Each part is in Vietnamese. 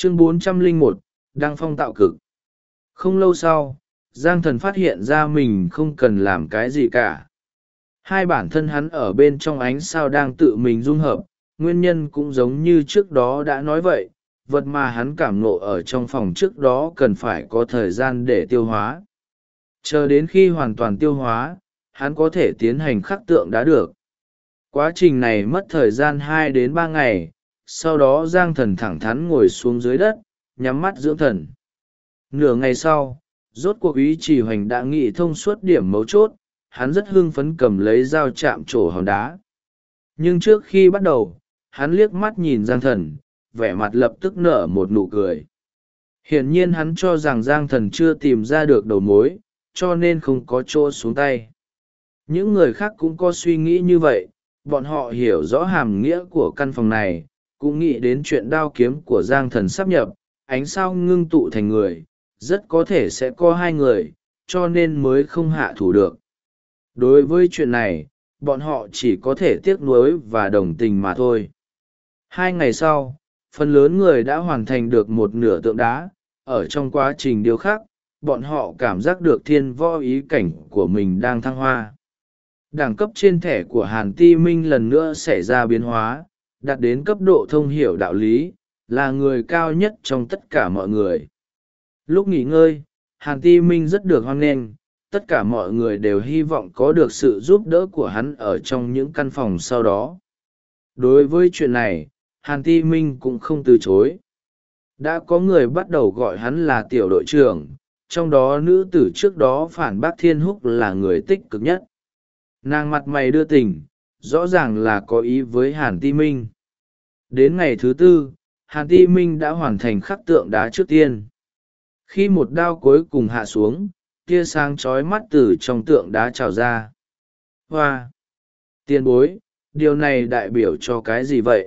Chương 401, Đăng phong tạo cực. Không lâu sau, Giang Thần phát hiện ra mình không cần làm cái gì cả. Hai bản thân hắn ở bên trong ánh sao đang tự mình dung hợp, nguyên nhân cũng giống như trước đó đã nói vậy, vật mà hắn cảm ngộ ở trong phòng trước đó cần phải có thời gian để tiêu hóa. Chờ đến khi hoàn toàn tiêu hóa, hắn có thể tiến hành khắc tượng đã được. Quá trình này mất thời gian 2 đến 3 ngày, sau đó Giang Thần thẳng thắn ngồi xuống dưới đất, nhắm mắt dưỡng thần. Nửa ngày sau, rốt cuộc ý chỉ hoành đã nghĩ thông suốt điểm mấu chốt, hắn rất hưng phấn cầm lấy dao chạm trổ hòn đá. Nhưng trước khi bắt đầu, hắn liếc mắt nhìn Giang Thần, vẻ mặt lập tức nở một nụ cười. Hiển nhiên hắn cho rằng Giang Thần chưa tìm ra được đầu mối, cho nên không có chỗ xuống tay. Những người khác cũng có suy nghĩ như vậy, bọn họ hiểu rõ hàm nghĩa của căn phòng này, cũng nghĩ đến chuyện đao kiếm của Giang Thần sắp nhập, ánh sao ngưng tụ thành người, rất có thể sẽ có hai người, cho nên mới không hạ thủ được. Đối với chuyện này, bọn họ chỉ có thể tiếc nuối và đồng tình mà thôi. 2 ngày sau, phần lớn người đã hoàn thành được một nửa tượng đá. Ở trong quá trình điêu khắc, bọn họ cảm giác được thiên võ ý cảnh của mình đang thăng hoa. Đẳng cấp trên thẻ của Hàn Ti Minh lần nữa xảy ra biến hóa, đạt đến cấp độ thông hiểu đạo lý, là người cao nhất trong tất cả mọi người. Lúc nghỉ ngơi, Hàn Ti Minh rất được hoan nghênh, tất cả mọi người đều hy vọng có được sự giúp đỡ của hắn ở trong những căn phòng sau đó. Đối với chuyện này, Hàn Ti Minh cũng không từ chối. Đã có người bắt đầu gọi hắn là tiểu đội trưởng, trong đó nữ tử trước đó phản bác Thiên Húc là người tích cực nhất. Nàng mặt mày đưa tình, rõ ràng là có ý với Hàn Ti Minh. Đến ngày thứ 4, Hàn Ti Minh đã hoàn thành khắc tượng đá trước tiên. Khi một đao cuối cùng hạ xuống, tia sáng chói mắt từ trong tượng đá trào ra. Hoa! Tiền bối, điều này đại biểu cho cái gì vậy?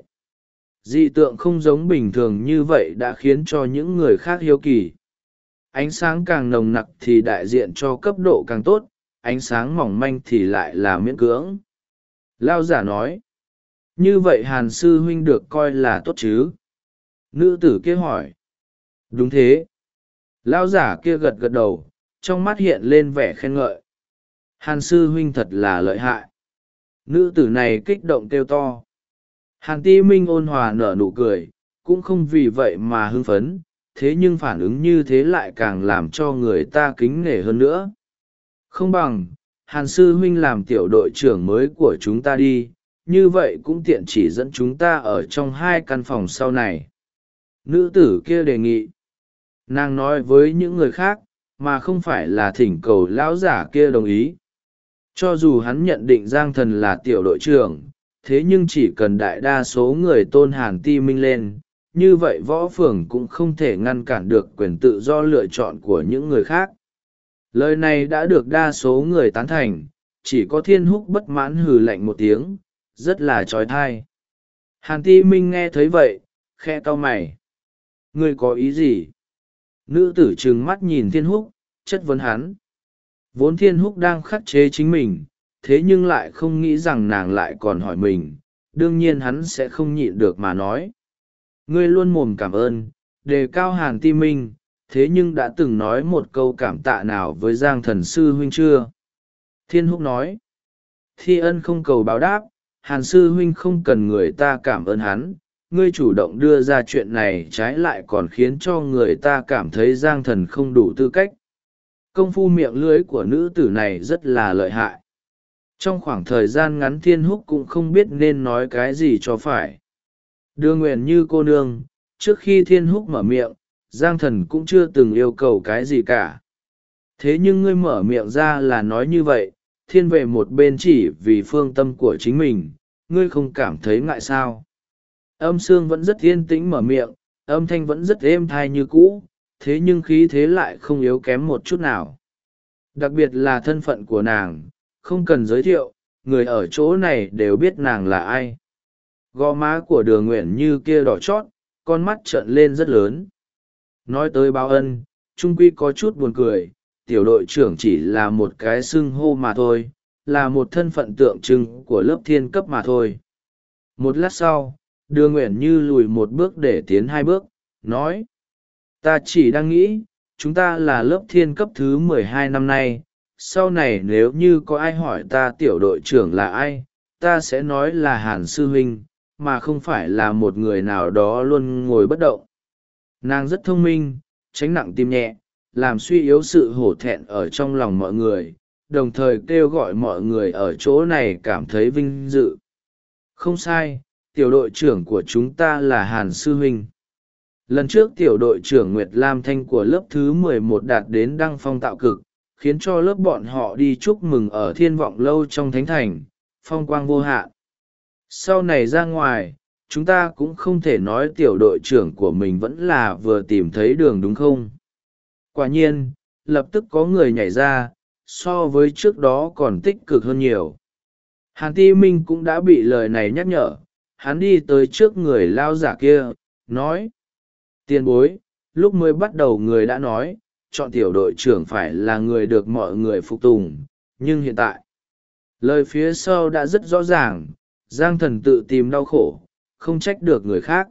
Dị tượng không giống bình thường như vậy đã khiến cho những người khác hiếu kỳ. Ánh sáng càng nồng nặc thì đại diện cho cấp độ càng tốt, ánh sáng mỏng manh thì lại là miễn cưỡng. Lao giả nói. Như vậy Hàn sư huynh được coi là tốt chứ? Nữ tử kia hỏi. Đúng thế. Lao giả kia gật gật đầu, trong mắt hiện lên vẻ khen ngợi. Hàn sư huynh thật là lợi hại. Nữ tử này kích động kêu to. Hàn Ti Minh ôn hòa nở nụ cười, cũng không vì vậy mà hưng phấn, thế nhưng phản ứng như thế lại càng làm cho người ta kính nể hơn nữa. Không bằng, Hàn sư huynh làm tiểu đội trưởng mới của chúng ta đi, như vậy cũng tiện chỉ dẫn chúng ta ở trong 2 căn phòng sau này. Nữ tử kia đề nghị. Nàng nói với những người khác, mà không phải là thỉnh cầu lão giả kia đồng ý. Cho dù hắn nhận định Giang Thần là tiểu đội trưởng, thế nhưng chỉ cần đại đa số người tôn Hàn Ti Minh lên, như vậy võ phường cũng không thể ngăn cản được quyền tự do lựa chọn của những người khác. Lời này đã được đa số người tán thành, chỉ có Thiên Húc bất mãn hừ lạnh một tiếng, rất là trói thai. Hàn Ti Minh nghe thấy vậy, khẽ cau mày. Ngươi có ý gì? Nữ tử trừng mắt nhìn Thiên Húc, chất vấn hắn. Vốn Thiên Húc đang khắc chế chính mình, thế nhưng lại không nghĩ rằng nàng lại còn hỏi mình, đương nhiên hắn sẽ không nhịn được mà nói. Ngươi luôn mồm cảm ơn, đề cao Hàn Ti Minh, thế nhưng đã từng nói một câu cảm tạ nào với Giang Thần sư huynh chưa? Thiên Húc nói. Thi ân không cầu báo đáp, Hàn sư huynh không cần người ta cảm ơn hắn, ngươi chủ động đưa ra chuyện này trái lại còn khiến cho người ta cảm thấy Giang Thần không đủ tư cách. Công phu miệng lưới của nữ tử này rất là lợi hại. Trong khoảng thời gian ngắn Thiên Húc cũng không biết nên nói cái gì cho phải. Đưa nguyện như cô nương, trước khi Thiên Húc mở miệng, Giang Thần cũng chưa từng yêu cầu cái gì cả. Thế nhưng ngươi mở miệng ra là nói như vậy, thiên về một bên chỉ vì phương tâm của chính mình, ngươi không cảm thấy ngại sao? Âm Sương vẫn rất yên tĩnh mở miệng, âm thanh vẫn rất êm thai như cũ, thế nhưng khí thế lại không yếu kém một chút nào. Đặc biệt là thân phận của nàng, không cần giới thiệu, người ở chỗ này đều biết nàng là ai. Gò má của Đường Nguyện Như kia đỏ chót, con mắt trợn lên rất lớn. Nói tới báo ân, trung quy có chút buồn cười, tiểu đội trưởng chỉ là một cái xưng hô mà thôi, là một thân phận tượng trưng của lớp thiên cấp mà thôi. Một lát sau, Đường Nguyện Như lùi một bước để tiến 2 bước, nói: ta chỉ đang nghĩ, chúng ta là lớp thiên cấp thứ 12 năm nay, sau này nếu như có ai hỏi ta tiểu đội trưởng là ai, ta sẽ nói là Hàn sư huynh, mà không phải là một người nào đó luôn ngồi bất động. Nàng rất thông minh, tránh nặng tim nhẹ, làm suy yếu sự hổ thẹn ở trong lòng mọi người, đồng thời kêu gọi mọi người ở chỗ này cảm thấy vinh dự. Không sai, tiểu đội trưởng của chúng ta là Hàn sư huynh. Lần trước tiểu đội trưởng Nguyệt Lam Thanh của lớp thứ 11 đạt đến đăng phong tạo cực, khiến cho lớp bọn họ đi chúc mừng ở Thiên Vọng Lâu trong Thánh Thành, phong quang vô hạn. Sau này ra ngoài, chúng ta cũng không thể nói tiểu đội trưởng của mình vẫn là vừa tìm thấy đường đúng không? Quả nhiên, lập tức có người nhảy ra, so với trước đó còn tích cực hơn nhiều. Hàn Ti Minh cũng đã bị lời này nhắc nhở, hắn đi tới trước người lao giả kia, nói: tiền bối, lúc mới bắt đầu người đã nói, chọn tiểu đội trưởng phải là người được mọi người phục tùng, nhưng hiện tại, lời phía sau đã rất rõ ràng, Giang Thần tự tìm đau khổ, không trách được người khác.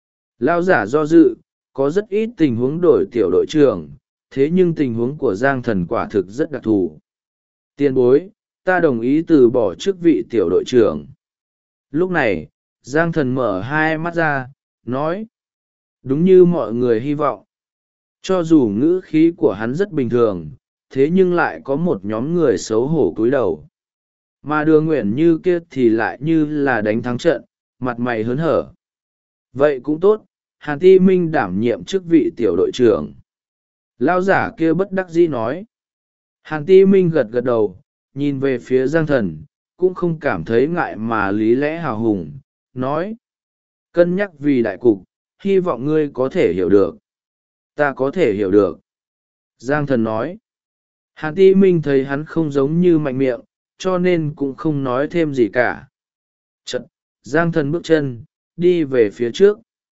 Lao giả do dự, có rất ít tình huống đổi tiểu đội trưởng, thế nhưng tình huống của Giang Thần quả thực rất đặc thù. Tiền bối, ta đồng ý từ bỏ chức vị tiểu đội trưởng. Lúc này, Giang Thần mở hai mắt ra, nói: đúng như mọi người hy vọng. Cho dù ngữ khí của hắn rất bình thường, thế nhưng lại có một nhóm người xấu hổ cúi đầu. Mà Đường Nguyện Như kia thì lại như là đánh thắng trận, mặt mày hớn hở. Vậy cũng tốt, Hàn Ti Minh đảm nhiệm chức vị tiểu đội trưởng. Lao giả kia bất đắc dĩ nói. Hàn Ti Minh gật gật đầu, nhìn về phía Giang Thần, cũng không cảm thấy ngại mà lý lẽ hào hùng, nói: cân nhắc vì đại cục, hy vọng ngươi có thể hiểu được. Ta có thể hiểu được. Giang Thần nói. Hàn Ti Minh thấy hắn không giống như mạnh miệng, cho nên cũng không nói thêm gì cả. Chật, Giang Thần bước chân, đi về phía trước.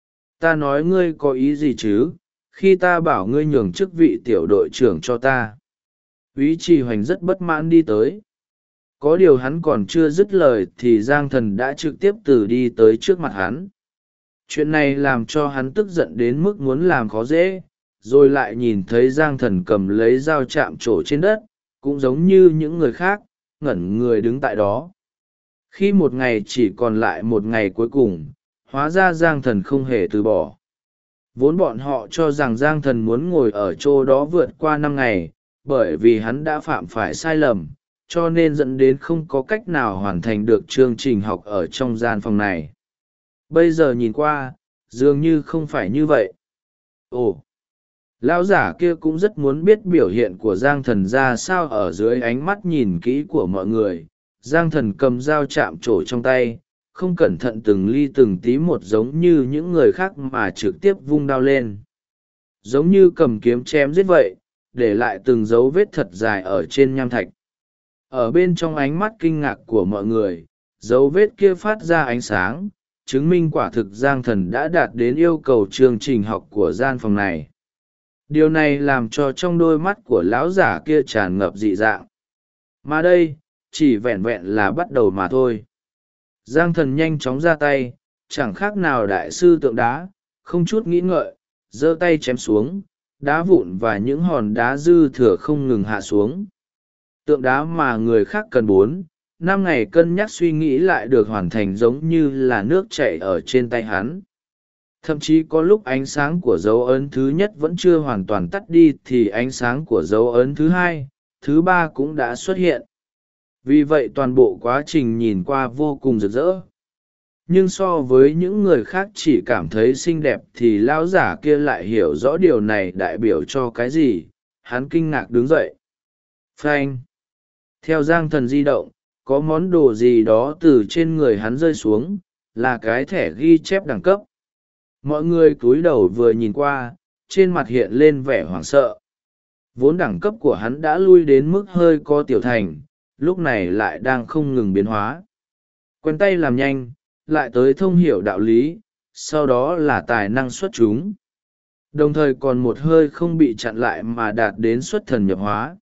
Ta nói ngươi có ý gì chứ, khi ta bảo ngươi nhường chức vị tiểu đội trưởng cho ta. Úy Trì Hoành rất bất mãn đi tới. Có điều hắn còn chưa dứt lời thì Giang Thần đã trực tiếp từ đi tới trước mặt hắn. Chuyện này làm cho hắn tức giận đến mức muốn làm khó dễ, rồi lại nhìn thấy Giang Thần cầm lấy dao chạm trổ trên đất, cũng giống như những người khác, ngẩn người đứng tại đó. Khi một ngày chỉ còn lại một ngày cuối cùng, hóa ra Giang Thần không hề từ bỏ. Vốn bọn họ cho rằng Giang Thần muốn ngồi ở chỗ đó vượt qua 5 ngày, bởi vì hắn đã phạm phải sai lầm, cho nên dẫn đến không có cách nào hoàn thành được chương trình học ở trong gian phòng này. Bây giờ nhìn qua, dường như không phải như vậy. Ồ! Lão giả kia cũng rất muốn biết biểu hiện của Giang Thần ra sao ở dưới ánh mắt nhìn kỹ của mọi người. Giang Thần cầm dao chạm trổ trong tay, không cẩn thận từng ly từng tí một giống như những người khác mà trực tiếp vung đao lên. Giống như cầm kiếm chém giết vậy, để lại từng dấu vết thật dài ở trên nham thạch. Ở bên trong ánh mắt kinh ngạc của mọi người, dấu vết kia phát ra ánh sáng, chứng minh quả thực Giang Thần đã đạt đến yêu cầu chương trình học của gian phòng này. Điều này làm cho trong đôi mắt của lão giả kia tràn ngập dị dạng. Mà đây, chỉ vẹn vẹn là bắt đầu mà thôi. Giang Thần nhanh chóng ra tay, chẳng khác nào đại sư tượng đá, không chút nghĩ ngợi, giơ tay chém xuống, đá vụn và những hòn đá dư thừa không ngừng hạ xuống. Tượng đá mà người khác cần 4-5 ngày cân nhắc suy nghĩ lại được hoàn thành giống như là nước chảy ở trên tay hắn. Thậm chí có lúc ánh sáng của dấu ấn thứ nhất vẫn chưa hoàn toàn tắt đi thì ánh sáng của dấu ấn thứ hai, thứ ba cũng đã xuất hiện. Vì vậy toàn bộ quá trình nhìn qua vô cùng rực rỡ. Nhưng so với những người khác chỉ cảm thấy xinh đẹp thì lão giả kia lại hiểu rõ điều này đại biểu cho cái gì. Hắn kinh ngạc đứng dậy. Phanh! Theo Giang Thần di động, có món đồ gì đó từ trên người hắn rơi xuống, là cái thẻ ghi chép đẳng cấp. Mọi người cúi đầu vừa nhìn qua, trên mặt hiện lên vẻ hoảng sợ. Vốn đẳng cấp của hắn đã lui đến mức hơi có tiểu thành, lúc này lại đang không ngừng biến hóa. Quen tay làm nhanh, lại tới thông hiểu đạo lý, sau đó là tài năng xuất chúng. Đồng thời còn một hơi không bị chặn lại mà đạt đến xuất thần nhập hóa.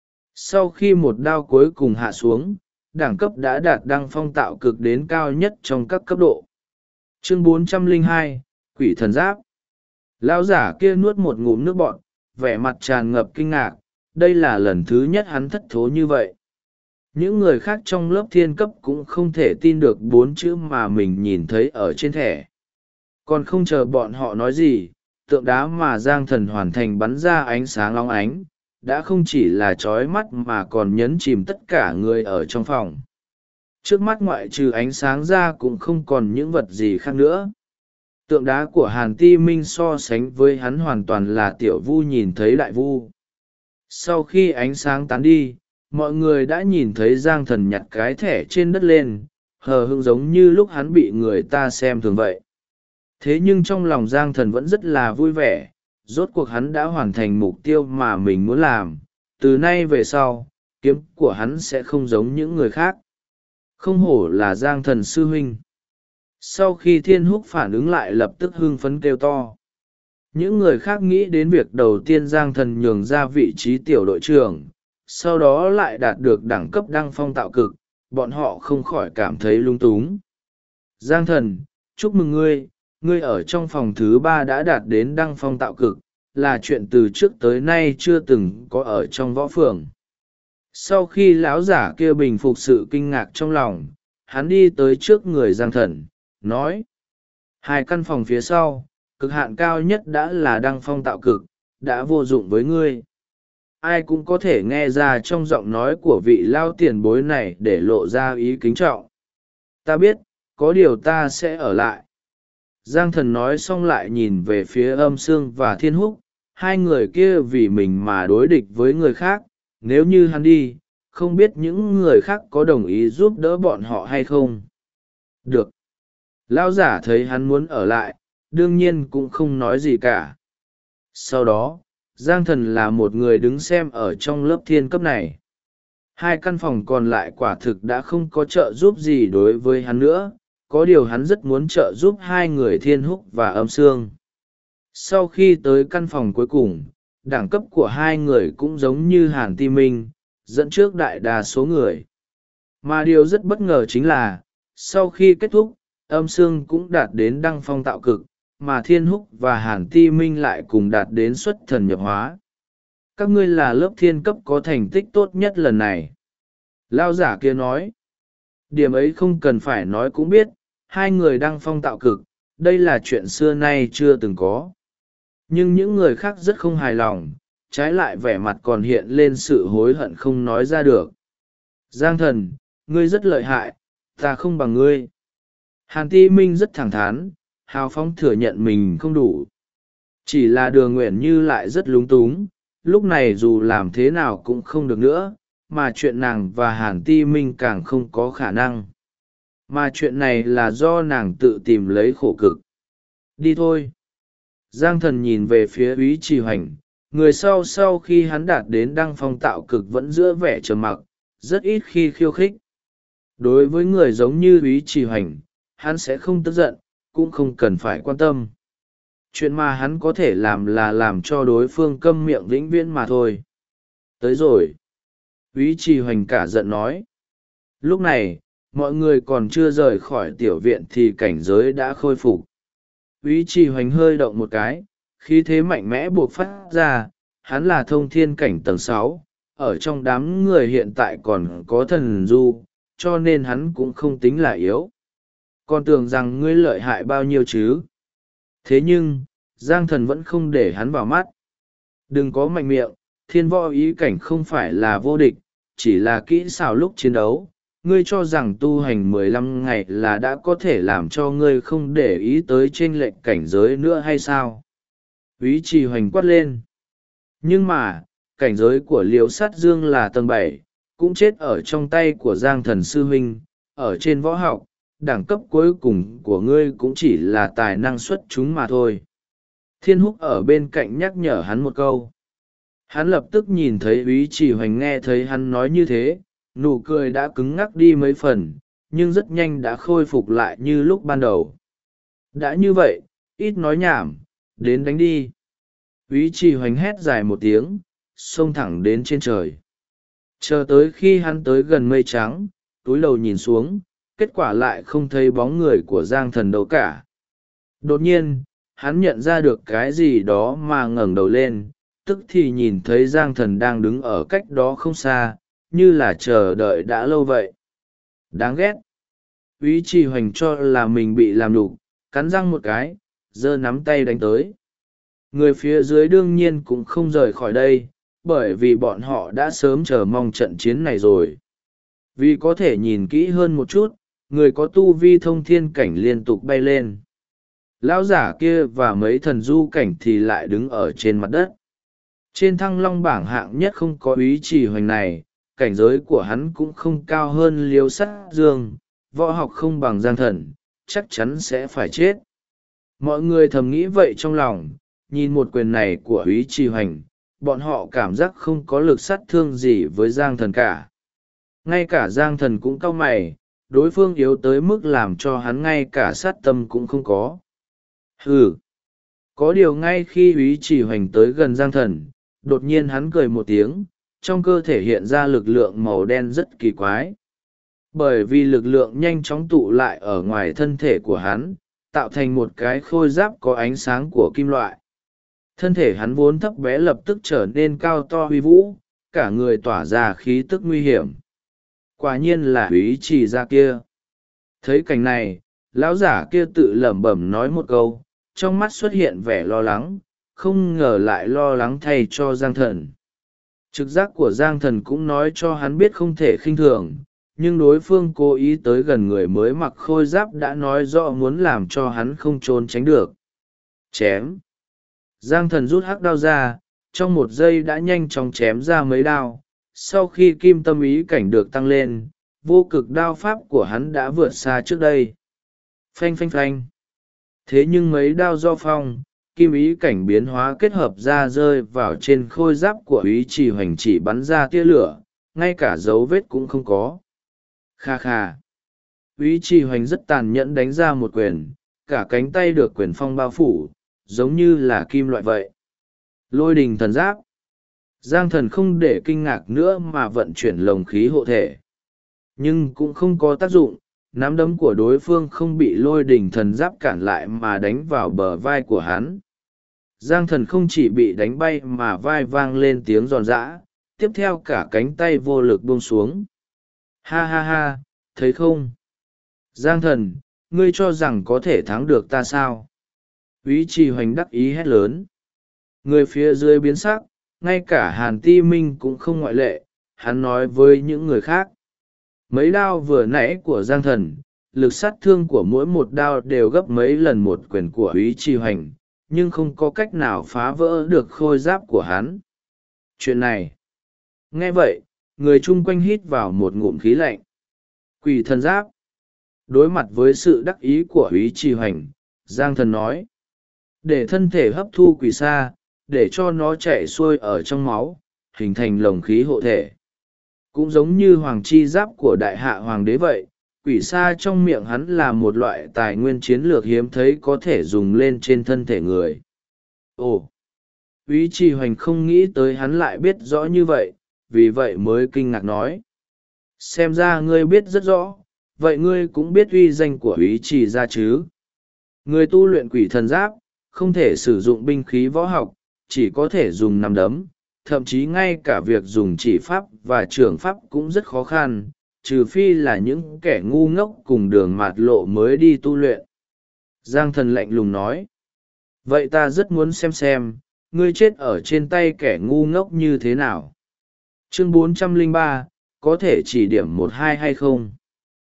Sau khi một đao cuối cùng hạ xuống, đẳng cấp đã đạt đăng phong tạo cực đến cao nhất trong các cấp độ. Chương 402, Quỷ Thần Giáp. Lão giả kia nuốt một ngụm nước bọt, vẻ mặt tràn ngập kinh ngạc, đây là lần thứ nhất hắn thất thố như vậy. Những người khác trong lớp thiên cấp cũng không thể tin được 4 chữ mà mình nhìn thấy ở trên thẻ. Còn không chờ bọn họ nói gì, tượng đá mà Giang Thần hoàn thành bắn ra ánh sáng long ánh, đã không chỉ là trói mắt mà còn nhấn chìm tất cả người ở trong phòng. Trước mắt ngoại trừ ánh sáng ra cũng không còn những vật gì khác nữa. Tượng đá của Hàn Ti Minh so sánh với hắn hoàn toàn là tiểu vu nhìn thấy đại vu. Sau khi ánh sáng tán đi, mọi người đã nhìn thấy Giang Thần nhặt cái thẻ trên đất lên, hờ hững giống như lúc hắn bị người ta xem thường vậy. Thế nhưng trong lòng Giang Thần vẫn rất là vui vẻ, rốt cuộc hắn đã hoàn thành mục tiêu mà mình muốn làm. Từ nay về sau, kiếm của hắn sẽ không giống những người khác. Không hổ là Giang Thần sư huynh. Sau khi Thiên Húc phản ứng lại lập tức hưng phấn kêu to. Những người khác nghĩ đến việc đầu tiên Giang Thần nhường ra vị trí tiểu đội trưởng, sau đó lại đạt được đẳng cấp đăng phong tạo cực, bọn họ không khỏi cảm thấy lung túng. Giang Thần, chúc mừng ngươi, ngươi ở trong phòng thứ 3 đã đạt đến đăng phong tạo cực, là chuyện từ trước tới nay chưa từng có ở trong võ phường. Sau khi lão giả kia bình phục sự kinh ngạc trong lòng, hắn đi tới trước người Giang Thần, nói: 2 căn phòng phía sau, cực hạn cao nhất đã là đăng phong tạo cực, đã vô dụng với ngươi. Ai cũng có thể nghe ra trong giọng nói của vị lao tiền bối này để lộ ra ý kính trọng. Ta biết, có điều ta sẽ ở lại. Giang Thần nói xong lại nhìn về phía Âm Sương và Thiên Húc, 2 người kia vì mình mà đối địch với người khác, nếu như hắn đi, không biết những người khác có đồng ý giúp đỡ bọn họ hay không. Được. Lão giả thấy hắn muốn ở lại, đương nhiên cũng không nói gì cả. Sau đó, Giang Thần là một người đứng xem ở trong lớp thiên cấp này. 2 căn phòng còn lại quả thực đã không có trợ giúp gì đối với hắn nữa, có điều hắn rất muốn trợ giúp 2 người Thiên Húc và Âm Sương. Sau khi tới căn phòng cuối cùng, đẳng cấp của 2 người cũng giống như Hàn Ti Minh, dẫn trước đại đa số người. Mà điều rất bất ngờ chính là, sau khi kết thúc, Âm Sương cũng đạt đến đăng phong tạo cực, mà Thiên Húc và Hàn Ti Minh lại cùng đạt đến xuất thần nhập hóa. Các ngươi là lớp thiên cấp có thành tích tốt nhất lần này. Lao giả kia nói. Điểm ấy không cần phải nói cũng biết, 2 người đăng phong tạo cực, đây là chuyện xưa nay chưa từng có. Nhưng những người khác rất không hài lòng, trái lại vẻ mặt còn hiện lên sự hối hận không nói ra được. Giang Thần, ngươi rất lợi hại, ta không bằng ngươi. Hàn Ti Minh rất thẳng thắn, hào phóng thừa nhận mình không đủ. Chỉ là Đường Uyển Như lại rất lúng túng, lúc này dù làm thế nào cũng không được nữa, mà chuyện nàng và Hàn Ti Minh càng không có khả năng. Mà chuyện này là do nàng tự tìm lấy khổ cực. Đi thôi. Giang Thần nhìn về phía Úy Trì Hoành, người sau khi hắn đạt đến đăng phong tạo cực vẫn giữ vẻ trầm mặc, rất ít khi khiêu khích. Đối với người giống như Úy Trì Hoành, hắn sẽ không tức giận, cũng không cần phải quan tâm. Chuyện mà hắn có thể làm là làm cho đối phương câm miệng vĩnh viễn mà thôi. Tới rồi. Úy Trì Hoành cả giận nói. Lúc này, mọi người còn chưa rời khỏi tiểu viện thì cảnh giới đã khôi phục. Úy Trì Hoành hơi động một cái, khí thế mạnh mẽ buộc phát ra, hắn là thông thiên cảnh tầng 6, ở trong đám người hiện tại còn có thần du, cho nên hắn cũng không tính là yếu. Còn tưởng rằng ngươi lợi hại bao nhiêu chứ. Thế nhưng, Giang Thần vẫn không để hắn vào mắt. Đừng có mạnh miệng, thiên võ ý cảnh không phải là vô địch, chỉ là kỹ xảo lúc chiến đấu. Ngươi cho rằng tu hành 15 ngày là đã có thể làm cho ngươi không để ý tới chênh lệch cảnh giới nữa hay sao? Úy Trì Hoành quát lên. Nhưng mà, cảnh giới của Liễu Sát Dương là tầng 7, cũng chết ở trong tay của Giang Thần sư huynh, ở trên võ học, đẳng cấp cuối cùng của ngươi cũng chỉ là tài năng xuất chúng mà thôi. Thiên Húc ở bên cạnh nhắc nhở hắn một câu. Hắn lập tức nhìn thấy Úy Trì Hoành, nghe thấy hắn nói như thế, nụ cười đã cứng ngắc đi mấy phần, nhưng rất nhanh đã khôi phục lại như lúc ban đầu. Đã như vậy, ít nói nhảm, đến đánh đi. Úy Trì Hoành hét dài một tiếng, xông thẳng đến trên trời. Chờ tới khi hắn tới gần mây trắng, túi đầu nhìn xuống, kết quả lại không thấy bóng người của Giang Thần đâu cả. Đột nhiên, hắn nhận ra được cái gì đó mà ngẩng đầu lên, tức thì nhìn thấy Giang Thần đang đứng ở cách đó không xa, như là chờ đợi đã lâu vậy. Đáng ghét. Úy Trì Hoành cho là mình bị làm nhục, cắn răng một cái, giơ nắm tay đánh tới. Người phía dưới đương nhiên cũng không rời khỏi đây, bởi vì bọn họ đã sớm chờ mong trận chiến này rồi. Vì có thể nhìn kỹ hơn một chút, người có tu vi thông thiên cảnh liên tục bay lên. Lão giả kia và mấy thần du cảnh thì lại đứng ở trên mặt đất. Trên thăng long bảng hạng nhất không có Úy Trì Hoành này, cảnh giới của hắn cũng không cao hơn Liêu Sắt Dương, võ học không bằng Giang Thần, chắc chắn sẽ phải chết. Mọi người thầm nghĩ vậy trong lòng, nhìn một quyền này của Úy Trì Hoành, bọn họ cảm giác không có lực sát thương gì với Giang Thần cả. Ngay cả Giang Thần cũng cau mày, đối phương yếu tới mức làm cho hắn ngay cả sát tâm cũng không có. Hừ. Có điều ngay khi Úy Trì Hoành tới gần Giang Thần, đột nhiên hắn cười một tiếng, trong cơ thể hiện ra lực lượng màu đen rất kỳ quái. Bởi vì lực lượng nhanh chóng tụ lại ở ngoài thân thể của hắn, tạo thành một cái khôi giáp có ánh sáng của kim loại. Thân thể hắn vốn thấp bé lập tức trở nên cao to huy vũ, cả người tỏa ra khí tức nguy hiểm. Quả nhiên là Úy Trì gia kia. Thấy cảnh này, lão giả kia tự lẩm bẩm nói một câu, trong mắt xuất hiện vẻ lo lắng, không ngờ lại lo lắng thay cho Giang Thần. Trực giác của Giang Thần cũng nói cho hắn biết không thể khinh thường, nhưng đối phương cố ý tới gần người mới mặc khôi giáp đã nói rõ muốn làm cho hắn không trốn tránh được. Chém. Giang Thần rút hắc đao ra, trong một giây đã nhanh chóng chém ra mấy đao. Sau khi kim tâm ý cảnh được tăng lên, vô cực đao pháp của hắn đã vượt xa trước đây. Phanh phanh phanh. Thế nhưng mấy đao do phong, kim ý cảnh biến hóa kết hợp ra rơi vào trên khôi giáp của Úy Trì Hoành chỉ bắn ra tia lửa, ngay cả dấu vết cũng không có. Kha kha. Úy Trì Hoành rất tàn nhẫn đánh ra một quyền, cả cánh tay được quyền phong bao phủ, giống như là kim loại vậy. Lôi đình thần giáp. Giang Thần không để kinh ngạc nữa mà vận chuyển lồng khí hộ thể. Nhưng cũng không có tác dụng, nắm đấm của đối phương không bị lôi đình thần giáp cản lại mà đánh vào bờ vai của hắn. Giang Thần không chỉ bị đánh bay mà vai vang lên tiếng giòn giã, tiếp theo cả cánh tay vô lực buông xuống. Ha ha ha, thấy không? Giang Thần, ngươi cho rằng có thể thắng được ta sao? Úy Trì Hoành đắc ý hét lớn. Người phía dưới biến sắc, ngay cả Hàn Ti Minh cũng không ngoại lệ, hắn nói với những người khác. Mấy đao vừa nãy của Giang Thần, lực sát thương của mỗi một đao đều gấp mấy lần một quyền của Úy Trì Hoành, nhưng không có cách nào phá vỡ được khôi giáp của hắn. Chuyện này. Nghe vậy, người chung quanh hít vào một ngụm khí lạnh. Quỷ thần giáp. Đối mặt với sự đắc ý của Úy Trì Hoành, Giang Thần nói. Để thân thể hấp thu quỷ sa, để cho nó chạy xuôi ở trong máu, hình thành lồng khí hộ thể. Cũng giống như hoàng chi giáp của đại hạ hoàng đế vậy, quỷ sa trong miệng hắn là một loại tài nguyên chiến lược hiếm thấy có thể dùng lên trên thân thể người. Ồ! Úy Trì Hoành không nghĩ tới hắn lại biết rõ như vậy, vì vậy mới kinh ngạc nói. Xem ra ngươi biết rất rõ, vậy ngươi cũng biết uy danh của Úy Trì gia chứ. Người tu luyện quỷ thần giáp, không thể sử dụng binh khí võ học, chỉ có thể dùng nắm đấm, thậm chí ngay cả việc dùng chỉ pháp và trường pháp cũng rất khó khăn, trừ phi là những kẻ ngu ngốc cùng đường mạt lộ mới đi tu luyện. Giang Thần lạnh lùng nói. Vậy ta rất muốn xem, ngươi chết ở trên tay kẻ ngu ngốc như thế nào. Chương 403, có thể chỉ điểm 1-2 hay không?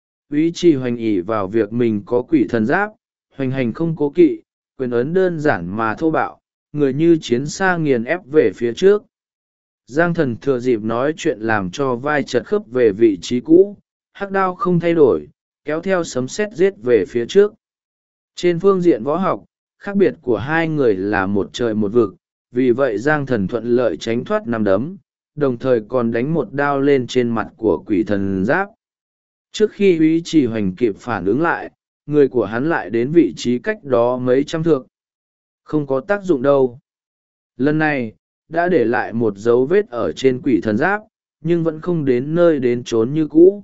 Úy Trì Hoành ỷ vào việc mình có quỷ thần giáp, hoành hành không cố kỵ, quyền ấn đơn giản mà thô bạo, người như chiến xa nghiền ép về phía trước. Giang Thần thừa dịp nói chuyện làm cho vai chật khớp về vị trí cũ, hắc đao không thay đổi, kéo theo sấm sét giết về phía trước. Trên phương diện võ học, khác biệt của hai người là một trời một vực, vì vậy Giang Thần thuận lợi tránh thoát nắm đấm, đồng thời còn đánh một đao lên trên mặt của quỷ thần giáp. Trước khi Úy Trì Hoành kịp phản ứng lại, người của hắn lại đến vị trí cách đó mấy trăm thước. Không có tác dụng đâu. Lần này, đã để lại một dấu vết ở trên quỷ thần giáp, nhưng vẫn không đến nơi đến chốn như cũ.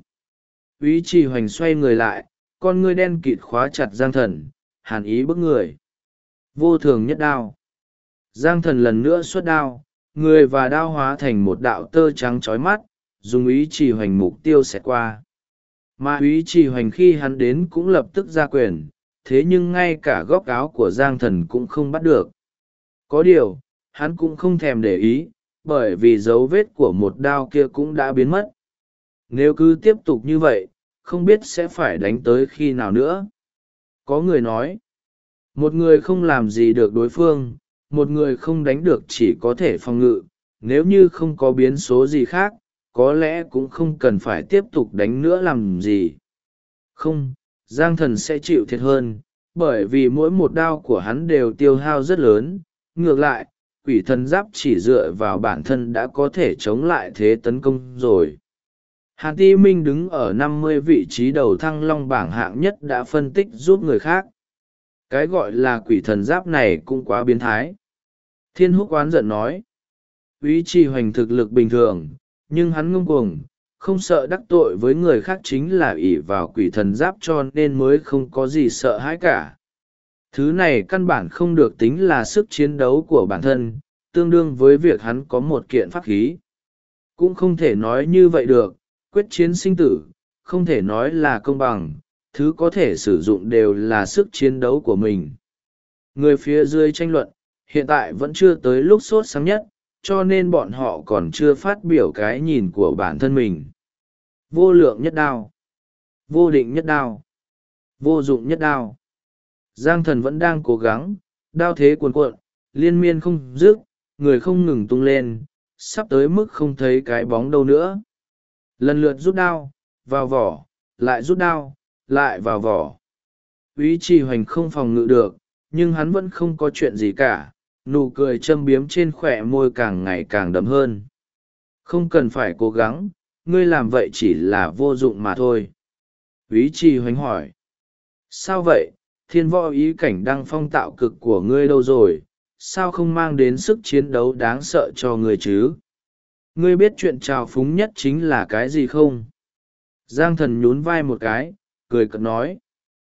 Úy Trì Hoành xoay người lại, con ngươi đen kịt khóa chặt Giang Thần, hàn ý bức người. Vô thường nhất đao. Giang thần lần nữa xuất đao, người và đao hóa thành một đạo tơ trắng trói mắt, dùng ý chỉ hoành mục tiêu xẹt qua. Mà ý chỉ hoành khi hắn đến cũng lập tức ra quyền, thế nhưng ngay cả góc áo của Giang thần cũng không bắt được. Có điều, hắn cũng không thèm để ý, bởi vì dấu vết của một đao kia cũng đã biến mất. Nếu cứ tiếp tục như vậy, không biết sẽ phải đánh tới khi nào nữa. Có người nói, một người không làm gì được đối phương, một người không đánh được chỉ có thể phòng ngự, nếu như không có biến số gì khác, có lẽ cũng không cần phải tiếp tục đánh nữa làm gì. Không, Giang thần sẽ chịu thiệt hơn, bởi vì mỗi một đao của hắn đều tiêu hao rất lớn. Ngược lại, quỷ thần giáp chỉ dựa vào bản thân đã có thể chống lại thế tấn công rồi. Hàn Ti Minh đứng ở 50 vị trí đầu Thăng Long bảng hạng nhất đã phân tích giúp người khác. Cái gọi là quỷ thần giáp này cũng quá biến thái. Thiên Húc oán giận nói. Úy Trì Hoành thực lực bình thường, nhưng hắn ngông cuồng, không sợ đắc tội với người khác chính là ỷ vào quỷ thần giáp cho nên mới không có gì sợ hãi cả. Thứ này căn bản không được tính là sức chiến đấu của bản thân, tương đương với việc hắn có một kiện pháp khí. Cũng không thể nói như vậy được, quyết chiến sinh tử, không thể nói là công bằng, thứ có thể sử dụng đều là sức chiến đấu của mình. Người phía dưới tranh luận, hiện tại vẫn chưa tới lúc sốt sáng nhất, cho nên bọn họ còn chưa phát biểu cái nhìn của bản thân mình. Vô lượng nhất đao, vô định nhất đao, vô dụng nhất đao. Giang thần vẫn đang cố gắng, đao thế cuồn cuộn, liên miên không dứt, người không ngừng tung lên, sắp tới mức không thấy cái bóng đâu nữa. Lần lượt rút đao, vào vỏ, lại rút đao, lại vào vỏ. Úy Trì Hoành không phòng ngự được, nhưng hắn vẫn không có chuyện gì cả, nụ cười châm biếm trên khỏe môi càng ngày càng đậm hơn. Không cần phải cố gắng, ngươi làm vậy chỉ là vô dụng mà thôi. Úy Trì Hoành hỏi. Sao vậy, thiên võ ý cảnh đăng phong tạo cực của ngươi đâu rồi, sao không mang đến sức chiến đấu đáng sợ cho ngươi chứ? Ngươi biết chuyện trào phúng nhất chính là cái gì không? Giang thần nhún vai một cái, cười cợt nói.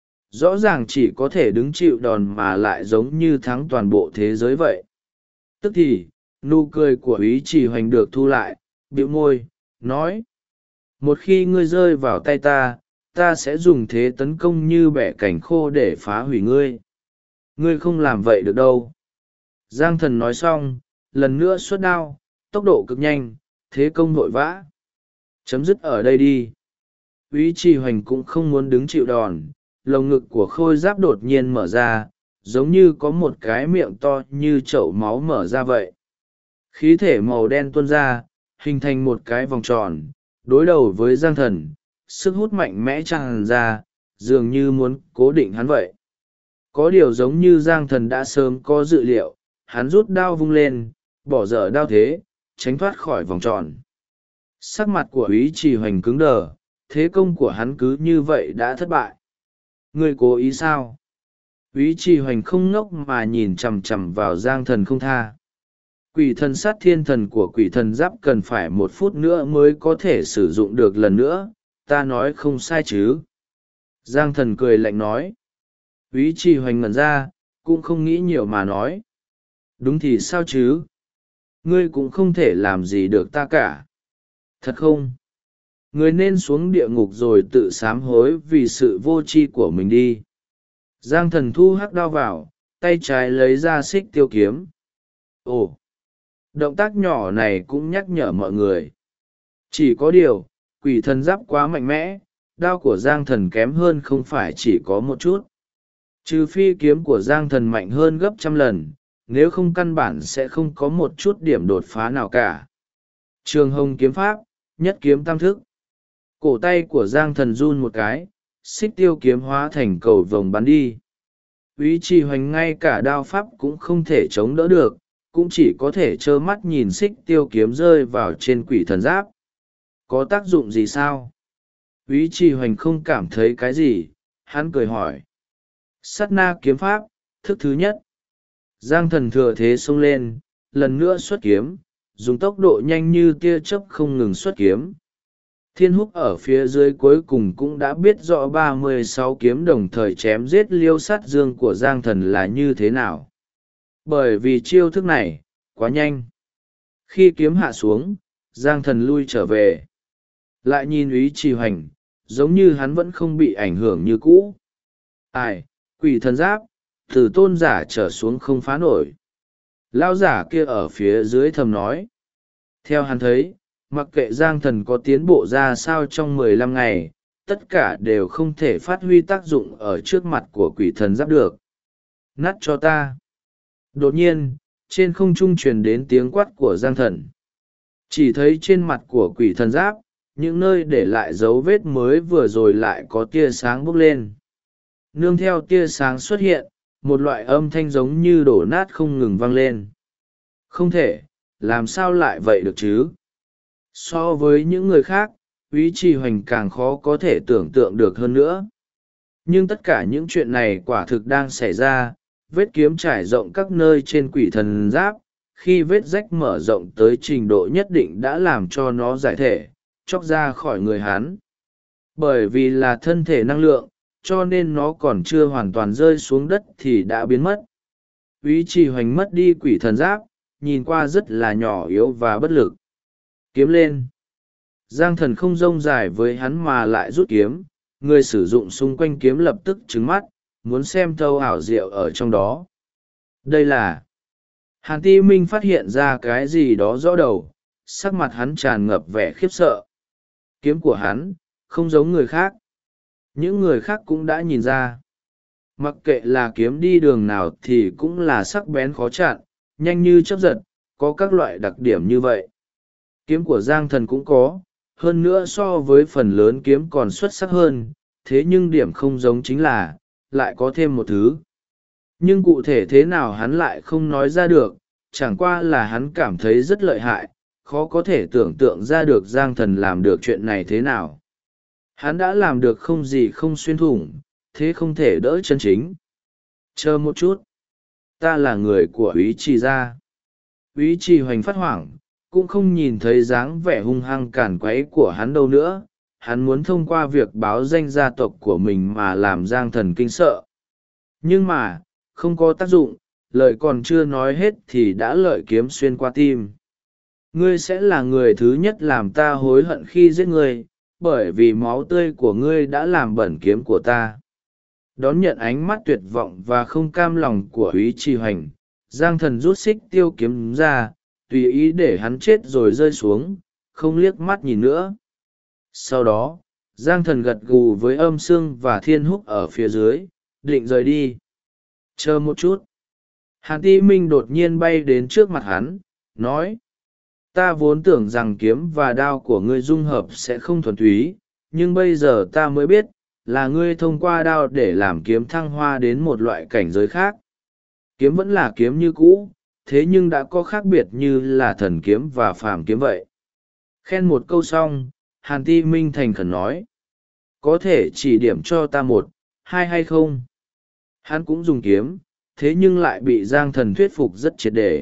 Rõ ràng chỉ có thể đứng chịu đòn mà lại giống như thắng toàn bộ thế giới vậy. Tức thì, nụ cười của Úy Trì Hoành được thu lại, bĩu môi, nói. Một khi ngươi rơi vào tay ta, ta sẽ dùng thế tấn công như bẻ cảnh khô để phá hủy ngươi. Ngươi không làm vậy được đâu. Giang thần nói xong, lần nữa xuất đao, tốc độ cực nhanh, thế công vội vã. Chấm dứt ở đây đi. Úy Trì Hoành cũng không muốn đứng chịu đòn, lồng ngực của khôi giáp đột nhiên mở ra, giống như có một cái miệng to như chậu máu mở ra vậy. Khí thể màu đen tuôn ra, hình thành một cái vòng tròn, đối đầu với Giang thần, sức hút mạnh mẽ tràn ra, dường như muốn cố định hắn vậy. Có điều giống như Giang thần đã sớm có dự liệu, hắn rút đao vung lên, bỏ dở đao thế, tránh thoát khỏi vòng tròn. Sắc mặt của Úy Trì Hoành cứng đờ, thế công của hắn cứ như vậy đã thất bại. Ngươi cố ý sao? Úy Trì Hoành không ngốc mà nhìn chằm chằm vào Giang thần không tha. Quỷ thần sát thiên thần của quỷ thần giáp cần phải 1 phút nữa mới có thể sử dụng được lần nữa, ta nói không sai chứ? Giang thần cười lạnh nói. Úy Trì Hoành ngẩn ra, cũng không nghĩ nhiều mà nói. Đúng thì sao chứ? Ngươi cũng không thể làm gì được ta cả. Thật không? Ngươi nên xuống địa ngục rồi tự sám hối vì sự vô tri của mình đi. Giang thần thu hắc đao vào, tay trái lấy ra xích tiêu kiếm. Ồ! Động tác nhỏ này cũng nhắc nhở mọi người. Chỉ có điều, quỷ thần giáp quá mạnh mẽ, đao của Giang thần kém hơn không phải chỉ có một chút. Trừ phi kiếm của Giang thần mạnh hơn gấp 100 lần, nếu không căn bản sẽ không có một chút điểm đột phá nào cả. Trường hồng kiếm pháp, nhất kiếm tam thức. Cổ tay của Giang thần run một cái, xích tiêu kiếm hóa thành cầu vồng bắn đi. Úy Trì Hoành ngay cả đao pháp cũng không thể chống đỡ được, cũng chỉ có thể trơ mắt nhìn xích tiêu kiếm rơi vào trên quỷ thần giáp. Có tác dụng gì sao? Úy Trì Hoành không cảm thấy cái gì, hắn cười hỏi. Sát na kiếm pháp, thức thứ nhất. Giang thần thừa thế xông lên, lần nữa xuất kiếm, dùng tốc độ nhanh như tia chớp không ngừng xuất kiếm. Thiên Húc ở phía dưới cuối cùng cũng đã biết rõ 36 kiếm đồng thời chém giết liêu sát dương của Giang thần là như thế nào. Bởi vì chiêu thức này quá nhanh. Khi kiếm hạ xuống, Giang Thần lui trở về, lại nhìn Úy Trì Hoành, giống như hắn vẫn không bị ảnh hưởng như cũ. Ai, quỷ thần giáp, từ tôn giả trở xuống không phá nổi. Lão giả kia ở phía dưới thầm nói. Theo hắn thấy, mặc kệ Giang Thần có tiến bộ ra sao trong 15 ngày, tất cả đều không thể phát huy tác dụng ở trước mặt của quỷ thần giáp được. Nát cho ta. Đột nhiên, trên không trung truyền đến tiếng quát của Giang Thần. Chỉ thấy trên mặt của quỷ thần giáp, những nơi để lại dấu vết mới vừa rồi lại có tia sáng bốc lên. Nương theo tia sáng xuất hiện, một loại âm thanh giống như đổ nát không ngừng vang lên. Không thể, làm sao lại vậy được chứ? So với những người khác, Úy Trì Hoành càng khó có thể tưởng tượng được hơn nữa. Nhưng tất cả những chuyện này quả thực đang xảy ra, vết kiếm trải rộng các nơi trên quỷ thần giáp, khi vết rách mở rộng tới trình độ nhất định đã làm cho nó giải thể, chóc ra khỏi người hắn. Bởi vì là thân thể năng lượng, cho nên nó còn chưa hoàn toàn rơi xuống đất thì đã biến mất. Úy Trì Hoành mất đi quỷ thần giáp, nhìn qua rất là nhỏ yếu và bất lực. Kiếm lên. Giang Thần không rông dài với hắn mà lại rút kiếm, người sử dụng xung quanh kiếm lập tức trừng mắt, muốn xem thâu ảo diệu ở trong đó. Đây là... Hàn Ti Minh phát hiện ra cái gì đó rõ đầu, sắc mặt hắn tràn ngập vẻ khiếp sợ. Kiếm của hắn, không giống người khác. Những người khác cũng đã nhìn ra. Mặc kệ là kiếm đi đường nào thì cũng là sắc bén khó chặn, nhanh như chớp giật, có các loại đặc điểm như vậy. Kiếm của Giang Thần cũng có, hơn nữa so với phần lớn kiếm còn xuất sắc hơn, thế nhưng điểm không giống chính là, lại có thêm một thứ. Nhưng cụ thể thế nào hắn lại không nói ra được, chẳng qua là hắn cảm thấy rất lợi hại, khó có thể tưởng tượng ra được Giang Thần làm được chuyện này thế nào. Hắn đã làm được không gì không xuyên thủng, thế không thể đỡ chân chính. Chờ một chút, ta là người của Úy Trì gia. Úy Trì Hoành phát hoảng, cũng không nhìn thấy dáng vẻ hung hăng cản quấy của hắn đâu nữa. Hắn muốn thông qua việc báo danh gia tộc của mình mà làm Giang Thần kinh sợ. Nhưng mà, không có tác dụng, lời còn chưa nói hết thì đã lợi kiếm xuyên qua tim. Ngươi sẽ là người thứ nhất làm ta hối hận khi giết ngươi, bởi vì máu tươi của ngươi đã làm bẩn kiếm của ta. Đón nhận ánh mắt tuyệt vọng và không cam lòng của Úy Trì Hoành, Giang Thần rút xích tiêu kiếm ra, tùy ý để hắn chết rồi rơi xuống, không liếc mắt nhìn nữa. Sau đó, Giang Thần gật gù với Âm Sương và Thiên Húc ở phía dưới, định rời đi. Chờ một chút. Hàn Ti Minh đột nhiên bay đến trước mặt hắn, nói. Ta vốn tưởng rằng kiếm và đao của ngươi dung hợp sẽ không thuần túy, nhưng bây giờ ta mới biết, là ngươi thông qua đao để làm kiếm thăng hoa đến một loại cảnh giới khác. Kiếm vẫn là kiếm như cũ, thế nhưng đã có khác biệt như là thần kiếm và phàm kiếm vậy. Khen một câu xong, Hàn Ti Minh thành khẩn nói. Có thể chỉ điểm cho ta một, hai hay không? Hắn cũng dùng kiếm, thế nhưng lại bị Giang Thần thuyết phục rất triệt để.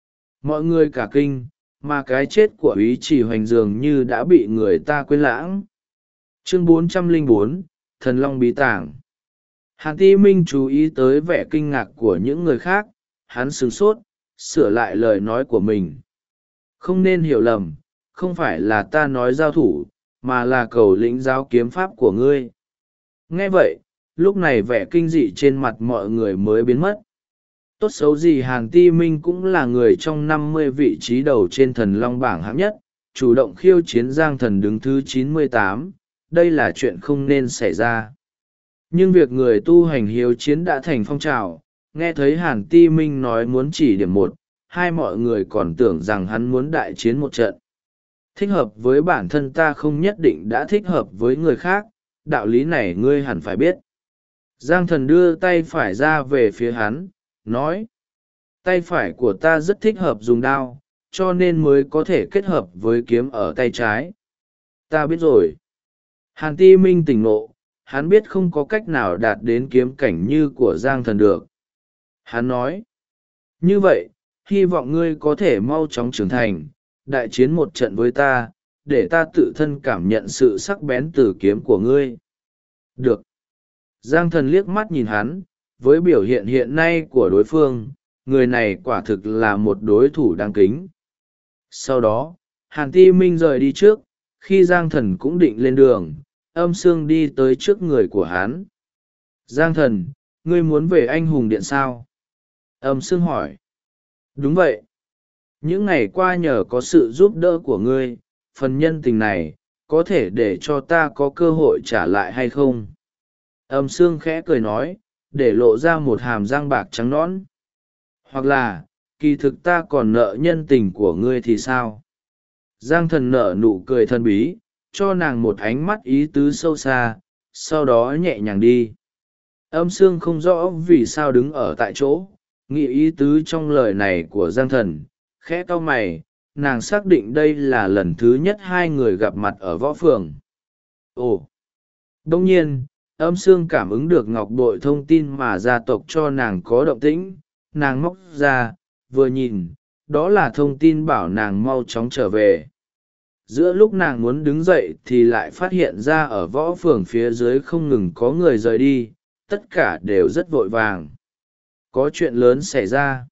Mọi người cả kinh, mà cái chết của Úy Trì Hoành dường như đã bị người ta quên lãng. Chương 404, Thần Long Bí Tàng. Hàn Ti Minh chú ý tới vẻ kinh ngạc của những người khác, hắn sửng sốt, sửa lại lời nói của mình. Không nên hiểu lầm, không phải là ta nói giao thủ, mà là cầu lĩnh giáo kiếm pháp của ngươi. Nghe vậy, lúc này vẻ kinh dị trên mặt mọi người mới biến mất. Tốt xấu gì Hàn Ti Minh cũng là người trong 50 vị trí đầu trên thần long bảng hạng nhất, chủ động khiêu chiến Giang Thần đứng thứ 98, đây là chuyện không nên xảy ra. Nhưng việc người tu hành hiếu chiến đã thành phong trào, nghe thấy Hàn Ti Minh nói muốn chỉ điểm một, hai mọi người còn tưởng rằng hắn muốn đại chiến một trận. Thích hợp với bản thân ta không nhất định đã thích hợp với người khác, đạo lý này ngươi hẳn phải biết. Giang Thần đưa tay phải ra về phía hắn, nói. Tay phải của ta rất thích hợp dùng đao, cho nên mới có thể kết hợp với kiếm ở tay trái. Ta biết rồi. Hàn Ti Minh tỉnh ngộ, hắn biết không có cách nào đạt đến kiếm cảnh như của Giang Thần được. Hắn nói. Như vậy, hy vọng ngươi có thể mau chóng trưởng thành, đại chiến một trận với ta, để ta tự thân cảm nhận sự sắc bén từ kiếm của ngươi. Được. Giang Thần liếc mắt nhìn hắn, với biểu hiện hiện nay của đối phương, người này quả thực là một đối thủ đáng kính. Sau đó Hàn Ti Minh rời đi trước. Khi Giang Thần cũng định lên đường, Âm Sương đi tới trước người của hắn. Giang Thần, ngươi muốn về Anh Hùng Điện sao? Âm Sương hỏi. Đúng vậy. Những ngày qua nhờ có sự giúp đỡ của ngươi, phần nhân tình này có thể để cho ta có cơ hội trả lại hay không? Âm Sương khẽ cười nói, để lộ ra một hàm răng bạc trắng nõn. Hoặc là, kỳ thực ta còn nợ nhân tình của ngươi thì sao? Giang Thần nở nụ cười thân bí, cho nàng một ánh mắt ý tứ sâu xa, sau đó nhẹ nhàng đi. Âm Sương không rõ vì sao đứng ở tại chỗ, nghĩ ý tứ trong lời này của Giang Thần, khẽ cau mày. Nàng xác định đây là lần thứ nhất hai người gặp mặt ở võ phường. Ồ! Đông nhiên, Âm Sương cảm ứng được ngọc bội thông tin mà gia tộc cho nàng có động tĩnh. Nàng móc ra, vừa nhìn, đó là thông tin bảo nàng mau chóng trở về. Giữa lúc nàng muốn đứng dậy thì lại phát hiện ra ở võ phường phía dưới không ngừng có người rời đi, tất cả đều rất vội vàng. Có chuyện lớn xảy ra.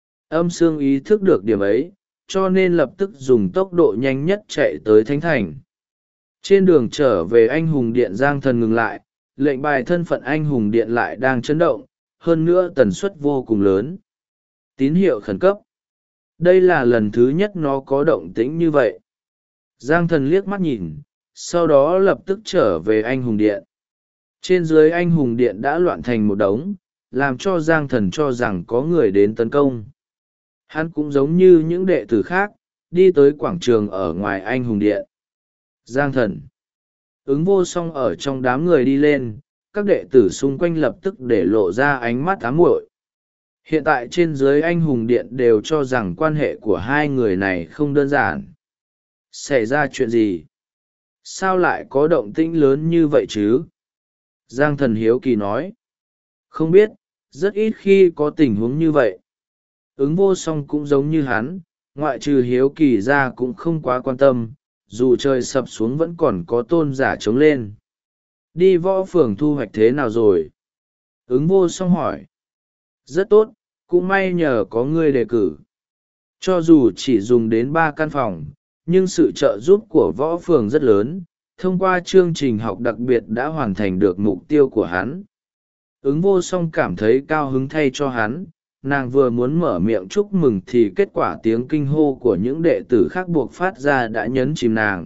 Âm Sương ý thức được điểm ấy, cho nên lập tức dùng tốc độ nhanh nhất chạy tới Thánh Thành. Trên đường trở về Anh Hùng Điện, Giang Thần ngừng lại, lệnh bài thân phận Anh Hùng Điện lại đang chấn động, hơn nữa tần suất vô cùng lớn. Tín hiệu khẩn cấp. Đây là lần thứ nhất nó có động tĩnh như vậy. Giang Thần liếc mắt nhìn, sau đó lập tức trở về Anh Hùng Điện. Trên dưới Anh Hùng Điện đã loạn thành một đống, làm cho Giang Thần cho rằng có người đến tấn công. Hắn cũng giống như những đệ tử khác, đi tới quảng trường ở ngoài Anh Hùng Điện. Giang Thần. Ứng Vô Song ở trong đám người đi lên, các đệ tử xung quanh lập tức để lộ ra ánh mắt ám muội. Hiện tại trên dưới Anh Hùng Điện đều cho rằng quan hệ của hai người này không đơn giản. Xảy ra chuyện gì? Sao lại có động tĩnh lớn như vậy chứ? Giang Thần hiếu kỳ nói. Không biết, rất ít khi có tình huống như vậy. Ứng Vô Song cũng giống như hắn, ngoại trừ hiếu kỳ ra cũng không quá quan tâm, dù trời sập xuống vẫn còn có tôn giả chống lên. Đi võ phường thu hoạch thế nào rồi? Ứng Vô Song hỏi. Rất tốt, cũng may nhờ có ngươi đề cử. Cho dù chỉ dùng đến 3 căn phòng, nhưng sự trợ giúp của võ phường rất lớn, thông qua chương trình học đặc biệt đã hoàn thành được mục tiêu của hắn. Ứng Vô Song cảm thấy cao hứng thay cho hắn, nàng vừa muốn mở miệng chúc mừng thì kết quả tiếng kinh hô của những đệ tử khác buộc phát ra đã nhấn chìm nàng.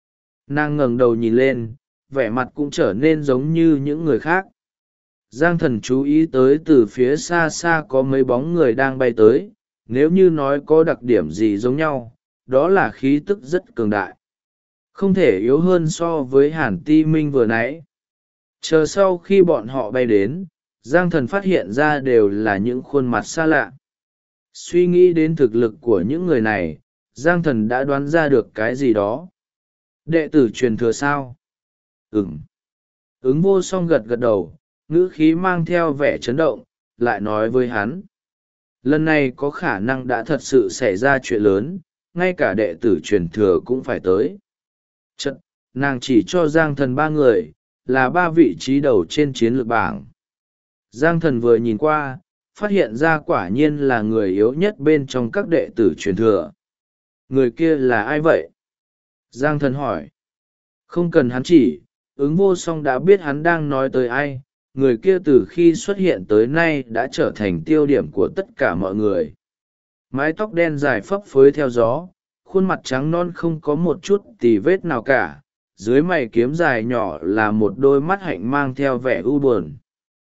Nàng ngẩng đầu nhìn lên, vẻ mặt cũng trở nên giống như những người khác. Giang Thần chú ý tới từ phía xa xa có mấy bóng người đang bay tới, nếu như nói có đặc điểm gì giống nhau, đó là khí tức rất cường đại. Không thể yếu hơn so với Hàn Ti Minh vừa nãy. Chờ sau khi bọn họ bay đến, Giang Thần phát hiện ra đều là những khuôn mặt xa lạ. Suy nghĩ đến thực lực của những người này, Giang Thần đã đoán ra được cái gì đó. Đệ tử truyền thừa sao? Ừm. Ứng Vô Song gật gật đầu, ngữ khí mang theo vẻ chấn động, lại nói với hắn. Lần này có khả năng đã thật sự xảy ra chuyện lớn, ngay cả đệ tử truyền thừa cũng phải tới. Chật, nàng chỉ cho Giang Thần 3 người, là 3 vị trí đầu trên chiến lược bảng. Giang Thần vừa nhìn qua, phát hiện ra quả nhiên là người yếu nhất bên trong các đệ tử truyền thừa. Người kia là ai vậy? Giang Thần hỏi. Không cần hắn chỉ, Ứng Vô Song đã biết hắn đang nói tới ai. Người kia từ khi xuất hiện tới nay đã trở thành tiêu điểm của tất cả mọi người. Mái tóc đen dài phấp phới theo gió, khuôn mặt trắng non không có một chút tì vết nào cả, dưới mày kiếm dài nhỏ là một đôi mắt hạnh mang theo vẻ u buồn.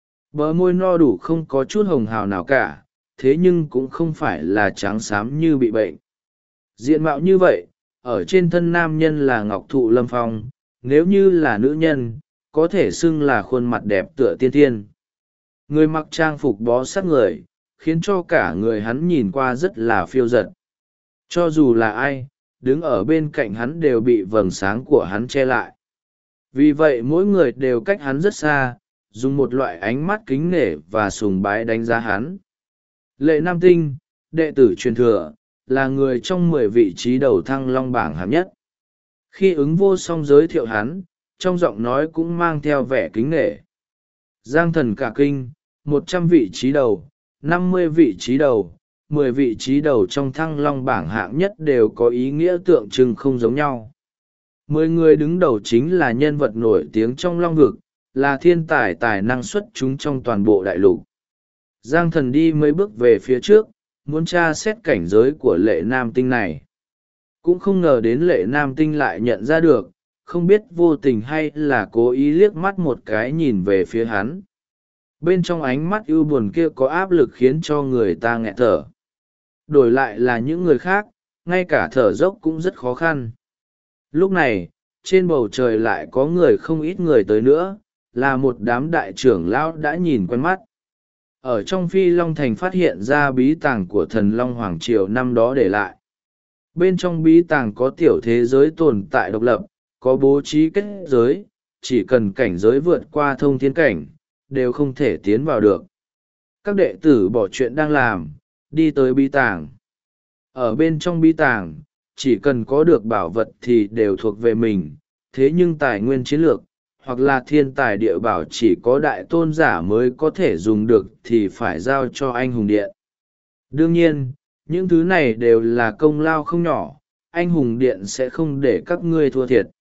Bờ môi no đủ không có chút hồng hào nào cả, thế nhưng cũng không phải là trắng xám như bị bệnh. Diện mạo như vậy, ở trên thân nam nhân là ngọc thụ lâm phong, nếu như là nữ nhân, có thể xưng là khuôn mặt đẹp tựa tiên thiên. Người mặc trang phục bó sát người, khiến cho cả người hắn nhìn qua rất là phiêu dật. Cho dù là ai, đứng ở bên cạnh hắn đều bị vầng sáng của hắn che lại. Vì vậy mỗi người đều cách hắn rất xa, dùng một loại ánh mắt kính nể và sùng bái đánh giá hắn. Lệ Nam Tinh, đệ tử truyền thừa, là người trong 10 vị trí đầu thăng long bảng hạng nhất. Khi Ứng Vô Song giới thiệu hắn, trong giọng nói cũng mang theo vẻ kính nể. Giang Thần cả kinh, 100 vị trí đầu, 50 vị trí đầu, 10 vị trí đầu trong Thăng Long bảng hạng nhất đều có ý nghĩa tượng trưng không giống nhau. 10 người đứng đầu chính là nhân vật nổi tiếng trong Long vực, là thiên tài tài năng xuất chúng trong toàn bộ đại lục. Giang Thần đi mấy bước về phía trước, muốn tra xét cảnh giới của Lệ Nam Tinh này. Cũng không ngờ đến Lệ Nam Tinh lại nhận ra được, không biết vô tình hay là cố ý liếc mắt một cái nhìn về phía hắn. Bên trong ánh mắt ưu buồn kia có áp lực khiến cho người ta nghẹt thở. Đổi lại là những người khác, ngay cả thở dốc cũng rất khó khăn. Lúc này, trên bầu trời lại có người không ít người tới nữa, là một đám đại trưởng lão đã nhìn quen mắt. Ở trong Phi Long Thành phát hiện ra bí tàng của thần Long Hoàng Triều năm đó để lại. Bên trong bí tàng có tiểu thế giới tồn tại độc lập, có bố trí kết giới, chỉ cần cảnh giới vượt qua thông thiên cảnh, đều không thể tiến vào được. Các đệ tử bỏ chuyện đang làm, đi tới bí tàng. Ở bên trong bí tàng, chỉ cần có được bảo vật thì đều thuộc về mình, thế nhưng tài nguyên chiến lược, hoặc là thiên tài địa bảo chỉ có đại tôn giả mới có thể dùng được thì phải giao cho anh hùng điện. Đương nhiên, những thứ này đều là công lao không nhỏ, anh hùng điện sẽ không để các ngươi thua thiệt.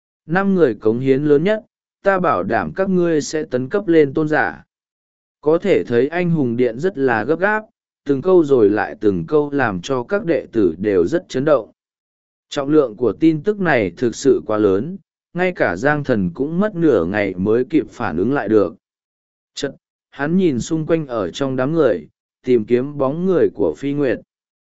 5 người cống hiến lớn nhất, ta bảo đảm các ngươi sẽ tấn cấp lên tôn giả. Có thể thấy anh hùng điện rất là gấp gáp, từng câu rồi lại từng câu làm cho các đệ tử đều rất chấn động. Trọng lượng của tin tức này thực sự quá lớn, ngay cả Giang Thần cũng mất nửa ngày mới kịp phản ứng lại được. Chật, hắn nhìn xung quanh ở trong đám người, tìm kiếm bóng người của Phi Nguyệt.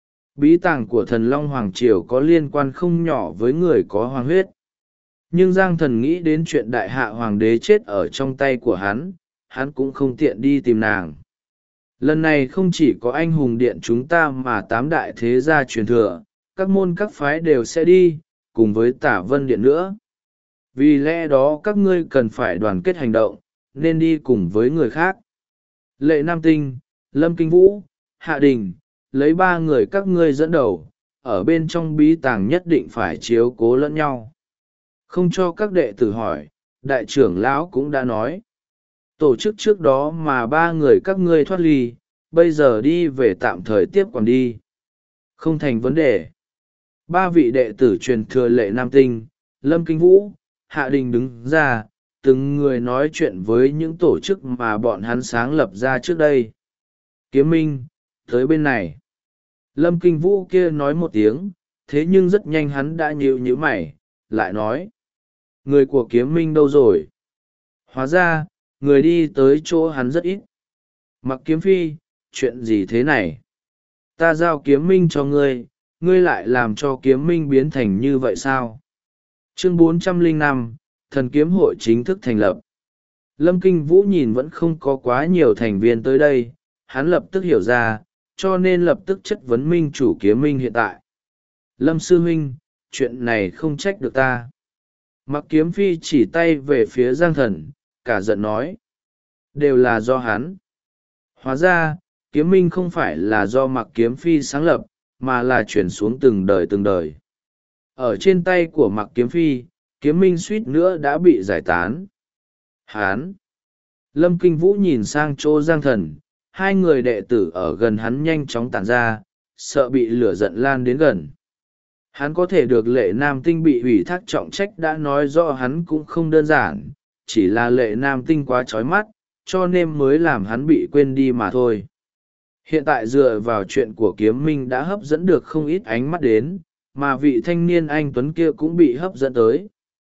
Bí tàng của thần Long Hoàng Triều có liên quan không nhỏ với người có hoàng huyết. Nhưng Giang Thần nghĩ đến chuyện đại hạ hoàng đế chết ở trong tay của hắn cũng không tiện đi tìm nàng. Lần này không chỉ có anh hùng điện chúng ta mà 8 đại thế gia truyền thừa, các môn các phái đều sẽ đi, cùng với Tả Vân Điện nữa. Vì lẽ đó các ngươi cần phải đoàn kết hành động, nên đi cùng với người khác. Lệ Nam Tinh, Lâm Kinh Vũ, Hạ Đình, lấy 3 người các ngươi dẫn đầu, ở bên trong bí tàng nhất định phải chiếu cố lẫn nhau. Không cho các đệ tử hỏi, đại trưởng lão cũng đã nói. Tổ chức trước đó mà 3 người các ngươi thoát ly, bây giờ đi về tạm thời tiếp còn đi. Không thành vấn đề. 3 vị đệ tử truyền thừa Lệ Nam Tinh, Lâm Kinh Vũ, Hạ Đình đứng ra, từng người nói chuyện với những tổ chức mà bọn hắn sáng lập ra trước đây. Kiếm Minh, tới bên này. Lâm Kinh Vũ kia nói một tiếng, thế nhưng rất nhanh hắn đã nhíu mày, lại nói. Người của Kiếm Minh đâu rồi? Hóa ra, người đi tới chỗ hắn rất ít. Mặc Kiếm Phi, chuyện gì thế này? Ta giao Kiếm Minh cho ngươi, ngươi lại làm cho Kiếm Minh biến thành như vậy sao? Chương 405, Thần Kiếm Hội chính thức thành lập. Lâm Kinh Vũ nhìn vẫn không có quá nhiều thành viên tới đây, hắn lập tức hiểu ra, cho nên lập tức chất vấn minh chủ Kiếm Minh hiện tại. Lâm Sư Huynh, chuyện này không trách được ta. Mặc Kiếm Phi chỉ tay về phía Giang Thần, cả giận nói. Đều là do hắn. Hóa ra, Kiếm Minh không phải là do Mặc Kiếm Phi sáng lập, mà là chuyển xuống từng đời từng đời. Ở trên tay của Mặc Kiếm Phi, Kiếm Minh suýt nữa đã bị giải tán. Hán! Lâm Kinh Vũ nhìn sang chỗ Giang Thần, 2 người đệ tử ở gần hắn nhanh chóng tản ra, sợ bị lửa giận lan đến gần. Hắn có thể được Lệ Nam Tinh bị ủy thác trọng trách đã nói rõ hắn cũng không đơn giản, chỉ là Lệ Nam Tinh quá trói mắt, cho nên mới làm hắn bị quên đi mà thôi. Hiện tại dựa vào chuyện của Kiếm Minh đã hấp dẫn được không ít ánh mắt đến, mà vị thanh niên anh Tuấn kia cũng bị hấp dẫn tới.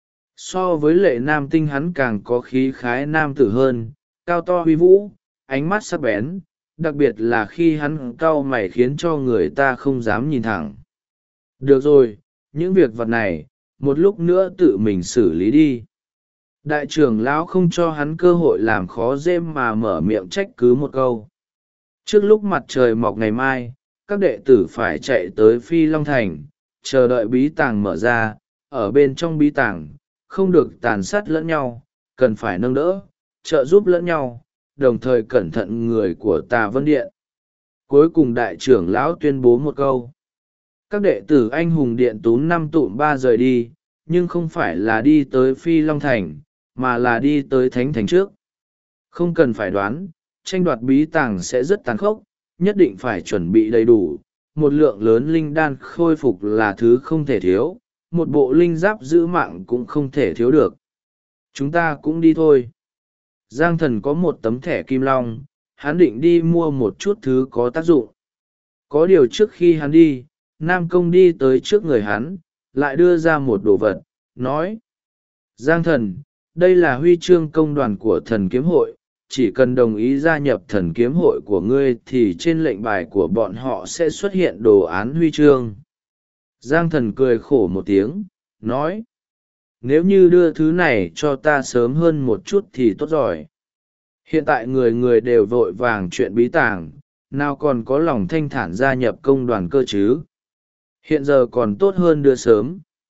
So với Lệ Nam Tinh hắn càng có khí khái nam tử hơn, cao to huy vũ, ánh mắt sắc bén, đặc biệt là khi hắn cau mày khiến cho người ta không dám nhìn thẳng. Được rồi, những việc vật này, một lúc nữa tự mình xử lý đi. Đại trưởng lão không cho hắn cơ hội làm khó dễ mà mở miệng trách cứ một câu. Trước lúc mặt trời mọc ngày mai, các đệ tử phải chạy tới Phi Long Thành, chờ đợi bí tàng mở ra, ở bên trong bí tàng, không được tàn sát lẫn nhau, cần phải nâng đỡ, trợ giúp lẫn nhau, đồng thời cẩn thận người của Tà Vân Điện. Cuối cùng đại trưởng lão tuyên bố một câu. Các đệ tử anh hùng điện túm 5 tụm 3 rời đi, nhưng không phải là đi tới Phi Long Thành, mà là đi tới Thánh Thành trước. Không cần phải đoán, tranh đoạt bí tàng sẽ rất tàn khốc, nhất định phải chuẩn bị đầy đủ. Một lượng lớn linh đan khôi phục là thứ không thể thiếu, một bộ linh giáp giữ mạng cũng không thể thiếu được. Chúng ta cũng đi thôi. Giang Thần có một tấm thẻ kim long, hắn định đi mua một chút thứ có tác dụng. Có điều trước khi hắn đi, Nam Công đi tới trước người hắn, lại đưa ra một đồ vật, nói: Giang Thần, đây là huy chương công đoàn của Thần Kiếm Hội, chỉ cần đồng ý gia nhập Thần Kiếm Hội của ngươi thì trên lệnh bài của bọn họ sẽ xuất hiện đồ án huy chương. Giang Thần cười khổ một tiếng, nói: nếu như đưa thứ này cho ta sớm hơn một chút thì tốt rồi. Hiện tại người người đều vội vàng chuyện bí tàng, nào còn có lòng thanh thản gia nhập công đoàn cơ chứ. Hiện giờ còn tốt hơn đưa sớm.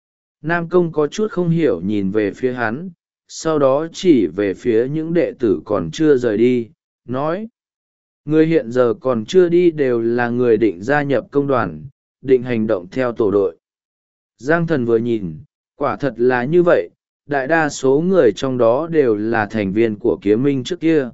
Nam Công có chút không hiểu nhìn về phía hắn, sau đó chỉ về phía những đệ tử còn chưa rời đi, nói: người hiện giờ còn chưa đi đều là người định gia nhập công đoàn, định hành động theo tổ đội. Giang Thần vừa nhìn, quả thật là như vậy, đại đa số người trong đó đều là thành viên của Kiếm Minh trước kia.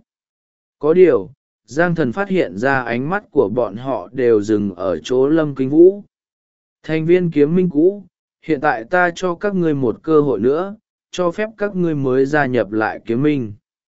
Có điều, Giang Thần phát hiện ra ánh mắt của bọn họ đều dừng ở chỗ Lâm Kinh Vũ. Thành viên Kiếm Minh cũ, hiện tại ta cho các ngươi một cơ hội nữa, cho phép các ngươi mới gia nhập lại Kiếm Minh.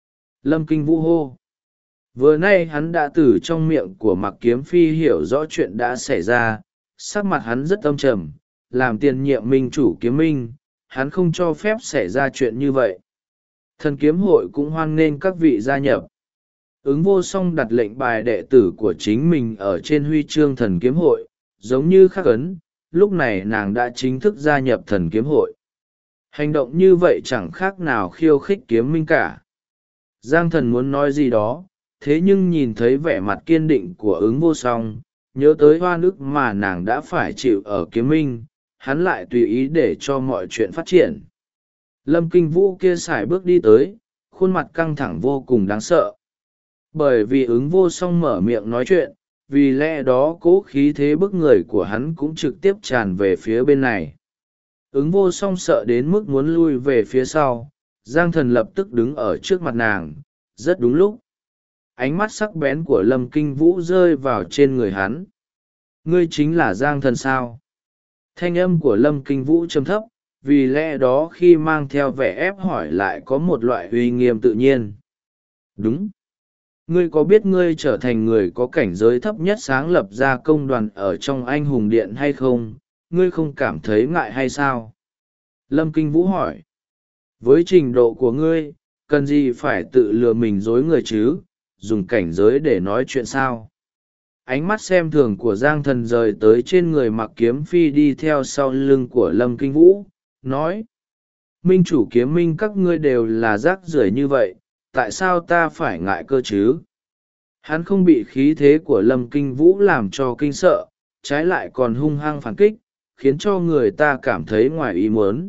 Lâm Kinh Vũ hô. Vừa nay hắn đã từ trong miệng của Mặc Kiếm Phi hiểu rõ chuyện đã xảy ra, sắc mặt hắn rất âm trầm, làm tiền nhiệm minh chủ Kiếm Minh, hắn không cho phép xảy ra chuyện như vậy. Thần Kiếm Hội cũng hoan nghênh các vị gia nhập. Ứng Vô Song đặt lệnh bài đệ tử của chính mình ở trên huy chương Thần Kiếm Hội, giống như khắc ấn, lúc này nàng đã chính thức gia nhập Thần Kiếm Hội. Hành động như vậy chẳng khác nào khiêu khích Kiếm Minh cả. Giang Thần muốn nói gì đó, thế nhưng nhìn thấy vẻ mặt kiên định của Ứng Vô Song, nhớ tới oan ức mà nàng đã phải chịu ở Kiếm Minh, hắn lại tùy ý để cho mọi chuyện phát triển. Lâm Kinh Vũ kia sải bước đi tới, khuôn mặt căng thẳng vô cùng đáng sợ. Bởi vì Ứng Vô Song mở miệng nói chuyện, vì lẽ đó cố khí thế bức người của hắn cũng trực tiếp tràn về phía bên này. Ứng Vô Song sợ đến mức muốn lui về phía sau, Giang Thần lập tức đứng ở trước mặt nàng, rất đúng lúc. Ánh mắt sắc bén của Lâm Kinh Vũ rơi vào trên người hắn. Ngươi chính là Giang Thần sao? Thanh âm của Lâm Kinh Vũ trầm thấp, vì lẽ đó khi mang theo vẻ ép hỏi lại có một loại uy nghiêm tự nhiên. Đúng. Ngươi có biết ngươi trở thành người có cảnh giới thấp nhất sáng lập ra công đoàn ở trong Anh Hùng Điện hay không? Ngươi không cảm thấy ngại hay sao? Lâm Kinh Vũ hỏi. Với trình độ của ngươi, cần gì phải tự lừa mình dối người chứ, dùng cảnh giới để nói chuyện sao? Ánh mắt xem thường của Giang Thần rời tới trên người Mặc Kiếm Phi đi theo sau lưng của Lâm Kinh Vũ, nói: Minh chủ Kiếm Minh các ngươi đều là rác rưởi như vậy, tại sao ta phải ngại cơ chứ? Hắn không bị khí thế của Lâm Kinh Vũ làm cho kinh sợ, trái lại còn hung hăng phản kích, khiến cho người ta cảm thấy ngoài ý muốn.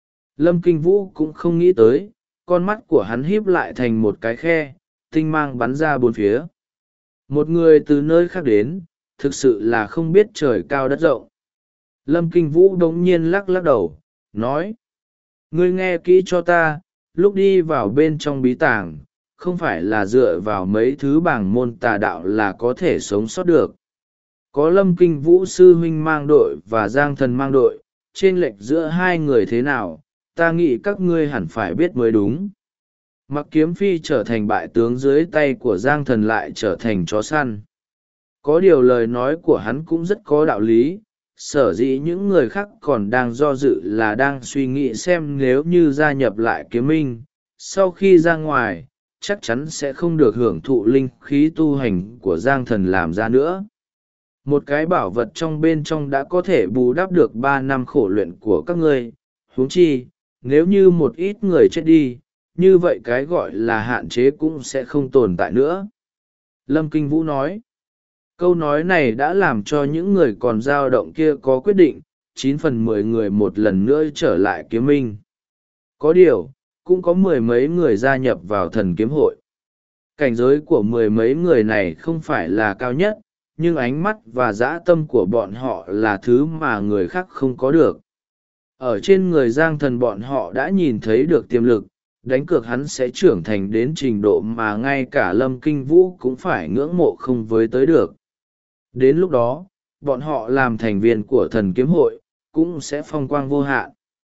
Lâm Kinh Vũ cũng không nghĩ tới, con mắt của hắn híp lại thành một cái khe, tinh mang bắn ra bốn phía. Một người từ nơi khác đến, thực sự là không biết trời cao đất rộng. Lâm Kinh Vũ đống nhiên lắc lắc đầu, nói: ngươi nghe kỹ cho ta, lúc đi vào bên trong bí tàng, không phải là dựa vào mấy thứ bảng môn tà đạo là có thể sống sót được. Có Lâm Kinh Vũ sư huynh mang đội và Giang Thần mang đội, chênh lệch giữa hai người thế nào, ta nghĩ các ngươi hẳn phải biết mới đúng. Mặc Kiếm Phi trở thành bại tướng dưới tay của Giang Thần lại trở thành chó săn. Có điều lời nói của hắn cũng rất có đạo lý, sở dĩ những người khác còn đang do dự là đang suy nghĩ xem nếu như gia nhập lại Kiếm Minh, sau khi ra ngoài, chắc chắn sẽ không được hưởng thụ linh khí tu hành của Giang Thần làm ra nữa. Một cái bảo vật trong bên trong đã có thể bù đắp được 3 năm khổ luyện của các ngươi, huống chi, nếu như một ít người chết đi, như vậy cái gọi là hạn chế cũng sẽ không tồn tại nữa. Lâm Kinh Vũ nói. Câu nói này đã làm cho những người còn dao động kia có quyết định, 9 phần 10 người một lần nữa trở lại Kiếm Minh. Có điều, cũng có 10 mấy người gia nhập vào Thần Kiếm Hội. Cảnh giới của 10 mấy người này không phải là cao nhất, nhưng ánh mắt và dã tâm của bọn họ là thứ mà người khác không có được. Ở trên người Giang Thần bọn họ đã nhìn thấy được tiềm lực, đánh cược hắn sẽ trưởng thành đến trình độ mà ngay cả Lâm Kinh Vũ cũng phải ngưỡng mộ không với tới được. Đến lúc đó, bọn họ làm thành viên của thần kiếm hội, cũng sẽ phong quang vô hạn.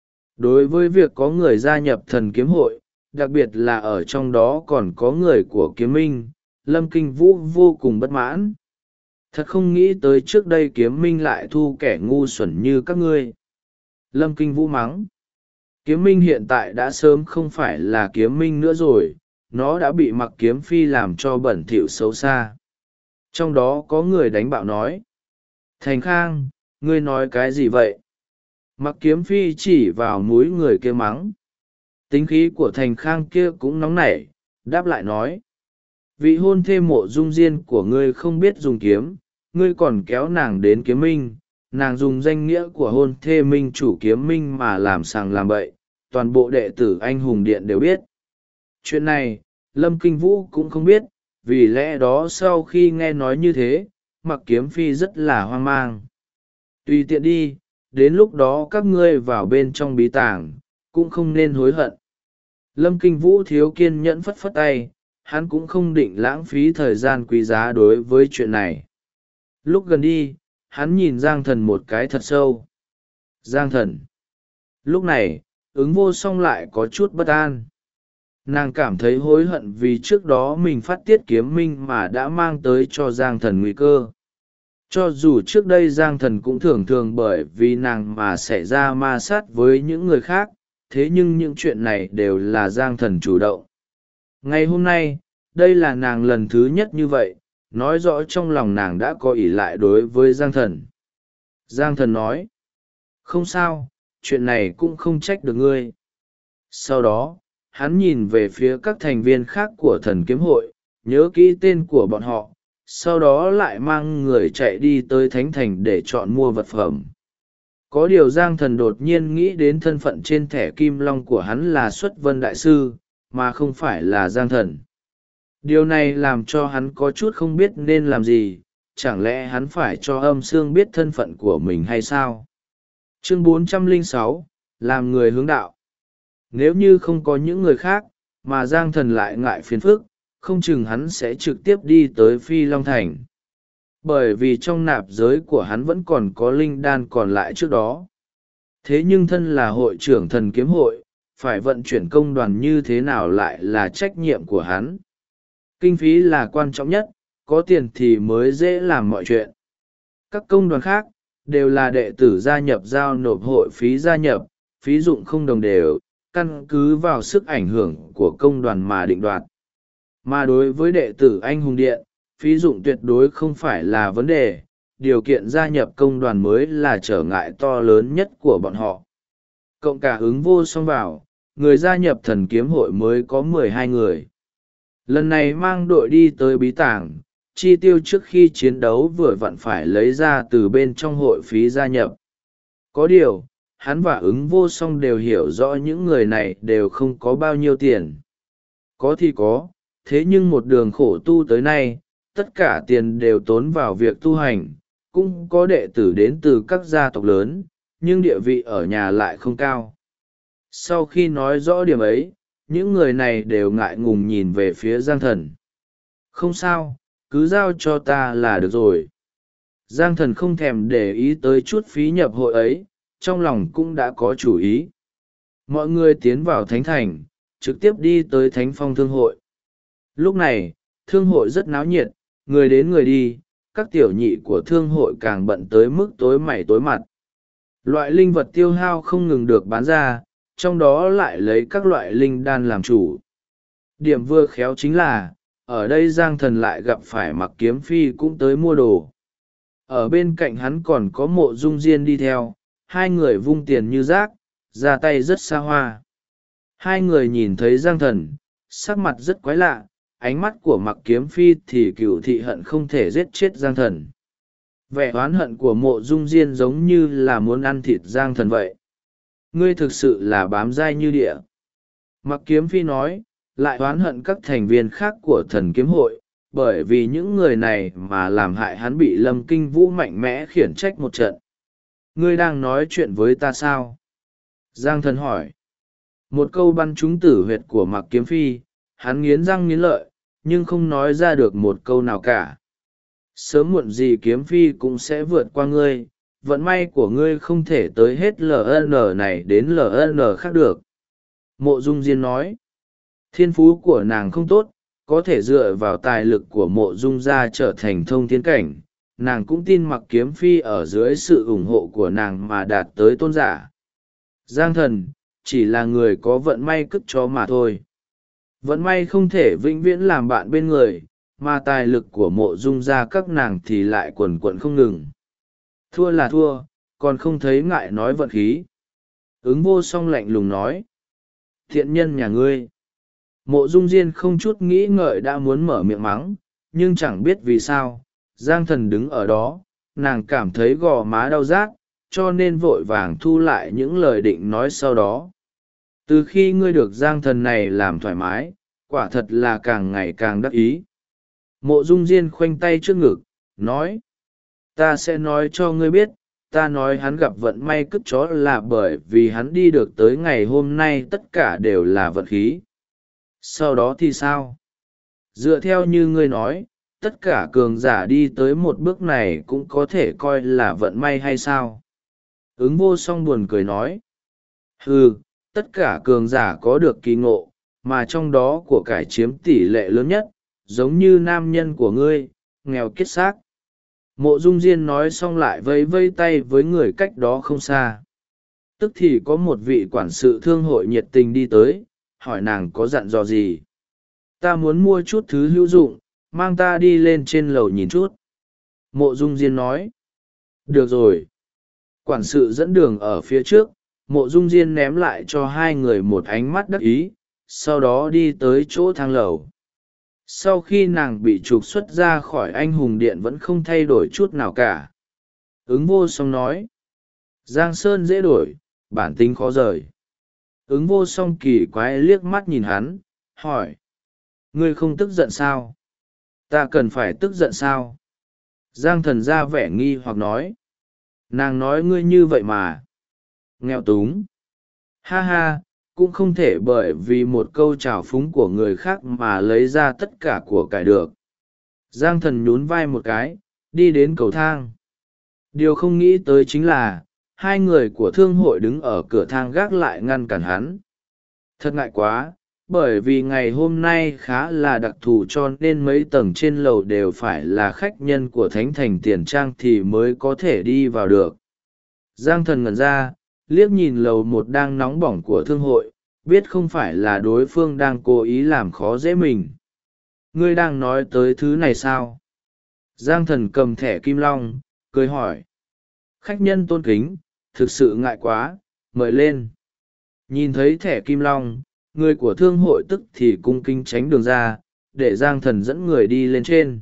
Đối với việc có người gia nhập thần kiếm hội, đặc biệt là ở trong đó còn có người của kiếm minh, Lâm Kinh Vũ vô cùng bất mãn. Thật không nghĩ tới trước đây kiếm minh lại thu kẻ ngu xuẩn như các ngươi. Lâm Kinh Vũ mắng. Kiếm minh hiện tại đã sớm không phải là kiếm minh nữa rồi, nó đã bị Mặc Kiếm Phi làm cho bẩn thỉu xấu xa. Trong đó có người đánh bạo nói. Thành Khang, ngươi nói cái gì vậy? Mặc Kiếm Phi chỉ vào mũi người kia mắng. Tính khí của Thành Khang kia cũng nóng nảy, đáp lại nói. Vị hôn thê Mộ Dung Diên của ngươi không biết dùng kiếm, ngươi còn kéo nàng đến kiếm minh, nàng dùng danh nghĩa của hôn thê minh chủ kiếm minh mà làm sàng làm bậy, toàn bộ đệ tử anh hùng điện đều biết. Chuyện này, Lâm Kinh Vũ cũng không biết, vì lẽ đó sau khi nghe nói như thế, Mặc Kiếm Phi rất là hoang mang. Tùy tiện đi, đến lúc đó các ngươi vào bên trong bí tàng, cũng không nên hối hận. Lâm Kinh Vũ thiếu kiên nhẫn phất phất tay, hắn cũng không định lãng phí thời gian quý giá đối với chuyện này. Lúc gần đi, hắn nhìn Giang Thần một cái thật sâu. Giang Thần. Lúc này, ứng vô song lại có chút bất an. Nàng cảm thấy hối hận vì trước đó mình phát tiết kiếm minh mà đã mang tới cho Giang Thần nguy cơ. Cho dù trước đây Giang Thần cũng thường thường bởi vì nàng mà xảy ra ma sát với những người khác, thế nhưng những chuyện này đều là Giang Thần chủ động. Ngày hôm nay, đây là nàng lần thứ nhất như vậy, nói rõ trong lòng nàng đã có ỷ lại đối với Giang Thần. Giang Thần nói, không sao, chuyện này cũng không trách được ngươi. Sau đó, hắn nhìn về phía các thành viên khác của thần kiếm hội, nhớ kỹ tên của bọn họ, sau đó lại mang người chạy đi tới Thánh Thành để chọn mua vật phẩm. Có điều Giang Thần đột nhiên nghĩ đến thân phận trên thẻ kim long của hắn là Xuất Vân Đại Sư, mà không phải là Giang Thần. Điều này làm cho hắn có chút không biết nên làm gì, chẳng lẽ hắn phải cho Âm Sương biết thân phận của mình hay sao? Chương 406, làm người hướng đạo. Nếu như không có những người khác, mà Giang Thần lại ngại phiền phức, không chừng hắn sẽ trực tiếp đi tới Phi Long Thành. Bởi vì trong nạp giới của hắn vẫn còn có linh đan còn lại trước đó. Thế nhưng thân là hội trưởng thần kiếm hội, phải vận chuyển công đoàn như thế nào lại là trách nhiệm của hắn. Kinh phí là quan trọng nhất, có tiền thì mới dễ làm mọi chuyện. Các công đoàn khác, đều là đệ tử gia nhập giao nộp hội phí gia nhập, phí dụng không đồng đều, căn cứ vào sức ảnh hưởng của công đoàn mà định đoạt. Mà đối với đệ tử anh hùng điện, phí dụng tuyệt đối không phải là vấn đề, điều kiện gia nhập công đoàn mới là trở ngại to lớn nhất của bọn họ. Cộng cả ứng vô song vào, người gia nhập thần kiếm hội mới có 12 người. Lần này mang đội đi tới bí tàng, chi tiêu trước khi chiến đấu vừa vặn phải lấy ra từ bên trong hội phí gia nhập. Có điều, hắn và ứng vô song đều hiểu rõ những người này đều không có bao nhiêu tiền. Có thì có, thế nhưng một đường khổ tu tới nay, tất cả tiền đều tốn vào việc tu hành, cũng có đệ tử đến từ các gia tộc lớn, nhưng địa vị ở nhà lại không cao. Sau khi nói rõ điểm ấy, những người này đều ngại ngùng nhìn về phía Giang Thần. Không sao, cứ giao cho ta là được rồi. Giang Thần không thèm để ý tới chút phí nhập hội ấy, trong lòng cũng đã có chủ ý. Mọi người tiến vào Thánh Thành, trực tiếp đi tới Thánh Phong Thương hội. Lúc này, thương hội rất náo nhiệt, người đến người đi, các tiểu nhị của thương hội càng bận tới mức tối mày tối mặt. Loại linh vật tiêu hao không ngừng được bán ra, trong đó lại lấy các loại linh đan làm chủ. Điểm vừa khéo chính là, ở đây Giang Thần lại gặp phải Mặc Kiếm Phi cũng tới mua đồ. Ở bên cạnh hắn còn có Mộ Dung Diên đi theo, hai người vung tiền như rác, ra tay rất xa hoa. Hai người nhìn thấy Giang Thần, sắc mặt rất quái lạ, ánh mắt của Mặc Kiếm Phi thì cựu thị hận không thể giết chết Giang Thần. Vẻ oán hận của Mộ Dung Diên giống như là muốn ăn thịt Giang Thần vậy. Ngươi thực sự là bám dai như địa. Mặc Kiếm Phi nói, lại oán hận các thành viên khác của thần kiếm hội, bởi vì những người này mà làm hại hắn bị Lâm Kinh Vũ mạnh mẽ khiển trách một trận. Ngươi đang nói chuyện với ta sao? Giang Thần hỏi. Một câu bắn trúng tử huyệt của Mặc Kiếm Phi, hắn nghiến răng nghiến lợi, nhưng không nói ra được một câu nào cả. sớm muộn gì kiếm phi cũng sẽ vượt qua ngươi, vận may của ngươi không thể tới hết ln này đến ln khác được. Mộ dung diên nói, thiên phú của nàng không tốt, có thể dựa vào tài lực của mộ dung gia trở thành thông thiên cảnh, nàng cũng tin mặc kiếm phi ở dưới sự ủng hộ của nàng mà đạt tới tôn giả. Giang thần chỉ là người có vận may cất chó mà thôi. Vận may không thể vĩnh viễn làm bạn bên người, mà tài lực của mộ dung gia các nàng thì lại quần quận không ngừng. Thua là thua, còn không thấy ngại nói vận khí. Ứng vô song lạnh lùng nói, thiện nhân nhà ngươi. Mộ dung diên không chút nghĩ ngợi đã muốn mở miệng mắng, nhưng chẳng biết vì sao, Giang thần đứng ở đó, nàng cảm thấy gò má đau rát, cho nên vội vàng thu lại những lời định nói sau đó. Từ khi ngươi được Giang thần này làm thoải mái, quả thật là càng ngày càng đắc ý. Mộ dung diên khoanh tay trước ngực, nói, ta sẽ nói cho ngươi biết, ta nói hắn gặp vận may cất chó là bởi vì hắn đi được tới ngày hôm nay tất cả đều là vận khí. Sau đó thì sao? Dựa theo như ngươi nói, tất cả cường giả đi tới một bước này cũng có thể coi là vận may hay sao? Ứng vô song buồn cười nói, tất cả cường giả có được kỳ ngộ, mà trong đó của cải chiếm tỷ lệ lớn nhất, giống như nam nhân của ngươi, nghèo kiết xác. Mộ dung diên nói xong lại vẫy vẫy tay với người cách đó không xa. Tức thì có một vị quản sự thương hội nhiệt tình đi tới, hỏi nàng có dặn dò gì. Ta muốn mua chút thứ hữu dụng, mang ta đi lên trên lầu nhìn chút. Mộ dung diên nói, được rồi. Quản sự dẫn đường ở phía trước, mộ dung diên ném lại cho hai người một ánh mắt đắc ý, sau đó đi tới chỗ thang lầu. Sau khi nàng bị trục xuất ra khỏi anh hùng điện vẫn không thay đổi chút nào cả. Ứng vô song nói, Giang Sơn dễ đổi, bản tính khó rời. Ứng vô song kỳ quái liếc mắt nhìn hắn, hỏi, ngươi không tức giận sao? Ta cần phải tức giận sao? Giang thần ra vẻ nghi hoặc nói, nàng nói ngươi như vậy mà. Nghèo túng. Ha ha, cũng không thể bởi vì một câu trào phúng của người khác mà lấy ra tất cả của cải được. Giang thần nhún vai một cái, đi đến cầu thang. Điều không nghĩ tới chính là, hai người của thương hội đứng ở cửa thang gác lại ngăn cản hắn. Thật ngại quá, bởi vì ngày hôm nay khá là đặc thù cho nên mấy tầng trên lầu đều phải là khách nhân của thánh thành tiền trang thì mới có thể đi vào được. Giang thần ngẩn ra, liếc nhìn lầu một đang nóng bỏng của thương hội, biết không phải là đối phương đang cố ý làm khó dễ mình. Ngươi đang nói tới thứ này sao? Giang thần cầm thẻ kim long, cười hỏi. Khách nhân tôn kính, thực sự ngại quá, mời lên. Nhìn thấy thẻ kim long, người của thương hội tức thì cung kính tránh đường ra, để Giang thần dẫn người đi lên trên.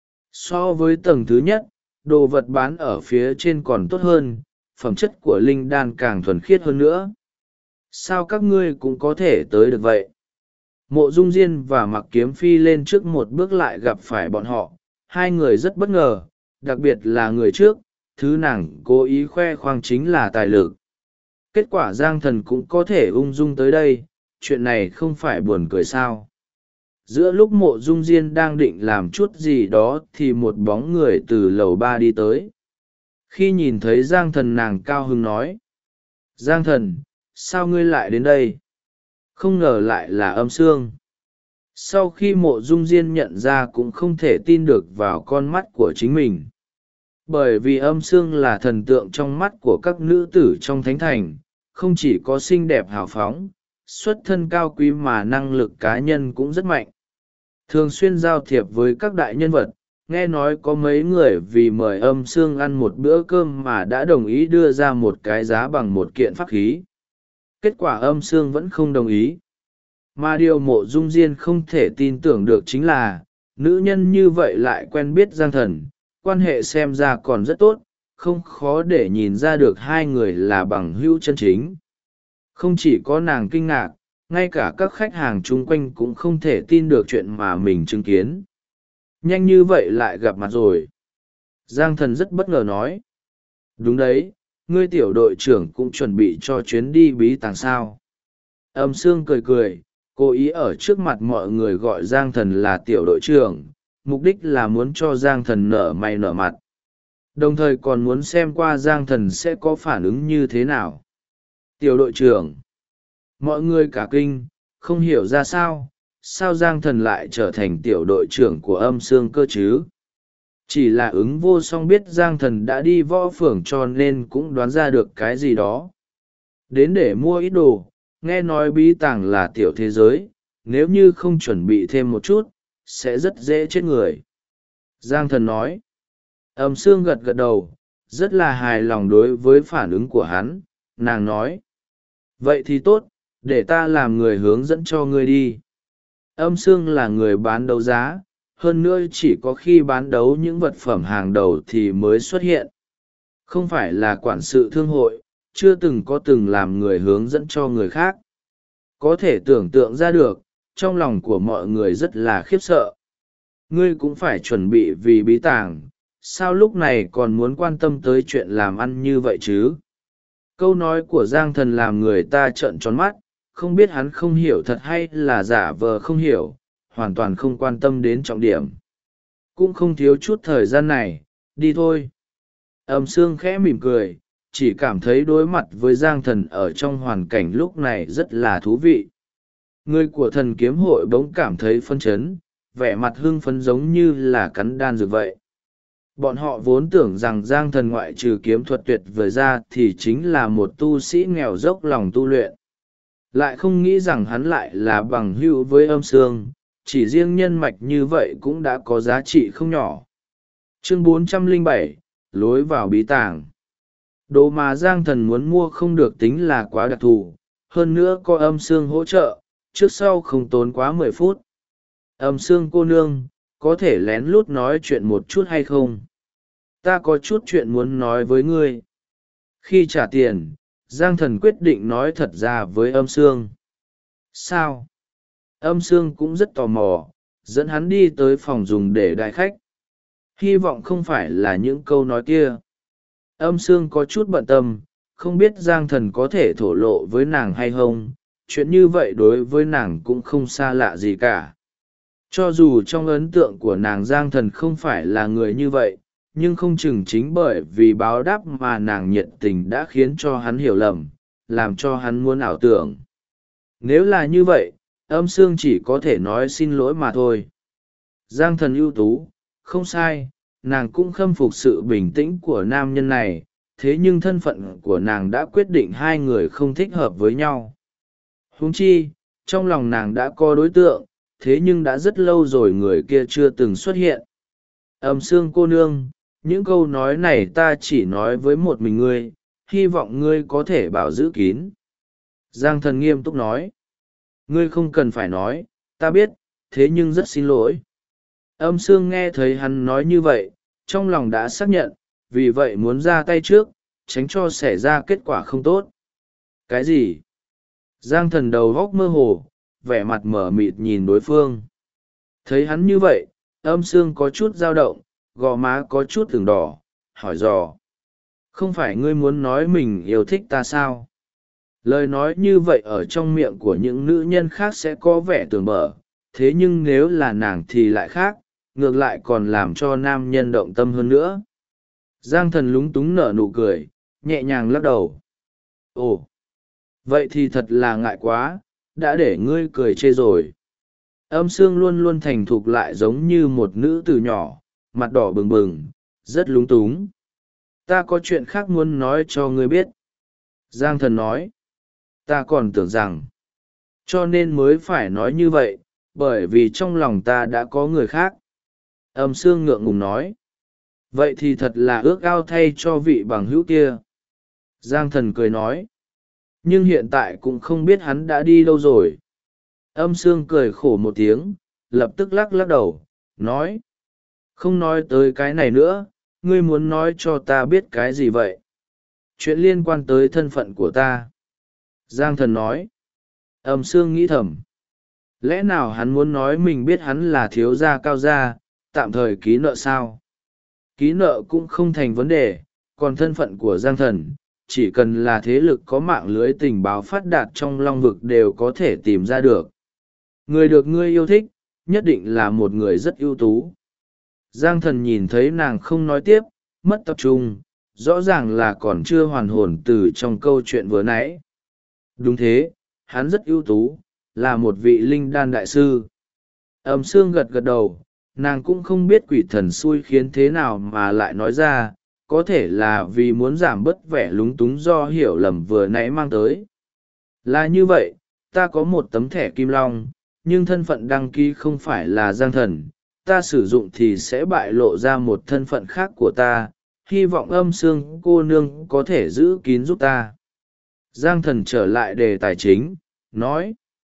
So với tầng thứ nhất, đồ vật bán ở phía trên còn tốt hơn, phẩm chất của linh đan càng thuần khiết hơn nữa. Sao các ngươi cũng có thể tới được vậy? Mộ dung diên và mặc kiếm phi lên trước một bước lại gặp phải bọn họ, hai người rất bất ngờ, đặc biệt là người trước, thứ nàng cố ý khoe khoang chính là tài lực. Kết quả Giang thần cũng có thể ung dung tới đây, chuyện này không phải buồn cười sao? Giữa lúc mộ dung diên đang định làm chút gì đó thì một bóng người từ lầu 3 đi tới. Khi nhìn thấy Giang thần nàng cao hứng nói, Giang thần, sao ngươi lại đến đây? Không ngờ lại là Âm Sương. Sau khi mộ dung diên nhận ra cũng không thể tin được vào con mắt của chính mình. Bởi vì Âm Sương là thần tượng trong mắt của các nữ tử trong thánh thành, không chỉ có xinh đẹp hào phóng, xuất thân cao quý mà năng lực cá nhân cũng rất mạnh. Thường xuyên giao thiệp với các đại nhân vật, nghe nói có mấy người vì mời Âm Sương ăn một bữa cơm mà đã đồng ý đưa ra một cái giá bằng một kiện pháp khí. Kết quả Âm Sương vẫn không đồng ý. Mà điều mộ dung diên không thể tin tưởng được chính là, nữ nhân như vậy lại quen biết Giang thần, quan hệ xem ra còn rất tốt, không khó để nhìn ra được hai người là bằng hữu chân chính. Không chỉ có nàng kinh ngạc, ngay cả các khách hàng chung quanh cũng không thể tin được chuyện mà mình chứng kiến. Nhanh như vậy lại gặp mặt rồi. Giang thần rất bất ngờ nói. Đúng đấy, ngươi tiểu đội trưởng cũng chuẩn bị cho chuyến đi bí tàng sao. Âm Sương cười cười, cố ý ở trước mặt mọi người gọi Giang thần là tiểu đội trưởng, mục đích là muốn cho Giang Thần nở mày nở mặt. Đồng thời còn muốn xem qua Giang Thần sẽ có phản ứng như thế nào. Tiểu đội trưởng. Mọi người cả kinh, không hiểu ra sao Giang Thần lại trở thành tiểu đội trưởng của Âm Sương cơ chứ. Chỉ là ứng vô song biết Giang Thần đã đi võ phường cho nên cũng đoán ra được cái gì đó. Đến để mua ít đồ, nghe nói bí tàng là tiểu thế giới, nếu như không chuẩn bị thêm một chút, sẽ rất dễ chết người. Giang Thần nói. Âm Sương gật gật đầu, rất là hài lòng đối với phản ứng của hắn, nàng nói. Vậy thì tốt, để ta làm người hướng dẫn cho ngươi đi. Âm Sương là người bán đấu giá, hơn nữa chỉ có khi bán đấu những vật phẩm hàng đầu thì mới xuất hiện. Không phải là quản sự thương hội, chưa từng có từng làm người hướng dẫn cho người khác. Có thể tưởng tượng ra được, trong lòng của mọi người rất là khiếp sợ. Ngươi cũng phải chuẩn bị vì bí tàng, sao lúc này còn muốn quan tâm tới chuyện làm ăn như vậy chứ? Câu nói của Giang Thần làm người ta trợn tròn mắt, không biết hắn không hiểu thật hay là giả vờ không hiểu, hoàn toàn không quan tâm đến trọng điểm. Cũng không thiếu chút thời gian này, đi thôi. Âm Sương khẽ mỉm cười, chỉ cảm thấy đối mặt với Giang Thần ở trong hoàn cảnh lúc này rất là thú vị. Người của Thần Kiếm Hội bỗng cảm thấy phân chấn, vẻ mặt hưng phấn giống như là cắn đan dược vậy. Bọn họ vốn tưởng rằng Giang Thần ngoại trừ kiếm thuật tuyệt vời ra thì chính là một tu sĩ nghèo dốc lòng tu luyện. Lại không nghĩ rằng hắn lại là bằng hữu với Âm Sương, chỉ riêng nhân mạch như vậy cũng đã có giá trị không nhỏ. Chương 407, lối vào bí tàng. Đồ mà Giang Thần muốn mua không được tính là quá đặc thù, hơn nữa có Âm Sương hỗ trợ, trước sau không tốn quá 10 phút. Âm Sương cô nương, có thể lén lút nói chuyện một chút hay không? Ta có chút chuyện muốn nói với ngươi. Khi trả tiền, Giang Thần quyết định nói thật ra với Âm Sương. Sao? Âm Sương cũng rất tò mò, dẫn hắn đi tới phòng dùng để đãi khách. Hy vọng không phải là những câu nói kia. Âm Sương có chút bận tâm, không biết Giang Thần có thể thổ lộ với nàng hay không. Chuyện như vậy đối với nàng cũng không xa lạ gì cả. Cho dù trong ấn tượng của nàng Giang Thần không phải là người như vậy, nhưng không chừng chính bởi vì báo đáp mà nàng nhiệt tình đã khiến cho hắn hiểu lầm, làm cho hắn muốn ảo tưởng. Nếu là như vậy, Âm Sương chỉ có thể nói xin lỗi mà thôi. Giang Thần ưu tú, không sai, nàng cũng khâm phục sự bình tĩnh của nam nhân này, thế nhưng thân phận của nàng đã quyết định hai người không thích hợp với nhau. Huống chi, trong lòng nàng đã có đối tượng, thế nhưng đã rất lâu rồi người kia chưa từng xuất hiện. Âm Sương cô nương, những câu nói này ta chỉ nói với một mình ngươi, hy vọng ngươi có thể bảo giữ kín. Giang Thần nghiêm túc nói. Ngươi không cần phải nói, ta biết, thế nhưng rất xin lỗi. Âm Sương nghe thấy hắn nói như vậy, trong lòng đã xác nhận, vì vậy muốn ra tay trước, tránh cho xảy ra kết quả không tốt. Cái gì? Giang Thần đầu góc mơ hồ, vẻ mặt mở mịt nhìn đối phương. Thấy hắn như vậy, Âm Sương có chút dao động, gò má có chút ửng đỏ, hỏi dò. Không phải ngươi muốn nói mình yêu thích ta sao? Lời nói như vậy ở trong miệng của những nữ nhân khác sẽ có vẻ tưởng bở, thế nhưng nếu là nàng thì lại khác, ngược lại còn làm cho nam nhân động tâm hơn nữa. Giang Thần lúng túng nở nụ cười, nhẹ nhàng lắc đầu. Ồ, vậy thì thật là ngại quá, đã để ngươi cười chê rồi. Âm Sương luôn luôn thành thục lại giống như một nữ từ nhỏ, mặt đỏ bừng bừng, rất lúng túng. Ta có chuyện khác muốn nói cho ngươi biết. Giang Thần nói. Ta còn tưởng rằng, cho nên mới phải nói như vậy, bởi vì trong lòng ta đã có người khác. Âm Sương ngượng ngùng nói. Vậy thì thật là ước ao thay cho vị bằng hữu kia. Giang Thần cười nói. Nhưng hiện tại cũng không biết hắn đã đi đâu rồi. Âm Sương cười khổ một tiếng, lập tức lắc lắc đầu, nói. Không nói tới cái này nữa, ngươi muốn nói cho ta biết cái gì vậy? Chuyện liên quan tới thân phận của ta. Giang Thần nói. Âm Sương nghĩ thầm. Lẽ nào hắn muốn nói mình biết hắn là thiếu gia cao gia, tạm thời ký nợ sao? Ký nợ cũng không thành vấn đề, còn thân phận của Giang Thần, chỉ cần là thế lực có mạng lưới tình báo phát đạt trong Long Vực đều có thể tìm ra được. Người được ngươi yêu thích, nhất định là một người rất ưu tú. Giang Thần nhìn thấy nàng không nói tiếp, mất tập trung, rõ ràng là còn chưa hoàn hồn từ trong câu chuyện vừa nãy. Đúng thế, hắn rất ưu tú, là một vị linh đan đại sư. Âm Sương gật gật đầu, nàng cũng không biết quỷ thần xui khiến thế nào mà lại nói ra, có thể là vì muốn giảm bớt vẻ lúng túng do hiểu lầm vừa nãy mang tới. Là như vậy, ta có một tấm thẻ kim long, nhưng thân phận đăng ký không phải là Giang Thần, ta sử dụng thì sẽ bại lộ ra một thân phận khác của ta, hy vọng Âm Sương cô nương có thể giữ kín giúp ta. Giang Thần trở lại đề tài chính, nói.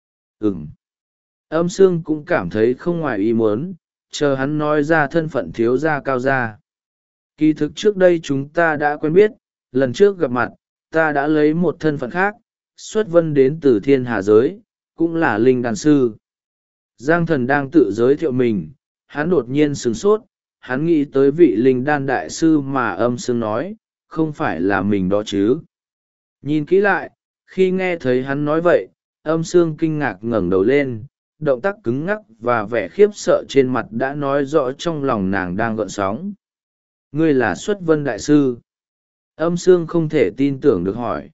Âm Sương cũng cảm thấy không ngoài ý muốn, chờ hắn nói ra thân phận thiếu gia Cao gia. Kỳ thực trước đây chúng ta đã quen biết, lần trước gặp mặt, ta đã lấy một thân phận khác, xuất vân đến từ thiên hà giới, cũng là linh đan sư. Giang Thần đang tự giới thiệu mình, hắn đột nhiên sửng sốt, hắn nghĩ tới vị linh đan đại sư mà Âm Sương nói, không phải là mình đó chứ. Nhìn kỹ lại, khi nghe thấy hắn nói vậy, Âm Sương kinh ngạc ngẩng đầu lên, động tác cứng ngắc và vẻ khiếp sợ trên mặt đã nói rõ trong lòng nàng đang gợn sóng. Ngươi là Xuất Vân đại sư? Âm Sương không thể tin tưởng được hỏi.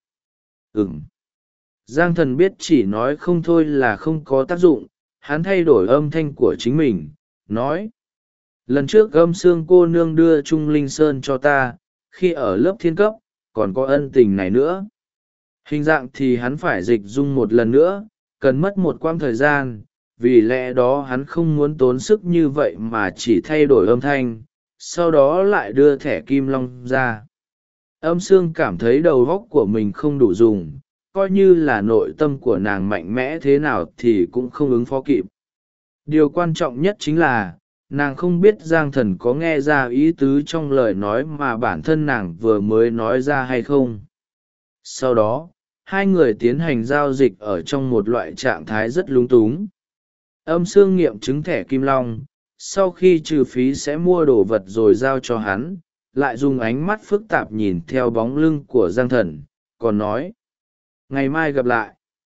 Giang Thần biết chỉ nói không thôi là không có tác dụng, hắn thay đổi âm thanh của chính mình, nói. Lần trước Âm Sương cô nương đưa Trung Linh Sơn cho ta, khi ở lớp thiên cấp, còn có ân tình này nữa. Hình dạng thì hắn phải dịch dung một lần nữa, cần mất một quãng thời gian, vì lẽ đó hắn không muốn tốn sức như vậy mà chỉ thay đổi âm thanh, sau đó lại đưa thẻ kim long ra. Âm Sương cảm thấy đầu óc của mình không đủ dùng, coi như là nội tâm của nàng mạnh mẽ thế nào thì cũng không ứng phó kịp. Điều quan trọng nhất chính là, nàng không biết Giang Thần có nghe ra ý tứ trong lời nói mà bản thân nàng vừa mới nói ra hay không. Sau đó, hai người tiến hành giao dịch ở trong một loại trạng thái rất lúng túng. Âm Sương nghiệm chứng thẻ kim long, sau khi trừ phí sẽ mua đồ vật rồi giao cho hắn, lại dùng ánh mắt phức tạp nhìn theo bóng lưng của Giang Thần, còn nói. Ngày mai gặp lại.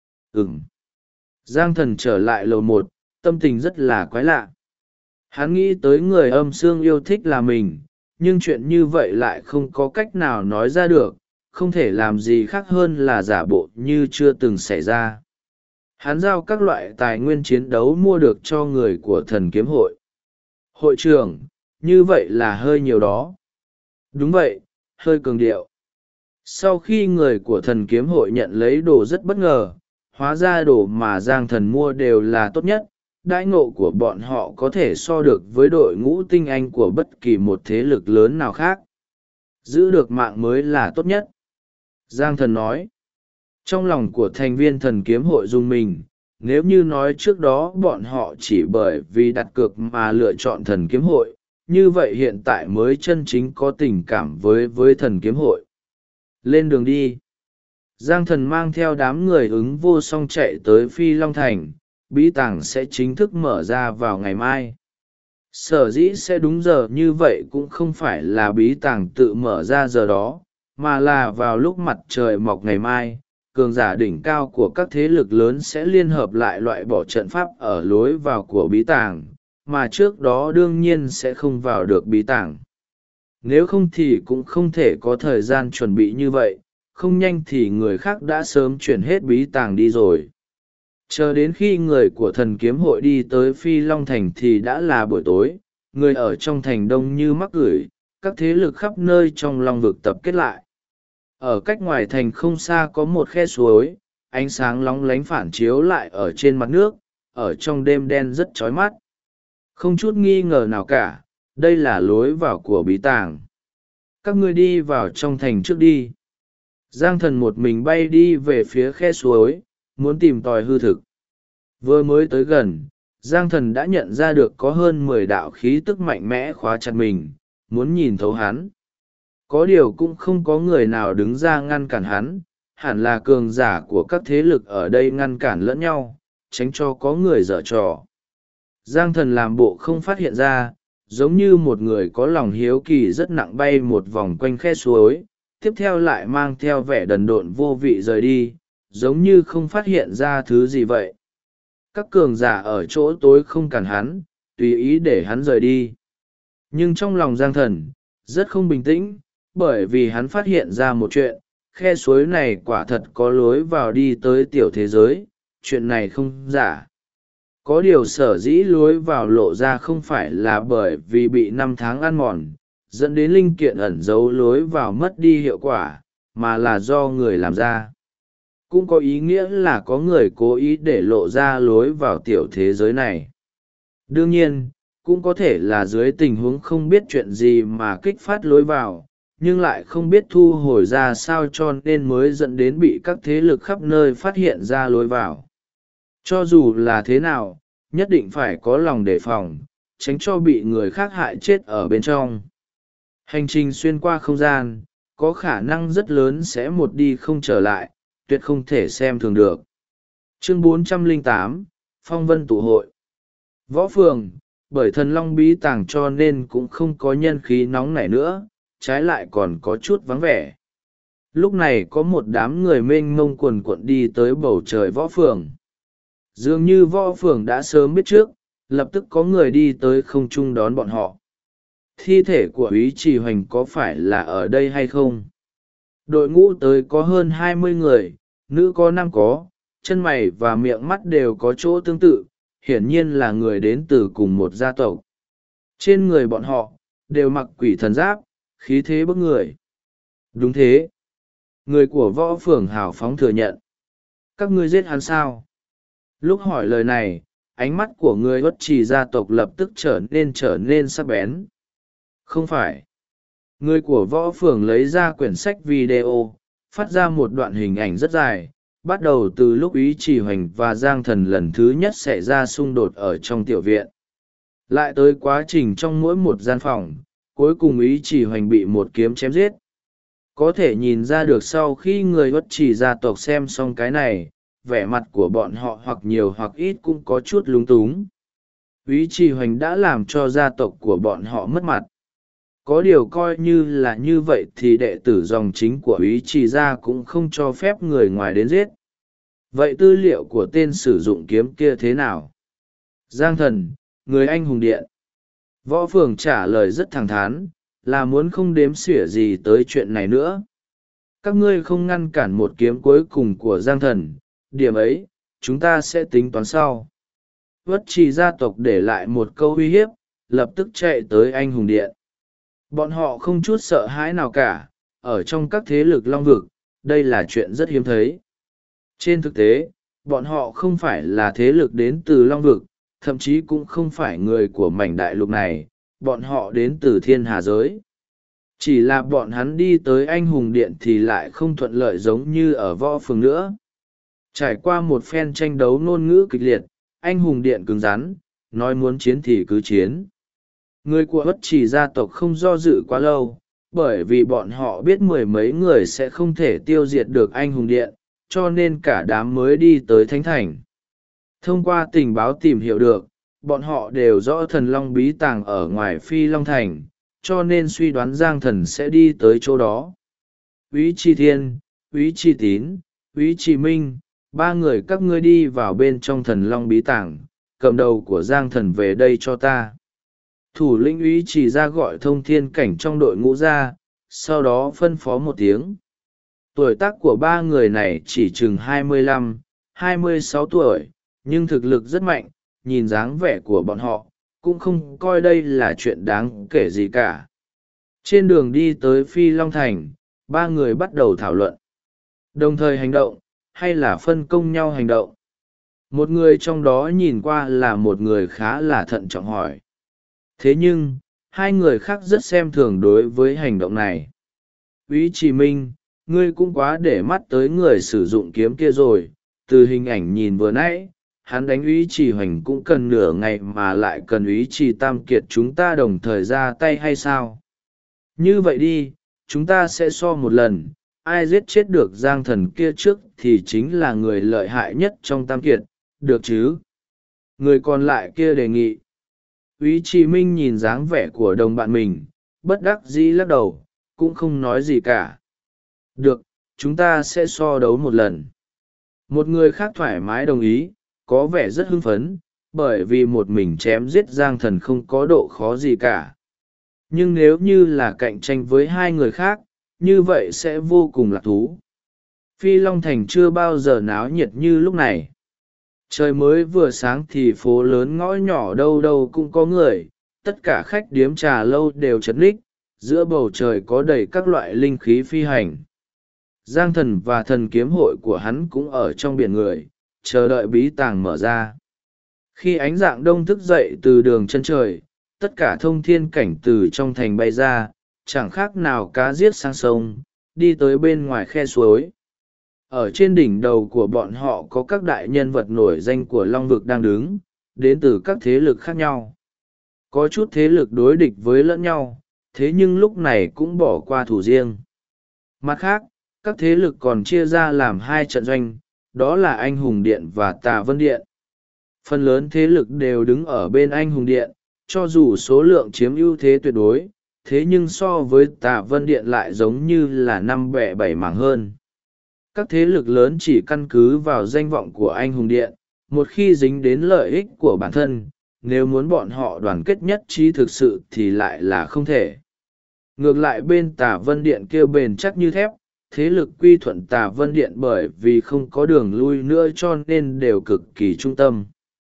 Giang Thần trở lại lầu một, tâm tình rất là quái lạ. Hắn nghĩ tới người Âm Sương yêu thích là mình, nhưng chuyện như vậy lại không có cách nào nói ra được, không thể làm gì khác hơn là giả bộ như chưa từng xảy ra. Hắn giao các loại tài nguyên chiến đấu mua được cho người của Thần Kiếm Hội. Hội trưởng, như vậy là hơi nhiều đó. Đúng vậy, hơi cường điệu. Sau khi người của Thần Kiếm Hội nhận lấy đồ rất bất ngờ, hóa ra đồ mà Giang Thần mua đều là tốt nhất, đãi ngộ của bọn họ có thể so được với đội ngũ tinh anh của bất kỳ một thế lực lớn nào khác. Giữ được mạng mới là tốt nhất. Giang Thần nói. Trong lòng của thành viên Thần Kiếm Hội rung mình, nếu như nói trước đó bọn họ chỉ bởi vì đặt cược mà lựa chọn Thần Kiếm Hội, như vậy hiện tại mới chân chính có tình cảm với Thần Kiếm Hội. Lên đường đi. Giang Thần mang theo đám người ứng vô song chạy tới Phi Long Thành, bí tàng sẽ chính thức mở ra vào ngày mai. Sở dĩ sẽ đúng giờ như vậy cũng không phải là bí tàng tự mở ra giờ đó, mà là vào lúc mặt trời mọc ngày mai, cường giả đỉnh cao của các thế lực lớn sẽ liên hợp lại loại bỏ trận pháp ở lối vào của bí tàng, mà trước đó đương nhiên sẽ không vào được bí tàng. Nếu không thì cũng không thể có thời gian chuẩn bị như vậy, không nhanh thì người khác đã sớm chuyển hết bí tàng đi rồi. Chờ đến khi người của Thần Kiếm Hội đi tới Phi Long Thành thì đã là buổi tối, người ở trong thành đông như mắc gửi, các thế lực khắp nơi trong Long vực tập kết lại. Ở cách ngoài thành không xa có một khe suối, ánh sáng lóng lánh phản chiếu lại ở trên mặt nước, ở trong đêm đen rất chói mắt. Không chút nghi ngờ nào cả, đây là lối vào của bí tàng. Các ngươi đi vào trong thành trước đi. Giang Thần một mình bay đi về phía khe suối, muốn tìm tòi hư thực. Vừa mới tới gần, Giang Thần đã nhận ra được có hơn 10 đạo khí tức mạnh mẽ khóa chặt mình, muốn nhìn thấu hắn. Có điều cũng không có người nào đứng ra ngăn cản hắn, hẳn là cường giả của các thế lực ở đây ngăn cản lẫn nhau, tránh cho có người dở trò. Giang Thần làm bộ không phát hiện ra, giống như một người có lòng hiếu kỳ rất nặng bay một vòng quanh khe suối, tiếp theo lại mang theo vẻ đần độn vô vị rời đi, giống như không phát hiện ra thứ gì vậy. Các cường giả ở chỗ tối không cản hắn, tùy ý để hắn rời đi. Nhưng trong lòng Giang Thần rất không bình tĩnh, bởi vì hắn phát hiện ra một chuyện, khe suối này quả thật có lối vào đi tới tiểu thế giới, chuyện này không giả. Có điều sở dĩ lối vào lộ ra không phải là bởi vì bị 5 tháng ăn mòn, dẫn đến linh kiện ẩn giấu lối vào mất đi hiệu quả, mà là do người làm ra. Cũng có ý nghĩa là có người cố ý để lộ ra lối vào tiểu thế giới này. Đương nhiên, cũng có thể là dưới tình huống không biết chuyện gì mà kích phát lối vào, nhưng lại không biết thu hồi ra sao cho nên mới dẫn đến bị các thế lực khắp nơi phát hiện ra lối vào. Cho dù là thế nào, nhất định phải có lòng đề phòng, tránh cho bị người khác hại chết ở bên trong. Hành trình xuyên qua không gian, có khả năng rất lớn sẽ một đi không trở lại, tuyệt không thể xem thường được. Chương 408, Phong vân tụ hội. Võ Phường, bởi thần long bí tàng cho nên cũng không có nhân khí nóng nảy nữa, trái lại còn có chút vắng vẻ. Lúc này có một đám người mênh mông quần quận đi tới bầu trời Võ Phường. Dường như Võ Phường đã sớm biết trước, lập tức có người đi tới không trung đón bọn họ. Thi thể của úy trì hoành có phải là ở đây hay không? Đội ngũ tới có hơn 20 người, nữ có nam có, chân mày và miệng mắt đều có chỗ tương tự, hiển nhiên là người đến từ cùng một gia tộc. Trên người bọn họ, đều mặc quỷ thần giáp, khí thế bức người. Đúng thế. Người của Võ Phường hào phóng thừa nhận. Các ngươi giết hắn sao? Lúc hỏi lời này, ánh mắt của người Uất Trì gia tộc lập tức trở nên sắc bén. Không phải. Người của Võ Phường lấy ra quyển sách video, phát ra một đoạn hình ảnh rất dài, bắt đầu từ lúc úy trì hoành và Giang Thần lần thứ nhất xảy ra xung đột ở trong tiểu viện. Lại tới quá trình trong mỗi một gian phòng, cuối cùng úy trì hoành bị một kiếm chém giết. Có thể nhìn ra được sau khi người Uất Trì gia tộc xem xong cái này, vẻ mặt của bọn họ hoặc nhiều hoặc ít cũng có chút lúng túng. Úy trì hoành đã làm cho gia tộc của bọn họ mất mặt. Có điều coi như là như vậy thì đệ tử dòng chính của úy trì gia cũng không cho phép người ngoài đến giết. Vậy tư liệu của tên sử dụng kiếm kia thế nào? Giang Thần, người anh hùng điện. Võ Phường trả lời rất thẳng thắn, là muốn không đếm xỉa gì tới chuyện này nữa. Các ngươi không ngăn cản một kiếm cuối cùng của Giang Thần, điểm ấy, chúng ta sẽ tính toán sau. Uất Trì gia tộc để lại một câu uy hiếp, lập tức chạy tới anh hùng điện. Bọn họ không chút sợ hãi nào cả, ở trong các thế lực long vực, đây là chuyện rất hiếm thấy. Trên thực tế, bọn họ không phải là thế lực đến từ long vực, thậm chí cũng không phải người của mảnh đại lục này, bọn họ đến từ thiên hà giới. Chỉ là bọn hắn đi tới anh hùng điện thì lại không thuận lợi giống như ở Võ Phường nữa. Trải qua một phen tranh đấu ngôn ngữ kịch liệt, anh hùng điện cứng rắn, nói muốn chiến thì cứ chiến. Người của Uất Trì gia tộc không do dự quá lâu, bởi vì bọn họ biết mười mấy người sẽ không thể tiêu diệt được anh hùng điện, cho nên cả đám mới đi tới Thánh Thành. Thông qua tình báo tìm hiểu được, bọn họ đều rõ thần long bí tàng ở ngoài Phi Long Thành, cho nên suy đoán Giang Thần sẽ đi tới chỗ đó. Úy Trì Thiên, Úy Trì Tín, Úy Trì Minh, ba người các ngươi đi vào bên trong thần long bí tàng, cầm đầu của Giang Thần về đây cho ta. Thủ lĩnh úy Trì ra gọi Thông Thiên Cảnh trong đội ngũ ra, sau đó phân phó một tiếng. Tuổi tác của ba người này chỉ chừng 25, 26 tuổi, nhưng thực lực rất mạnh, nhìn dáng vẻ của bọn họ, cũng không coi đây là chuyện đáng kể gì cả. Trên đường đi tới Phi Long Thành, ba người bắt đầu thảo luận. Đồng thời hành động, hay là phân công nhau hành động? Một người trong đó nhìn qua là một người khá là thận trọng hỏi. Thế nhưng, hai người khác rất xem thường đối với hành động này. Úy Trì Minh, ngươi cũng quá để mắt tới người sử dụng kiếm kia rồi, từ hình ảnh nhìn vừa nãy, hắn đánh úy Trì Hoành cũng cần nửa ngày mà lại cần úy Trì Tam Kiệt chúng ta đồng thời ra tay hay sao? Như vậy đi, chúng ta sẽ so một lần, ai giết chết được Giang Thần kia trước thì chính là người lợi hại nhất trong Tam Kiệt, được chứ? Người còn lại kia đề nghị. Úy Trì Minh nhìn dáng vẻ của đồng bạn mình, bất đắc dĩ lắc đầu, cũng không nói gì cả. Được, chúng ta sẽ so đấu một lần. Một người khác thoải mái đồng ý, có vẻ rất hưng phấn, bởi vì một mình chém giết Giang Thần không có độ khó gì cả. Nhưng nếu như là cạnh tranh với hai người khác, như vậy sẽ vô cùng lạc thú. Phi Long Thành chưa bao giờ náo nhiệt như lúc này. Trời mới vừa sáng thì phố lớn ngõ nhỏ đâu đâu cũng có người, tất cả khách điếm trà lâu đều chật ních, giữa bầu trời có đầy các loại linh khí phi hành. Giang Thần và thần kiếm hội của hắn cũng ở trong biển người, chờ đợi bí tàng mở ra. Khi ánh dạng đông thức dậy từ đường chân trời, tất cả thông thiên cảnh từ trong thành bay ra, chẳng khác nào cá giết sang sông, đi tới bên ngoài khe suối. Ở trên đỉnh đầu của bọn họ có các đại nhân vật nổi danh của Long Vực đang đứng, đến từ các thế lực khác nhau. Có chút thế lực đối địch với lẫn nhau, thế nhưng lúc này cũng bỏ qua thủ riêng. Mặt khác, các thế lực còn chia ra làm hai trận doanh, đó là Anh Hùng Điện và Tà Vân Điện. Phần lớn thế lực đều đứng ở bên Anh Hùng Điện, cho dù số lượng chiếm ưu thế tuyệt đối, thế nhưng so với Tà Vân Điện lại giống như là năm bẻ bảy mảng hơn. Các thế lực lớn chỉ căn cứ vào danh vọng của Anh Hùng Điện, một khi dính đến lợi ích của bản thân, nếu muốn bọn họ đoàn kết nhất trí thực sự thì lại là không thể. Ngược lại bên Tà Vân Điện kia bền chắc như thép, thế lực quy thuận Tà Vân Điện bởi vì không có đường lui nữa cho nên đều cực kỳ trung tâm.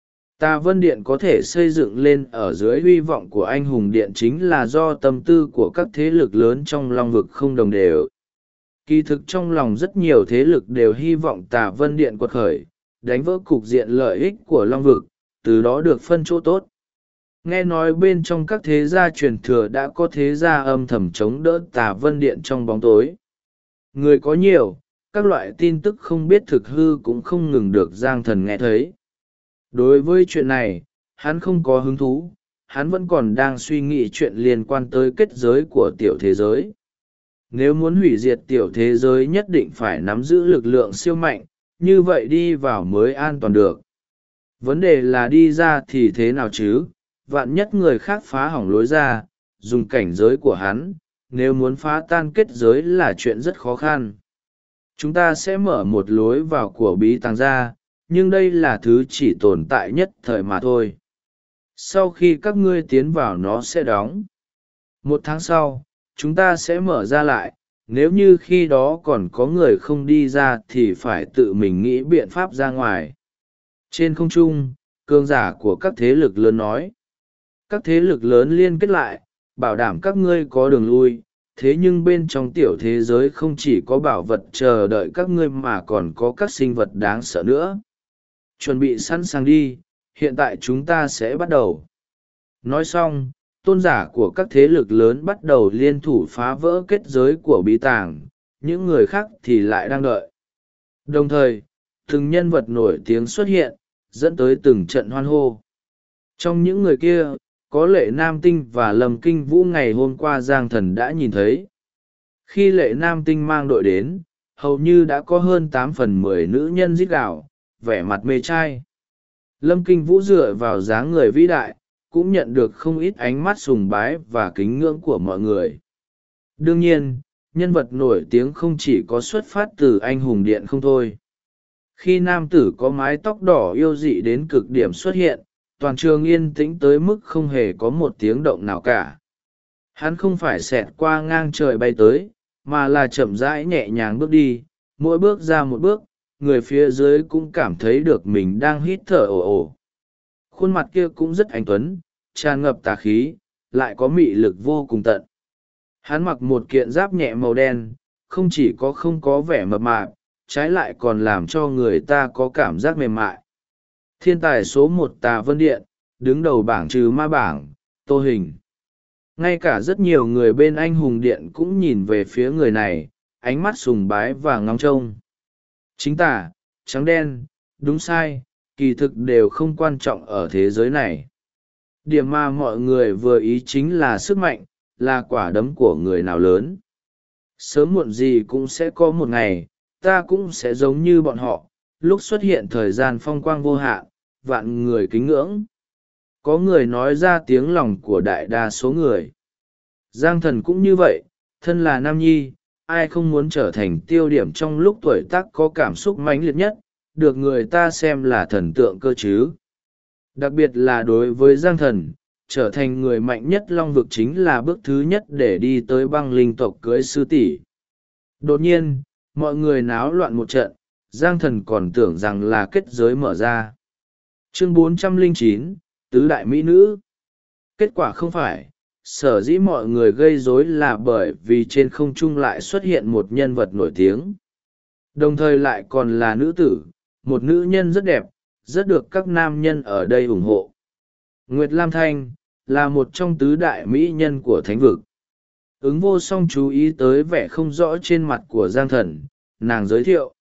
Tà Vân Điện có thể xây dựng lên ở dưới hy vọng của Anh Hùng Điện chính là do tâm tư của các thế lực lớn trong Long Vực không đồng đều. Kỳ thực trong lòng rất nhiều thế lực đều hy vọng Tà Vân Điện quật khởi, đánh vỡ cục diện lợi ích của Long Vực, từ đó được phân chỗ tốt. Nghe nói bên trong các thế gia truyền thừa đã có thế gia âm thầm chống đỡ Tà Vân Điện trong bóng tối. Người có nhiều, các loại tin tức không biết thực hư cũng không ngừng được Giang Thần nghe thấy. Đối với chuyện này, hắn không có hứng thú, hắn vẫn còn đang suy nghĩ chuyện liên quan tới kết giới của tiểu thế giới. Nếu muốn hủy diệt tiểu thế giới nhất định phải nắm giữ lực lượng siêu mạnh, như vậy đi vào mới an toàn được. Vấn đề là đi ra thì thế nào chứ, vạn nhất người khác phá hỏng lối ra, dùng cảnh giới của hắn, nếu muốn phá tan kết giới là chuyện rất khó khăn. Chúng ta sẽ mở một lối vào của bí tàng ra, nhưng đây là thứ chỉ tồn tại nhất thời mà thôi. Sau khi các ngươi tiến vào nó sẽ đóng. 1 tháng sau, chúng ta sẽ mở ra lại, nếu như khi đó còn có người không đi ra thì phải tự mình nghĩ biện pháp ra ngoài. Trên không trung, cường giả của các thế lực lớn nói. Các thế lực lớn liên kết lại, bảo đảm các ngươi có đường lui, thế nhưng bên trong tiểu thế giới không chỉ có bảo vật chờ đợi các ngươi mà còn có các sinh vật đáng sợ nữa. Chuẩn bị sẵn sàng đi, hiện tại chúng ta sẽ bắt đầu. Nói xong, tôn giả của các thế lực lớn bắt đầu liên thủ phá vỡ kết giới của bí tàng, những người khác thì lại đang đợi. Đồng thời, từng nhân vật nổi tiếng xuất hiện, dẫn tới từng trận hoan hô. Trong những người kia, có Lệ Nam Tinh và Lâm Kinh Vũ ngày hôm qua Giang Thần đã nhìn thấy. Khi Lệ Nam Tinh mang đội đến, hầu như đã có hơn 8/10 nữ nhân rít gào, vẻ mặt mê trai. Lâm Kinh Vũ dựa vào dáng người vĩ đại, cũng nhận được không ít ánh mắt sùng bái và kính ngưỡng của mọi người. Đương nhiên, nhân vật nổi tiếng không chỉ có xuất phát từ Anh Hùng Điện không thôi. Khi nam tử có mái tóc đỏ yêu dị đến cực điểm xuất hiện, toàn trường yên tĩnh tới mức không hề có một tiếng động nào cả. Hắn không phải xẹt qua ngang trời bay tới, mà là chậm rãi nhẹ nhàng bước đi, mỗi bước ra một bước, người phía dưới cũng cảm thấy được mình đang hít thở ồ ồ. Khuôn mặt kia cũng rất anh tuấn, tràn ngập tà khí, lại có mị lực vô cùng tận. Hắn mặc một kiện giáp nhẹ màu đen, không chỉ không có vẻ mập mạp, trái lại còn làm cho người ta có cảm giác mềm mại. Thiên tài số 1 Tà Vân Điện, đứng đầu bảng trừ ma bảng, Tô Hình. Ngay cả rất nhiều người bên Anh Hùng Điện cũng nhìn về phía người này, ánh mắt sùng bái và ngóng trông. Chính tà, trắng đen, đúng sai, kỳ thực đều không quan trọng ở thế giới này. Điểm mà mọi người vừa ý chính là sức mạnh, là quả đấm của người nào lớn. Sớm muộn gì cũng sẽ có một ngày, ta cũng sẽ giống như bọn họ, lúc xuất hiện thời gian phong quang vô hạn, vạn người kính ngưỡng. Có người nói ra tiếng lòng của đại đa số người. Giang Thần cũng như vậy, thân là nam nhi, ai không muốn trở thành tiêu điểm trong lúc tuổi tác có cảm xúc mãnh liệt nhất, được người ta xem là thần tượng cơ chứ. Đặc biệt là đối với Giang Thần, trở thành người mạnh nhất long vực chính là bước thứ nhất để đi tới băng linh tộc cưới sư tỷ. Đột nhiên mọi người náo loạn một trận, Giang Thần còn tưởng rằng là kết giới mở ra. Chương 409, Tứ Đại Mỹ Nữ. Kết quả không phải, sở dĩ mọi người gây rối là bởi vì trên không trung lại xuất hiện một nhân vật nổi tiếng. Đồng thời lại còn là nữ tử, một nữ nhân rất đẹp, rất được các nam nhân ở đây ủng hộ. Nguyệt Lam Thanh, là một trong tứ đại mỹ nhân của thánh vực. Ứng vô song chú ý tới vẻ không rõ trên mặt của Giang Thần, nàng giới thiệu.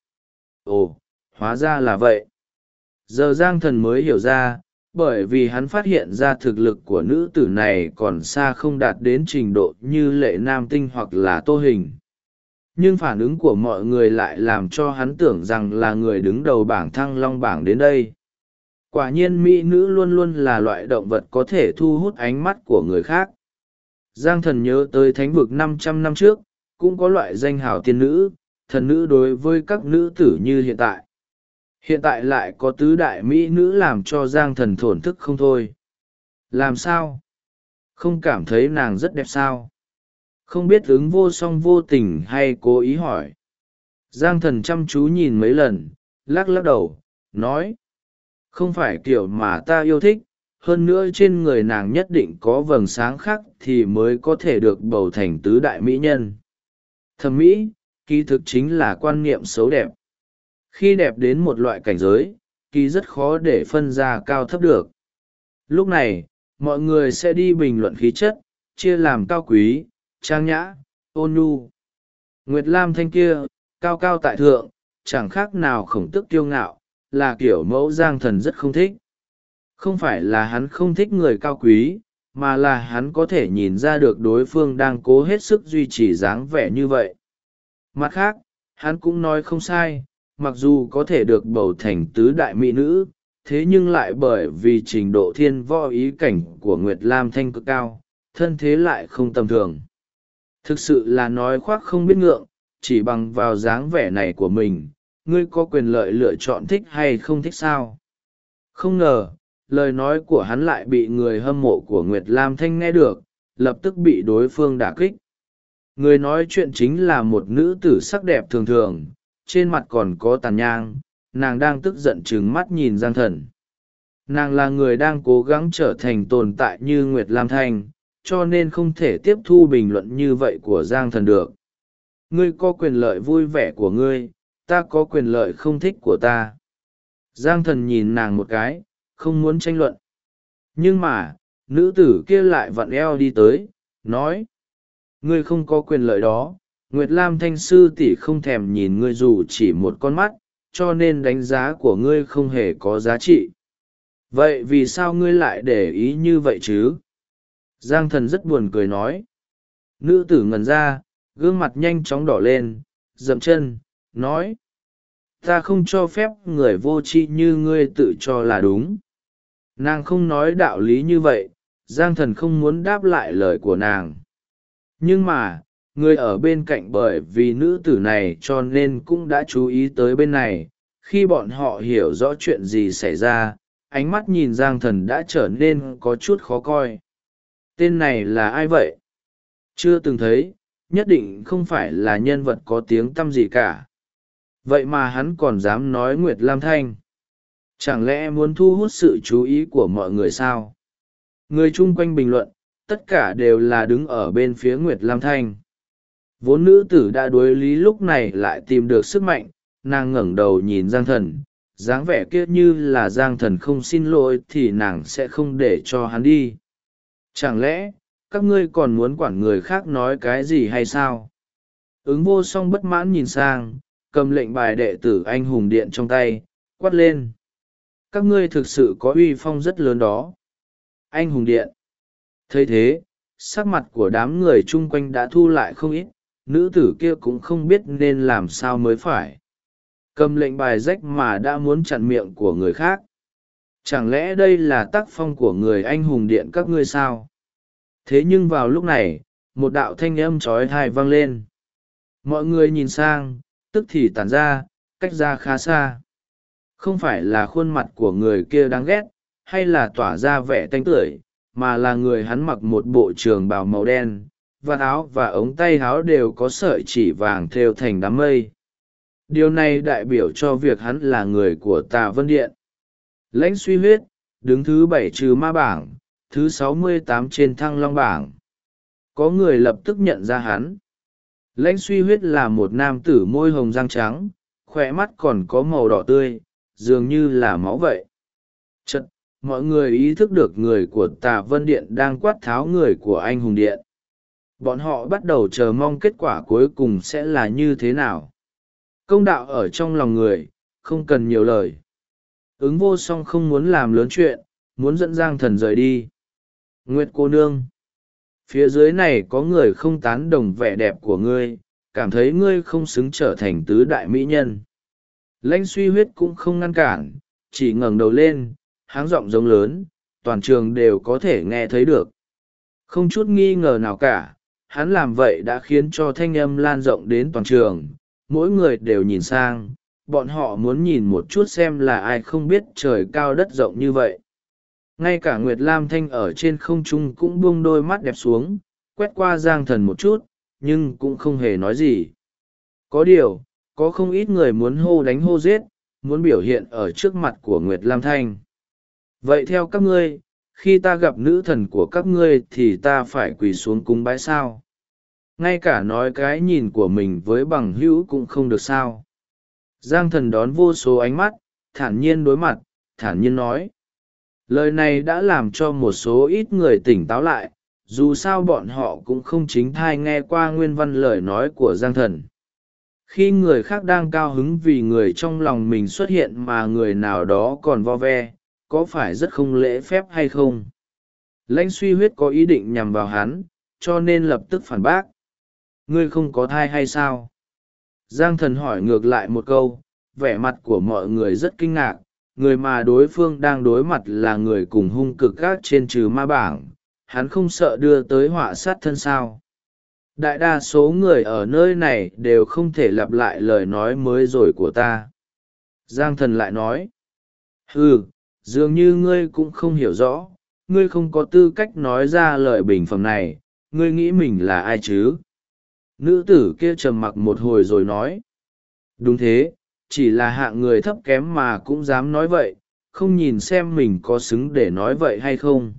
Ồ, hóa ra là vậy. Giờ Giang Thần mới hiểu ra, bởi vì hắn phát hiện ra thực lực của nữ tử này còn xa không đạt đến trình độ như Lệ Nam Tinh hoặc là Tô Hình. Nhưng phản ứng của mọi người lại làm cho hắn tưởng rằng là người đứng đầu bảng Thăng Long bảng đến đây. Quả nhiên mỹ nữ luôn luôn là loại động vật có thể thu hút ánh mắt của người khác. Giang Thần nhớ tới thánh vực 500 năm trước, cũng có loại danh hào tiên nữ, thần nữ đối với các nữ tử như hiện tại. Hiện tại lại có tứ đại mỹ nữ làm cho Giang Thần thổn thức không thôi. Làm sao? Không cảm thấy nàng rất đẹp sao? Không biết ứng vô song vô tình hay cố ý hỏi. Giang Thần chăm chú nhìn mấy lần, lắc lắc đầu, nói. Không phải kiểu mà ta yêu thích, hơn nữa trên người nàng nhất định có vầng sáng khác thì mới có thể được bầu thành tứ đại mỹ nhân. Thẩm mỹ, kỳ thực chính là quan niệm xấu đẹp. Khi đẹp đến một loại cảnh giới, kỳ rất khó để phân ra cao thấp được. Lúc này, mọi người sẽ đi bình luận khí chất, chia làm cao quý, trang nhã, ôn nhu. Nguyệt Lam Thanh kia, cao cao tại thượng, chẳng khác nào khổng tức kiêu ngạo, là kiểu mẫu Giang Thần rất không thích. Không phải là hắn không thích người cao quý, mà là hắn có thể nhìn ra được đối phương đang cố hết sức duy trì dáng vẻ như vậy. Mặt khác, hắn cũng nói không sai, mặc dù có thể được bầu thành tứ đại mỹ nữ, thế nhưng lại bởi vì trình độ thiên võ ý cảnh của Nguyệt Lam Thanh cực cao, thân thế lại không tầm thường. Thực sự là nói khoác không biết ngượng, chỉ bằng vào dáng vẻ này của mình, ngươi có quyền lợi lựa chọn thích hay không thích sao? Không ngờ, lời nói của hắn lại bị người hâm mộ của Nguyệt Lam Thanh nghe được, lập tức bị đối phương đả kích. Người nói chuyện chính là một nữ tử sắc đẹp thường thường, trên mặt còn có tàn nhang, nàng đang tức giận trừng mắt nhìn Giang Thần. Nàng là người đang cố gắng trở thành tồn tại như Nguyệt Lam Thanh, cho nên không thể tiếp thu bình luận như vậy của Giang Thần được. Ngươi có quyền lợi vui vẻ của ngươi, ta có quyền lợi không thích của ta. Giang Thần nhìn nàng một cái, không muốn tranh luận. Nhưng mà, nữ tử kia lại vặn eo đi tới, nói. Ngươi không có quyền lợi đó, Nguyệt Lam Thanh sư tỷ không thèm nhìn ngươi dù chỉ một con mắt, cho nên đánh giá của ngươi không hề có giá trị. Vậy vì sao ngươi lại để ý như vậy chứ? Giang Thần rất buồn cười nói. Nữ tử ngẩn ra, gương mặt nhanh chóng đỏ lên, dậm chân, nói. Ta không cho phép người vô tri như ngươi tự cho là đúng. Nàng không nói đạo lý như vậy, Giang Thần không muốn đáp lại lời của nàng. Nhưng mà, người ở bên cạnh bởi vì nữ tử này cho nên cũng đã chú ý tới bên này. Khi bọn họ hiểu rõ chuyện gì xảy ra, ánh mắt nhìn Giang Thần đã trở nên có chút khó coi. Tên này là ai vậy? Chưa từng thấy, nhất định không phải là nhân vật có tiếng tăm gì cả. Vậy mà hắn còn dám nói Nguyệt Lam Thanh. Chẳng lẽ muốn thu hút sự chú ý của mọi người sao? Người chung quanh bình luận, tất cả đều là đứng ở bên phía Nguyệt Lam Thanh. Vốn nữ tử đã đuối lý lúc này lại tìm được sức mạnh, nàng ngẩng đầu nhìn Giang Thần, dáng vẻ kia như là Giang Thần không xin lỗi thì nàng sẽ không để cho hắn đi. Chẳng lẽ, các ngươi còn muốn quản người khác nói cái gì hay sao? Ứng vô song bất mãn nhìn sang, cầm lệnh bài đệ tử anh hùng điện trong tay, quát lên. Các ngươi thực sự có uy phong rất lớn đó. Anh hùng điện. Thấy thế, sắc mặt của đám người chung quanh đã thu lại không ít, nữ tử kia cũng không biết nên làm sao mới phải. Cầm lệnh bài rách mà đã muốn chặn miệng của người khác. Chẳng lẽ đây là tác phong của người anh hùng điện các ngươi sao? Thế nhưng vào lúc này, một đạo thanh âm trói tai vang lên. Mọi người nhìn sang, tức thì tản ra, cách ra khá xa. Không phải là khuôn mặt của người kia đáng ghét, hay là tỏa ra vẻ tanh tưởi, mà là người hắn mặc một bộ trường bào màu đen, vạt áo và ống tay áo đều có sợi chỉ vàng thêu thành đám mây. Điều này đại biểu cho việc hắn là người của Tà Vân Điện. Lãnh Suy Huyết đứng thứ 7 trừ ma bảng, thứ 68 trên Thăng Long bảng. Có người lập tức nhận ra hắn. Lãnh Suy Huyết là một nam tử môi hồng răng trắng, khỏe mắt còn có màu đỏ tươi, dường như là máu vậy. Chật, mọi người ý thức được người của Tà Vân Điện đang quát tháo người của Anh Hùng Điện. Bọn họ bắt đầu chờ mong kết quả cuối cùng sẽ là như thế nào. Công đạo ở trong lòng người, không cần nhiều lời. Ứng Vô Song không muốn làm lớn chuyện, muốn dẫn Giang Thần rời đi. Nguyệt cô nương, phía dưới này có người không tán đồng vẻ đẹp của ngươi, cảm thấy ngươi không xứng trở thành tứ đại mỹ nhân. Lãnh Suy Huyết cũng không ngăn cản, chỉ ngẩng đầu lên, háng giọng giống lớn, toàn trường đều có thể nghe thấy được. Không chút nghi ngờ nào cả, hắn làm vậy đã khiến cho thanh âm lan rộng đến toàn trường, mỗi người đều nhìn sang, bọn họ muốn nhìn một chút xem là ai không biết trời cao đất rộng như vậy. Ngay cả Nguyệt Lam Thanh ở trên không trung cũng buông đôi mắt đẹp xuống, quét qua Giang Thần một chút, nhưng cũng không hề nói gì. Có điều, có không ít người muốn hô đánh hô giết, muốn biểu hiện ở trước mặt của Nguyệt Lam Thanh. Vậy theo các ngươi, khi ta gặp nữ thần của các ngươi thì ta phải quỳ xuống cúng bái sao? Ngay cả nói cái nhìn của mình với bằng hữu cũng không được sao? Giang Thần đón vô số ánh mắt, thản nhiên đối mặt, thản nhiên nói. Lời này đã làm cho một số ít người tỉnh táo lại, dù sao bọn họ cũng không chính thai nghe qua nguyên văn lời nói của Giang Thần. Khi người khác đang cao hứng vì người trong lòng mình xuất hiện mà người nào đó còn vo ve, có phải rất không lễ phép hay không? Lãnh Suy Huyết có ý định nhằm vào hắn, cho nên lập tức phản bác. Ngươi không có thai hay sao? Giang Thần hỏi ngược lại một câu, vẻ mặt của mọi người rất kinh ngạc, người mà đối phương đang đối mặt là người cùng hung cực gác trên trừ ma bảng, hắn không sợ đưa tới họa sát thân sao? Đại đa số người ở nơi này đều không thể lặp lại lời nói mới rồi của ta. Giang Thần lại nói. Dường như ngươi cũng không hiểu rõ, ngươi không có tư cách nói ra lời bình phẩm này, ngươi nghĩ mình là ai chứ? Nữ tử kia trầm mặc một hồi rồi nói. Đúng thế, chỉ là hạng người thấp kém mà cũng dám nói vậy, không nhìn xem mình có xứng để nói vậy hay không.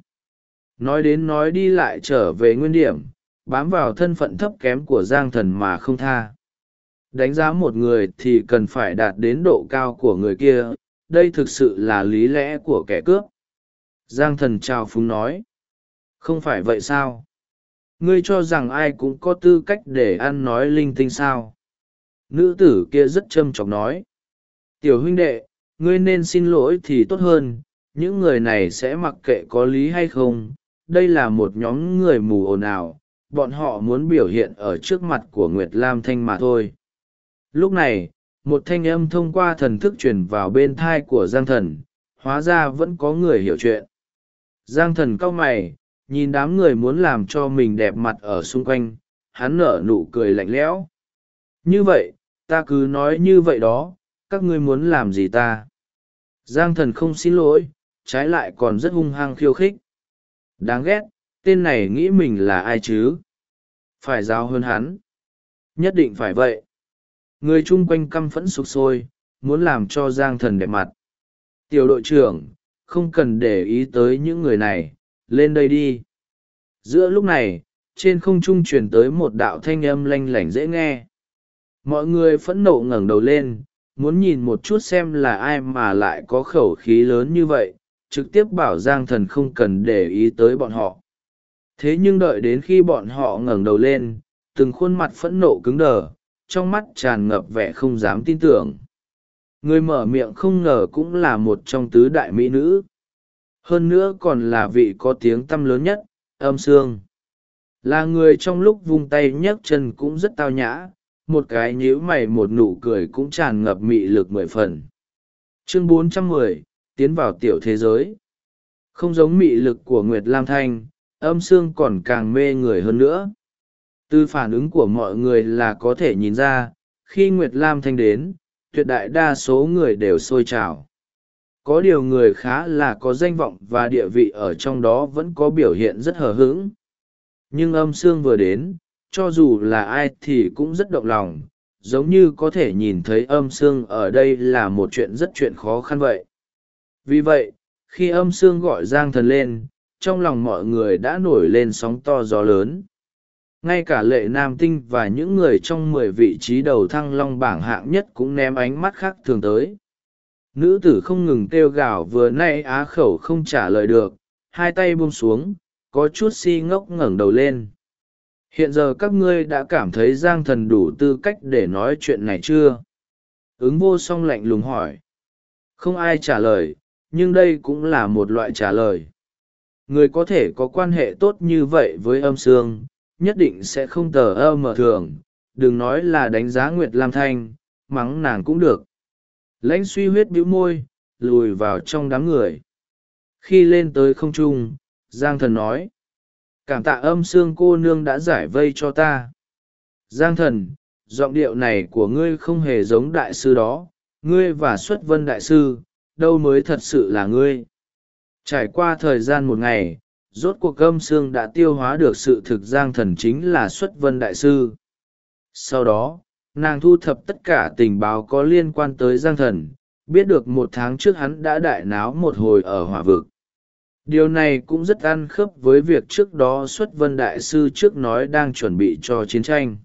Nói đến nói đi lại trở về nguyên điểm, bám vào thân phận thấp kém của Giang Thần mà không tha. Đánh giá một người thì cần phải đạt đến độ cao của người kia, đây thực sự là lý lẽ của kẻ cướp. Giang Thần trào phúng nói. Không phải vậy sao? Ngươi cho rằng ai cũng có tư cách để ăn nói linh tinh sao? Nữ tử kia rất châm chọc nói. Tiểu huynh đệ, ngươi nên xin lỗi thì tốt hơn, những người này sẽ mặc kệ có lý hay không. Đây là một nhóm người mù ồn ào, bọn họ muốn biểu hiện ở trước mặt của Nguyệt Lam Thanh mà thôi. Lúc này, một thanh âm thông qua thần thức truyền vào bên thai của Giang Thần, hóa ra vẫn có người hiểu chuyện. Giang Thần cau mày, nhìn đám người muốn làm cho mình đẹp mặt ở xung quanh, hắn nở nụ cười lạnh lẽo. Như vậy, ta cứ nói như vậy đó, các ngươi muốn làm gì ta? Giang Thần không xin lỗi, trái lại còn rất hung hăng khiêu khích. Đáng ghét, tên này nghĩ mình là ai chứ? Phải giáo hơn hắn. Nhất định phải vậy. Người chung quanh căm phẫn sục sôi, muốn làm cho Giang Thần đẹp mặt. Tiểu đội trưởng, không cần để ý tới những người này, lên đây đi. Giữa lúc này, trên không trung truyền tới một đạo thanh âm lanh lảnh dễ nghe. Mọi người phẫn nộ ngẩng đầu lên, muốn nhìn một chút xem là ai mà lại có khẩu khí lớn như vậy, trực tiếp bảo Giang Thần không cần để ý tới bọn họ. Thế nhưng đợi đến khi bọn họ ngẩng đầu lên, từng khuôn mặt phẫn nộ cứng đờ, trong mắt tràn ngập vẻ không dám tin tưởng. Người mở miệng không ngờ cũng là một trong tứ đại mỹ nữ. Hơn nữa còn là vị có tiếng tăm lớn nhất, Âm Sương. Là người trong lúc vung tay nhấc chân cũng rất tao nhã, một cái nhíu mày một nụ cười cũng tràn ngập mị lực 10 phần. Chương 410, tiến vào tiểu thế giới. Không giống mị lực của Nguyệt Lam Thanh, Âm Sương còn càng mê người hơn nữa. Từ phản ứng của mọi người là có thể nhìn ra, khi Nguyệt Lam Thanh đến, tuyệt đại đa số người đều sôi trào. có điều người khá là có danh vọng và địa vị ở trong đó vẫn có biểu hiện rất hờ hững. Nhưng âm sương vừa đến, cho dù là ai thì cũng rất động lòng, giống như có thể nhìn thấy âm sương ở đây là một chuyện khó khăn vậy. Vì vậy, khi âm sương gọi Giang Thần lên, trong lòng mọi người đã nổi lên sóng to gió lớn. Ngay cả Lệ Nam Tinh và những người trong 10 vị trí đầu thăng long bảng hạng nhất cũng ném ánh mắt khác thường tới. Nữ tử không ngừng kêu gào vừa nay á khẩu không trả lời được, hai tay buông xuống, có chút si ngốc ngẩng đầu lên. Hiện giờ các ngươi đã cảm thấy Giang Thần đủ tư cách để nói chuyện này chưa? Ứng vô song lạnh lùng hỏi. Không ai trả lời, nhưng đây cũng là một loại trả lời. Người có thể có quan hệ tốt như vậy với âm sương, nhất định sẽ không tờ ơ mở thường, đừng nói là đánh giá Nguyệt Lam Thanh, mắng nàng cũng được. Lãnh suy huyết bĩu môi, lùi vào trong đám người. Khi lên tới không trung, Giang Thần nói. Cảm tạ âm sương cô nương đã giải vây cho ta. Giang Thần, giọng điệu này của ngươi không hề giống đại sư đó, ngươi và Xuất Vân đại sư, đâu mới thật sự là ngươi. Trải qua thời gian một ngày, rốt cuộc âm sương đã tiêu hóa được sự thực Giang Thần chính là Xuất Vân đại sư. Sau đó, nàng thu thập tất cả tình báo có liên quan tới Giang Thần, biết được 1 tháng trước hắn đã đại náo một hồi ở hỏa vực. Điều này cũng rất ăn khớp với việc trước đó Xuất Vân đại sư trước nói đang chuẩn bị cho chiến tranh.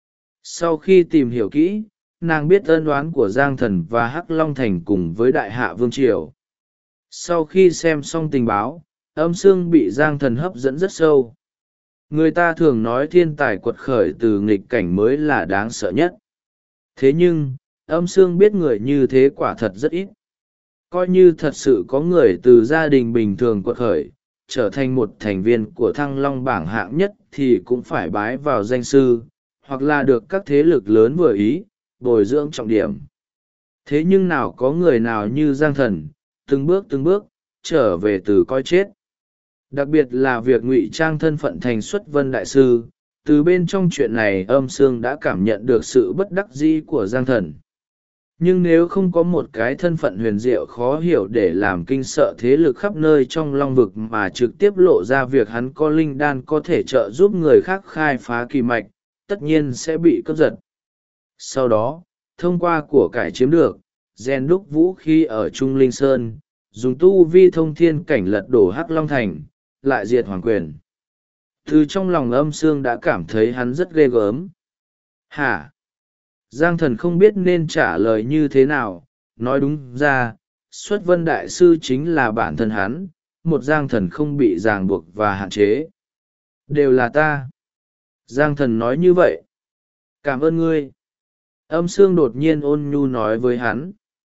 Sau khi tìm hiểu kỹ, nàng biết ân oán của Giang Thần và Hắc Long Thành cùng với Đại Hạ Vương Triều. Sau khi xem xong tình báo, âm sương bị Giang Thần hấp dẫn rất sâu. Người ta thường nói thiên tài quật khởi từ nghịch cảnh mới là đáng sợ nhất. Thế nhưng, âm sương biết người như thế quả thật rất ít. Coi như thật sự có người từ gia đình bình thường quật khởi, trở thành một thành viên của Thăng Long bảng hạng nhất thì cũng phải bái vào danh sư, hoặc là được các thế lực lớn vừa ý, bồi dưỡng trọng điểm. Thế nhưng nào có người nào như Giang Thần, từng bước, trở về từ coi chết. Đặc biệt là việc ngụy trang thân phận thành Xuất Vân đại sư, từ bên trong chuyện này âm sương đã cảm nhận được sự bất đắc dĩ của Giang Thần. Nhưng nếu không có một cái thân phận huyền diệu khó hiểu để làm kinh sợ thế lực khắp nơi trong long vực mà trực tiếp lộ ra việc hắn có linh đan có thể trợ giúp người khác khai phá kỳ mạch, tất nhiên sẽ bị cướp giật. Sau đó, thông qua của cải chiếm được, rèn đúc vũ khí ở Trung Linh Sơn, dùng tu vi thông thiên cảnh lật đổ Hắc Long Thành, lại diệt hoàng quyền. Từ trong lòng âm sương đã cảm thấy hắn rất ghê gớm. Hả? Giang Thần không biết nên trả lời như thế nào, nói đúng ra, Xuất Vân đại sư chính là bản thân hắn, một Giang Thần không bị ràng buộc và hạn chế. Đều là ta. Giang Thần nói như vậy. Cảm ơn ngươi. Âm sương đột nhiên ôn nhu nói với hắn.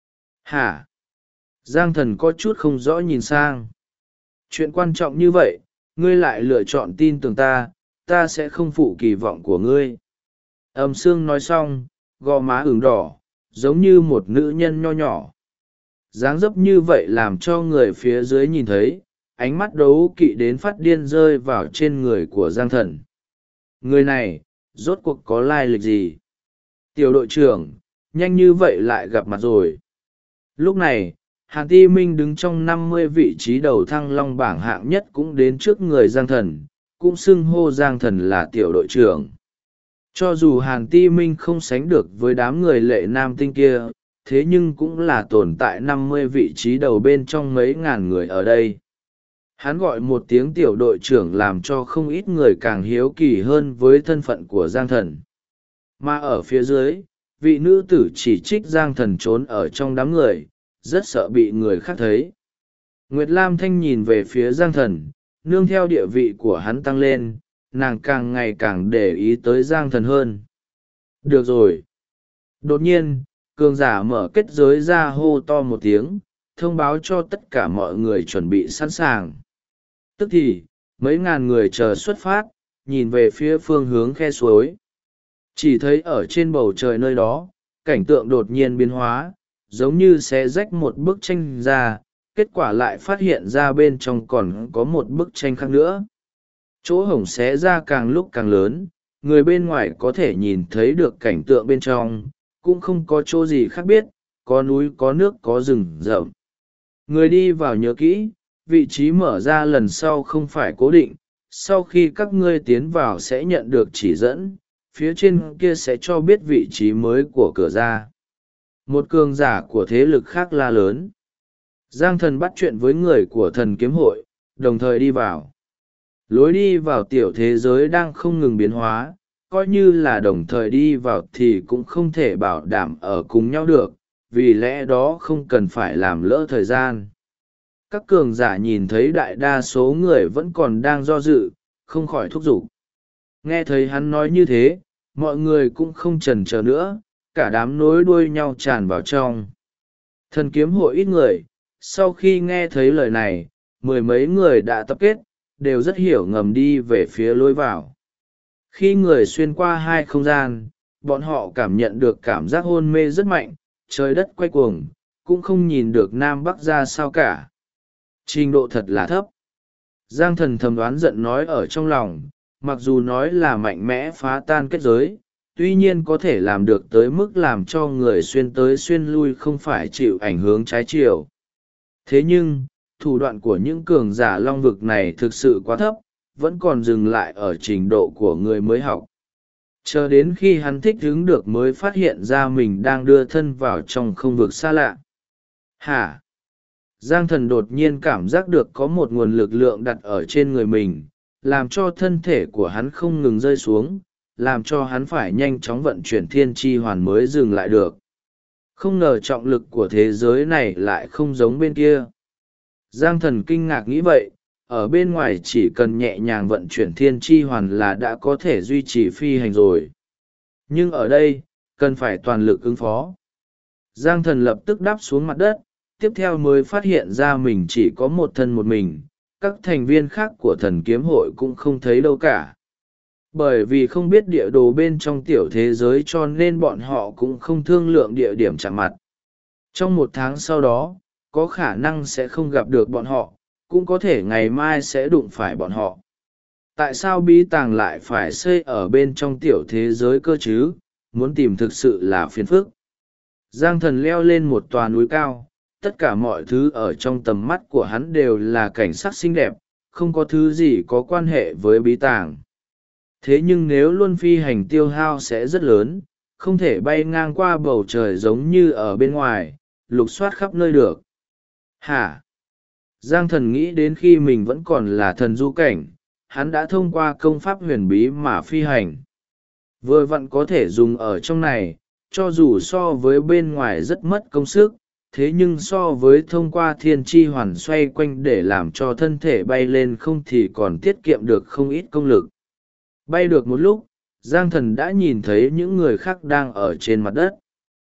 Hả? Giang Thần có chút không rõ nhìn sang. Chuyện quan trọng như vậy, ngươi lại lựa chọn tin tưởng ta, ta sẽ không phụ kỳ vọng của ngươi. Âm sương nói xong, gò má ửng đỏ, giống như một nữ nhân nho nhỏ. Dáng dấp như vậy làm cho người phía dưới nhìn thấy, ánh mắt đấu kỵ đến phát điên rơi vào trên người của Giang Thần. Người này, rốt cuộc có lai lịch gì? Tiểu đội trưởng, nhanh như vậy lại gặp mặt rồi. Lúc này, Hàn Ti Minh đứng trong 50 vị trí đầu thăng long bảng hạng nhất cũng đến trước người Giang Thần, cũng xưng hô Giang Thần là tiểu đội trưởng. Cho dù Hàn Ti Minh không sánh được với đám người Lệ Nam Tinh kia, thế nhưng cũng là tồn tại 50 vị trí đầu bên trong mấy ngàn người ở đây. Hắn gọi một tiếng tiểu đội trưởng làm cho không ít người càng hiếu kỳ hơn với thân phận của Giang Thần. Mà ở phía dưới, vị nữ tử chỉ trích Giang Thần trốn ở trong đám người, rất sợ bị người khác thấy. Nguyệt Lam Thanh nhìn về phía Giang Thần, nương theo địa vị của hắn tăng lên, nàng càng ngày càng để ý tới Giang Thần hơn. Được rồi. Đột nhiên, cường giả mở kết giới ra hô to một tiếng, thông báo cho tất cả mọi người chuẩn bị sẵn sàng. Tức thì, mấy ngàn người chờ xuất phát, nhìn về phía phương hướng khe suối. Chỉ thấy ở trên bầu trời nơi đó, cảnh tượng đột nhiên biến hóa, giống như xé rách một bức tranh ra, kết quả lại phát hiện ra bên trong còn có một bức tranh khác nữa. Chỗ hổng xé ra càng lúc càng lớn, người bên ngoài có thể nhìn thấy được cảnh tượng bên trong, cũng không có chỗ gì khác biết, có núi có nước có rừng rậm. Người đi vào nhớ kỹ, vị trí mở ra lần sau không phải cố định, sau khi các ngươi tiến vào sẽ nhận được chỉ dẫn, phía trên kia sẽ cho biết vị trí mới của cửa ra. Một cường giả của thế lực khác la lớn. Giang Thần bắt chuyện với người của Thần Kiếm Hội, đồng thời đi vào. Lối đi vào tiểu thế giới đang không ngừng biến hóa, coi như là đồng thời đi vào thì cũng không thể bảo đảm ở cùng nhau được, vì lẽ đó không cần phải làm lỡ thời gian. Các cường giả nhìn thấy đại đa số người vẫn còn đang do dự, không khỏi thúc giục. Nghe thấy hắn nói như thế, mọi người cũng không chần chờ nữa, cả đám nối đuôi nhau tràn vào trong. Thần Kiếm Hội ít người, sau khi nghe thấy lời này, mười mấy người đã tập kết, đều rất hiểu ngầm đi về phía lối vào. Khi người xuyên qua hai không gian, bọn họ cảm nhận được cảm giác hôn mê rất mạnh, trời đất quay cuồng, cũng không nhìn được nam bắc ra sao cả. Trình độ thật là thấp. Giang Thần thầm đoán giận nói ở trong lòng, mặc dù nói là mạnh mẽ phá tan kết giới, tuy nhiên có thể làm được tới mức làm cho người xuyên tới xuyên lui không phải chịu ảnh hưởng trái chiều. Thế nhưng, thủ đoạn của những cường giả long vực này thực sự quá thấp, vẫn còn dừng lại ở trình độ của người mới học. Chờ đến khi hắn thích ứng được mới phát hiện ra mình đang đưa thân vào trong không vực xa lạ. Hả? Giang Thần đột nhiên cảm giác được có một nguồn lực lượng đặt ở trên người mình, làm cho thân thể của hắn không ngừng rơi xuống, làm cho hắn phải nhanh chóng vận chuyển thiên tri hoàn mới dừng lại được. Không ngờ trọng lực của thế giới này lại không giống bên kia. Giang Thần kinh ngạc nghĩ vậy, ở bên ngoài chỉ cần nhẹ nhàng vận chuyển thiên tri hoàn là đã có thể duy trì phi hành rồi. Nhưng ở đây, cần phải toàn lực ứng phó. Giang Thần lập tức đáp xuống mặt đất, tiếp theo mới phát hiện ra mình chỉ có một thân một mình, các thành viên khác của Thần Kiếm Hội cũng không thấy đâu cả. Bởi vì không biết địa đồ bên trong tiểu thế giới cho nên bọn họ cũng không thương lượng địa điểm chạm mặt. Trong một tháng sau đó, có khả năng sẽ không gặp được bọn họ, cũng có thể ngày mai sẽ đụng phải bọn họ. Tại sao bí tàng lại phải xây ở bên trong tiểu thế giới cơ chứ? Muốn tìm thực sự là phiền phức. Giang Thần leo lên một tòa núi cao, tất cả mọi thứ ở trong tầm mắt của hắn đều là cảnh sắc xinh đẹp, không có thứ gì có quan hệ với bí tàng. Thế nhưng nếu luôn phi hành tiêu hao sẽ rất lớn, không thể bay ngang qua bầu trời giống như ở bên ngoài, lục soát khắp nơi được. Hả? Giang Thần nghĩ đến khi mình vẫn còn là thần du cảnh, hắn đã thông qua công pháp huyền bí mà phi hành. Vừa vặn có thể dùng ở trong này, cho dù so với bên ngoài rất mất công sức, thế nhưng so với thông qua thiên tri hoàn xoay quanh để làm cho thân thể bay lên không thì còn tiết kiệm được không ít công lực. Bay được một lúc, Giang Thần đã nhìn thấy những người khác đang ở trên mặt đất.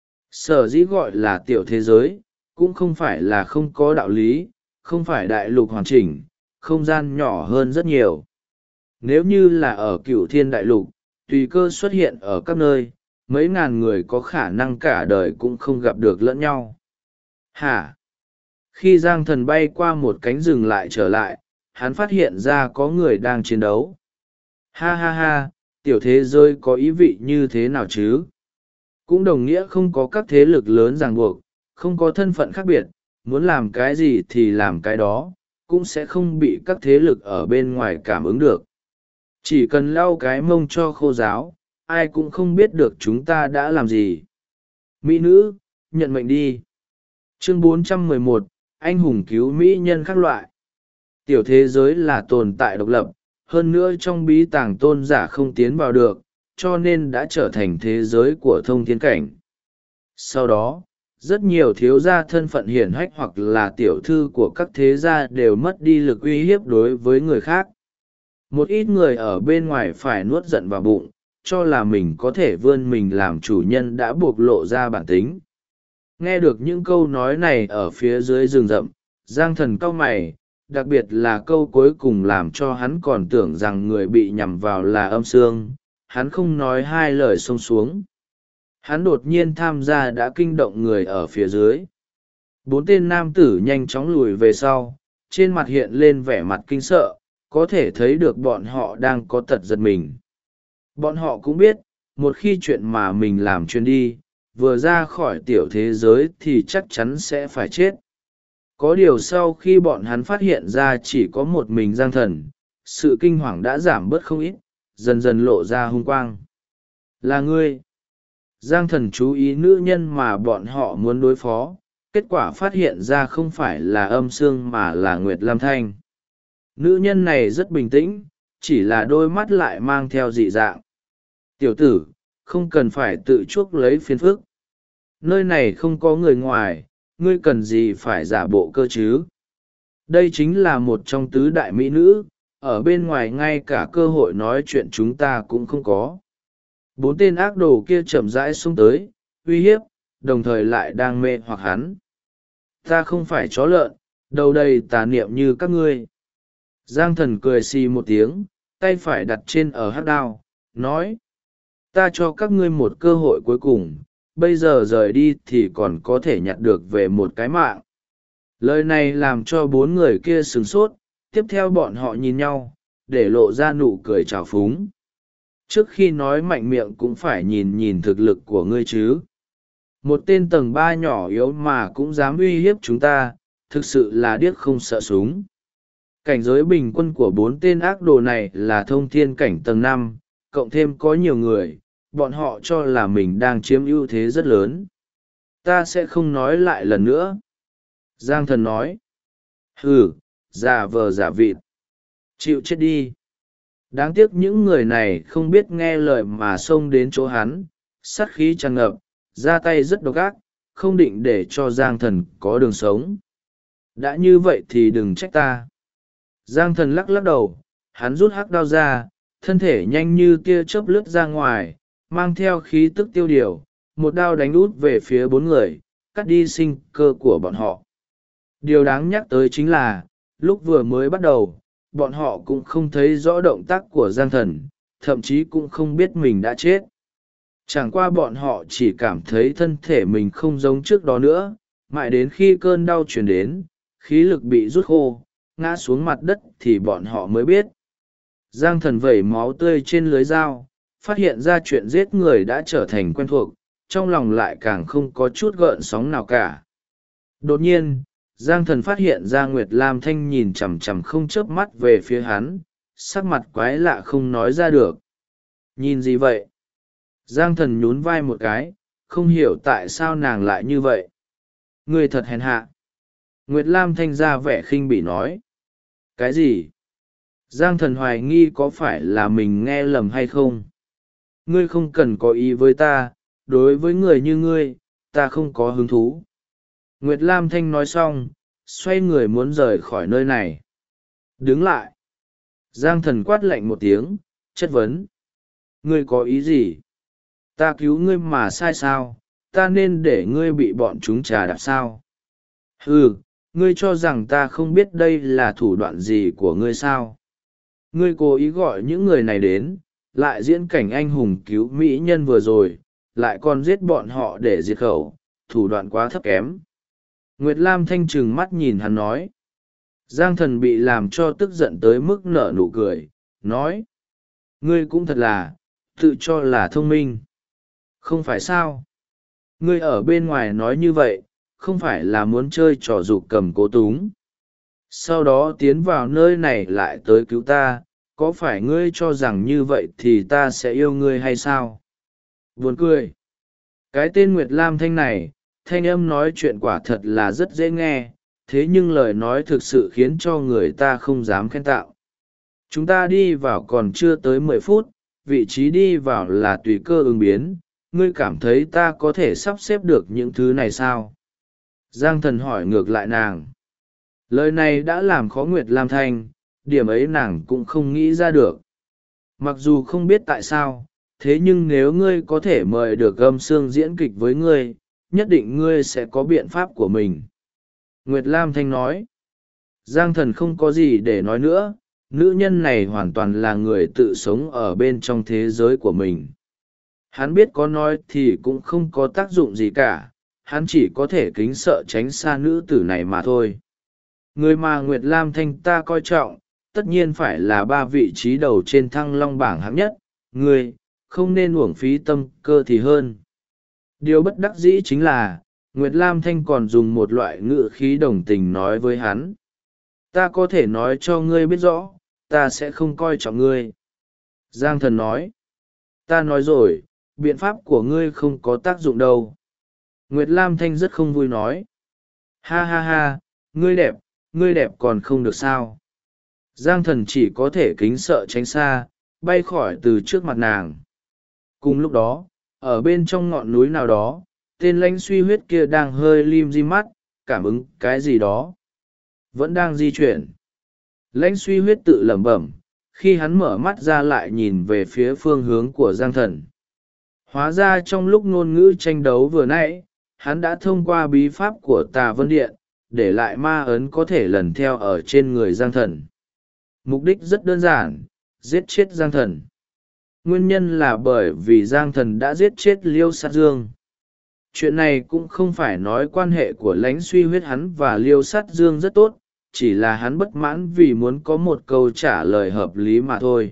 Sở dĩ gọi là tiểu thế giới, cũng không phải là không có đạo lý, không phải đại lục hoàn chỉnh, không gian nhỏ hơn rất nhiều. Nếu như là ở Cửu Thiên đại lục, tùy cơ xuất hiện ở các nơi, mấy ngàn người có khả năng cả đời cũng không gặp được lẫn nhau. Hả? Khi Giang Thần bay qua một cánh rừng lại trở lại, hắn phát hiện ra có người đang chiến đấu. Ha ha ha, tiểu thế giới có ý vị như thế nào chứ? Cũng đồng nghĩa không có các thế lực lớn ràng buộc, không có thân phận khác biệt, muốn làm cái gì thì làm cái đó, cũng sẽ không bị các thế lực ở bên ngoài cảm ứng được. Chỉ cần lau cái mông cho khô ráo, ai cũng không biết được chúng ta đã làm gì. Mỹ nữ, nhận mệnh đi. Chương 411, anh hùng cứu mỹ nhân các loại. Tiểu thế giới là tồn tại độc lập, hơn nữa trong bí tàng tôn giả không tiến vào được, cho nên đã trở thành thế giới của thông thiên cảnh. Sau đó, rất nhiều thiếu gia thân phận hiển hách hoặc là tiểu thư của các thế gia đều mất đi lực uy hiếp đối với người khác. Một ít người ở bên ngoài phải nuốt giận vào bụng, cho là mình có thể vươn mình làm chủ nhân đã buộc lộ ra bản tính. Nghe được những câu nói này ở phía dưới rừng rậm, Giang Thần cau mày, đặc biệt là câu cuối cùng làm cho hắn còn tưởng rằng người bị nhằm vào là âm xương, hắn không nói hai lời xông xuống. Hắn đột nhiên tham gia đã kinh động người ở phía dưới. 4 tên nam tử nhanh chóng lùi về sau, trên mặt hiện lên vẻ mặt kinh sợ, có thể thấy được bọn họ đang có tật giật mình. Bọn họ cũng biết, một khi chuyện mà mình làm truyền đi, vừa ra khỏi tiểu thế giới thì chắc chắn sẽ phải chết. Có điều sau khi bọn hắn phát hiện ra chỉ có một mình Giang Thần, sự kinh hoàng đã giảm bớt không ít, dần dần lộ ra hung quang. Là ngươi. Giang Thần chú ý nữ nhân mà bọn họ muốn đối phó, kết quả phát hiện ra không phải là Âm Sương mà là Nguyệt Lam Thanh. Nữ nhân này rất bình tĩnh, chỉ là đôi mắt lại mang theo dị dạng. Tiểu tử, không cần phải tự chuốc lấy phiền phức. Nơi này không có người ngoài, ngươi cần gì phải giả bộ cơ chứ? Đây chính là một trong tứ đại mỹ nữ, ở bên ngoài ngay cả cơ hội nói chuyện chúng ta cũng không có. Bốn tên ác đồ kia chậm rãi xông tới, uy hiếp, đồng thời lại đang mê hoặc hắn. Ta không phải chó lợn, đầu đầy tà niệm như các ngươi. Giang Thần cười xì một tiếng, tay phải đặt trên ở hắc đao, nói. Ta cho các ngươi một cơ hội cuối cùng, bây giờ rời đi thì còn có thể nhặt được về một cái mạng. Lời này làm cho bốn người kia sửng sốt, tiếp theo bọn họ nhìn nhau, để lộ ra nụ cười trào phúng. Trước khi nói mạnh miệng cũng phải nhìn nhìn thực lực của ngươi chứ. Một tên tầng 3 nhỏ yếu mà cũng dám uy hiếp chúng ta, thực sự là điếc không sợ súng. Cảnh giới bình quân của bốn tên ác đồ này là thông thiên cảnh tầng 5, cộng thêm có nhiều người, bọn họ cho là mình đang chiếm ưu thế rất lớn. Ta sẽ không nói lại lần nữa. Giang Thần nói. Hừ, giả vờ giả vịt. Chịu chết đi. Đáng tiếc những người này không biết nghe lời mà xông đến chỗ hắn, sát khí tràn ngập, ra tay rất độc ác, không định để cho Giang Thần có đường sống. Đã như vậy thì đừng trách ta. Giang Thần lắc lắc đầu, hắn rút hắc đao ra, thân thể nhanh như tia chớp lướt ra ngoài, mang theo khí tức tiêu điều, một đao đánh út về phía bốn người, cắt đi sinh cơ của bọn họ. Điều đáng nhắc tới chính là, lúc vừa mới bắt đầu, bọn họ cũng không thấy rõ động tác của Giang Thần, thậm chí cũng không biết mình đã chết. Chẳng qua bọn họ chỉ cảm thấy thân thể mình không giống trước đó nữa, mãi đến khi cơn đau chuyển đến, khí lực bị rút khô, ngã xuống mặt đất thì bọn họ mới biết. Giang Thần vẩy máu tươi trên lưới dao, phát hiện ra chuyện giết người đã trở thành quen thuộc, trong lòng lại càng không có chút gợn sóng nào cả. Đột nhiên, Giang Thần phát hiện ra Nguyệt Lam Thanh nhìn chằm chằm không chớp mắt về phía hắn, sắc mặt quái lạ không nói ra được. Nhìn gì vậy? Giang Thần nhún vai một cái, không hiểu tại sao nàng lại như vậy. Người thật hèn hạ. Nguyệt Lam Thanh ra vẻ khinh bỉ nói. Cái gì? Giang Thần hoài nghi có phải là mình nghe lầm hay không? Ngươi không cần có ý với ta, đối với người như ngươi, ta không có hứng thú. Nguyệt Lam Thanh nói xong, xoay người muốn rời khỏi nơi này. Đứng lại. Giang Thần quát lạnh một tiếng, chất vấn. Ngươi có ý gì? Ta cứu ngươi mà sai sao? Ta nên để ngươi bị bọn chúng trà đạp sao? Ừ, ngươi cho rằng ta không biết đây là thủ đoạn gì của ngươi sao? Ngươi cố ý gọi những người này đến, lại diễn cảnh anh hùng cứu mỹ nhân vừa rồi, lại còn giết bọn họ để diệt khẩu, thủ đoạn quá thấp kém. Nguyệt Lam Thanh trừng mắt nhìn hắn nói. Giang Thần bị làm cho tức giận tới mức nở nụ cười, nói. Ngươi cũng thật là, tự cho là thông minh. Không phải sao? Ngươi ở bên ngoài nói như vậy, không phải là muốn chơi trò giục cầm cố túng. Sau đó tiến vào nơi này lại tới cứu ta, có phải ngươi cho rằng như vậy thì ta sẽ yêu ngươi hay sao? Buồn cười. Cái tên Nguyệt Lam Thanh này, thanh âm nói chuyện quả thật là rất dễ nghe, thế nhưng lời nói thực sự khiến cho người ta không dám khen tạo. Chúng ta đi vào còn chưa tới 10 phút, vị trí đi vào là tùy cơ ứng biến, ngươi cảm thấy ta có thể sắp xếp được những thứ này sao? Giang Thần hỏi ngược lại nàng. Lời này đã làm khó Nguyệt Lam Thanh, điểm ấy nàng cũng không nghĩ ra được. Mặc dù không biết tại sao, thế nhưng nếu ngươi có thể mời được Âm Sương diễn kịch với ngươi, nhất định ngươi sẽ có biện pháp của mình. Nguyệt Lam Thanh nói. Giang Thần không có gì để nói nữa, nữ nhân này hoàn toàn là người tự sống ở bên trong thế giới của mình. Hắn biết có nói thì cũng không có tác dụng gì cả, hắn chỉ có thể kính sợ tránh xa nữ tử này mà thôi. Người mà Nguyệt Lam Thanh ta coi trọng, tất nhiên phải là 3 vị trí đầu trên Thăng Long bảng hạng nhất, ngươi không nên uổng phí tâm cơ thì hơn. Điều bất đắc dĩ chính là, Nguyệt Lam Thanh còn dùng một loại ngữ khí đồng tình nói với hắn. Ta có thể nói cho ngươi biết rõ, ta sẽ không coi trọng ngươi. Giang Thần nói. Ta nói rồi, biện pháp của ngươi không có tác dụng đâu. Nguyệt Lam Thanh rất không vui nói. Ha ha ha, ngươi đẹp còn không được sao. Giang Thần chỉ có thể kính sợ tránh xa, bay khỏi từ trước mặt nàng. Cùng lúc đó, ở bên trong ngọn núi nào đó, tên lãnh suy huyết kia đang hơi lim di mắt, cảm ứng cái gì đó. Vẫn đang di chuyển. Lãnh suy huyết tự lẩm bẩm, khi hắn mở mắt ra lại nhìn về phía phương hướng của Giang Thần. Hóa ra trong lúc ngôn ngữ tranh đấu vừa nãy, hắn đã thông qua bí pháp của Tà Vân Điện, để lại ma ấn có thể lần theo ở trên người Giang Thần. Mục đích rất đơn giản, giết chết Giang Thần. Nguyên nhân là bởi vì Giang Thần đã giết chết Liêu Sát Dương. Chuyện này cũng không phải nói quan hệ của lãnh suy huyết hắn và Liêu Sát Dương rất tốt, chỉ là hắn bất mãn vì muốn có một câu trả lời hợp lý mà thôi.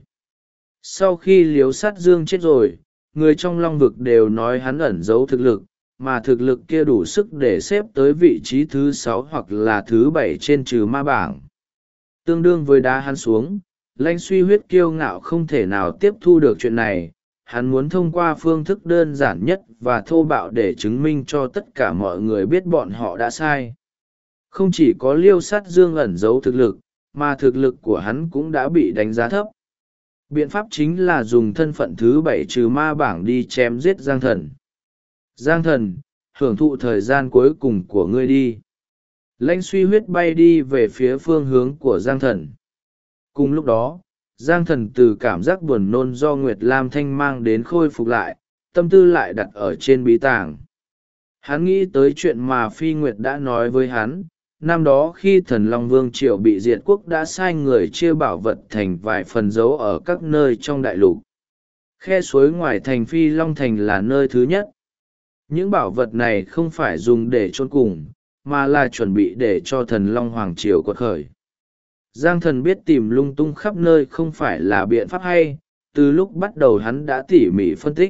Sau khi Liêu Sát Dương chết rồi, người trong Long Vực đều nói hắn ẩn giấu thực lực, mà thực lực kia đủ sức để xếp tới vị trí thứ 6 hoặc là thứ 7 trên trừ ma bảng. Tương đương với đá hắn xuống, lãnh suy huyết kiêu ngạo không thể nào tiếp thu được chuyện này. Hắn muốn thông qua phương thức đơn giản nhất và thô bạo để chứng minh cho tất cả mọi người biết bọn họ đã sai. Không chỉ có Liêu Sát Dương ẩn giấu thực lực, mà thực lực của hắn cũng đã bị đánh giá thấp. Biện pháp chính là dùng thân phận thứ 7 trừ ma bảng đi chém giết Giang Thần. Giang Thần, hưởng thụ thời gian cuối cùng của ngươi đi. Lãnh suy huyết bay đi về phía phương hướng của Giang Thần. Cùng lúc đó, Giang Thần từ cảm giác buồn nôn do Nguyệt Lam Thanh mang đến khôi phục lại, tâm tư lại đặt ở trên bí tàng. Hắn nghĩ tới chuyện mà Phi Nguyệt đã nói với hắn, năm đó khi Thần Long Vương Triều bị diệt quốc đã sai người chia bảo vật thành vài phần dấu ở các nơi trong đại lục. Khe suối ngoài thành Phi Long Thành là nơi thứ nhất. Những bảo vật này không phải dùng để chôn cùng, mà là chuẩn bị để cho Thần Long Hoàng Triều quật khởi. Giang Thần biết tìm lung tung khắp nơi không phải là biện pháp hay, từ lúc bắt đầu hắn đã tỉ mỉ phân tích.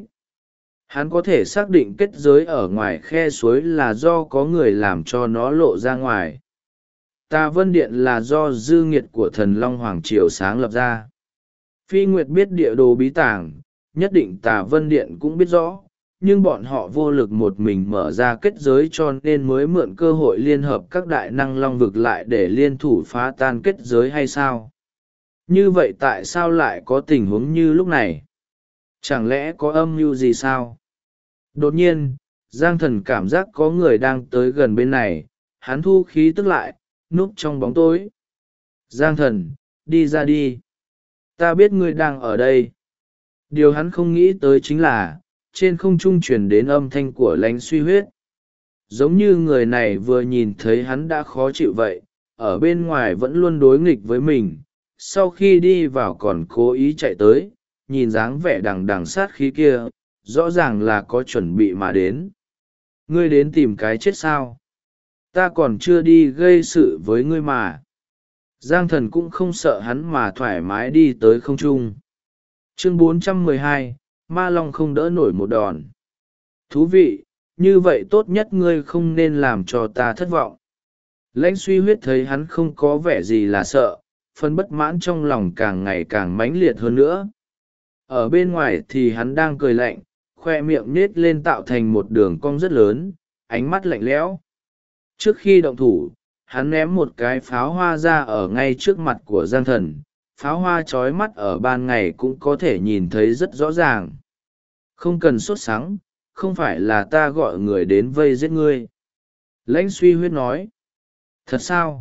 Hắn có thể xác định kết giới ở ngoài khe suối là do có người làm cho nó lộ ra ngoài. Tà Vân Điện là do dư nghiệt của Thần Long Hoàng Triều sáng lập ra. Phi Nguyệt biết địa đồ bí tàng, nhất định Tà Vân Điện cũng biết rõ, nhưng bọn họ vô lực một mình mở ra kết giới cho nên mới mượn cơ hội liên hợp các đại năng long vực lại để liên thủ phá tan kết giới hay sao? Như vậy tại sao lại có tình huống như lúc này? Chẳng lẽ có âm mưu gì sao? Đột nhiên, Giang Thần cảm giác có người đang tới gần bên này, hắn thu khí tức lại, núp trong bóng tối. Giang Thần, đi ra đi. Ta biết ngươi đang ở đây. Điều hắn không nghĩ tới chính là, trên không trung truyền đến âm thanh của lãnh suy huyết. Giống như người này vừa nhìn thấy hắn đã khó chịu vậy, ở bên ngoài vẫn luôn đối nghịch với mình, sau khi đi vào còn cố ý chạy tới, nhìn dáng vẻ đằng đằng sát khí kia, rõ ràng là có chuẩn bị mà đến. Ngươi đến tìm cái chết sao? Ta còn chưa đi gây sự với ngươi mà. Giang Thần cũng không sợ hắn mà thoải mái đi tới không trung. Chương 412, Ma Long không đỡ nổi một đòn. Thú vị, như vậy tốt nhất ngươi không nên làm cho ta thất vọng. Lãnh suy huyết thấy hắn không có vẻ gì là sợ, phần bất mãn trong lòng càng ngày càng mãnh liệt hơn nữa. Ở bên ngoài thì hắn đang cười lạnh, khoe miệng nết lên tạo thành một đường cong rất lớn, ánh mắt lạnh lẽo. Trước khi động thủ, hắn ném một cái pháo hoa ra ở ngay trước mặt của Giang Thần. Pháo hoa chói mắt ở ban ngày cũng có thể nhìn thấy rất rõ ràng. Không cần sốt sắng, không phải là ta gọi người đến vây giết ngươi. Lãnh suy huyết nói. Thật sao?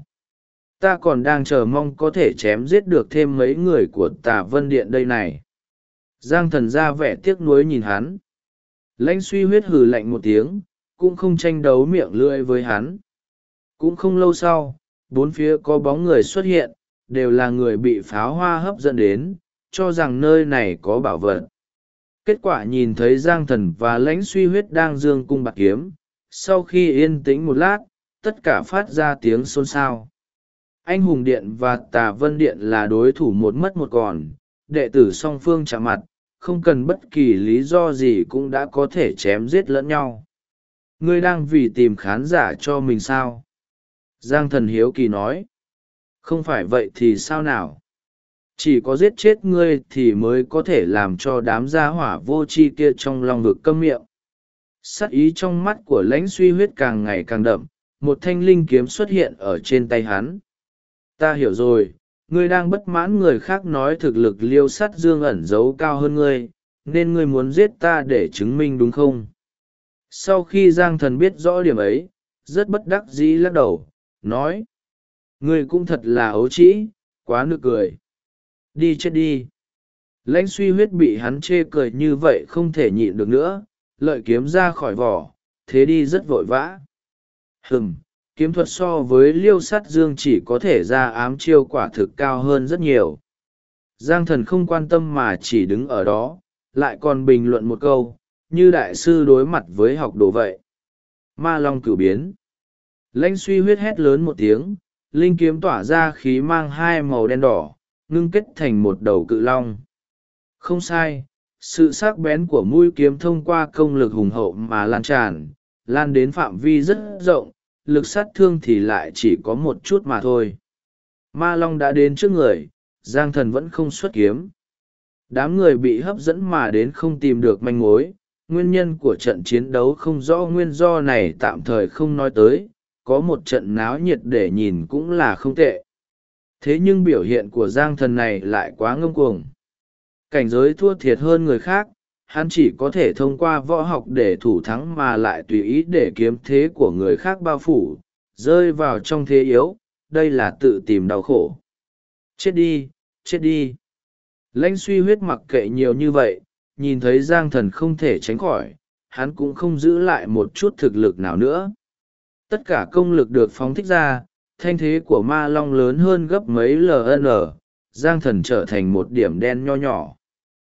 Ta còn đang chờ mong có thể chém giết được thêm mấy người của Tà Vân Điện đây này. Giang Thần ra vẻ tiếc nuối nhìn hắn. Lãnh suy huyết hừ lạnh một tiếng, cũng không tranh đấu miệng lưỡi với hắn. Cũng không lâu sau, bốn phía có bóng người xuất hiện, đều là người bị pháo hoa hấp dẫn đến, cho rằng nơi này có bảo vật. Kết quả nhìn thấy Giang Thần và lãnh suy huyết đang giương cung bạc kiếm, sau khi yên tĩnh một lát, tất cả phát ra tiếng xôn xao. Anh Hùng Điện và Tà Vân Điện là đối thủ một mất một còn, đệ tử song phương chạm mặt, không cần bất kỳ lý do gì cũng đã có thể chém giết lẫn nhau. Ngươi đang vì tìm khán giả cho mình sao? Giang Thần hiếu kỳ nói. Không phải vậy thì sao nào? Chỉ có giết chết ngươi thì mới có thể làm cho đám gia hỏa vô tri kia trong lòng vực câm miệng. Sát ý trong mắt của Lãnh Suy Huyết càng ngày càng đậm, một thanh linh kiếm xuất hiện ở trên tay hắn. Ta hiểu rồi, ngươi đang bất mãn người khác nói thực lực Liêu Sắt Dương ẩn giấu cao hơn ngươi, nên ngươi muốn giết ta để chứng minh đúng không? Sau khi Giang Thần biết rõ điểm ấy, rất bất đắc dĩ lắc đầu, nói. Ngươi cũng thật là ấu trĩ, quá nực cười. Đi chết đi. Lãnh Suy Huyết bị hắn chê cười như vậy không thể nhịn được nữa, lợi kiếm ra khỏi vỏ, thế đi rất vội vã. Kiếm thuật so với Liêu Sắt Dương chỉ có thể ra ám chiêu quả thực cao hơn rất nhiều. Giang Thần không quan tâm mà chỉ đứng ở đó, lại còn bình luận một câu, như đại sư đối mặt với học đồ vậy. Ma Long cửu biến. Lãnh Suy Huyết hét lớn một tiếng, linh kiếm tỏa ra khí mang hai màu đen đỏ, ngưng kết thành một đầu cự long. Không sai, sự sắc bén của mũi kiếm thông qua công lực hùng hậu mà lan tràn, lan đến phạm vi rất rộng, lực sát thương thì lại chỉ có một chút mà thôi. Ma Long đã đến trước người, Giang Thần vẫn không xuất kiếm. Đám người bị hấp dẫn mà đến không tìm được manh mối, nguyên nhân của trận chiến đấu không rõ nguyên do này tạm thời không nói tới, có một trận náo nhiệt để nhìn cũng là không tệ. Thế nhưng biểu hiện của Giang Thần này lại quá ngông cuồng. Cảnh giới thua thiệt hơn người khác, hắn chỉ có thể thông qua võ học để thủ thắng mà lại tùy ý để kiếm thế của người khác bao phủ, rơi vào trong thế yếu, đây là tự tìm đau khổ. Chết đi, chết đi. Lãnh Suy Huyết mặc kệ nhiều như vậy, nhìn thấy Giang Thần không thể tránh khỏi, hắn cũng không giữ lại một chút thực lực nào nữa. Tất cả công lực được phóng thích ra, thanh thế của Ma Long lớn hơn gấp mấy LN, Giang Thần trở thành một điểm đen nho nhỏ.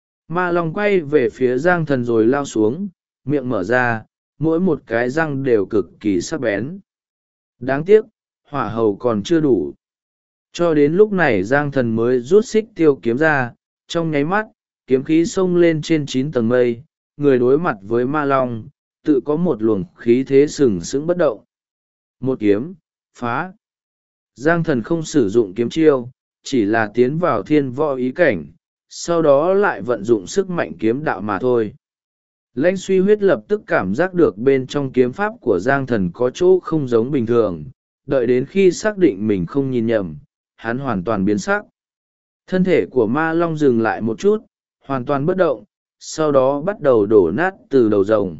Ma Long quay về phía Giang Thần rồi lao xuống, miệng mở ra, mỗi một cái răng đều cực kỳ sắc bén. Đáng tiếc, hỏa hầu còn chưa đủ. Cho đến lúc này Giang Thần mới rút xích tiêu kiếm ra, trong nháy mắt, kiếm khí xông lên trên 9 tầng mây, người đối mặt với Ma Long, tự có một luồng khí thế sừng sững bất động. Một kiếm, phá. Giang Thần không sử dụng kiếm chiêu, chỉ là tiến vào thiên võ ý cảnh, sau đó lại vận dụng sức mạnh kiếm đạo mà thôi. Lãnh Suy Huyết lập tức cảm giác được bên trong kiếm pháp của Giang Thần có chỗ không giống bình thường, đợi đến khi xác định mình không nhìn nhầm, hắn hoàn toàn biến sắc. Thân thể của Ma Long dừng lại một chút, hoàn toàn bất động, sau đó bắt đầu đổ nát từ đầu rồng.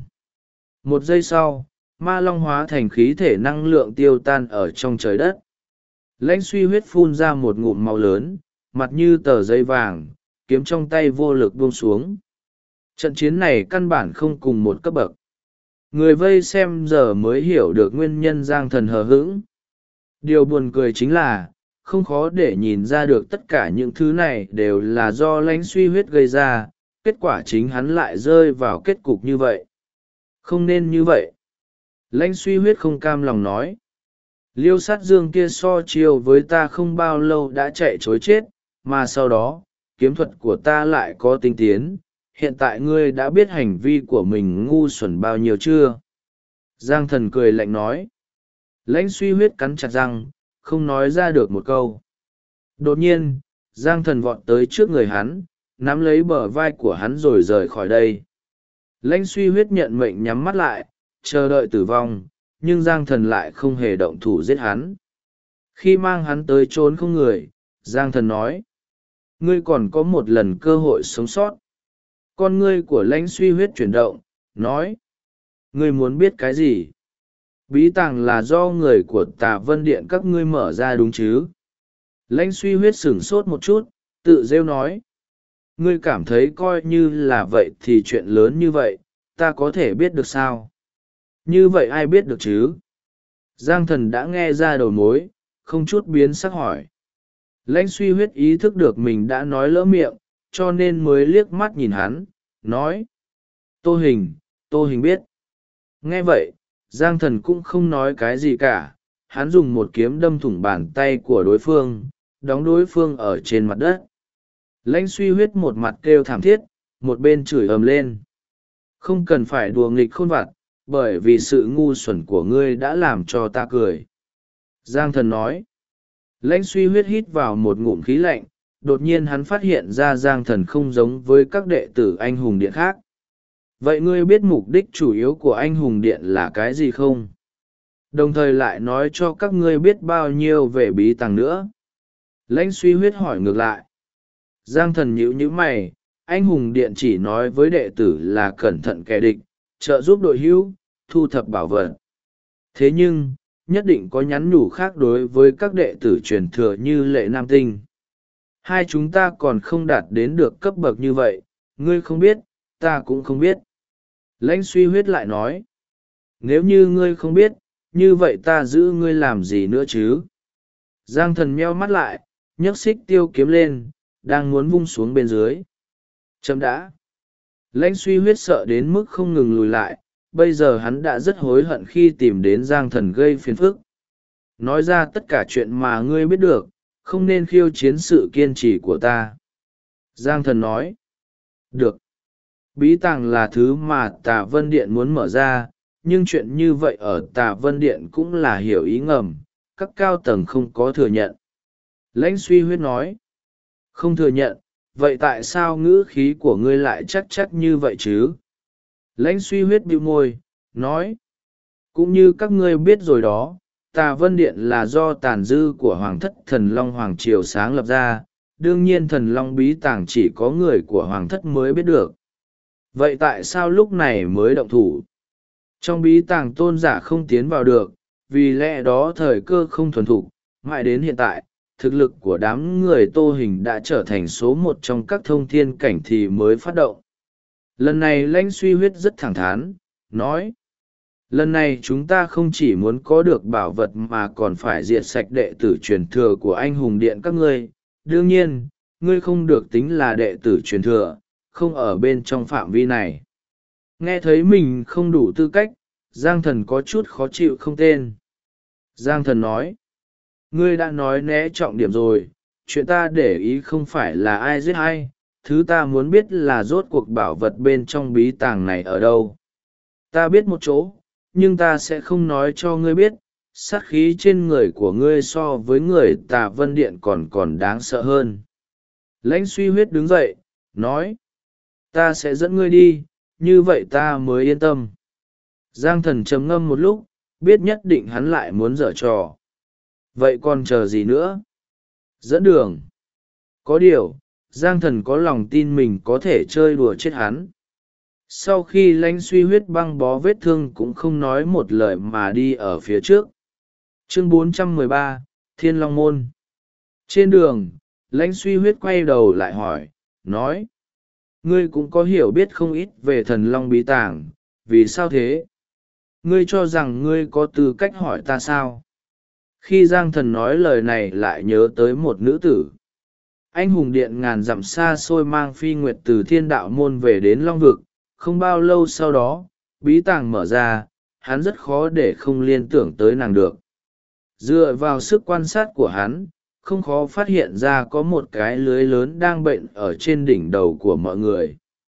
Một giây sau, Ma Long hóa thành khí thể năng lượng tiêu tan ở trong trời đất. Lãnh Suy Huyết phun ra một ngụm máu lớn, mặt như tờ giấy vàng, kiếm trong tay vô lực buông xuống. Trận chiến này căn bản không cùng một cấp bậc. Người vây xem giờ mới hiểu được nguyên nhân Giang Thần hờ hững. Điều buồn cười chính là, không khó để nhìn ra được tất cả những thứ này đều là do Lãnh Suy Huyết gây ra, kết quả chính hắn lại rơi vào kết cục như vậy. Không nên như vậy. Lãnh Suy Huyết không cam lòng nói. Liêu Sát Dương kia so chiêu với ta không bao lâu đã chạy chối chết, mà sau đó, kiếm thuật của ta lại có tinh tiến. Hiện tại ngươi đã biết hành vi của mình ngu xuẩn bao nhiêu chưa? Giang Thần cười lạnh nói. Lãnh Suy Huyết cắn chặt răng, không nói ra được một câu. Đột nhiên, Giang Thần vọt tới trước người hắn, nắm lấy bờ vai của hắn rồi rời khỏi đây. Lãnh Suy Huyết nhận mệnh nhắm mắt lại, chờ đợi tử vong, nhưng Giang Thần lại không hề động thủ giết hắn. Khi mang hắn tới chốn không người, Giang Thần nói. Ngươi còn có một lần cơ hội sống sót. Con ngươi của Lãnh Suy Huyết chuyển động, nói. Ngươi muốn biết cái gì? Bí tàng là do người của Tà Vân Điện các ngươi mở ra đúng chứ? Lãnh Suy Huyết sửng sốt một chút, tự rêu nói. Ngươi cảm thấy coi như là vậy thì chuyện lớn như vậy, ta có thể biết được sao? Như vậy ai biết được chứ? Giang Thần đã nghe ra đầu mối, không chút biến sắc hỏi. Lãnh Suy Huyết ý thức được mình đã nói lỡ miệng, cho nên mới liếc mắt nhìn hắn, nói. Tô Hình biết. Nghe vậy, Giang Thần cũng không nói cái gì cả, hắn dùng một kiếm đâm thủng bàn tay của đối phương, đóng đối phương ở trên mặt đất. Lãnh Suy Huyết một mặt kêu thảm thiết, một bên chửi ầm lên. Không cần phải đùa nghịch khôn vặt, bởi vì sự ngu xuẩn của ngươi đã làm cho ta cười. Giang thần nói. Lãnh suy huyết hít vào một ngụm khí lạnh, đột nhiên hắn phát hiện ra Giang thần không giống với các đệ tử anh hùng điện khác. Vậy ngươi biết mục đích chủ yếu của anh hùng điện là cái gì không? Đồng thời lại nói cho các ngươi biết bao nhiêu về bí tàng nữa. Lãnh suy huyết hỏi ngược lại. Giang thần nhíu nhíu mày, anh hùng điện chỉ nói với đệ tử là cẩn thận kẻ địch, trợ giúp đội hữu, thu thập bảo vật. Thế nhưng, nhất định có nhắn nhủ khác đối với các đệ tử truyền thừa như Lệ Nam Tinh. Hai chúng ta còn không đạt đến được cấp bậc như vậy, ngươi không biết, ta cũng không biết. Lãnh suy huyết lại nói. Nếu như ngươi không biết, như vậy ta giữ ngươi làm gì nữa chứ? Giang thần meo mắt lại, nhấc xích tiêu kiếm lên, đang muốn vung xuống bên dưới. Chấm đã. Lãnh suy huyết sợ đến mức không ngừng lùi lại, bây giờ hắn đã rất hối hận khi tìm đến Giang thần gây phiền phức. Nói ra tất cả chuyện mà ngươi biết được, không nên khiêu chiến sự kiên trì của ta. Giang thần nói. Được. Bí tàng là thứ mà Tà Vân Điện muốn mở ra, nhưng chuyện như vậy ở Tà Vân Điện cũng là hiểu ý ngầm, các cao tầng không có thừa nhận. Lãnh suy huyết nói. Không thừa nhận, vậy tại sao ngữ khí của ngươi lại chắc như vậy chứ? Lãnh suy huyết bĩu môi, nói. Cũng như các ngươi biết rồi đó, Tà Vân Điện là do tàn dư của Hoàng thất Thần Long Hoàng Triều sáng lập ra, đương nhiên Thần Long bí tàng chỉ có người của Hoàng thất mới biết được. Vậy tại sao lúc này mới động thủ? Trong bí tàng tôn giả không tiến vào được, vì lẽ đó thời cơ không thuần thục, mãi đến hiện tại, thực lực của đám người Tô Hình đã trở thành số một trong các thông thiên cảnh thì mới phát động. Lần này Lãnh suy huyết rất thẳng thắn, nói. Lần này chúng ta không chỉ muốn có được bảo vật mà còn phải diệt sạch đệ tử truyền thừa của anh hùng điện các ngươi. Đương nhiên, ngươi không được tính là đệ tử truyền thừa, không ở bên trong phạm vi này. Nghe thấy mình không đủ tư cách, Giang thần có chút khó chịu không tên. Giang thần nói. Ngươi đã nói né trọng điểm rồi, chuyện ta để ý không phải là ai giết ai, thứ ta muốn biết là rốt cuộc bảo vật bên trong bí tàng này ở đâu. Ta biết một chỗ, nhưng ta sẽ không nói cho ngươi biết, sát khí trên người của ngươi so với người Tà Vân Điện còn đáng sợ hơn. Lãnh suy huyết đứng dậy, nói. Ta sẽ dẫn ngươi đi, như vậy ta mới yên tâm. Giang thần trầm ngâm một lúc, biết nhất định hắn lại muốn giở trò. Vậy còn chờ gì nữa? Dẫn đường. Có điều, Giang thần có lòng tin mình có thể chơi đùa chết hắn. Sau khi Lãnh suy huyết băng bó vết thương cũng không nói một lời mà đi ở phía trước. Chương 413, Thiên Long Môn. Trên đường, Lãnh suy huyết quay đầu lại hỏi, nói. Ngươi cũng có hiểu biết không ít về thần long bí tàng, vì sao thế? Ngươi cho rằng ngươi có tư cách hỏi ta sao? Khi Giang thần nói lời này lại nhớ tới một nữ tử. Anh hùng điện ngàn dặm xa xôi mang Phi Nguyệt từ Thiên Đạo Môn về đến Long Vực, không bao lâu sau đó, bí tàng mở ra, hắn rất khó để không liên tưởng tới nàng được. Dựa vào sức quan sát của hắn, không khó phát hiện ra có một cái lưới lớn đang bệnh ở trên đỉnh đầu của mọi người.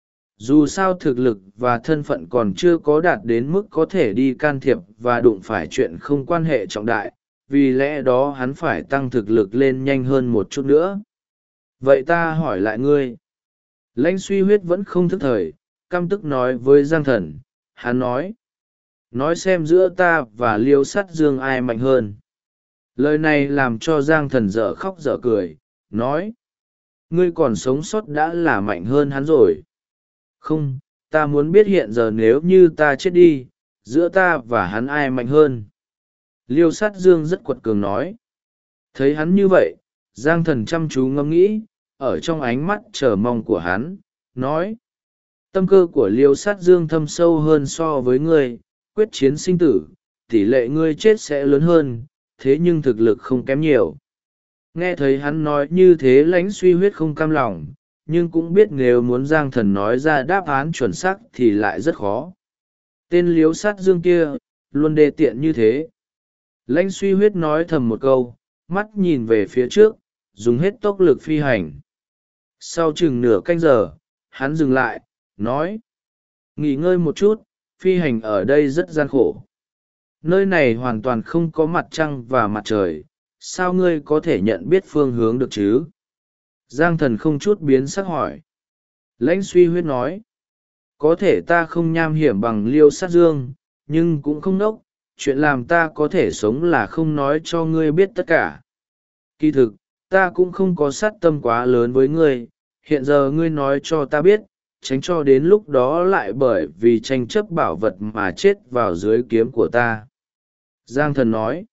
Dù sao thực lực và thân phận còn chưa có đạt đến mức có thể đi can thiệp và đụng phải chuyện không quan hệ trọng đại, vì lẽ đó hắn phải tăng thực lực lên nhanh hơn một chút nữa. Vậy ta hỏi lại ngươi. Lãnh suy huyết vẫn không thức thời, căm tức nói với Giang thần, hắn nói xem giữa ta và Liêu Sắt Dương ai mạnh hơn. Lời này làm cho Giang thần dở khóc dở cười, nói. Ngươi còn sống sót đã là mạnh hơn hắn rồi. Không, ta muốn biết hiện giờ nếu như ta chết đi, giữa ta và hắn ai mạnh hơn. Liêu Sát Dương rất quật cường nói. Thấy hắn như vậy, Giang thần chăm chú ngẫm nghĩ, ở trong ánh mắt chờ mong của hắn, nói. Tâm cơ của Liêu Sát Dương thâm sâu hơn so với ngươi, quyết chiến sinh tử, tỷ lệ ngươi chết sẽ lớn hơn, thế nhưng thực lực không kém nhiều. Nghe thấy hắn nói như thế Lãnh suy huyết không cam lòng, nhưng cũng biết nếu muốn Giang thần nói ra đáp án chuẩn xác thì lại rất khó. Tên Liêu Sát Dương kia, luôn đê tiện như thế. Lãnh suy huyết nói thầm một câu, mắt nhìn về phía trước, dùng hết tốc lực phi hành. Sau chừng nửa canh giờ, hắn dừng lại, nói. Nghỉ ngơi một chút, phi hành ở đây rất gian khổ. Nơi này hoàn toàn không có mặt trăng và mặt trời, sao ngươi có thể nhận biết phương hướng được chứ? Giang thần không chút biến sắc hỏi. Lãnh Suy Huyết nói, có thể ta không nham hiểm bằng Liêu Sát Dương, nhưng cũng không nốc, chuyện làm ta có thể sống là không nói cho ngươi biết tất cả. Kỳ thực, ta cũng không có sát tâm quá lớn với ngươi, hiện giờ ngươi nói cho ta biết, tránh cho đến lúc đó lại bởi vì tranh chấp bảo vật mà chết vào dưới kiếm của ta. Giang thần nói,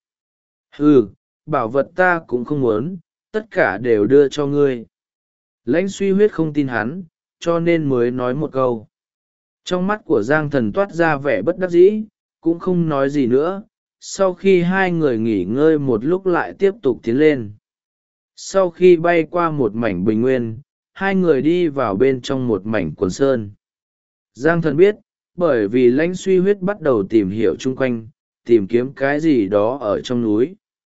bảo vật ta cũng không muốn, tất cả đều đưa cho ngươi. Lãnh Suy Huyết không tin hắn, cho nên mới nói một câu. Trong mắt của Giang thần toát ra vẻ bất đắc dĩ, cũng không nói gì nữa. Sau khi hai người nghỉ ngơi một lúc lại tiếp tục tiến lên. Sau khi bay qua một mảnh bình nguyên, hai người đi vào bên trong một mảnh quần sơn. Giang thần biết, bởi vì Lãnh Suy Huyết bắt đầu tìm hiểu chung quanh, tìm kiếm cái gì đó ở trong núi.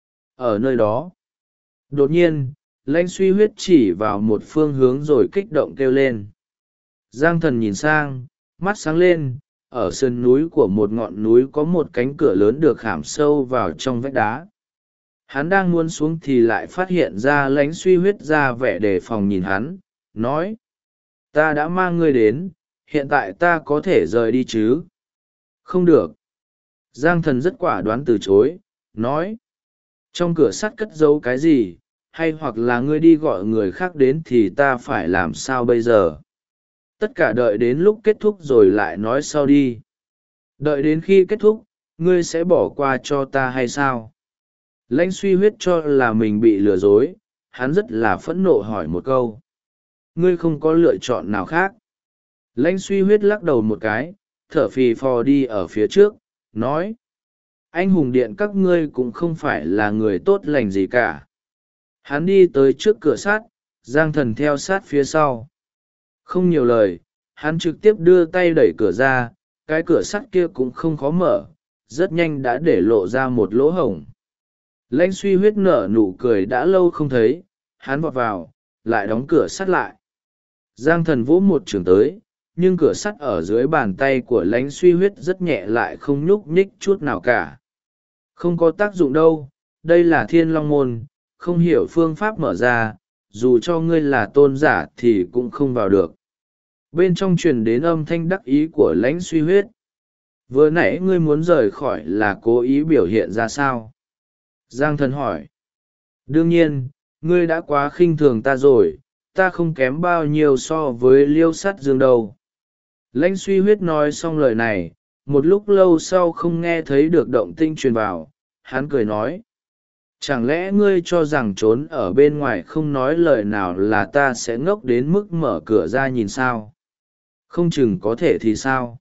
Ở nơi đó, đột nhiên, Lãnh Suy Huyết chỉ vào một phương hướng rồi kích động kêu lên. Giang thần nhìn sang, mắt sáng lên, ở sườn núi của một ngọn núi có một cánh cửa lớn được khảm sâu vào trong vách đá. Hắn đang muốn xuống thì lại phát hiện ra Lãnh Suy Huyết ra vẻ đề phòng nhìn hắn, nói, ta đã mang ngươi đến, hiện tại ta có thể rời đi chứ? Không được. Giang thần rất quả đoán từ chối, nói, trong cửa sắt cất giấu cái gì, hay hoặc là ngươi đi gọi người khác đến thì ta phải làm sao bây giờ? Tất cả đợi đến lúc kết thúc rồi lại nói sau đi. Đợi đến khi kết thúc, ngươi sẽ bỏ qua cho ta hay sao? Lãnh Suy Huyết cho là mình bị lừa dối, hắn rất là phẫn nộ hỏi một câu. Ngươi không có lựa chọn nào khác. Lãnh Suy Huyết lắc đầu một cái, thở phì phò đi ở phía trước, nói, anh hùng điện các ngươi cũng không phải là người tốt lành gì cả. Hắn đi tới trước cửa sắt, Giang thần theo sát phía sau. Không nhiều lời, hắn trực tiếp đưa tay đẩy cửa ra, cái cửa sắt kia cũng không khó mở, rất nhanh đã để lộ ra một lỗ hổng. Lãnh Suy Huyết nở nụ cười đã lâu không thấy, hắn vọt vào, lại đóng cửa sắt lại. Giang thần vỗ một trường tới, nhưng cửa sắt ở dưới bàn tay của Lãnh Suy Huyết rất nhẹ lại không nhúc nhích chút nào cả. Không có tác dụng đâu, đây là Thiên Long Môn, không hiểu phương pháp mở ra, dù cho ngươi là tôn giả thì cũng không vào được. Bên trong truyền đến âm thanh đắc ý của Lãnh Suy Huyết. Vừa nãy ngươi muốn rời khỏi là cố ý biểu hiện ra sao? Giang thần hỏi. Đương nhiên, ngươi đã quá khinh thường ta rồi, ta không kém bao nhiêu so với Liêu Sát Dương đâu. Lãnh Suy Huyết nói xong lời này, một lúc lâu sau không nghe thấy được động tĩnh truyền vào, hắn cười nói. Chẳng lẽ ngươi cho rằng trốn ở bên ngoài không nói lời nào là ta sẽ ngốc đến mức mở cửa ra nhìn sao? Không chừng có thể thì sao?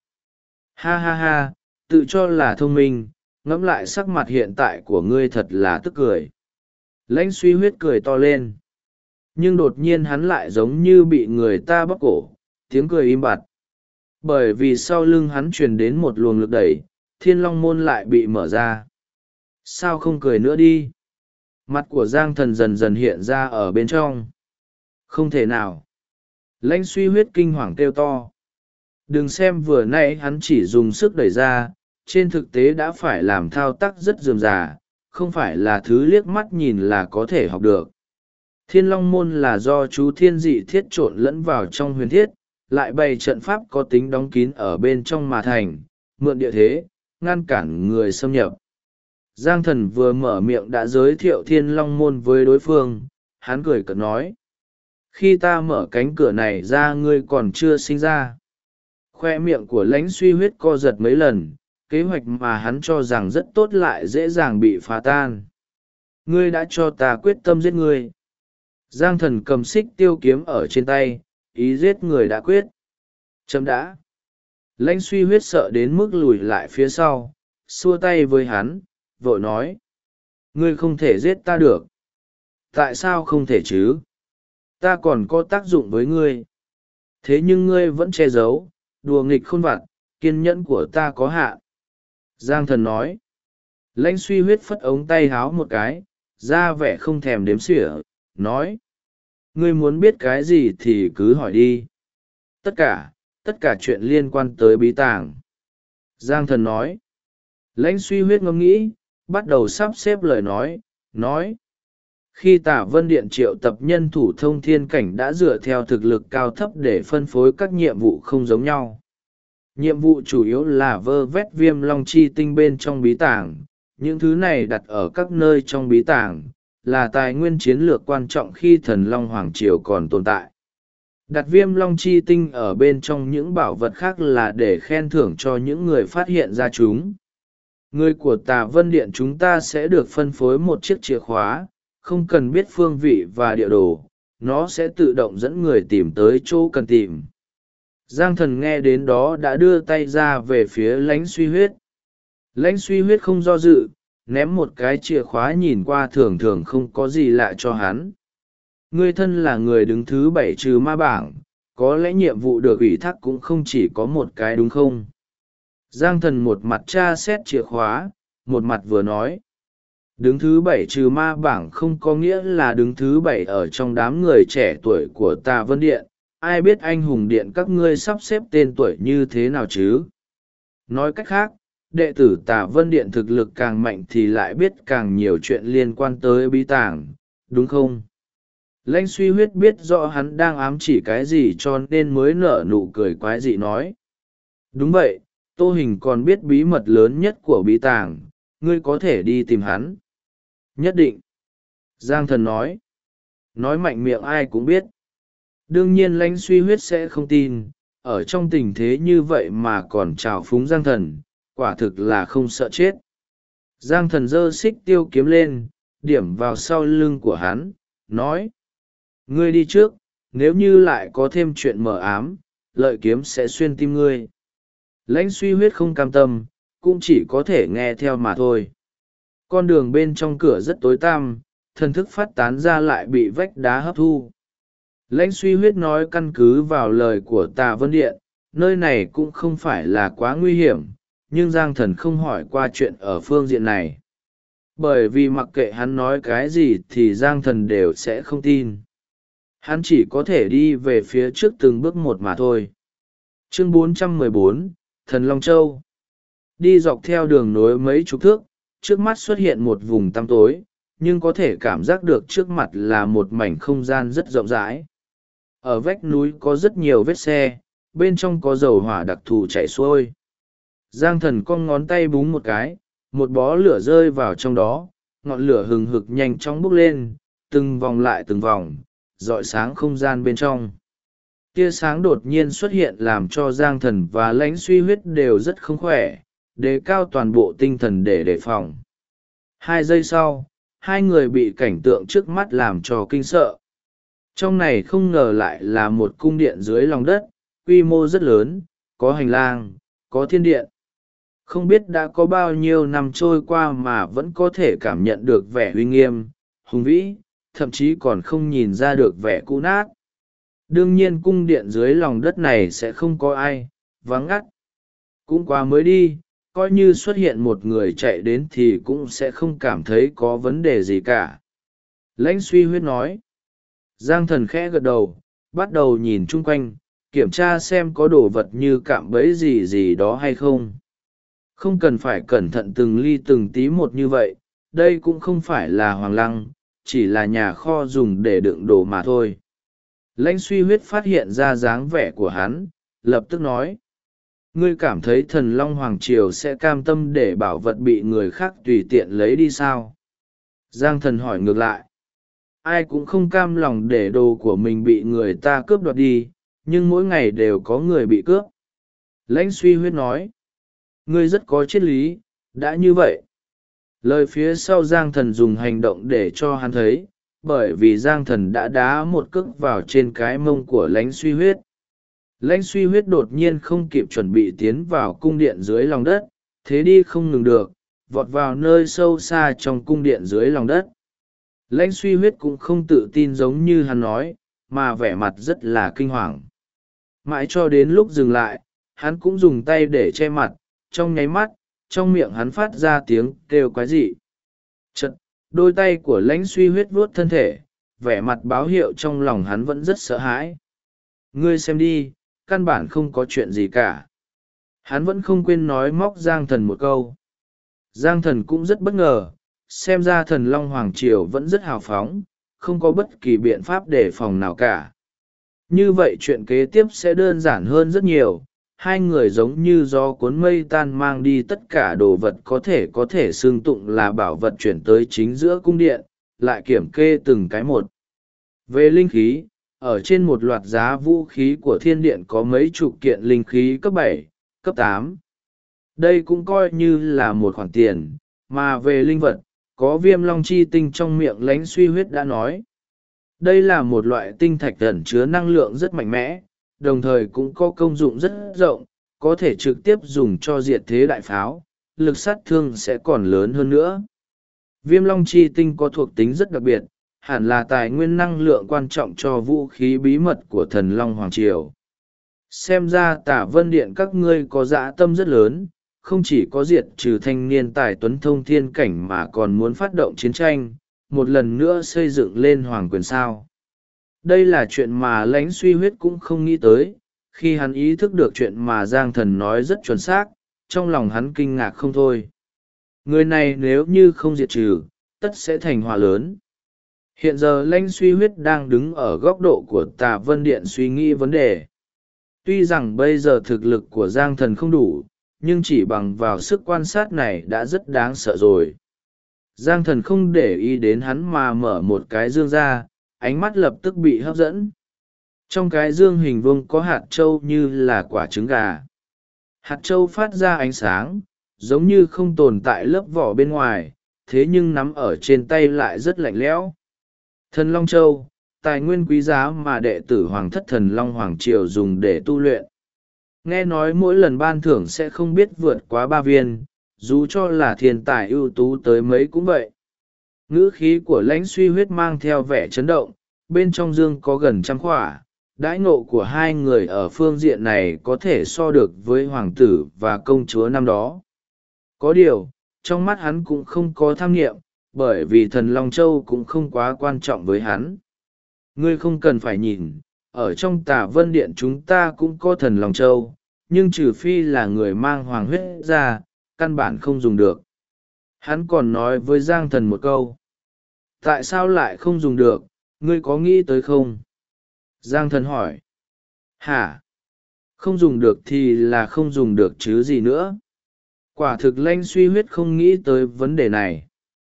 Ha ha ha, tự cho là thông minh, ngẫm lại sắc mặt hiện tại của ngươi thật là tức cười. Lãnh Suy Huyết cười to lên. Nhưng đột nhiên hắn lại giống như bị người ta bóp cổ, tiếng cười im bặt. Bởi vì sau lưng hắn truyền đến một luồng lực đẩy, Thiên Long Môn lại bị mở ra. Sao không cười nữa đi? Mặt của Giang thần dần dần hiện ra ở bên trong. Không thể nào. Lãnh Suy Huyết kinh hoàng kêu to. Đừng xem vừa nãy hắn chỉ dùng sức đẩy ra, trên thực tế đã phải làm thao tác rất rườm rà, không phải là thứ liếc mắt nhìn là có thể học được. Thiên Long Môn là do chú thiên dị thiết trộn lẫn vào trong huyền thiết, lại bày trận pháp có tính đóng kín ở bên trong mà thành, mượn địa thế, ngăn cản người xâm nhập. Giang thần vừa mở miệng đã giới thiệu Thiên Long Môn với đối phương, hắn cười cợt nói. Khi ta mở cánh cửa này ra ngươi còn chưa sinh ra. Khoe miệng của Lãnh Suy Huyết co giật mấy lần, kế hoạch mà hắn cho rằng rất tốt lại dễ dàng bị phá tan. Ngươi đã cho ta quyết tâm giết ngươi. Giang thần cầm xích tiêu kiếm ở trên tay, ý giết người đã quyết. Chấm đã. Lãnh Suy Huyết sợ đến mức lùi lại phía sau, xua tay với hắn, vội nói. Ngươi không thể giết ta được. Tại sao không thể chứ? Ta còn có tác dụng với ngươi. Thế nhưng ngươi vẫn che giấu, đùa nghịch khôn vặt, kiên nhẫn của ta có hạn. Giang thần nói. Lãnh Suy Huyết phất ống tay háo một cái, ra vẻ không thèm đếm xỉa, nói. Ngươi muốn biết cái gì thì cứ hỏi đi. Tất cả chuyện liên quan tới bí tàng. Giang Thần nói. Lãnh Suy Huyết ngẫm nghĩ, bắt đầu sắp xếp lời nói. Khi Tả Vân Điện triệu tập nhân thủ thông thiên cảnh đã dựa theo thực lực cao thấp để phân phối các nhiệm vụ không giống nhau. Nhiệm vụ chủ yếu là vơ vét viêm long chi tinh bên trong bí tàng, những thứ này đặt ở các nơi trong bí tàng, là tài nguyên chiến lược quan trọng khi thần long hoàng triều còn tồn tại. Đặt viêm long chi tinh ở bên trong những bảo vật khác là để khen thưởng cho những người phát hiện ra chúng. Người của Tả Vân Điện chúng ta sẽ được phân phối một chiếc chìa khóa, không cần biết phương vị và địa đồ, nó sẽ tự động dẫn người tìm tới chỗ cần tìm. Giang Thần nghe đến đó đã đưa tay ra về phía Lãnh Suy Huyết. Lãnh Suy Huyết không do dự, ném một cái chìa khóa nhìn qua thường thường không có gì lạ cho hắn. Ngươi thân là người đứng thứ 7 trừ ma bảng, có lẽ nhiệm vụ được ủy thác cũng không chỉ có một cái đúng không? Giang Thần một mặt tra xét chìa khóa, một mặt vừa nói. Đứng thứ 7 trừ ma bảng không có nghĩa là đứng thứ 7 ở trong đám người trẻ tuổi của Tà Vân Điện. Ai biết anh hùng điện các ngươi sắp xếp tên tuổi như thế nào chứ? Nói cách khác, đệ tử Tà Vân Điện thực lực càng mạnh thì lại biết càng nhiều chuyện liên quan tới bí tàng, đúng không? Lãnh Suy Huyết biết rõ hắn đang ám chỉ cái gì cho nên mới nở nụ cười quái dị nói. Đúng vậy, Tô Hình còn biết bí mật lớn nhất của bí tàng, ngươi có thể đi tìm hắn. Nhất định. Giang Thần nói. Nói mạnh miệng ai cũng biết. Đương nhiên Lãnh Suy Huyết sẽ không tin, ở trong tình thế như vậy mà còn trào phúng Giang Thần, quả thực là không sợ chết. Giang Thần giơ xích tiêu kiếm lên, điểm vào sau lưng của hắn, nói. Ngươi đi trước, nếu như lại có thêm chuyện mờ ám, lợi kiếm sẽ xuyên tim ngươi. Lãnh Suy Huyết không cam tâm, cũng chỉ có thể nghe theo mà thôi. Con đường bên trong cửa rất tối tăm, thần thức phát tán ra lại bị vách đá hấp thu. Lãnh Suy Huyết nói căn cứ vào lời của Tà Vân Điện, nơi này cũng không phải là quá nguy hiểm, nhưng Giang Thần không hỏi qua chuyện ở phương diện này. Bởi vì mặc kệ hắn nói cái gì thì Giang Thần đều sẽ không tin. Hắn chỉ có thể đi về phía trước từng bước một mà thôi. Chương 414, Thần Long Châu. Đi dọc theo đường nối mấy chục thước, trước mắt xuất hiện một vùng tăm tối, nhưng có thể cảm giác được trước mặt là một mảnh không gian rất rộng rãi. Ở vách núi có rất nhiều vết xe, bên trong có dầu hỏa đặc thù chảy xuôi. Giang Thần cong ngón tay búng một cái, một bó lửa rơi vào trong đó, ngọn lửa hừng hực nhanh chóng bốc lên, từng vòng lại từng vòng, rọi sáng không gian bên trong. Tia sáng đột nhiên xuất hiện làm cho Giang Thần và Lãnh Suy Huyết đều rất không khỏe, đề cao toàn bộ tinh thần để đề phòng. 2 giây sau, hai người bị cảnh tượng trước mắt làm cho kinh sợ. Trong này không ngờ lại là một cung điện dưới lòng đất, quy mô rất lớn, có hành lang, có thiên điện. Không biết đã có bao nhiêu năm trôi qua mà vẫn có thể cảm nhận được vẻ uy nghiêm, hùng vĩ, thậm chí còn không nhìn ra được vẻ cũ nát. Đương nhiên cung điện dưới lòng đất này sẽ không có ai, vắng ngắt. Cũng quá mới đi, coi như xuất hiện một người chạy đến thì cũng sẽ không cảm thấy có vấn đề gì cả. Lãnh Suy Huyết nói. Giang Thần khẽ gật đầu, bắt đầu nhìn chung quanh, kiểm tra xem có đồ vật như cạm bẫy gì gì đó hay không. Không cần phải cẩn thận từng ly từng tí một như vậy, đây cũng không phải là hoàng lăng, chỉ là nhà kho dùng để đựng đồ mà thôi. Lãnh Suy Huyết phát hiện ra dáng vẻ của hắn, lập tức nói. Ngươi cảm thấy thần Long Hoàng Triều sẽ cam tâm để bảo vật bị người khác tùy tiện lấy đi sao? Giang Thần hỏi ngược lại. Ai cũng không cam lòng để đồ của mình bị người ta cướp đoạt đi, nhưng mỗi ngày đều có người bị cướp. Lãnh Suy Huyết nói. Ngươi rất có triết lý, đã như vậy. Lời phía sau Giang Thần dùng hành động để cho hắn thấy, bởi vì Giang Thần đã đá một cước vào trên cái mông của Lãnh Suy Huyết. Lãnh Suy Huyết đột nhiên không kịp chuẩn bị tiến vào cung điện dưới lòng đất, thế đi không ngừng được, vọt vào nơi sâu xa trong cung điện dưới lòng đất. Lãnh Suy Huyết cũng không tự tin giống như hắn nói, mà vẻ mặt rất là kinh hoàng. Mãi cho đến lúc dừng lại, hắn cũng dùng tay để che mặt, trong nháy mắt, trong miệng hắn phát ra tiếng kêu quái dị. Chật, đôi tay của Lãnh Suy Huyết vuốt thân thể, vẻ mặt báo hiệu trong lòng hắn vẫn rất sợ hãi. Ngươi xem đi, căn bản không có chuyện gì cả. Hắn vẫn không quên nói móc Giang Thần một câu. Giang Thần cũng rất bất ngờ, xem ra thần Long Hoàng Triều vẫn rất hào phóng, không có bất kỳ biện pháp đề phòng nào cả. Như vậy chuyện kế tiếp sẽ đơn giản hơn rất nhiều. Hai người giống như gió cuốn mây tan mang đi tất cả đồ vật có thể xưng tụng là bảo vật chuyển tới chính giữa cung điện, lại kiểm kê từng cái một. Về linh khí, ở trên một loạt giá vũ khí của thiên điện có mấy chục kiện linh khí cấp 7, cấp 8. Đây cũng coi như là một khoản tiền, mà về linh vật, có viêm long chi tinh trong miệng Lãnh Suy Huyết đã nói. Đây là một loại tinh thạch ẩn chứa năng lượng rất mạnh mẽ, đồng thời cũng có công dụng rất rộng, có thể trực tiếp dùng cho diệt thế đại pháo, lực sát thương sẽ còn lớn hơn nữa. Viêm long chi tinh có thuộc tính rất đặc biệt, hẳn là tài nguyên năng lượng quan trọng cho vũ khí bí mật của thần Long Hoàng Triều. Xem ra Tả Vân Điện các ngươi có dã tâm rất lớn, không chỉ có diệt trừ thanh niên tài tuấn thông thiên cảnh mà còn muốn phát động chiến tranh, một lần nữa xây dựng lên hoàng quyền sao. Đây là chuyện mà Lãnh Suy Huyết cũng không nghĩ tới. Khi hắn ý thức được chuyện mà Giang Thần nói rất chuẩn xác, trong lòng hắn kinh ngạc không thôi. Người này nếu như không diệt trừ, tất sẽ thành họa lớn. Hiện giờ Lãnh Suy Huyết đang đứng ở góc độ của Tà Vân Điện suy nghĩ vấn đề. Tuy rằng bây giờ thực lực của Giang Thần không đủ, nhưng chỉ bằng vào sức quan sát này đã rất đáng sợ rồi. Giang Thần không để ý đến hắn mà mở một cái dương ra, ánh mắt lập tức bị hấp dẫn. Trong cái dương hình vuông có hạt trâu như là quả trứng gà. Hạt trâu phát ra ánh sáng, giống như không tồn tại lớp vỏ bên ngoài, thế nhưng nắm ở trên tay lại rất lạnh lẽo. Thần Long Châu, tài nguyên quý giá mà đệ tử Hoàng thất Thần Long Hoàng Triều dùng để tu luyện. Nghe nói mỗi lần ban thưởng sẽ không biết vượt quá 3 viên, dù cho là thiên tài ưu tú tới mấy cũng vậy. Ngữ khí của Lãnh Suy Huyết mang theo vẻ chấn động, bên trong dương có gần 100 khỏa. Đãi ngộ của hai người ở phương diện này có thể so được với hoàng tử và công chúa năm đó. Có điều, trong mắt hắn cũng không có tham nghiệm, bởi vì thần Long Châu cũng không quá quan trọng với hắn. Ngươi không cần phải nhìn, ở trong Tả Vân Điện chúng ta cũng có thần Long Châu, nhưng trừ phi là người mang hoàng huyết ra, căn bản không dùng được. Hắn còn nói với Giang Thần một câu. Tại sao lại không dùng được, ngươi có nghĩ tới không? Giang Thần hỏi. Hả? Không dùng được thì là không dùng được chứ gì nữa. Quả thực Lãnh Suy Huyết không nghĩ tới vấn đề này.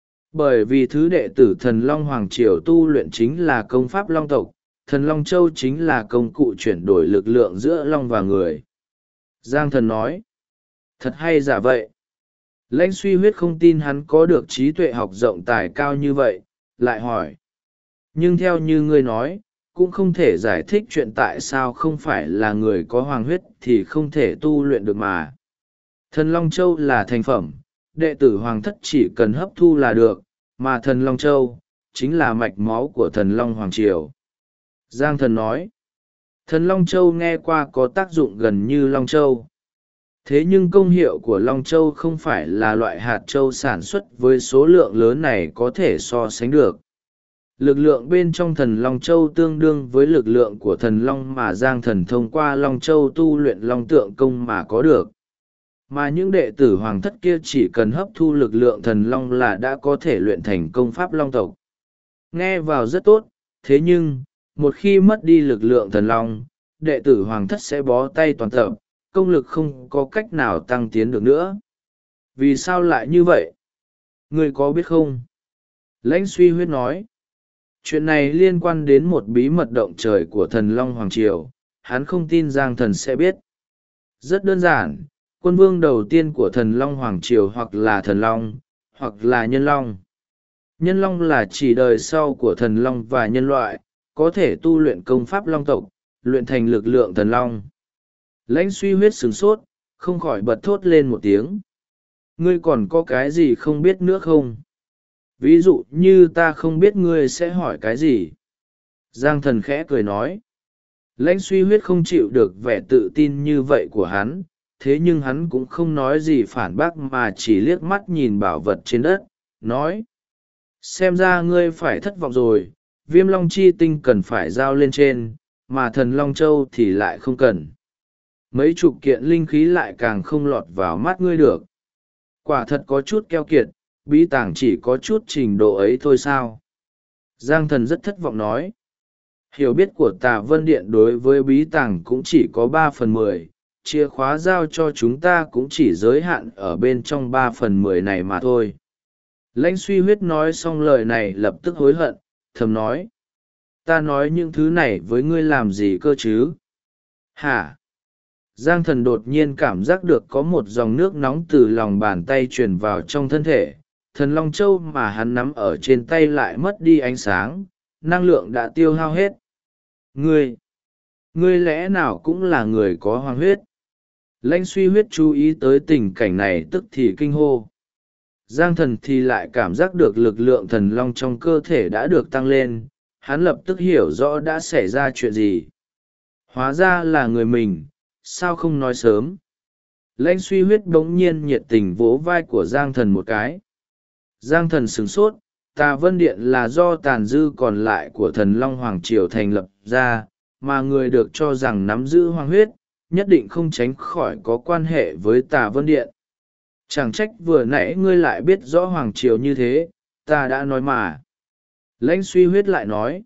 Bởi vì thứ đệ tử thần Long Hoàng Triều tu luyện chính là công pháp Long tộc, thần Long Châu chính là công cụ chuyển đổi lực lượng giữa Long và người. Giang Thần nói. Thật hay giả vậy? Lãnh Suy Huyết không tin hắn có được trí tuệ học rộng tài cao như vậy, lại hỏi. Nhưng theo như ngươi nói, cũng không thể giải thích chuyện tại sao không phải là người có hoàng huyết thì không thể tu luyện được mà. Thần Long Châu là thành phẩm, đệ tử hoàng thất chỉ cần hấp thu là được, mà thần Long Châu chính là mạch máu của thần Long Hoàng Triều. Giang Thần nói. Thần Long Châu nghe qua có tác dụng gần như Long Châu. Thế nhưng công hiệu của Long Châu không phải là loại hạt châu sản xuất với số lượng lớn này có thể so sánh được. Lực lượng bên trong thần Long Châu tương đương với lực lượng của thần Long mà Giang Thần thông qua Long Châu tu luyện Long Tượng Công mà có được. Mà những đệ tử hoàng thất kia chỉ cần hấp thu lực lượng thần Long là đã có thể luyện thành công pháp Long tộc. Nghe vào rất tốt, thế nhưng, một khi mất đi lực lượng thần Long, đệ tử hoàng thất sẽ bó tay toàn tập, công lực không có cách nào tăng tiến được nữa. Vì sao lại như vậy? Ngươi có biết không? Lãnh Suy Huyết nói. Chuyện này liên quan đến một bí mật động trời của thần Long Hoàng Triều, hắn không tin Giang Thần sẽ biết. Rất đơn giản, quân vương đầu tiên của thần Long Hoàng Triều hoặc là thần Long, hoặc là nhân Long. Nhân Long là chỉ đời sau của thần Long và nhân loại, có thể tu luyện công pháp Long tộc, luyện thành lực lượng thần Long. Lãnh Suy Huyết sửng sốt, không khỏi bật thốt lên một tiếng. Ngươi còn có cái gì không biết nữa không? Ví dụ như ta không biết ngươi sẽ hỏi cái gì. Giang Thần khẽ cười nói. Lãnh Suy Huyết không chịu được vẻ tự tin như vậy của hắn, thế nhưng hắn cũng không nói gì phản bác mà chỉ liếc mắt nhìn bảo vật trên đất, nói. Xem ra ngươi phải thất vọng rồi, Viêm Long Chi Tinh cần phải giao lên trên, mà thần Long Châu thì lại không cần. mấy chục kiện linh khí lại càng không lọt vào mắt ngươi được. Quả thật có chút keo kiệt, bí tàng chỉ có chút trình độ ấy thôi sao? Giang Thần rất thất vọng nói. Hiểu biết của Tà Vân Điện đối với bí tàng cũng chỉ có 3/10, chìa khóa giao cho chúng ta cũng chỉ giới hạn ở bên trong 3/10 này mà thôi. Lãnh Suy Huyết nói xong lời này lập tức hối hận, thầm nói. Ta nói những thứ này với ngươi làm gì cơ chứ? Hả? Giang Thần đột nhiên cảm giác được có một dòng nước nóng từ lòng bàn tay truyền vào trong thân thể. Thần Long Châu mà hắn nắm ở trên tay lại mất đi ánh sáng, năng lượng đã tiêu hao hết. Ngươi lẽ nào cũng là người có hoàng huyết? Lãnh Suy Huyết chú ý tới tình cảnh này tức thì kinh hô. Giang Thần thì lại cảm giác được lực lượng thần long trong cơ thể đã được tăng lên, hắn lập tức hiểu rõ đã xảy ra chuyện gì. Hóa ra là người mình, sao không nói sớm? Lãnh Suy Huyết bỗng nhiên nhiệt tình vỗ vai của Giang Thần một cái. Giang Thần sửng sốt, Tà Vân Điện là do tàn dư còn lại của thần Long Hoàng Triều thành lập ra, mà người được cho rằng nắm giữ hoàng huyết, nhất định không tránh khỏi có quan hệ với Tà Vân Điện. Chẳng trách vừa nãy ngươi lại biết rõ Hoàng Triều như thế, ta đã nói mà. Lãnh Suy Huyết lại nói.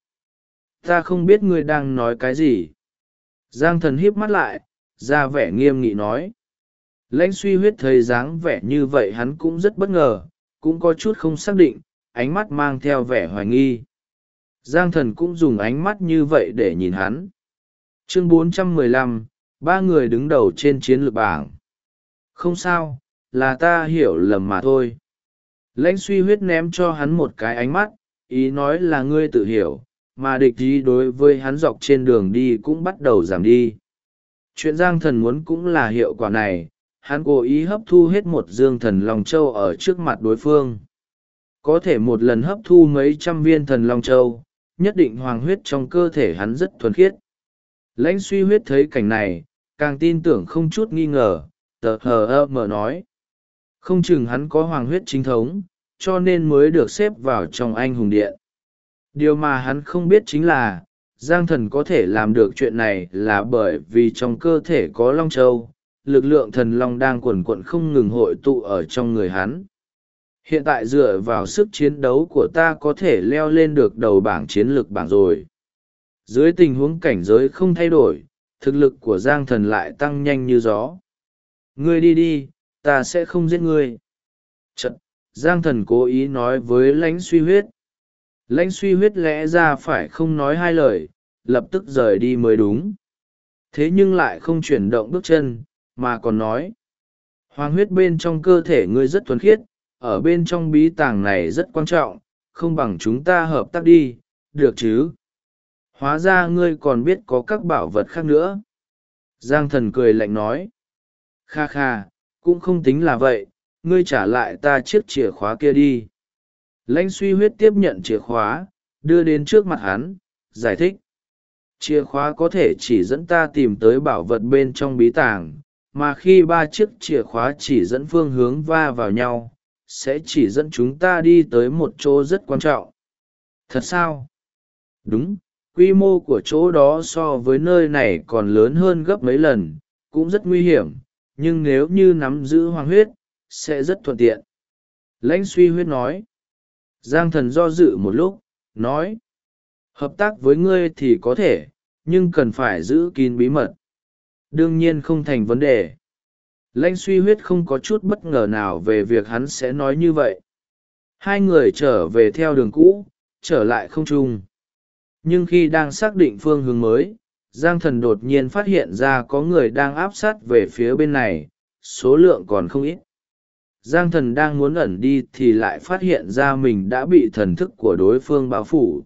Ta không biết ngươi đang nói cái gì. Giang Thần híp mắt lại, ra vẻ nghiêm nghị nói. Lãnh Suy Huyết thấy dáng vẻ như vậy hắn cũng rất bất ngờ, cũng có chút không xác định, ánh mắt mang theo vẻ hoài nghi. Giang Thần cũng dùng ánh mắt như vậy để nhìn hắn. Chương 415, ba người đứng đầu trên chiến lược bảng. Không sao, là ta hiểu lầm mà thôi. Lãnh Suy Huyết ném cho hắn một cái ánh mắt, ý nói là ngươi tự hiểu, mà địch ý đối với hắn dọc trên đường đi cũng bắt đầu giảm đi. Chuyện Giang Thần muốn cũng là hiệu quả này, hắn cố ý hấp thu hết một dương thần long châu ở trước mặt đối phương. Có thể một lần hấp thu mấy trăm viên thần long châu, nhất định hoàng huyết trong cơ thể hắn rất thuần khiết. Lãnh Suy Huyết thấy cảnh này, càng tin tưởng không chút nghi ngờ, tờ hờ mờ nói. Không chừng hắn có hoàng huyết chính thống, cho nên mới được xếp vào trong anh hùng điện. Điều mà hắn không biết chính là, Giang Thần có thể làm được chuyện này là bởi vì trong cơ thể có Long Châu, lực lượng thần Long đang quần quận không ngừng hội tụ ở trong người hắn. Hiện tại dựa vào sức chiến đấu của ta có thể leo lên được đầu bảng chiến lược bảng rồi. Dưới tình huống cảnh giới không thay đổi, thực lực của Giang Thần lại tăng nhanh như gió. Ngươi đi đi, ta sẽ không giết ngươi. Chật, Giang Thần cố ý nói với Lãnh Suy Huyết. Lãnh Suy Huyết lẽ ra phải không nói hai lời, lập tức rời đi mới đúng. Thế nhưng lại không chuyển động bước chân, mà còn nói. Hoàng huyết bên trong cơ thể ngươi rất thuần khiết, ở bên trong bí tàng này rất quan trọng, không bằng chúng ta hợp tác đi, được chứ? Hóa ra ngươi còn biết có các bảo vật khác nữa. Giang Thần cười lạnh nói. Kha kha, cũng không tính là vậy, ngươi trả lại ta chiếc chìa khóa kia đi. Lãnh Suy Huyết tiếp nhận chìa khóa, đưa đến trước mặt hắn, giải thích. Chìa khóa có thể chỉ dẫn ta tìm tới bảo vật bên trong bí tàng, mà khi ba chiếc chìa khóa chỉ dẫn phương hướng va vào nhau, sẽ chỉ dẫn chúng ta đi tới một chỗ rất quan trọng. Thật sao? Đúng, quy mô của chỗ đó so với nơi này còn lớn hơn gấp mấy lần, cũng rất nguy hiểm, nhưng nếu như nắm giữ hoàng huyết, sẽ rất thuận tiện. Lãnh Suy Huyết nói. Giang Thần do dự một lúc, nói. Hợp tác với ngươi thì có thể, nhưng cần phải giữ kín bí mật. Đương nhiên không thành vấn đề. Lãnh Suy Huyết không có chút bất ngờ nào về việc hắn sẽ nói như vậy. Hai người trở về theo đường cũ, trở lại không trung. Nhưng khi đang xác định phương hướng mới, Giang Thần đột nhiên phát hiện ra có người đang áp sát về phía bên này, số lượng còn không ít. Giang Thần đang muốn ẩn đi thì lại phát hiện ra mình đã bị thần thức của đối phương bao phủ.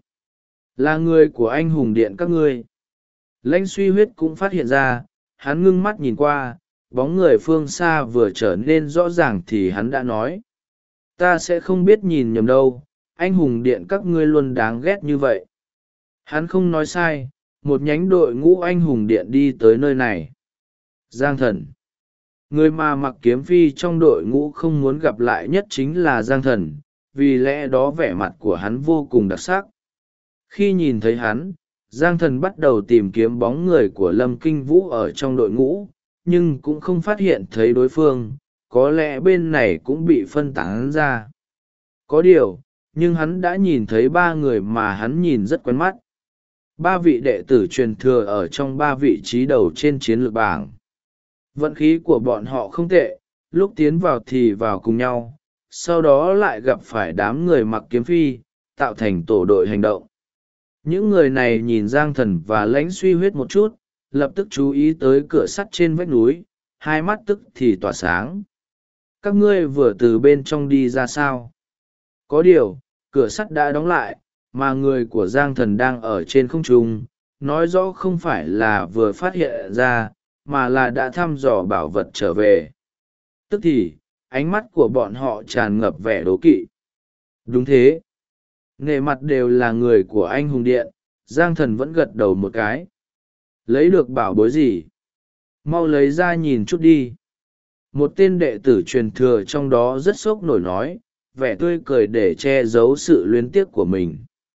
Là người của anh hùng điện các ngươi. Lãnh Suy Huyết cũng phát hiện ra, hắn ngưng mắt nhìn qua, bóng người phương xa vừa trở nên rõ ràng thì hắn đã nói. Ta sẽ không biết nhìn nhầm đâu, anh hùng điện các ngươi luôn đáng ghét như vậy. Hắn không nói sai, một nhánh đội ngũ anh hùng điện đi tới nơi này. Giang Thần. Người mà mặc kiếm phi trong đội ngũ không muốn gặp lại nhất chính là Giang Thần, vì lẽ đó vẻ mặt của hắn vô cùng đặc sắc. Khi nhìn thấy hắn, Giang Thần bắt đầu tìm kiếm bóng người của Lâm Kinh Vũ ở trong đội ngũ, nhưng cũng không phát hiện thấy đối phương, có lẽ bên này cũng bị phân tán ra. Có điều, nhưng hắn đã nhìn thấy ba người mà hắn nhìn rất quen mắt. Ba vị đệ tử truyền thừa ở trong ba vị trí đầu trên chiến lược bảng. Vận khí của bọn họ không tệ, lúc tiến vào thì vào cùng nhau, sau đó lại gặp phải đám người mặc kiếm phi, tạo thành tổ đội hành động. Những người này nhìn Giang Thần và Lãnh Suy Huyết một chút, lập tức chú ý tới cửa sắt trên vách núi, hai mắt tức thì tỏa sáng. Các ngươi vừa từ bên trong đi ra sao? Có điều, cửa sắt đã đóng lại, mà người của Giang Thần đang ở trên không trung, nói rõ không phải là vừa phát hiện ra, mà là đã thăm dò bảo vật trở về. Tức thì, ánh mắt của bọn họ tràn ngập vẻ đố kỵ. Đúng thế. Nề mặt đều là người của anh hùng điện, Giang Thần vẫn gật đầu một cái. Lấy được bảo bối gì? Mau lấy ra nhìn chút đi. Một tên đệ tử truyền thừa trong đó rất sốc nổi nói, vẻ tươi cười để che giấu sự luyến tiếc của mình.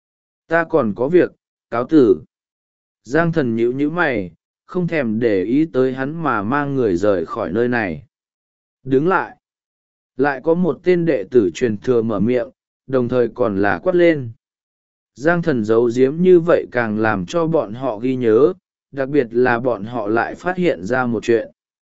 Ta còn có việc, cáo tử. Giang Thần nhíu mày, không thèm để ý tới hắn mà mang người rời khỏi nơi này. Đứng lại. Lại có một tên đệ tử truyền thừa mở miệng, đồng thời còn là quát lên. Giang Thần giấu giếm như vậy càng làm cho bọn họ ghi nhớ, đặc biệt là bọn họ lại phát hiện ra một chuyện.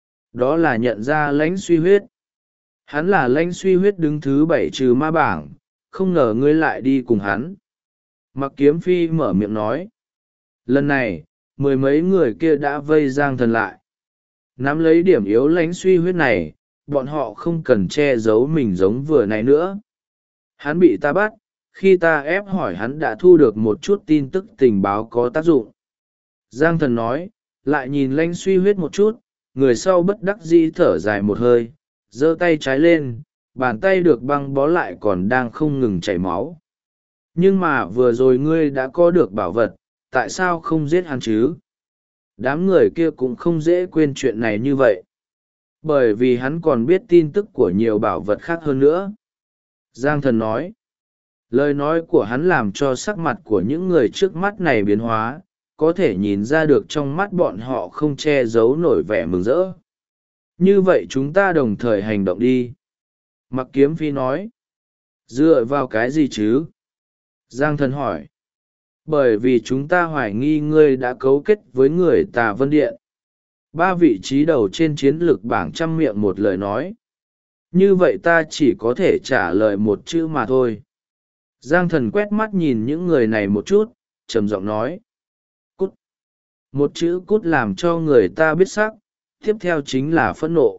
Đó là nhận ra Lãnh Suy Huyết. Hắn là Lãnh Suy Huyết đứng thứ 7 trừ ma bảng, không ngờ ngươi lại đi cùng hắn. Mặc Kiếm Phi mở miệng nói. Lần này, mười mấy người kia đã vây Giang Thần lại. Nắm lấy điểm yếu Lãnh Suy Huyết này, bọn họ không cần che giấu mình giống vừa này nữa. Hắn bị ta bắt, khi ta ép hỏi hắn đã thu được một chút tin tức tình báo có tác dụng. Giang Thần nói, lại nhìn Lãnh Suy Huyết một chút, người sau bất đắc dĩ thở dài một hơi, giơ tay trái lên, bàn tay được băng bó lại còn đang không ngừng chảy máu. Nhưng mà vừa rồi ngươi đã có được bảo vật, tại sao không giết hắn chứ? Đám người kia cũng không dễ quên chuyện này như vậy. Bởi vì hắn còn biết tin tức của nhiều bảo vật khác hơn nữa. Giang Thần nói. Lời nói của hắn làm cho sắc mặt của những người trước mắt này biến hóa, có thể nhìn ra được trong mắt bọn họ không che giấu nổi vẻ mừng rỡ. Như vậy chúng ta đồng thời hành động đi. Mặc Kiếm Phi nói. Dựa vào cái gì chứ? Giang Thần hỏi. Bởi vì chúng ta hoài nghi ngươi đã cấu kết với người Tà Vân Điện. Ba vị trí đầu trên chiến lược bảng trăm miệng một lời nói. Như vậy ta chỉ có thể trả lời một chữ mà thôi. Giang Thần quét mắt nhìn những người này một chút, trầm giọng nói. Cút. Một chữ cút làm cho người ta biết sắc, tiếp theo chính là phẫn nộ.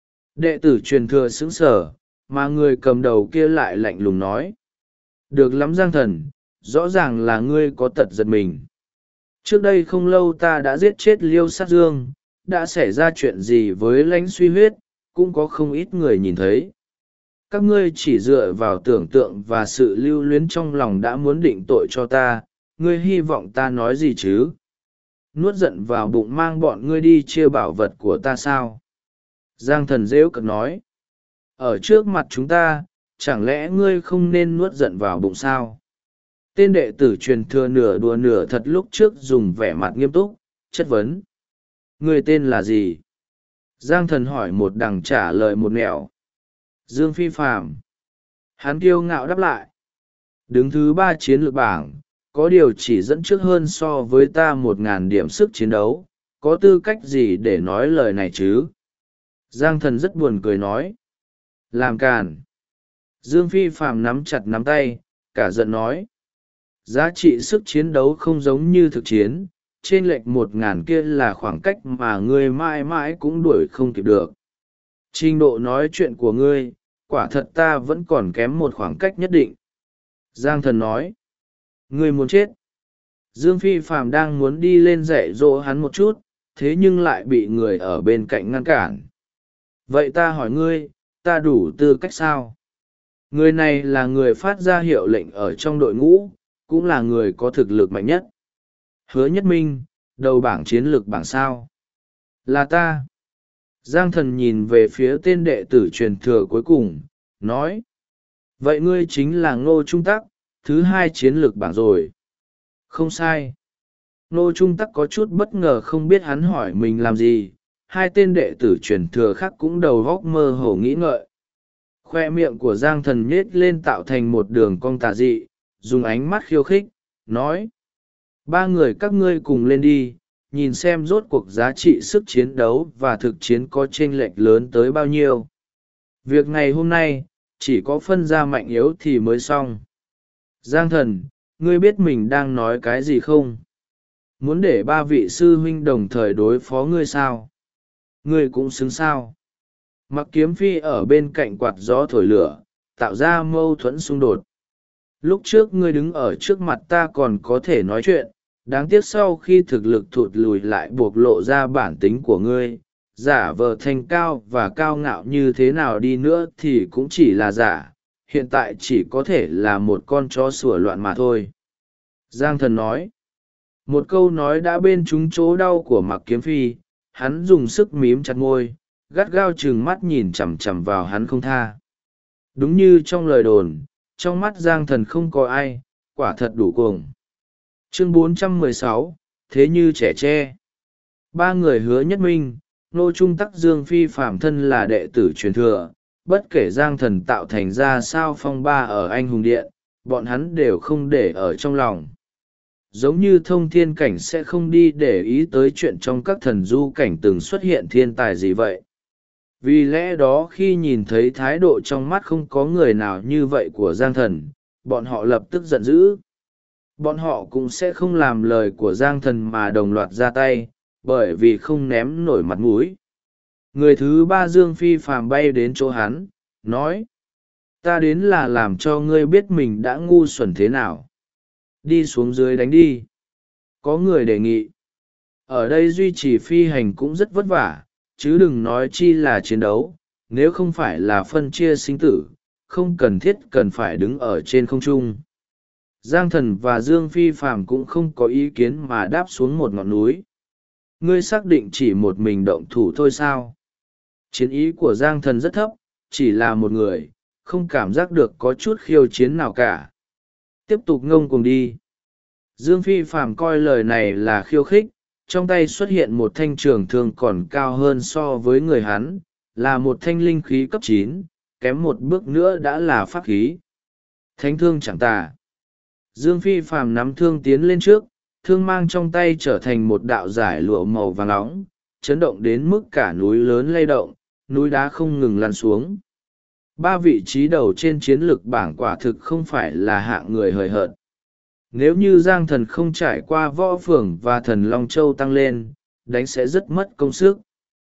Đệ tử truyền thừa sững sờ, mà người cầm đầu kia lại lạnh lùng nói. Được lắm Giang Thần, rõ ràng là ngươi có tật giật mình. Trước đây không lâu ta đã giết chết Liêu Sát Dương, đã xảy ra chuyện gì với Lãnh Suy Huyết, cũng có không ít người nhìn thấy. Các ngươi chỉ dựa vào tưởng tượng và sự lưu luyến trong lòng đã muốn định tội cho ta, ngươi hy vọng ta nói gì chứ? Nuốt giận vào bụng mang bọn ngươi đi chia bảo vật của ta sao? Giang Thần rêu cực nói. Ở trước mặt chúng ta, chẳng lẽ ngươi không nên nuốt giận vào bụng sao? Tên đệ tử truyền thừa nửa đùa nửa thật lúc trước dùng vẻ mặt nghiêm túc, chất vấn. Ngươi tên là gì? Giang Thần hỏi một đằng trả lời một nẻo. Dương Phi Phàm. Hắn kiêu ngạo đáp lại. Đứng thứ 3 chiến lược bảng, có điều chỉ dẫn trước hơn so với ta 1.000 điểm sức chiến đấu, có tư cách gì để nói lời này chứ? Giang Thần rất buồn cười nói. Làm càn. Dương Phi Phàm nắm chặt nắm tay, cả giận nói. Giá trị sức chiến đấu không giống như thực chiến, trên lệch 1.000 kia là khoảng cách mà ngươi mãi mãi cũng đuổi không kịp được. Trình độ nói chuyện của ngươi, quả thật ta vẫn còn kém một khoảng cách nhất định. Giang Thần nói. Ngươi muốn chết. Dương Phi Phàm đang muốn đi lên dạy dỗ hắn một chút, thế nhưng lại bị người ở bên cạnh ngăn cản. Vậy ta hỏi ngươi, ta đủ tư cách sao? Người này là người phát ra hiệu lệnh ở trong đội ngũ, cũng là người có thực lực mạnh nhất. Hứa Nhất Minh, đầu bảng chiến lược bảng sao? Là ta. Giang Thần nhìn về phía tên đệ tử truyền thừa cuối cùng, nói. Vậy ngươi chính là Ngô Trung Tắc, thứ 2 chiến lược bảng rồi. Không sai. Ngô Trung Tắc có chút bất ngờ không biết hắn hỏi mình làm gì, hai tên đệ tử truyền thừa khác cũng đầu góc mơ hồ nghĩ ngợi. Khoe miệng của Giang Thần nhếch lên tạo thành một đường cong tà dị, dùng ánh mắt khiêu khích, nói: ba người các ngươi cùng lên đi, nhìn xem rốt cuộc giá trị sức chiến đấu và thực chiến có chênh lệch lớn tới bao nhiêu. Việc ngày hôm nay, chỉ có phân ra mạnh yếu thì mới xong. Giang Thần, ngươi biết mình đang nói cái gì không? Muốn để ba vị sư huynh đồng thời đối phó ngươi sao? Ngươi cũng xứng sao? Mặc Kiếm Phi ở bên cạnh quạt gió thổi lửa, tạo ra mâu thuẫn xung đột. Lúc trước ngươi đứng ở trước mặt ta còn có thể nói chuyện, đáng tiếc sau khi thực lực thụt lùi lại buộc lộ ra bản tính của ngươi, giả vờ thanh cao và cao ngạo như thế nào đi nữa thì cũng chỉ là giả, hiện tại chỉ có thể là một con chó sủa loạn mà thôi. Giang Thần nói. Một câu nói đã bên trúng chỗ đau của Mặc Kiếm Phi, hắn dùng sức mím chặt môi, gắt gao trừng mắt nhìn chằm chằm vào hắn không tha. Đúng như trong lời đồn, trong mắt Giang Thần không có ai, quả thật đủ cuồng. Chương 416, thế như trẻ tre. Ba người Hứa Nhất Minh, Ngô Trung Tắc, Dương Phi Phạm thân là đệ tử truyền thừa, bất kể Giang Thần tạo thành ra sao phong ba ở Anh Hùng Điện, bọn hắn đều không để ở trong lòng. Giống như Thông Thiên Cảnh sẽ không đi để ý tới chuyện trong các thần du cảnh từng xuất hiện thiên tài gì vậy. Vì lẽ đó khi nhìn thấy thái độ trong mắt không có người nào như vậy của Giang Thần, bọn họ lập tức giận dữ. Bọn họ cũng sẽ không làm lời của Giang Thần mà đồng loạt ra tay, bởi vì không ném nổi mặt mũi. Người thứ ba Dương Phi Phàm bay đến chỗ hắn, nói: ta đến là làm cho ngươi biết mình đã ngu xuẩn thế nào. Đi xuống dưới đánh đi. Có người đề nghị. Ở đây duy trì phi hành cũng rất vất vả, chứ đừng nói chi là chiến đấu, nếu không phải là phân chia sinh tử, không cần thiết cần phải đứng ở trên không trung. Giang Thần và Dương Phi Phàm cũng không có ý kiến mà đáp xuống một ngọn núi. Ngươi xác định chỉ một mình động thủ thôi sao? Chiến ý của Giang Thần rất thấp, chỉ là một người, không cảm giác được có chút khiêu chiến nào cả. Tiếp tục ngông cuồng đi. Dương Phi Phàm coi lời này là khiêu khích, trong tay xuất hiện một thanh trường thương còn cao hơn so với người hắn, là một thanh linh khí cấp 9, kém một bước nữa đã là pháp khí. Thánh thương chẳng tà. Dương Phi Phàm nắm thương tiến lên trước, thương mang trong tay trở thành một đạo giải lụa màu vàng nóng, chấn động đến mức cả núi lớn lay động, núi đá không ngừng lăn xuống. Ba vị trí đầu trên chiến lược bảng quả thực không phải là hạng người hời hợt. Nếu như Giang Thần không trải qua võ phường và thần Long Châu tăng lên, đánh sẽ rất mất công sức.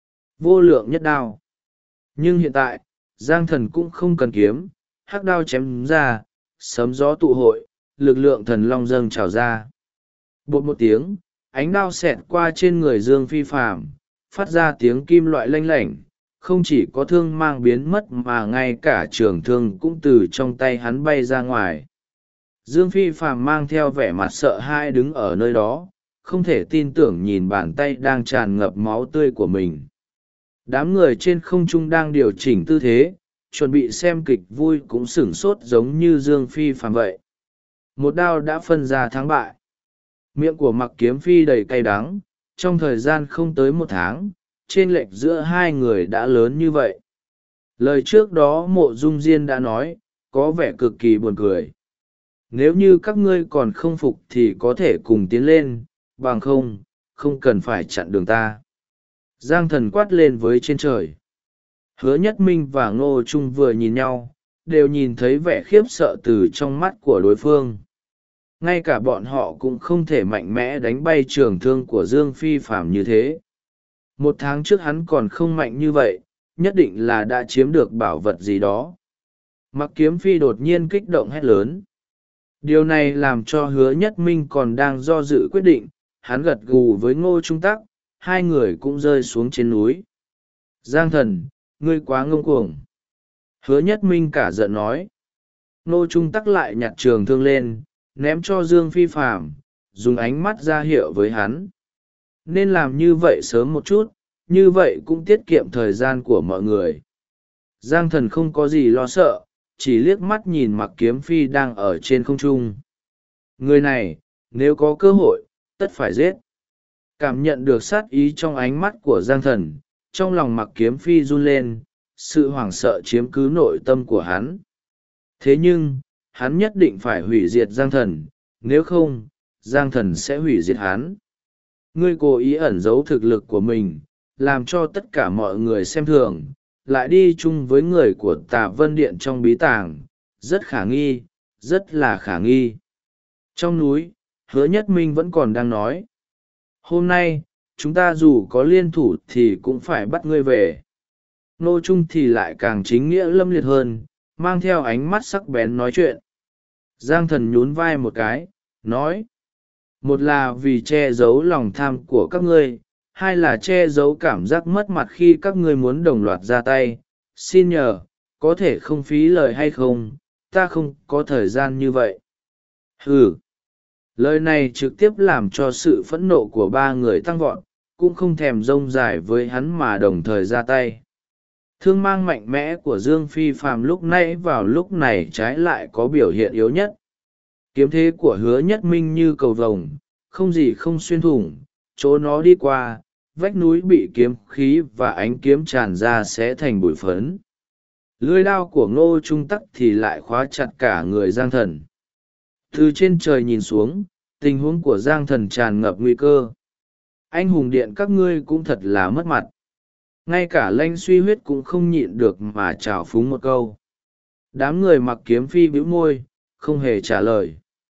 Vô lượng nhất đao. Nhưng hiện tại, Giang Thần cũng không cần kiếm, hắc đao chém ra, sấm gió tụ hội, lực lượng thần Long dâng trào ra. Bột một tiếng, ánh đao xẹt qua trên người Dương Phi Phàm, phát ra tiếng kim loại lanh lảnh, không chỉ có thương mang biến mất mà ngay cả trường thương cũng từ trong tay hắn bay ra ngoài. Dương Phi Phàm mang theo vẻ mặt sợ hãi đứng ở nơi đó, không thể tin tưởng nhìn bàn tay đang tràn ngập máu tươi của mình. Đám người trên không trung đang điều chỉnh tư thế, chuẩn bị xem kịch vui cũng sửng sốt giống như Dương Phi Phàm vậy. Một đao đã phân ra thắng bại. Miệng của Mặc Kiếm Phi đầy cay đắng, trong thời gian không tới một tháng, chênh lệch giữa hai người đã lớn như vậy. Lời trước đó Mộ Dung Diên đã nói, có vẻ cực kỳ buồn cười. Nếu như các ngươi còn không phục thì có thể cùng tiến lên, bằng không, không cần phải chặn đường ta. Giang Thần quát lên với trên trời. Hứa Nhất Minh và Ngô Trung vừa nhìn nhau, đều nhìn thấy vẻ khiếp sợ từ trong mắt của đối phương. Ngay cả bọn họ cũng không thể mạnh mẽ đánh bay trường thương của Dương Phi Phàm như thế. Một tháng trước hắn còn không mạnh như vậy, nhất định là đã chiếm được bảo vật gì đó. Mặc Kiếm Phi đột nhiên kích động hét lớn. Điều này làm cho Hứa Nhất Minh còn đang do dự quyết định, hắn gật gù với Ngô Trung Tắc, hai người cũng rơi xuống trên núi. Giang Thần, ngươi quá ngông cuồng. Hứa Nhất Minh cả giận nói. Ngô Trung Tắc lại nhặt trường thương lên, ném cho Dương Phi Phàm, dùng ánh mắt ra hiệu với hắn. Nên làm như vậy sớm một chút, như vậy cũng tiết kiệm thời gian của mọi người. Giang Thần không có gì lo sợ, chỉ liếc mắt nhìn Mặc Kiếm Phi đang ở trên không trung. Người này, nếu có cơ hội, tất phải giết. Cảm nhận được sát ý trong ánh mắt của Giang Thần, trong lòng Mặc Kiếm Phi run lên, sự hoảng sợ chiếm cứ nội tâm của hắn. Thế nhưng, hắn nhất định phải hủy diệt Giang Thần, nếu không, Giang Thần sẽ hủy diệt hắn. Ngươi cố ý ẩn giấu thực lực của mình, làm cho tất cả mọi người xem thường, lại đi chung với người của Tà Vân Điện trong bí tàng, rất khả nghi, rất là khả nghi. Trong núi, Hứa Nhất Minh vẫn còn đang nói. Hôm nay, chúng ta dù có liên thủ thì cũng phải bắt ngươi về. Ngô Trung thì lại càng chính nghĩa lâm liệt hơn, mang theo ánh mắt sắc bén nói chuyện. Giang Thần nhún vai một cái, nói. Một là vì che giấu lòng tham của các ngươi, hai là che giấu cảm giác mất mặt khi các ngươi muốn đồng loạt ra tay. Xin nhờ, có thể không phí lời hay không, ta không có thời gian như vậy. Hừ. Lời này trực tiếp làm cho sự phẫn nộ của ba người tăng vọt, cũng không thèm rông dài với hắn mà đồng thời ra tay. Thương mang mạnh mẽ của Dương Phi Phàm lúc nãy vào lúc này trái lại có biểu hiện yếu nhất. Kiếm thế của Hứa Nhất Minh như cầu vồng, không gì không xuyên thủng, chỗ nó đi qua, vách núi bị kiếm khí và ánh kiếm tràn ra sẽ thành bụi phấn. Lưỡi đao của Ngô Trung Tắc thì lại khóa chặt cả người Giang Thần. Từ trên trời nhìn xuống, tình huống của Giang Thần tràn ngập nguy cơ. Anh hùng điện các ngươi cũng thật là mất mặt. Ngay cả Lanh Suy Huyết cũng không nhịn được mà trào phúng một câu. Đám người Mặc Kiếm Phi bĩu môi, không hề trả lời.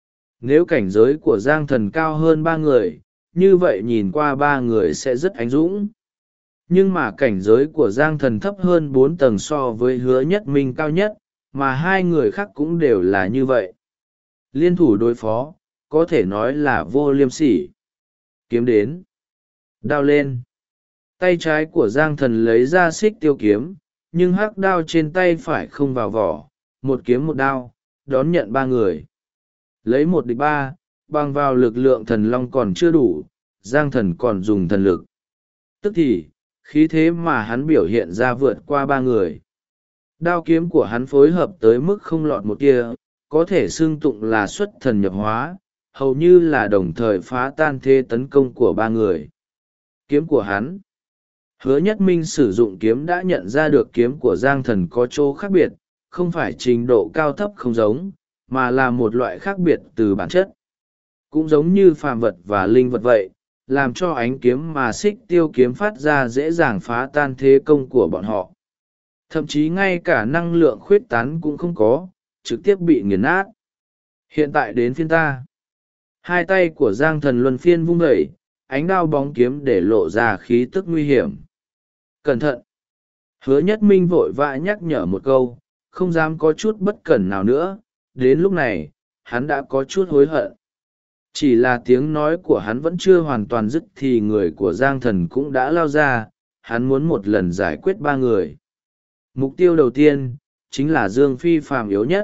Nếu cảnh giới của Giang Thần cao hơn ba người, như vậy nhìn qua ba người sẽ rất anh dũng. Nhưng mà cảnh giới của Giang Thần thấp hơn 4 tầng so với Hứa Nhất Minh cao nhất, mà hai người khác cũng đều là như vậy. Liên thủ đối phó, có thể nói là vô liêm sỉ. Kiếm đến. Đao lên. Tay trái của Giang Thần lấy ra xích tiêu kiếm, nhưng hắc đao trên tay phải không vào vỏ, một kiếm một đao, đón nhận ba người. Lấy một địch ba, bằng vào lực lượng thần long còn chưa đủ, Giang Thần còn dùng thần lực. Tức thì, khí thế mà hắn biểu hiện ra vượt qua ba người. Đao kiếm của hắn phối hợp tới mức không lọt một tia, có thể xưng tụng là xuất thần nhập hóa, hầu như là đồng thời phá tan thế tấn công của ba người. Kiếm của hắn. Hứa Nhất Minh sử dụng kiếm đã nhận ra được kiếm của Giang Thần có chỗ khác biệt, không phải trình độ cao thấp không giống, mà là một loại khác biệt từ bản chất. Cũng giống như phàm vật và linh vật vậy, làm cho ánh kiếm mà xích tiêu kiếm phát ra dễ dàng phá tan thế công của bọn họ. Thậm chí ngay cả năng lượng khuyết tán cũng không có, trực tiếp bị nghiền nát. Hiện tại đến phiên ta. Hai tay của Giang Thần luân phiên vung dậy, ánh đao bóng kiếm để lộ ra khí tức nguy hiểm. Cẩn thận! Hứa Nhất Minh vội vã nhắc nhở một câu, không dám có chút bất cẩn nào nữa. Đến lúc này, hắn đã có chút hối hận. Chỉ là tiếng nói của hắn vẫn chưa hoàn toàn dứt thì người của Giang Thần cũng đã lao ra, hắn muốn một lần giải quyết ba người. Mục tiêu đầu tiên, chính là Dương Phi Phàm yếu nhất.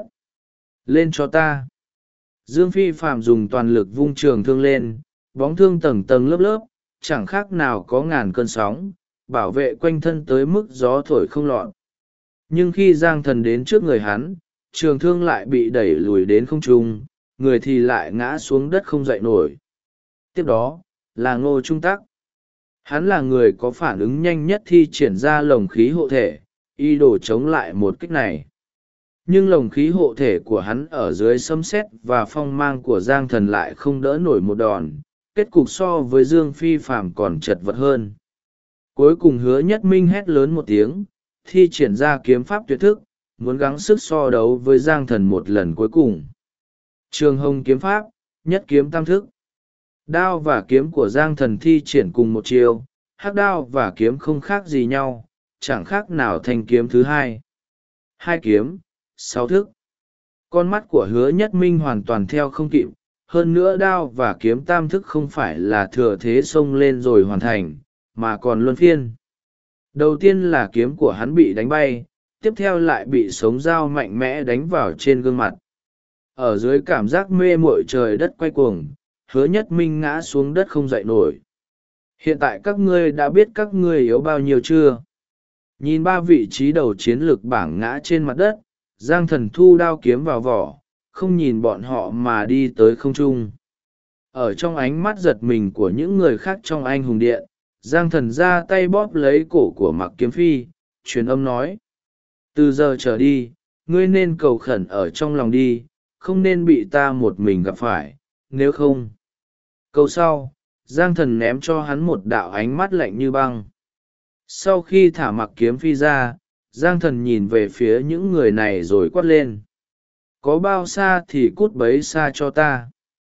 Lên cho ta! Dương Phi Phàm dùng toàn lực vung trường thương lên, bóng thương tầng tầng lớp lớp, chẳng khác nào có ngàn cơn sóng, bảo vệ quanh thân tới mức gió thổi không lọt. Nhưng khi Giang Thần đến trước người hắn, trường thương lại bị đẩy lùi đến không trung, người thì lại ngã xuống đất không dậy nổi. Tiếp đó, là Ngô Trung Tắc. Hắn là người có phản ứng nhanh nhất thi triển ra lồng khí hộ thể, y đồ chống lại một kích này. Nhưng lồng khí hộ thể của hắn ở dưới sấm sét và phong mang của Giang Thần lại không đỡ nổi một đòn, kết cục so với Dương Phi Phàm còn chật vật hơn. Cuối cùng Hứa Nhất Minh hét lớn một tiếng, thi triển ra kiếm pháp tuyệt thức, muốn gắng sức so đấu với Giang Thần một lần cuối cùng. Trường Hồng kiếm pháp, nhất kiếm tam thức. Đao và kiếm của Giang Thần thi triển cùng một chiều, hắc đao và kiếm không khác gì nhau, chẳng khác nào thanh kiếm thứ hai. Hai kiếm, 6 thức. Con mắt của Hứa Nhất Minh hoàn toàn theo không kịp, hơn nữa đao và kiếm tam thức không phải là thừa thế xông lên rồi hoàn thành, mà còn luân phiên. Đầu tiên là kiếm của hắn bị đánh bay, tiếp theo lại bị sống dao mạnh mẽ đánh vào trên gương mặt. Ở dưới cảm giác mê muội trời đất quay cuồng, Hứa Nhất Minh ngã xuống đất không dậy nổi. Hiện tại các ngươi đã biết các ngươi yếu bao nhiêu chưa? Nhìn ba vị trí đầu chiến lược bảng ngã trên mặt đất, Giang Thần thu đao kiếm vào vỏ, không nhìn bọn họ mà đi tới không trung. Ở trong ánh mắt giật mình của những người khác trong anh hùng điện, Giang Thần ra tay bóp lấy cổ của Mặc Kiếm Phi, truyền âm nói: từ giờ trở đi, ngươi nên cầu khẩn ở trong lòng đi, không nên bị ta một mình gặp phải, nếu không. Câu sau, Giang Thần ném cho hắn một đạo ánh mắt lạnh như băng. Sau khi thả Mặc Kiếm Phi ra, Giang Thần nhìn về phía những người này rồi quát lên: có bao xa thì cút bấy xa cho ta.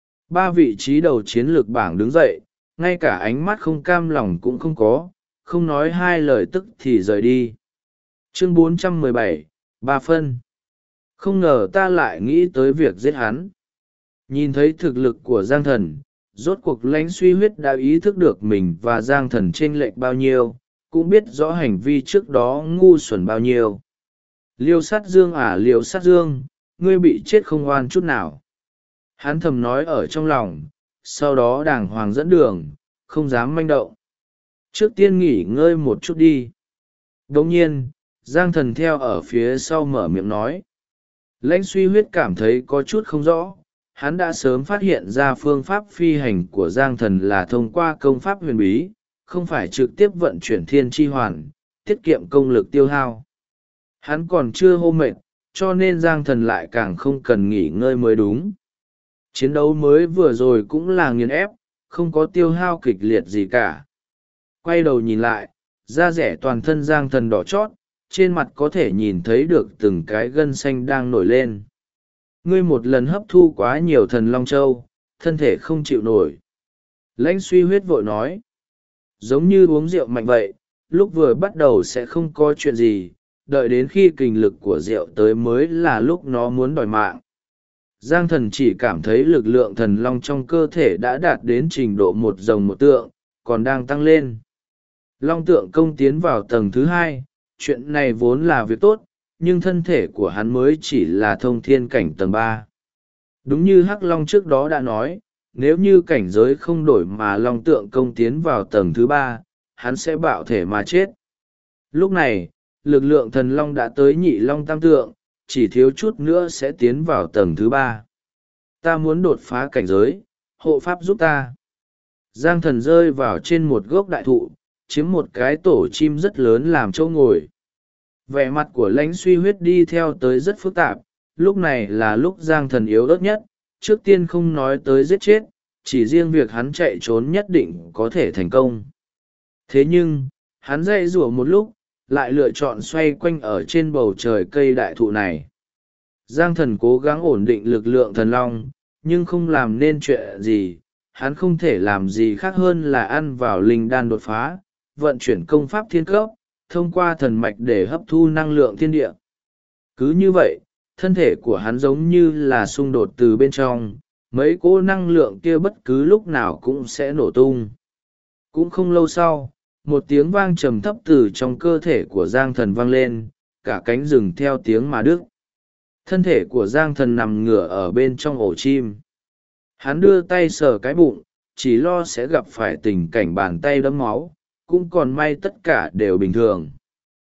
Ba vị trí đầu chiến lược bảng đứng dậy, ngay cả ánh mắt không cam lòng cũng không có, không nói hai lời tức thì rời đi. Chương 417, Ba phân. Không ngờ ta lại nghĩ tới việc giết hắn. Nhìn thấy thực lực của Giang Thần, rốt cuộc Lãnh Suy Huyết đã ý thức được mình và Giang Thần chênh lệch bao nhiêu, cũng biết rõ hành vi trước đó ngu xuẩn bao nhiêu. Liêu Sát Dương à, Liêu Sát Dương, ngươi bị chết không oan chút nào. Hắn thầm nói ở trong lòng, sau đó đàng hoàng dẫn đường, không dám manh động. Trước tiên nghỉ ngơi một chút đi. Đồng nhiên, Giang Thần theo ở phía sau mở miệng nói. Lãnh Suy Huyết cảm thấy có chút không rõ. Hắn đã sớm phát hiện ra phương pháp phi hành của Giang Thần là thông qua công pháp huyền bí, không phải trực tiếp vận chuyển thiên chi hoàn, tiết kiệm công lực tiêu hao. Hắn còn chưa hô mệt, cho nên Giang Thần lại càng không cần nghỉ ngơi mới đúng. Chiến đấu mới vừa rồi cũng là nghiền ép, không có tiêu hao kịch liệt gì cả. Quay đầu nhìn lại, da rẻ toàn thân Giang Thần đỏ chót, trên mặt có thể nhìn thấy được từng cái gân xanh đang nổi lên. Ngươi một lần hấp thu quá nhiều thần long châu, thân thể không chịu nổi. Lãnh Suy Huyết vội nói. Giống như uống rượu mạnh vậy, lúc vừa bắt đầu sẽ không có chuyện gì, đợi đến khi kình lực của rượu tới mới là lúc nó muốn đòi mạng. Giang Thần chỉ cảm thấy lực lượng thần long trong cơ thể đã đạt đến trình độ một rồng một tượng, còn đang tăng lên. Long tượng công tiến vào tầng thứ 2, chuyện này vốn là việc tốt, nhưng thân thể của hắn mới chỉ là thông thiên cảnh tầng 3. Đúng như Hắc Long trước đó đã nói, nếu như cảnh giới không đổi mà long tượng công tiến vào tầng thứ 3, hắn sẽ bạo thể mà chết. Lúc này, lực lượng thần long đã tới nhị long tam tượng, chỉ thiếu chút nữa sẽ tiến vào tầng thứ 3. Ta muốn đột phá cảnh giới, hộ pháp giúp ta. Giang Thần rơi vào trên một gốc đại thụ, chiếm một cái tổ chim rất lớn làm chỗ ngồi. Vẻ mặt của Lãnh Suy Huyết đi theo tới rất phức tạp, lúc này là lúc Giang Thần yếu ớt nhất, trước tiên không nói tới giết chết, chỉ riêng việc hắn chạy trốn nhất định có thể thành công. Thế nhưng, hắn dãy rủa một lúc, lại lựa chọn xoay quanh ở trên bầu trời cây đại thụ này. Giang Thần cố gắng ổn định lực lượng thần long, nhưng không làm nên chuyện gì, hắn không thể làm gì khác hơn là ăn vào linh đan đột phá, vận chuyển công pháp thiên cấp, thông qua thần mạch để hấp thu năng lượng thiên địa. Cứ như vậy, thân thể của hắn giống như là xung đột từ bên trong, mấy cỗ năng lượng kia bất cứ lúc nào cũng sẽ nổ tung. Cũng không lâu sau, một tiếng vang trầm thấp từ trong cơ thể của Giang Thần vang lên, cả cánh rừng theo tiếng mà đứt. Thân thể của Giang Thần nằm ngửa ở bên trong ổ chim. Hắn đưa tay sờ cái bụng, chỉ lo sẽ gặp phải tình cảnh bàn tay đẫm máu, cũng còn may tất cả đều bình thường.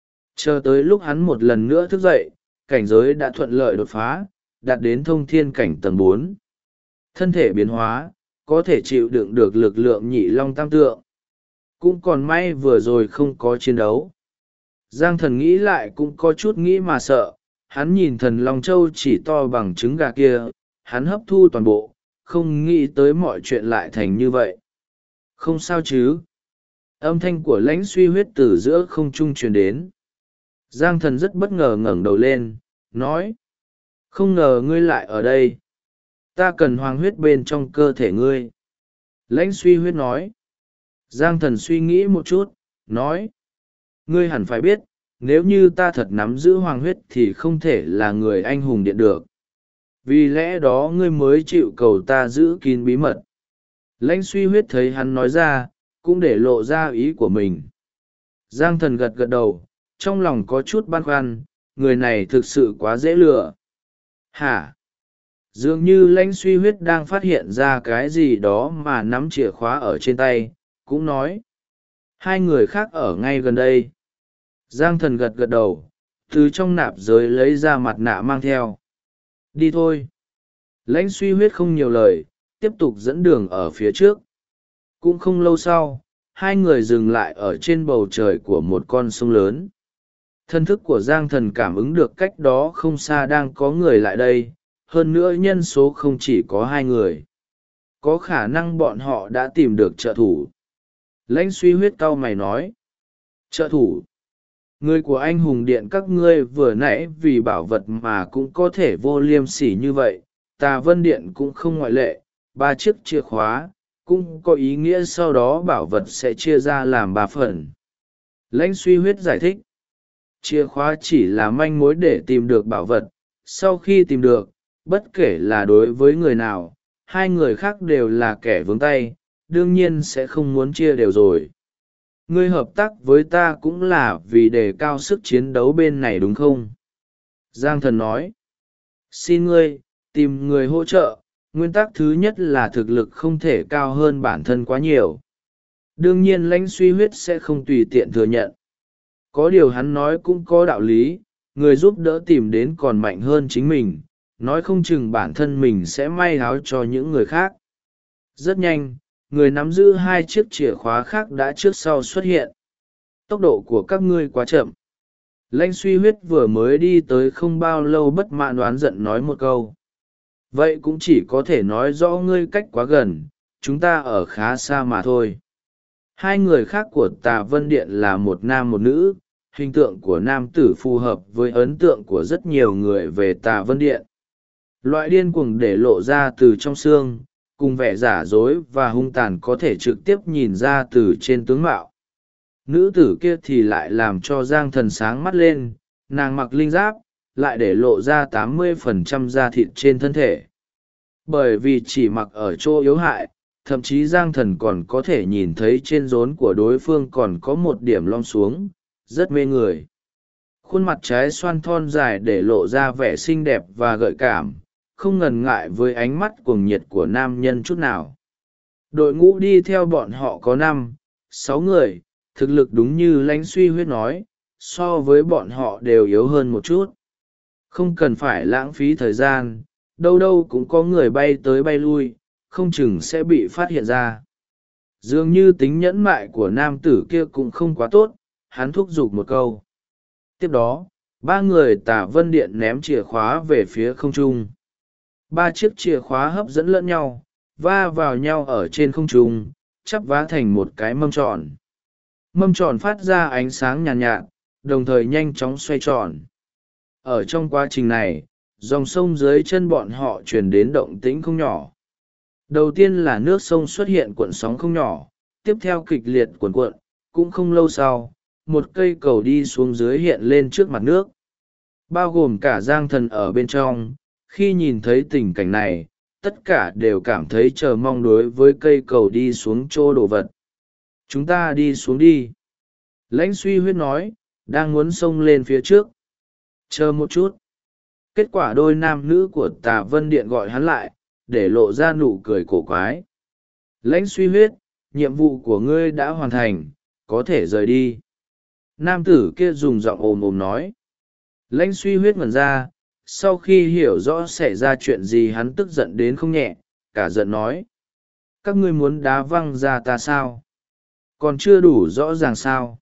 Chờ tới lúc hắn một lần nữa thức dậy, cảnh giới đã thuận lợi đột phá, đạt đến thông thiên cảnh tầng 4. Thân thể biến hóa, có thể chịu đựng được lực lượng nhị long tam tượng. Cũng còn may vừa rồi không có chiến đấu. Giang Thần nghĩ lại cũng có chút nghĩ mà sợ, hắn nhìn thần long châu chỉ to bằng trứng gà kia, hắn hấp thu toàn bộ, không nghĩ tới mọi chuyện lại thành như vậy. Không sao chứ. Âm thanh của Lãnh Suy Huyết từ giữa không trung truyền đến. Giang Thần rất bất ngờ ngẩng đầu lên, nói. Không ngờ ngươi lại ở đây. Ta cần hoàng huyết bên trong cơ thể ngươi. Lãnh Suy Huyết nói. Giang Thần suy nghĩ một chút, nói. Ngươi hẳn phải biết, nếu như ta thật nắm giữ hoàng huyết thì không thể là người anh hùng điện được. Vì lẽ đó ngươi mới chịu cầu ta giữ kín bí mật. Lãnh Suy Huyết thấy hắn nói ra, cũng để lộ ra ý của mình. Giang Thần gật gật đầu, trong lòng có chút băn khoăn, người này thực sự quá dễ lừa. Hả? Dường như Lãnh Suy Huyết đang phát hiện ra cái gì đó mà nắm chìa khóa ở trên tay, cũng nói. Hai người khác ở ngay gần đây. Giang Thần gật gật đầu, từ trong nạp giới lấy ra mặt nạ mang theo. Đi thôi. Lãnh Suy Huyết không nhiều lời, tiếp tục dẫn đường ở phía trước. Cũng không lâu sau, hai người dừng lại ở trên bầu trời của một con sông lớn. Thân thức của Giang Thần cảm ứng được cách đó không xa đang có người lại đây, hơn nữa nhân số không chỉ có hai người. Có khả năng bọn họ đã tìm được trợ thủ. Lãnh Suy Huyết cau mày nói. Trợ thủ? Người của anh hùng điện các ngươi vừa nãy vì bảo vật mà cũng có thể vô liêm sỉ như vậy, Tà Vân Điện cũng không ngoại lệ. 3 chiếc chìa khóa cũng có ý nghĩa sau đó bảo vật sẽ chia ra làm 3 phần. Lãnh Suy Huyết giải thích. Chìa khóa chỉ là manh mối để tìm được bảo vật, sau khi tìm được, bất kể là đối với người nào, hai người khác đều là kẻ vướng tay, đương nhiên sẽ không muốn chia đều rồi. Ngươi hợp tác với ta cũng là vì đề cao sức chiến đấu bên này đúng không? Giang Thần nói. Xin ngươi, tìm người hỗ trợ, nguyên tắc thứ nhất là thực lực không thể cao hơn bản thân quá nhiều. Đương nhiên Lãnh Suy Huyết sẽ không tùy tiện thừa nhận. Có điều hắn nói cũng có đạo lý, người giúp đỡ tìm đến còn mạnh hơn chính mình, nói không chừng bản thân mình sẽ may áo cho những người khác. Rất nhanh, người nắm giữ 2 chiếc chìa khóa khác đã trước sau xuất hiện. Tốc độ của các ngươi quá chậm. Lãnh Suy Huyết vừa mới đi tới không bao lâu bất mãn đoán giận nói một câu. Vậy cũng chỉ có thể nói rõ ngươi cách quá gần, chúng ta ở khá xa mà thôi. Hai người khác của Tà Vân Điện là một nam một nữ, hình tượng của nam tử phù hợp với ấn tượng của rất nhiều người về Tà Vân Điện. Loại điên cuồng để lộ ra từ trong xương, cùng vẻ giả dối và hung tàn có thể trực tiếp nhìn ra từ trên tướng mạo. Nữ tử kia thì lại làm cho Giang Thần sáng mắt lên, nàng mặc linh giáp, lại để lộ ra 80% da thịt trên thân thể. Bởi vì chỉ mặc ở chỗ yếu hại, thậm chí Giang Thần còn có thể nhìn thấy trên rốn của đối phương còn có một điểm lom xuống, rất mê người. Khuôn mặt trái xoan thon dài để lộ ra vẻ xinh đẹp và gợi cảm, không ngần ngại với ánh mắt cuồng nhiệt của nam nhân chút nào. Đội ngũ đi theo bọn họ có 5-6 người, thực lực đúng như Lãnh Suy Huyết nói, so với bọn họ đều yếu hơn một chút. Không cần phải lãng phí thời gian, đâu đâu cũng có người bay tới bay lui, không chừng sẽ bị phát hiện ra. Dường như tính nhẫn mại của nam tử kia cũng không quá tốt, hắn thúc giục một câu. Tiếp đó, 3 người Tà Vân Điện ném chìa khóa về phía không trung. 3 chiếc chìa khóa hấp dẫn lẫn nhau, va vào nhau ở trên không trung, chắp vá thành một cái mâm tròn. Mâm tròn phát ra ánh sáng nhàn nhạt, đồng thời nhanh chóng xoay tròn. Ở trong quá trình này, dòng sông dưới chân bọn họ truyền đến động tĩnh không nhỏ. Đầu tiên là nước sông xuất hiện cuộn sóng không nhỏ, tiếp theo kịch liệt cuộn cuộn, cũng không lâu sau, một cây cầu đi xuống dưới hiện lên trước mặt nước. Bao gồm cả Giang Thần ở bên trong, khi nhìn thấy tình cảnh này, tất cả đều cảm thấy chờ mong đối với cây cầu đi xuống chỗ đồ vật. Chúng ta đi xuống đi. Lãnh Suy Huyết nói, đang muốn xông lên phía trước. Chờ một chút. Kết quả đôi nam nữ của Tà Vân Điện gọi hắn lại, để lộ ra nụ cười cổ quái. Lãnh Suy Huyết, nhiệm vụ của ngươi đã hoàn thành, có thể rời đi. Nam tử kia dùng giọng ồm ồm nói. Lãnh Suy Huyết ngẩn ra, sau khi hiểu rõ xảy ra chuyện gì hắn tức giận đến không nhẹ, cả giận nói. Các ngươi muốn đá văng ra ta sao? Còn chưa đủ rõ ràng sao?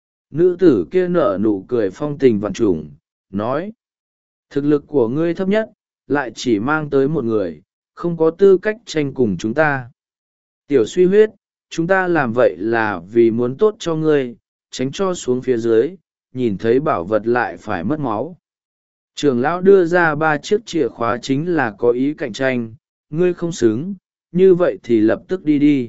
Nữ tử kia nở nụ cười phong tình vạn trùng, nói. Thực lực của ngươi thấp nhất, lại chỉ mang tới một người, không có tư cách tranh cùng chúng ta. Tiểu Suy Huyết, chúng ta làm vậy là vì muốn tốt cho ngươi, tránh cho xuống phía dưới, nhìn thấy bảo vật lại phải mất máu. Trưởng lão đưa ra 3 chiếc chìa khóa chính là có ý cạnh tranh, ngươi không xứng, như vậy thì lập tức đi đi.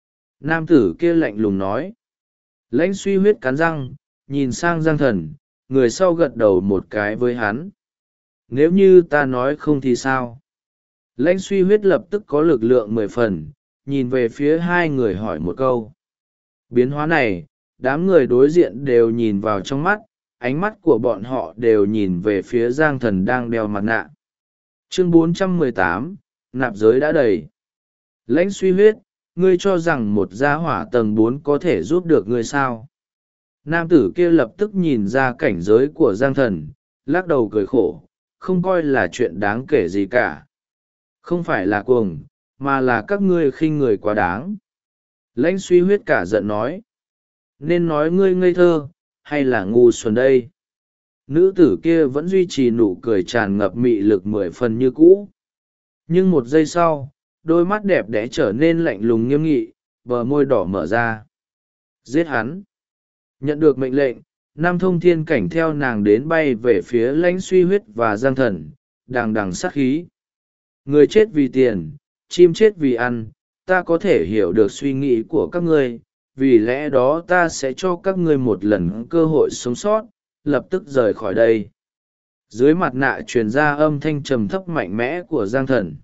Nam tử kia lạnh lùng nói. Lãnh Suy Huyết cắn răng, nhìn sang Giang Thần, người sau gật đầu một cái với hắn. Nếu như ta nói không thì sao? Lãnh Suy Huyết lập tức có lực lượng 10 phần, nhìn về phía hai người hỏi một câu. Biến hóa này, đám người đối diện đều nhìn vào trong mắt, ánh mắt của bọn họ đều nhìn về phía Giang Thần đang đeo mặt nạ. Chương 418, nạp giới đã đầy. Lãnh Suy Huyết, ngươi cho rằng một gia hỏa tầng 4 có thể giúp được ngươi sao? Nam tử kia lập tức nhìn ra cảnh giới của Giang Thần, lắc đầu cười khổ, không coi là chuyện đáng kể gì cả. Không phải là cuồng, mà là các ngươi khinh người quá đáng. Lãnh suy huyết cả giận nói. Nên nói ngươi ngây thơ hay là ngu xuẩn đây? Nữ tử kia vẫn duy trì nụ cười tràn ngập mị lực 10 phần như cũ. Nhưng một giây sau, đôi mắt đẹp đẽ trở nên lạnh lùng nghiêm nghị, bờ môi đỏ mở ra. Giết hắn. Nhận được mệnh lệnh, Nam Thông Thiên Cảnh theo nàng đến bay về phía Lãnh suy huyết và Giang Thần, đằng đằng sát khí. Người chết vì tiền, chim chết vì ăn, ta có thể hiểu được suy nghĩ của các ngươi, vì lẽ đó ta sẽ cho các ngươi một lần cơ hội sống sót, lập tức rời khỏi đây. Dưới mặt nạ truyền ra âm thanh trầm thấp mạnh mẽ của Giang Thần.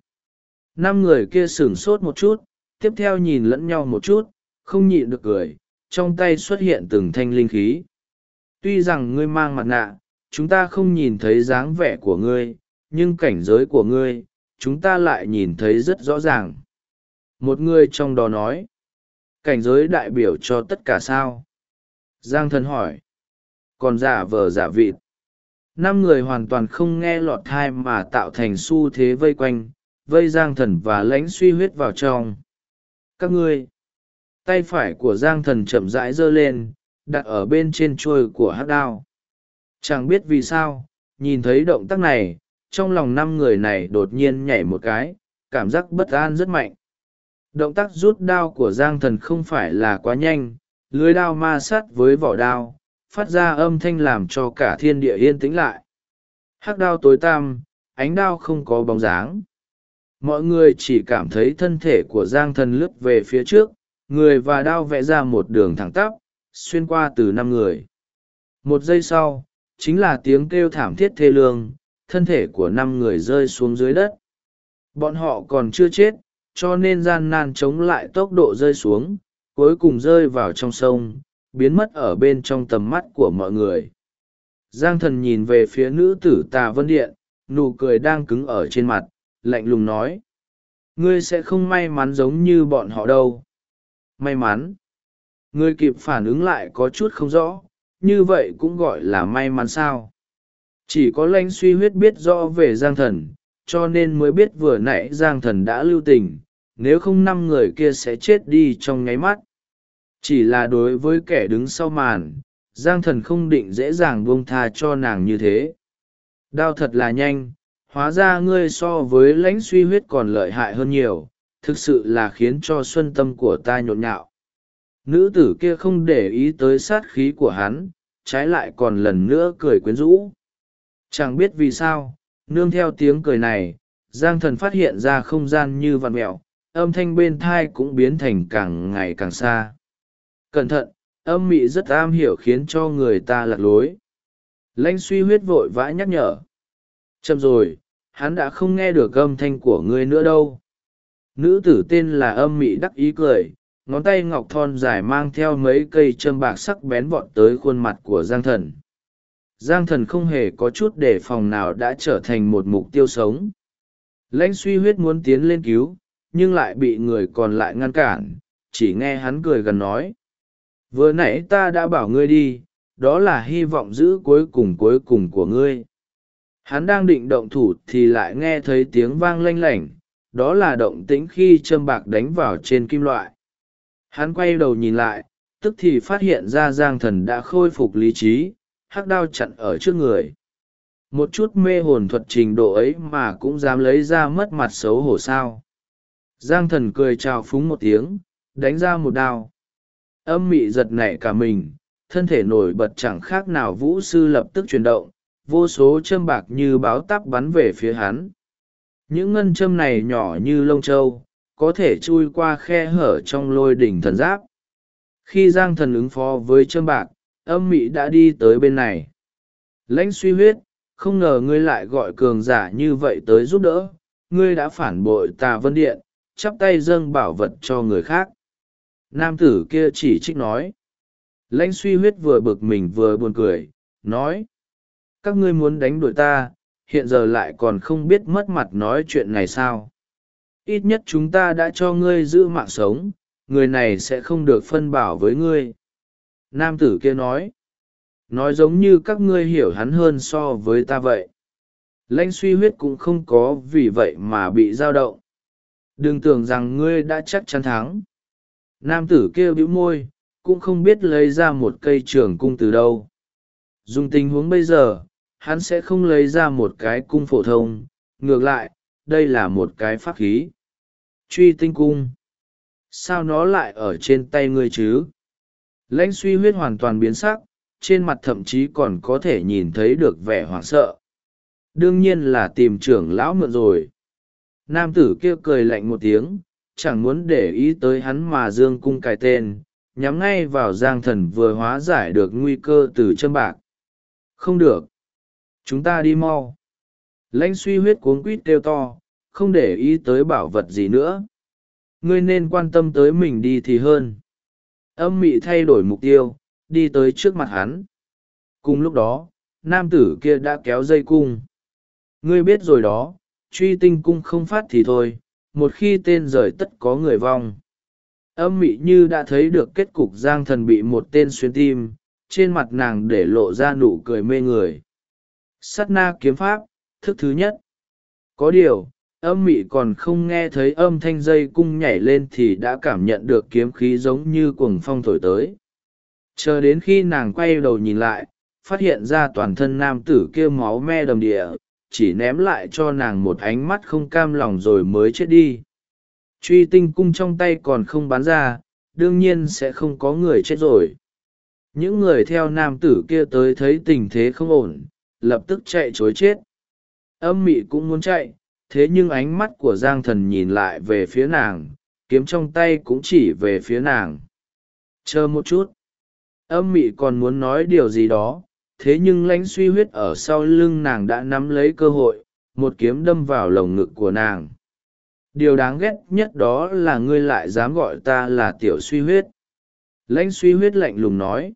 5 người kia sửng sốt một chút, tiếp theo nhìn lẫn nhau một chút, không nhịn được cười, trong tay xuất hiện từng thanh linh khí. Tuy rằng ngươi mang mặt nạ, chúng ta không nhìn thấy dáng vẻ của ngươi, nhưng cảnh giới của ngươi, chúng ta lại nhìn thấy rất rõ ràng. Một người trong đó nói. Cảnh giới đại biểu cho tất cả sao? Giang Thần hỏi. Còn giả vờ giả vịt. 5 người hoàn toàn không nghe lọt thai mà tạo thành xu thế vây quanh, vây Giang Thần và Lãnh suy huyết vào trong. Các ngươi. Tay phải của Giang Thần chậm rãi giơ lên, đặt ở bên trên trôi của hắc đao. Chẳng biết vì sao, nhìn thấy động tác này, trong lòng 5 người này đột nhiên nhảy một cái, cảm giác bất an rất mạnh. Động tác rút đao của Giang Thần không phải là quá nhanh, lưới đao ma sát với vỏ đao, phát ra âm thanh làm cho cả thiên địa yên tĩnh lại. Hắc đao tối tăm, ánh đao không có bóng dáng. Mọi người chỉ cảm thấy thân thể của Giang Thần lướt về phía trước, người và đao vẽ ra một đường thẳng tắp, xuyên qua từ 5 người. Một giây sau, chính là tiếng kêu thảm thiết thê lương, thân thể của 5 người rơi xuống dưới đất. Bọn họ còn chưa chết, cho nên gian nan chống lại tốc độ rơi xuống, cuối cùng rơi vào trong sông, biến mất ở bên trong tầm mắt của mọi người. Giang Thần nhìn về phía nữ tử Tà Vân Điện, nụ cười đang cứng ở trên mặt, lạnh lùng nói. Ngươi sẽ không may mắn giống như bọn họ đâu. May mắn. Ngươi kịp phản ứng lại có chút không rõ, như vậy cũng gọi là may mắn sao? Chỉ có Lãnh suy huyết biết rõ về Giang Thần, cho nên mới biết vừa nãy Giang Thần đã lưu tình, nếu không 5 người kia sẽ chết đi trong nháy mắt. Chỉ là đối với kẻ đứng sau màn, Giang Thần không định dễ dàng buông tha cho nàng như thế. Đao thật là nhanh, hóa ra ngươi so với Lãnh suy huyết còn lợi hại hơn nhiều, thực sự là khiến cho xuân tâm của ta nhộn nhạo. Nữ tử kia không để ý tới sát khí của hắn, trái lại còn lần nữa cười quyến rũ. Chẳng biết vì sao, nương theo tiếng cười này, Giang Thần phát hiện ra không gian như vặn mẹo, âm thanh bên thai cũng biến thành càng ngày càng xa. Cẩn thận, âm mị rất am hiểu khiến cho người ta lạc lối. Lãnh suy huyết vội vã nhắc nhở. Chậm rồi, hắn đã không nghe được âm thanh của ngươi nữa đâu. Nữ tử tên là âm mị đắc ý cười, ngón tay ngọc thon dài mang theo mấy cây châm bạc sắc bén vọt tới khuôn mặt của Giang Thần. Giang Thần không hề có chút đề phòng nào đã trở thành một mục tiêu sống. Lãnh suy huyết muốn tiến lên cứu, nhưng lại bị người còn lại ngăn cản, chỉ nghe hắn cười gần nói. Vừa nãy ta đã bảo ngươi đi, đó là hy vọng giữ cuối cùng của ngươi. Hắn đang định động thủ thì lại nghe thấy tiếng vang lanh lảnh, đó là động tĩnh khi châm bạc đánh vào trên kim loại. Hắn quay đầu nhìn lại, tức thì phát hiện ra Giang Thần đã khôi phục lý trí, hắc đao chặn ở trước người. Một chút mê hồn thuật trình độ ấy mà cũng dám lấy ra mất mặt xấu hổ sao. Giang Thần cười chào phúng một tiếng, đánh ra một đao. Âm mị giật nảy cả mình, thân thể nổi bật chẳng khác nào vũ sư lập tức chuyển động, vô số châm bạc như báo táp bắn về phía hắn. Những ngân châm này nhỏ như lông châu, có thể chui qua khe hở trong lôi đỉnh thần giáp. Khi Giang Thần ứng phó với châm bạc, âm mị đã đi tới bên này. Lãnh suy huyết, không ngờ ngươi lại gọi cường giả như vậy tới giúp đỡ, ngươi đã phản bội Tà Vân Điện, chắp tay dâng bảo vật cho người khác. Nam tử kia chỉ trích nói. Lãnh suy huyết vừa bực mình vừa buồn cười, nói. Các ngươi muốn đánh đuổi ta, hiện giờ lại còn không biết mất mặt nói chuyện này sao? Ít nhất chúng ta đã cho ngươi giữ mạng sống, người này sẽ không được phân bảo với ngươi. Nam tử kia nói giống như các ngươi hiểu hắn hơn so với ta vậy. Lãnh suy huyết cũng không có vì vậy mà bị dao động. Đừng tưởng rằng ngươi đã chắc chắn thắng. Nam tử kia bĩu môi, cũng không biết lấy ra một cây trường cung từ đâu. Dùng tình huống bây giờ, hắn sẽ không lấy ra một cái cung phổ thông, ngược lại, đây là một cái pháp khí. Truy tinh cung. Sao nó lại ở trên tay ngươi chứ? Lãnh Suy Huyết hoàn toàn biến sắc, trên mặt thậm chí còn có thể nhìn thấy được vẻ hoảng sợ. Đương nhiên là tìm trưởng lão mượn rồi. Nam tử kia cười lạnh một tiếng, chẳng muốn để ý tới hắn mà dương cung cài tên, nhắm ngay vào Giang Thần vừa hóa giải được nguy cơ từ châm bạc. Không được. Chúng ta đi mau. Lãnh Suy Huyết cuống quýt kêu to, không để ý tới bảo vật gì nữa. Ngươi nên quan tâm tới mình đi thì hơn. Âm Mị thay đổi mục tiêu, đi tới trước mặt hắn. Cùng lúc đó, nam tử kia đã kéo dây cung. Ngươi biết rồi đó, truy tinh cung không phát thì thôi, một khi tên rời tất có người vong. Âm Mị như đã thấy được kết cục Giang Thần bị một tên xuyên tim, trên mặt nàng để lộ ra nụ cười mê người. Sát na kiếm pháp, thức thứ nhất. Có điều, Âm Mị còn không nghe thấy âm thanh dây cung nhảy lên thì đã cảm nhận được kiếm khí giống như cuồng phong thổi tới. Chờ đến khi nàng quay đầu nhìn lại, phát hiện ra toàn thân nam tử kia máu me đầm địa, chỉ ném lại cho nàng một ánh mắt không cam lòng rồi mới chết đi. Truy tinh cung trong tay còn không bắn ra, đương nhiên sẽ không có người chết rồi. Những người theo nam tử kia tới thấy tình thế không ổn, lập tức chạy chối chết. Âm Mị cũng muốn chạy, thế nhưng ánh mắt của Giang Thần nhìn lại về phía nàng, kiếm trong tay cũng chỉ về phía nàng. Chờ một chút. Âm Mị còn muốn nói điều gì đó, thế nhưng Lãnh Suy Huyết ở sau lưng nàng đã nắm lấy cơ hội, một kiếm đâm vào lồng ngực của nàng. Điều đáng ghét nhất đó là ngươi lại dám gọi ta là Tiểu Suy Huyết. Lãnh Suy Huyết lạnh lùng nói.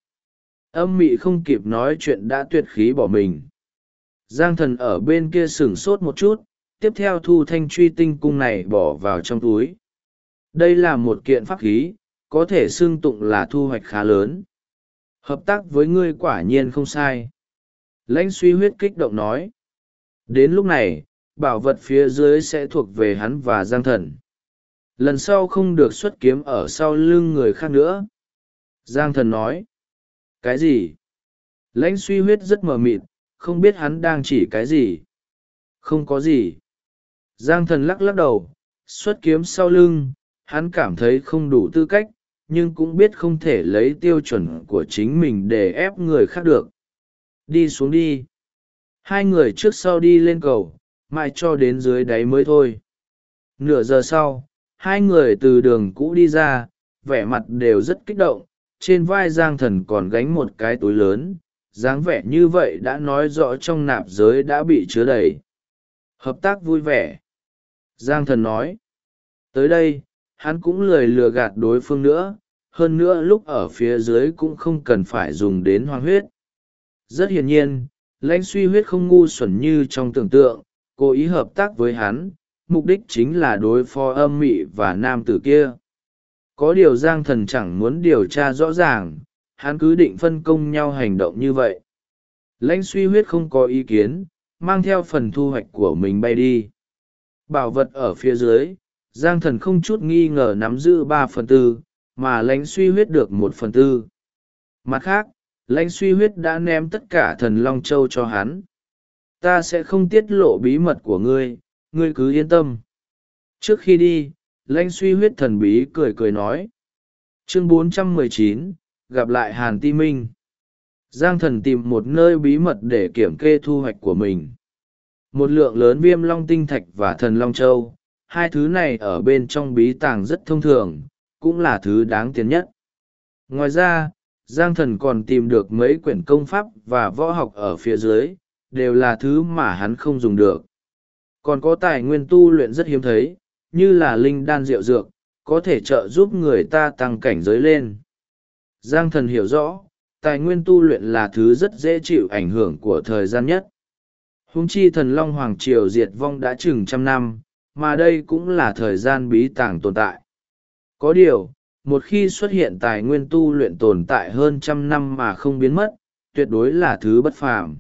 Âm Mị không kịp nói chuyện đã tuyệt khí bỏ mình. Giang Thần ở bên kia sửng sốt một chút, tiếp theo thu thanh truy tinh cung này bỏ vào trong túi. Đây là một kiện pháp khí, có thể xưng tụng là thu hoạch khá lớn. Hợp tác với ngươi quả nhiên không sai. Lãnh Suy Huyết kích động nói. Đến lúc này, bảo vật phía dưới sẽ thuộc về hắn và Giang Thần. Lần sau không được xuất kiếm ở sau lưng người khác nữa. Giang Thần nói. Cái gì? Lãnh Suy Huyết rất mờ mịt, không biết hắn đang chỉ cái gì. Không có gì. Giang Thần lắc lắc đầu, xuất kiếm sau lưng, hắn cảm thấy không đủ tư cách, nhưng cũng biết không thể lấy tiêu chuẩn của chính mình để ép người khác được. Đi xuống đi. Hai người trước sau đi lên cầu, mãi cho đến dưới đáy mới thôi. Nửa giờ sau, hai người từ đường cũ đi ra, vẻ mặt đều rất kích động, trên vai Giang Thần còn gánh một cái túi lớn, dáng vẻ như vậy đã nói rõ trong nạp giới đã bị chứa đầy. Hợp tác vui vẻ. Giang Thần nói. Tới đây, hắn cũng lười lừa gạt đối phương nữa, hơn nữa lúc ở phía dưới cũng không cần phải dùng đến hoang huyết. Rất hiển nhiên, Lãnh Suy Huyết không ngu xuẩn như trong tưởng tượng, cố ý hợp tác với hắn, mục đích chính là đối phó Âm Mị và nam tử kia. Có điều Giang Thần chẳng muốn điều tra rõ ràng, hắn cứ định phân công nhau hành động như vậy. Lãnh Suy Huyết không có ý kiến, mang theo phần thu hoạch của mình bay đi. Bảo vật ở phía dưới, Giang Thần không chút nghi ngờ nắm giữ 3/4, mà Lãnh Suy Huyết được 1/4. Mặt khác, Lãnh Suy Huyết đã ném tất cả Thần Long Châu cho hắn. Ta sẽ không tiết lộ bí mật của ngươi, ngươi cứ yên tâm. Trước khi đi, Lãnh Suy Huyết thần bí cười cười nói. Chương 419, gặp lại Hàn Ti Minh. Giang Thần tìm một nơi bí mật để kiểm kê thu hoạch của mình. Một lượng lớn Viêm Long Tinh Thạch và Thần Long Châu, hai thứ này ở bên trong bí tàng rất thông thường, cũng là thứ đáng tiền nhất. Ngoài ra, Giang Thần còn tìm được mấy quyển công pháp và võ học ở phía dưới, đều là thứ mà hắn không dùng được. Còn có tài nguyên tu luyện rất hiếm thấy, như là linh đan rượu dược, có thể trợ giúp người ta tăng cảnh giới lên. Giang Thần hiểu rõ, tài nguyên tu luyện là thứ rất dễ chịu ảnh hưởng của thời gian nhất. Huống chi Thần Long Hoàng Triều diệt vong đã chừng 100 năm, mà đây cũng là thời gian bí tàng tồn tại. Có điều, một khi xuất hiện tài nguyên tu luyện tồn tại hơn 100 năm mà không biến mất, tuyệt đối là thứ bất phàm.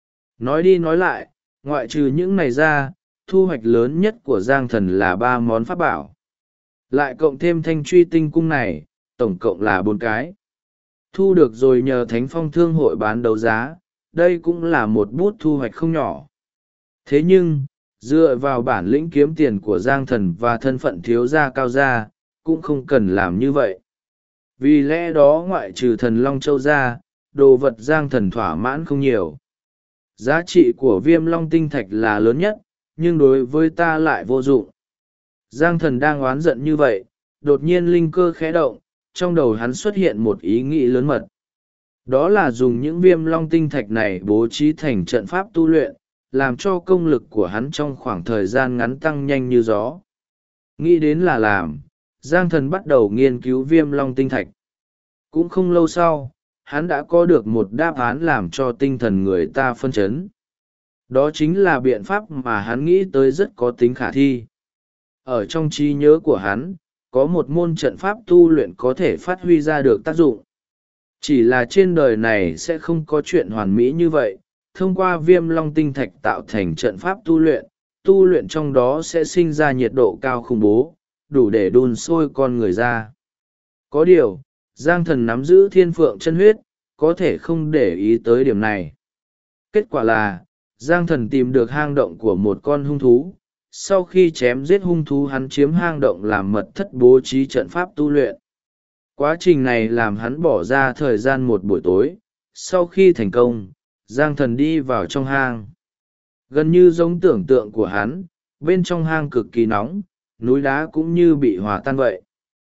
Nói đi nói lại, ngoại trừ những này ra, thu hoạch lớn nhất của Giang Thần là 3 món pháp bảo. Lại cộng thêm thanh truy tinh cung này, tổng cộng là 4 cái. Thu được rồi nhờ Thánh Phong Thương hội bán đấu giá, đây cũng là một bút thu hoạch không nhỏ. Thế nhưng, dựa vào bản lĩnh kiếm tiền của Giang Thần và thân phận thiếu gia cao gia, cũng không cần làm như vậy. Vì lẽ đó ngoại trừ thần Long Châu ra, đồ vật Giang Thần thỏa mãn không nhiều. Giá trị của Viêm Long tinh thạch là lớn nhất, nhưng đối với ta lại vô dụng. Giang Thần đang oán giận như vậy, đột nhiên linh cơ khẽ động, trong đầu hắn xuất hiện một ý nghĩ lớn mật. Đó là dùng những Viêm Long tinh thạch này bố trí thành trận pháp tu luyện, làm cho công lực của hắn trong khoảng thời gian ngắn tăng nhanh như gió. Nghĩ đến là làm, Giang Thần bắt đầu nghiên cứu Viêm Long tinh thạch. Cũng không lâu sau, hắn đã có được một đáp án làm cho tinh thần người ta phân chấn. Đó chính là biện pháp mà hắn nghĩ tới rất có tính khả thi. Ở trong trí nhớ của hắn, có một môn trận pháp tu luyện có thể phát huy ra được tác dụng. Chỉ là trên đời này sẽ không có chuyện hoàn mỹ như vậy, thông qua Viêm Long tinh thạch tạo thành trận pháp tu luyện trong đó sẽ sinh ra nhiệt độ cao khủng bố, đủ để đun sôi con người ra. Có điều, Giang Thần nắm giữ Thiên Phượng chân huyết, có thể không để ý tới điểm này. Kết quả là, Giang Thần tìm được hang động của một con hung thú. Sau khi chém giết hung thú, hắn chiếm hang động làm mật thất bố trí trận pháp tu luyện. Quá trình này làm hắn bỏ ra thời gian một buổi tối. Sau khi thành công, Giang Thần đi vào trong hang. Gần như giống tưởng tượng của hắn, bên trong hang cực kỳ nóng, núi đá cũng như bị hòa tan vậy.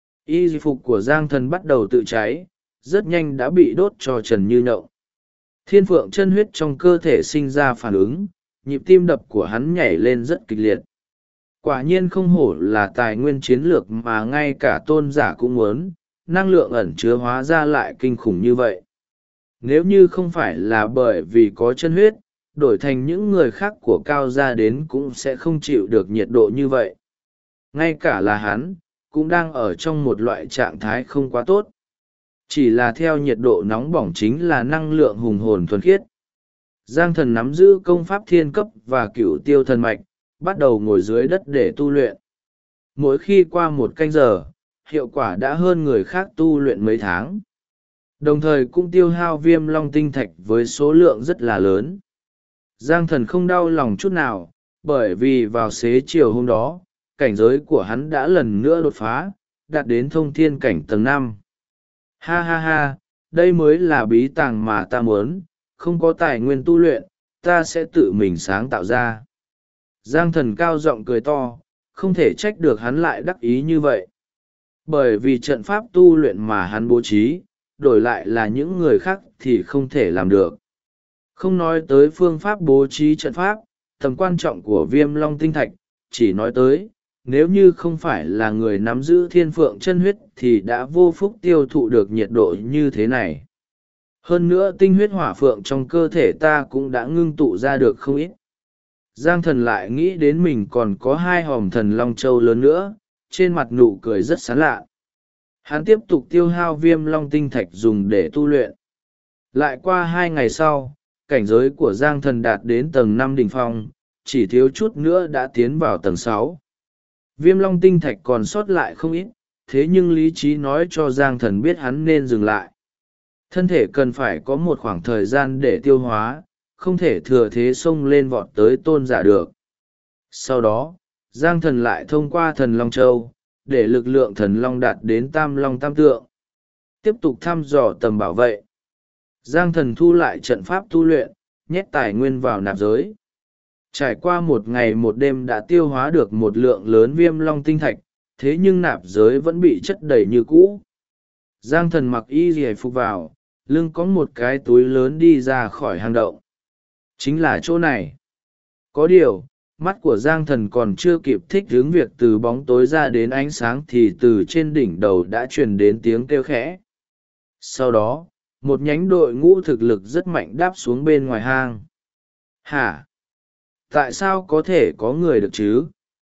Y phục của Giang Thần bắt đầu tự cháy, rất nhanh đã bị đốt cho trần như nhộng. Thiên Phượng chân huyết trong cơ thể sinh ra phản ứng, nhịp tim đập của hắn nhảy lên rất kịch liệt. Quả nhiên không hổ là tài nguyên chiến lược mà ngay cả tôn giả cũng muốn, năng lượng ẩn chứa hóa ra lại kinh khủng như vậy. Nếu như không phải là bởi vì có chân huyết, đổi thành những người khác của cao gia đến cũng sẽ không chịu được nhiệt độ như vậy. Ngay cả là hắn, cũng đang ở trong một loại trạng thái không quá tốt. Chỉ là theo nhiệt độ nóng bỏng chính là năng lượng hùng hồn thuần khiết. Giang Thần nắm giữ công pháp thiên cấp và cửu tiêu thần mạch, bắt đầu ngồi dưới đất để tu luyện. Mỗi khi qua một canh giờ, hiệu quả đã hơn người khác tu luyện mấy tháng. Đồng thời cũng tiêu hao Viêm Long tinh thạch với số lượng rất là lớn. Giang Thần không đau lòng chút nào, bởi vì vào xế chiều hôm đó, cảnh giới của hắn đã lần nữa đột phá, đạt đến thông thiên cảnh tầng 5. Ha ha ha, đây mới là bí tàng mà ta muốn, không có tài nguyên tu luyện, ta sẽ tự mình sáng tạo ra. Giang Thần cao giọng cười to, không thể trách được hắn lại đắc ý như vậy. Bởi vì trận pháp tu luyện mà hắn bố trí, đổi lại là những người khác thì không thể làm được. Không nói tới phương pháp bố trí trận pháp, tầm quan trọng của Viêm Long tinh thạch, chỉ nói tới, nếu như không phải là người nắm giữ Thiên Phượng chân huyết thì đã vô phúc tiêu thụ được nhiệt độ như thế này. Hơn nữa tinh huyết hỏa phượng trong cơ thể ta cũng đã ngưng tụ ra được không ít. Giang Thần lại nghĩ đến mình còn có 2 hòm thần Long Châu lớn nữa, trên mặt nụ cười rất sán lạ. Hắn tiếp tục tiêu hao Viêm Long tinh thạch dùng để tu luyện. Lại qua 2 ngày sau, cảnh giới của Giang Thần đạt đến tầng 5 đỉnh phong, chỉ thiếu chút nữa đã tiến vào tầng 6. Viêm Long tinh thạch còn sót lại không ít, thế nhưng lý trí nói cho Giang Thần biết hắn nên dừng lại. Thân thể cần phải có một khoảng thời gian để tiêu hóa, không thể thừa thế xông lên vọt tới tôn giả được. Sau đó, Giang Thần lại thông qua thần Long Châu, để lực lượng thần Long đạt đến Tam Long Tam Tượng. Tiếp tục thăm dò tầm bảo vệ. Giang Thần thu lại trận pháp tu luyện, nhét tài nguyên vào nạp giới. Trải qua 1 ngày 1 đêm đã tiêu hóa được một lượng lớn Viêm Long tinh thạch, thế nhưng nạp giới vẫn bị chất đầy như cũ. Giang Thần mặc y rìa phục vào, lưng có một cái túi lớn đi ra khỏi hang động. Chính là chỗ này. Có điều, mắt của Giang Thần còn chưa kịp thích ứng việc từ bóng tối ra đến ánh sáng thì từ trên đỉnh đầu đã truyền đến tiếng kêu khẽ. Sau đó, một nhánh đội ngũ thực lực rất mạnh đáp xuống bên ngoài hang. Hả? Tại sao có thể có người được chứ?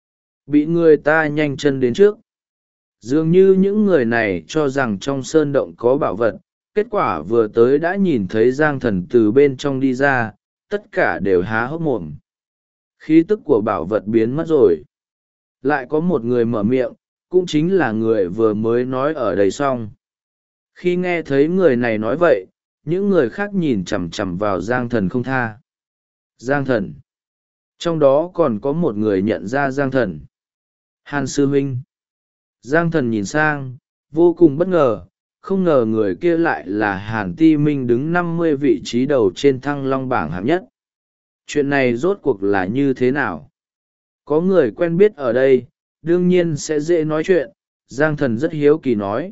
Bị người ta nhanh chân đến trước. Dường như những người này cho rằng trong sơn động có bảo vật, kết quả vừa tới đã nhìn thấy Giang Thần từ bên trong đi ra, tất cả đều há hốc mồm. Khí tức của bảo vật biến mất rồi. Lại có một người mở miệng, cũng chính là người vừa mới nói ở đây xong. Khi nghe thấy người này nói vậy, những người khác nhìn chằm chằm vào Giang Thần không tha. Giang Thần. Trong đó còn có một người nhận ra Giang Thần. Hàn sư huynh. Giang Thần nhìn sang, vô cùng bất ngờ, không ngờ người kia lại là Hàn Ti Minh đứng 50 vị trí đầu trên Thăng Long bảng hạng nhất. Chuyện này rốt cuộc là như thế nào? Có người quen biết ở đây, đương nhiên sẽ dễ nói chuyện. Giang Thần rất hiếu kỳ nói.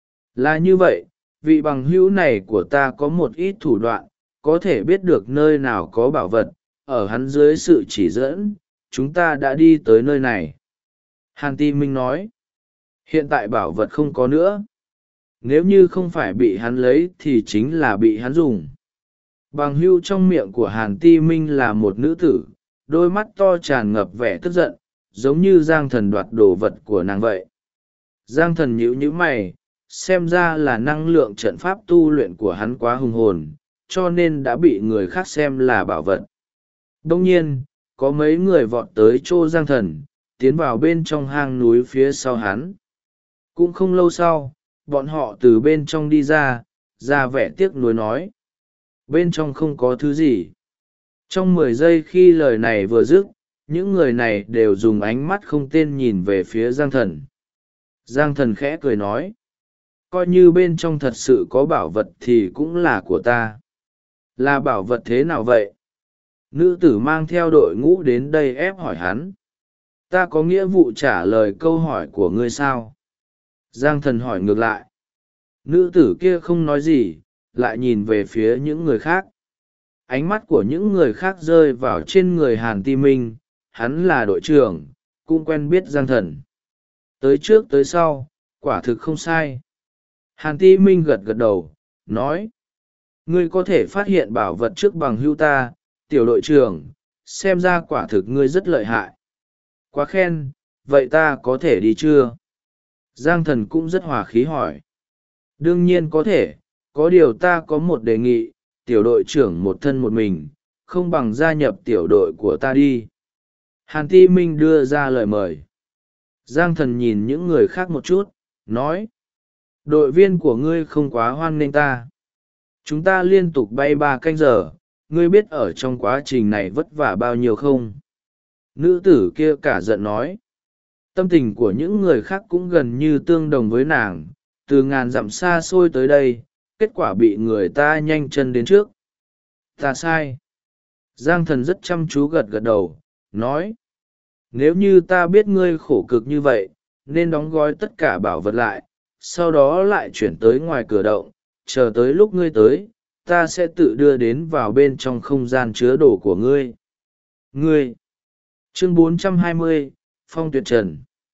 Là như vậy, vị bằng hữu này của ta có một ít thủ đoạn, có thể biết được nơi nào có bảo vật, ở hắn dưới sự chỉ dẫn, chúng ta đã đi tới nơi này. Hàn Ti Minh nói. Hiện tại bảo vật không có nữa. Nếu như không phải bị hắn lấy thì chính là bị hắn dùng. Bằng hưu trong miệng của Hàn Ti Minh là một nữ tử, đôi mắt to tràn ngập vẻ tức giận, giống như Giang Thần đoạt đồ vật của nàng vậy. Giang Thần nhíu nhíu mày, xem ra là năng lượng trận pháp tu luyện của hắn quá hùng hồn, cho nên đã bị người khác xem là bảo vật. Đông nhiên, có mấy người vọt tới chỗ Giang Thần, tiến vào bên trong hang núi phía sau hắn. Cũng không lâu sau, bọn họ từ bên trong đi ra vẻ tiếc nuối nói. Bên trong không có thứ gì. Trong 10 giây khi lời này vừa dứt, những người này đều dùng ánh mắt không tên nhìn về phía Giang Thần. Giang Thần khẽ cười nói. Coi như bên trong thật sự có bảo vật thì cũng là của ta. Là bảo vật thế nào vậy? Nữ tử mang theo đội ngũ đến đây ép hỏi hắn. Ta có nghĩa vụ trả lời câu hỏi của ngươi sao? Giang Thần hỏi ngược lại. Nữ tử kia không nói gì, lại nhìn về phía những người khác. Ánh mắt của những người khác rơi vào trên người Hàn Ti Minh, hắn là đội trưởng, cũng quen biết Giang Thần. Tới trước tới sau, quả thực không sai. Hàn Ti Minh gật gật đầu, nói. Ngươi có thể phát hiện bảo vật trước bằng hữu ta, tiểu đội trưởng, xem ra quả thực ngươi rất lợi hại. Quá khen, vậy ta có thể đi chưa? Giang Thần cũng rất hòa khí hỏi. Đương nhiên có thể, có điều ta có một đề nghị, tiểu đội trưởng một thân một mình, không bằng gia nhập tiểu đội của ta đi. Hàn Ti Minh đưa ra lời mời. Giang Thần nhìn những người khác một chút, nói. Đội viên của ngươi không quá hoan nghênh ta. Chúng ta liên tục bay 3 canh giờ, ngươi biết ở trong quá trình này vất vả bao nhiêu không? Nữ tử kia cả giận nói. Tâm tình của những người khác cũng gần như tương đồng với nàng, từ ngàn dặm xa xôi tới đây, kết quả bị người ta nhanh chân đến trước. Ta sai. Giang Thần rất chăm chú gật gật đầu, nói. Nếu như ta biết ngươi khổ cực như vậy, nên đóng gói tất cả bảo vật lại, sau đó lại chuyển tới ngoài cửa động, chờ tới lúc ngươi tới, ta sẽ tự đưa đến vào bên trong không gian chứa đồ của ngươi. Ngươi. Chương 420, Phong Tuyệt Trần.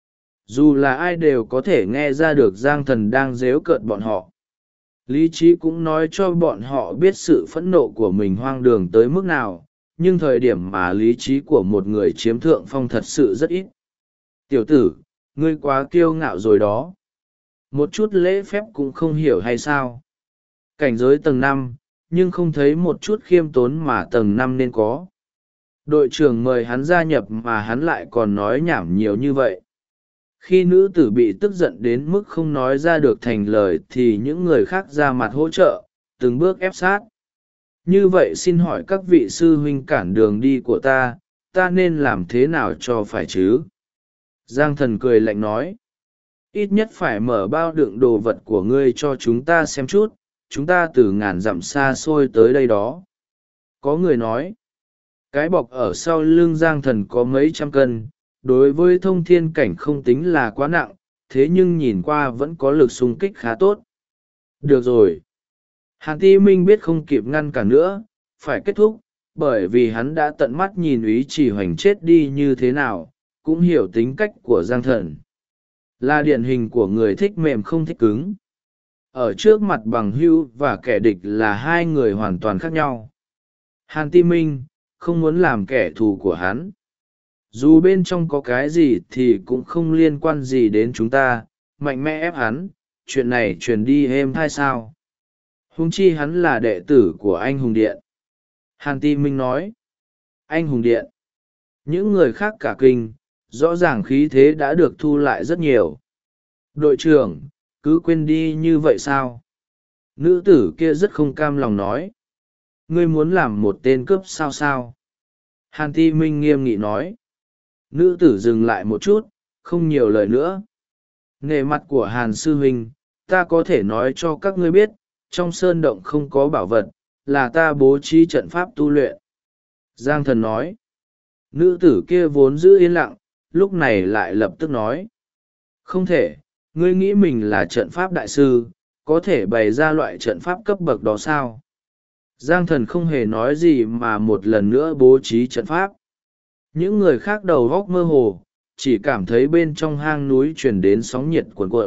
Dù là ai đều có thể nghe ra được Giang Thần đang giễu cợt bọn họ. Lý trí cũng nói cho bọn họ biết sự phẫn nộ của mình hoang đường tới mức nào, nhưng thời điểm mà lý trí của một người chiếm thượng phong thật sự rất ít. Tiểu tử, ngươi quá kiêu ngạo rồi đó. Một chút lễ phép cũng không hiểu hay sao? Cảnh giới tầng 5, nhưng không thấy một chút khiêm tốn mà tầng 5 nên có. Đội trưởng mời hắn gia nhập mà hắn lại còn nói nhảm nhiều như vậy. Khi nữ tử bị tức giận đến mức không nói ra được thành lời thì những người khác ra mặt hỗ trợ, từng bước ép sát. Như vậy xin hỏi các vị sư huynh cản đường đi của ta nên làm thế nào cho phải chứ? Giang Thần cười lạnh nói. Ít nhất phải mở bao đựng đồ vật của ngươi cho chúng ta xem chút, chúng ta từ ngàn dặm xa xôi tới đây đó. Có người nói. Cái bọc ở sau lưng Giang Thần có mấy trăm cân, đối với thông thiên cảnh không tính là quá nặng, thế nhưng nhìn qua vẫn có lực xung kích khá tốt. Được rồi. Hàn Ti Minh biết không kịp ngăn cản nữa, phải kết thúc, bởi vì hắn đã tận mắt nhìn Úy Chỉ Hoành chết đi như thế nào, cũng hiểu tính cách của Giang Thần. Là điển hình của người thích mềm không thích cứng. Ở trước mặt bằng hữu và kẻ địch là hai người hoàn toàn khác nhau. Hàn Ti Minh không muốn làm kẻ thù của hắn. Dù bên trong có cái gì thì cũng không liên quan gì đến chúng ta, mạnh mẽ ép hắn, chuyện này truyền đi êm hay sao? Huống chi hắn là đệ tử của anh Hùng Điện. Hàn Ti Minh nói. Anh Hùng Điện. Những người khác cả kinh, rõ ràng khí thế đã được thu lại rất nhiều. Đội trưởng, cứ quên đi như vậy sao? Nữ tử kia rất không cam lòng nói. Ngươi muốn làm một tên cướp sao? Hàn Ti Minh nghiêm nghị nói. Nữ tử dừng lại một chút, không nhiều lời nữa. Nề mặt của Hàn sư huynh, ta có thể nói cho các ngươi biết, trong sơn động không có bảo vật, là ta bố trí trận pháp tu luyện. Giang Thần nói. Nữ tử kia vốn giữ yên lặng, lúc này lại lập tức nói. Không thể, ngươi nghĩ mình là trận pháp đại sư, có thể bày ra loại trận pháp cấp bậc đó sao? Giang Thần không hề nói gì mà một lần nữa bố trí trận pháp. Những người khác đầu góc mơ hồ, chỉ cảm thấy bên trong hang núi truyền đến sóng nhiệt cuồn cuộn.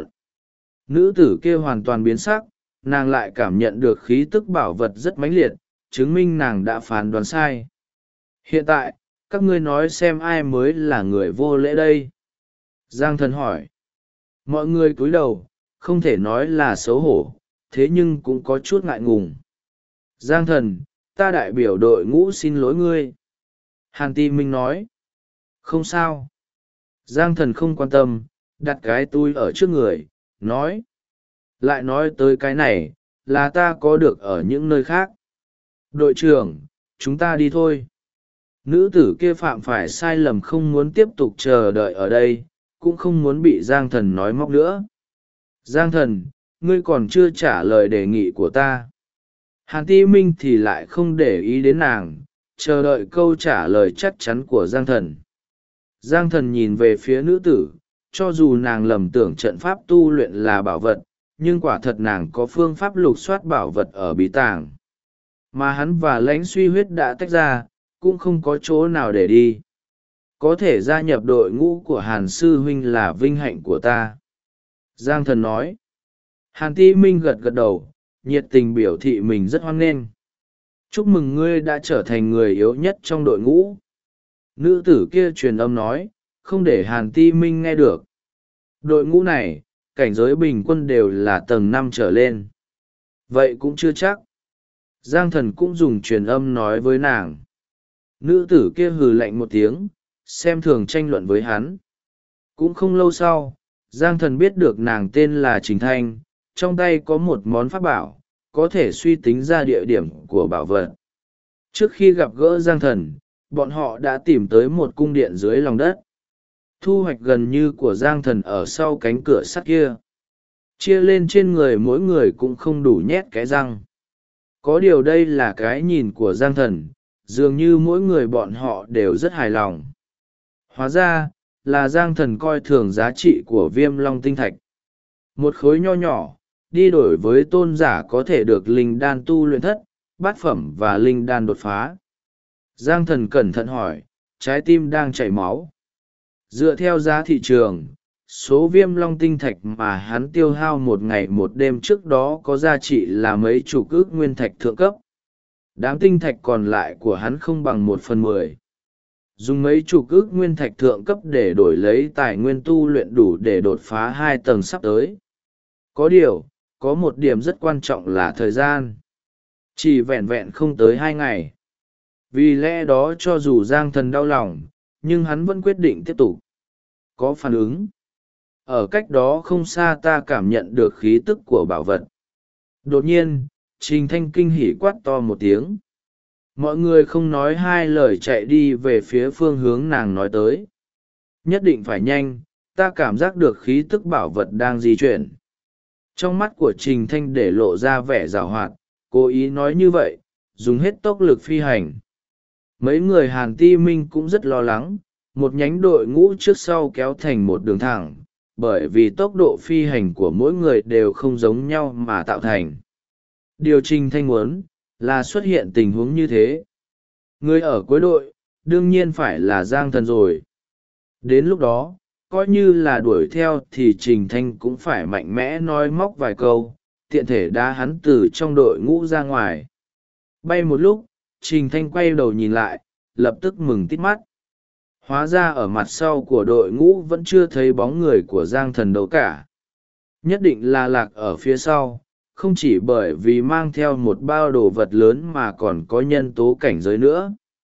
Nữ tử kia hoàn toàn biến sắc, nàng lại cảm nhận được khí tức bảo vật rất mãnh liệt, chứng minh nàng đã phán đoán sai. Hiện tại, các ngươi nói xem ai mới là người vô lễ đây? Giang Thần hỏi. Mọi người cúi đầu, không thể nói là xấu hổ, thế nhưng cũng có chút ngại ngùng. Giang Thần, ta đại biểu đội ngũ xin lỗi ngươi. Hàn Ti Minh nói. Không sao. Giang Thần không quan tâm, đặt cái túi ở trước người, nói. Lại nói tới cái này, là ta có được ở những nơi khác. Đội trưởng, chúng ta đi thôi. Nữ tử kia phạm phải sai lầm không muốn tiếp tục chờ đợi ở đây, cũng không muốn bị Giang Thần nói móc nữa. Giang Thần, ngươi còn chưa trả lời đề nghị của ta. Hàn Ti Minh thì lại không để ý đến nàng, chờ đợi câu trả lời chắc chắn của Giang Thần. Giang Thần nhìn về phía nữ tử, cho dù nàng lầm tưởng trận pháp tu luyện là bảo vật, nhưng quả thật nàng có phương pháp lục soát bảo vật ở bí tàng. Mà hắn và lãnh suy huyết đã tách ra, cũng không có chỗ nào để đi. Có thể gia nhập đội ngũ của Hàn Sư Huynh là vinh hạnh của ta. Giang Thần nói. Hàn Ti Minh gật gật đầu, nhiệt tình biểu thị mình rất hoan nghênh. Chúc mừng ngươi đã trở thành người yếu nhất trong đội ngũ. Nữ tử kia truyền âm nói, không để Hàn Ti Minh nghe được. Đội ngũ này, cảnh giới bình quân đều là tầng 5 trở lên. Vậy cũng chưa chắc. Giang Thần cũng dùng truyền âm nói với nàng. Nữ tử kia hừ lạnh một tiếng, xem thường tranh luận với hắn. Cũng không lâu sau, Giang Thần biết được nàng tên là Trình Thanh, trong tay có một món pháp bảo, có thể suy tính ra địa điểm của bảo vật. Trước khi gặp gỡ Giang Thần, bọn họ đã tìm tới một cung điện dưới lòng đất. Thu hoạch gần như của Giang Thần ở sau cánh cửa sắt kia. Chia lên trên người mỗi người cũng không đủ nhét cái răng. Có điều đây là cái nhìn của Giang Thần, dường như mỗi người bọn họ đều rất hài lòng. Hóa ra, là Giang Thần coi thường giá trị của Viêm Long tinh thạch. Một khối nho nhỏ, đi đổi với tôn giả có thể được linh đan tu luyện thất, bát phẩm và linh đan đột phá. Giang Thần cẩn thận hỏi, trái tim đang chảy máu. Dựa theo giá thị trường, số Viêm Long tinh thạch mà hắn tiêu hao một ngày một đêm trước đó có giá trị là mấy chục ức nguyên thạch thượng cấp. Đám tinh thạch còn lại của hắn không bằng 1/10. Dùng mấy chục ức nguyên thạch thượng cấp để đổi lấy tài nguyên tu luyện đủ để đột phá 2 tầng sắp tới. Có điều, có một điểm rất quan trọng là thời gian. Chỉ vẹn vẹn không tới 2 ngày. Vì lẽ đó cho dù Giang Thần đau lòng, nhưng hắn vẫn quyết định tiếp tục. Có phản ứng. Ở cách đó không xa ta cảm nhận được khí tức của bảo vật. Đột nhiên, Trình Thanh kinh hỉ quát to một tiếng. Mọi người không nói hai lời chạy đi về phía phương hướng nàng nói tới. Nhất định phải nhanh, ta cảm giác được khí tức bảo vật đang di chuyển. Trong mắt của Trình Thanh để lộ ra vẻ giảo hoạt, cố ý nói như vậy, dùng hết tốc lực phi hành. Mấy người Hàn Ti Minh cũng rất lo lắng, một nhánh đội ngũ trước sau kéo thành một đường thẳng, bởi vì tốc độ phi hành của mỗi người đều không giống nhau mà tạo thành. Điều Trình Thanh muốn là xuất hiện tình huống như thế. Người ở cuối đội, đương nhiên phải là Giang Thần rồi. Đến lúc đó, coi như là đuổi theo thì Trình Thanh cũng phải mạnh mẽ nói móc vài câu, tiện thể đá hắn từ trong đội ngũ ra ngoài. Bay một lúc, Trình Thanh quay đầu nhìn lại, lập tức mừng tít mắt. Hóa ra ở mặt sau của đội ngũ vẫn chưa thấy bóng người của Giang Thần đâu cả. Nhất định là lạc ở phía sau, không chỉ bởi vì mang theo một bao đồ vật lớn mà còn có nhân tố cảnh giới nữa.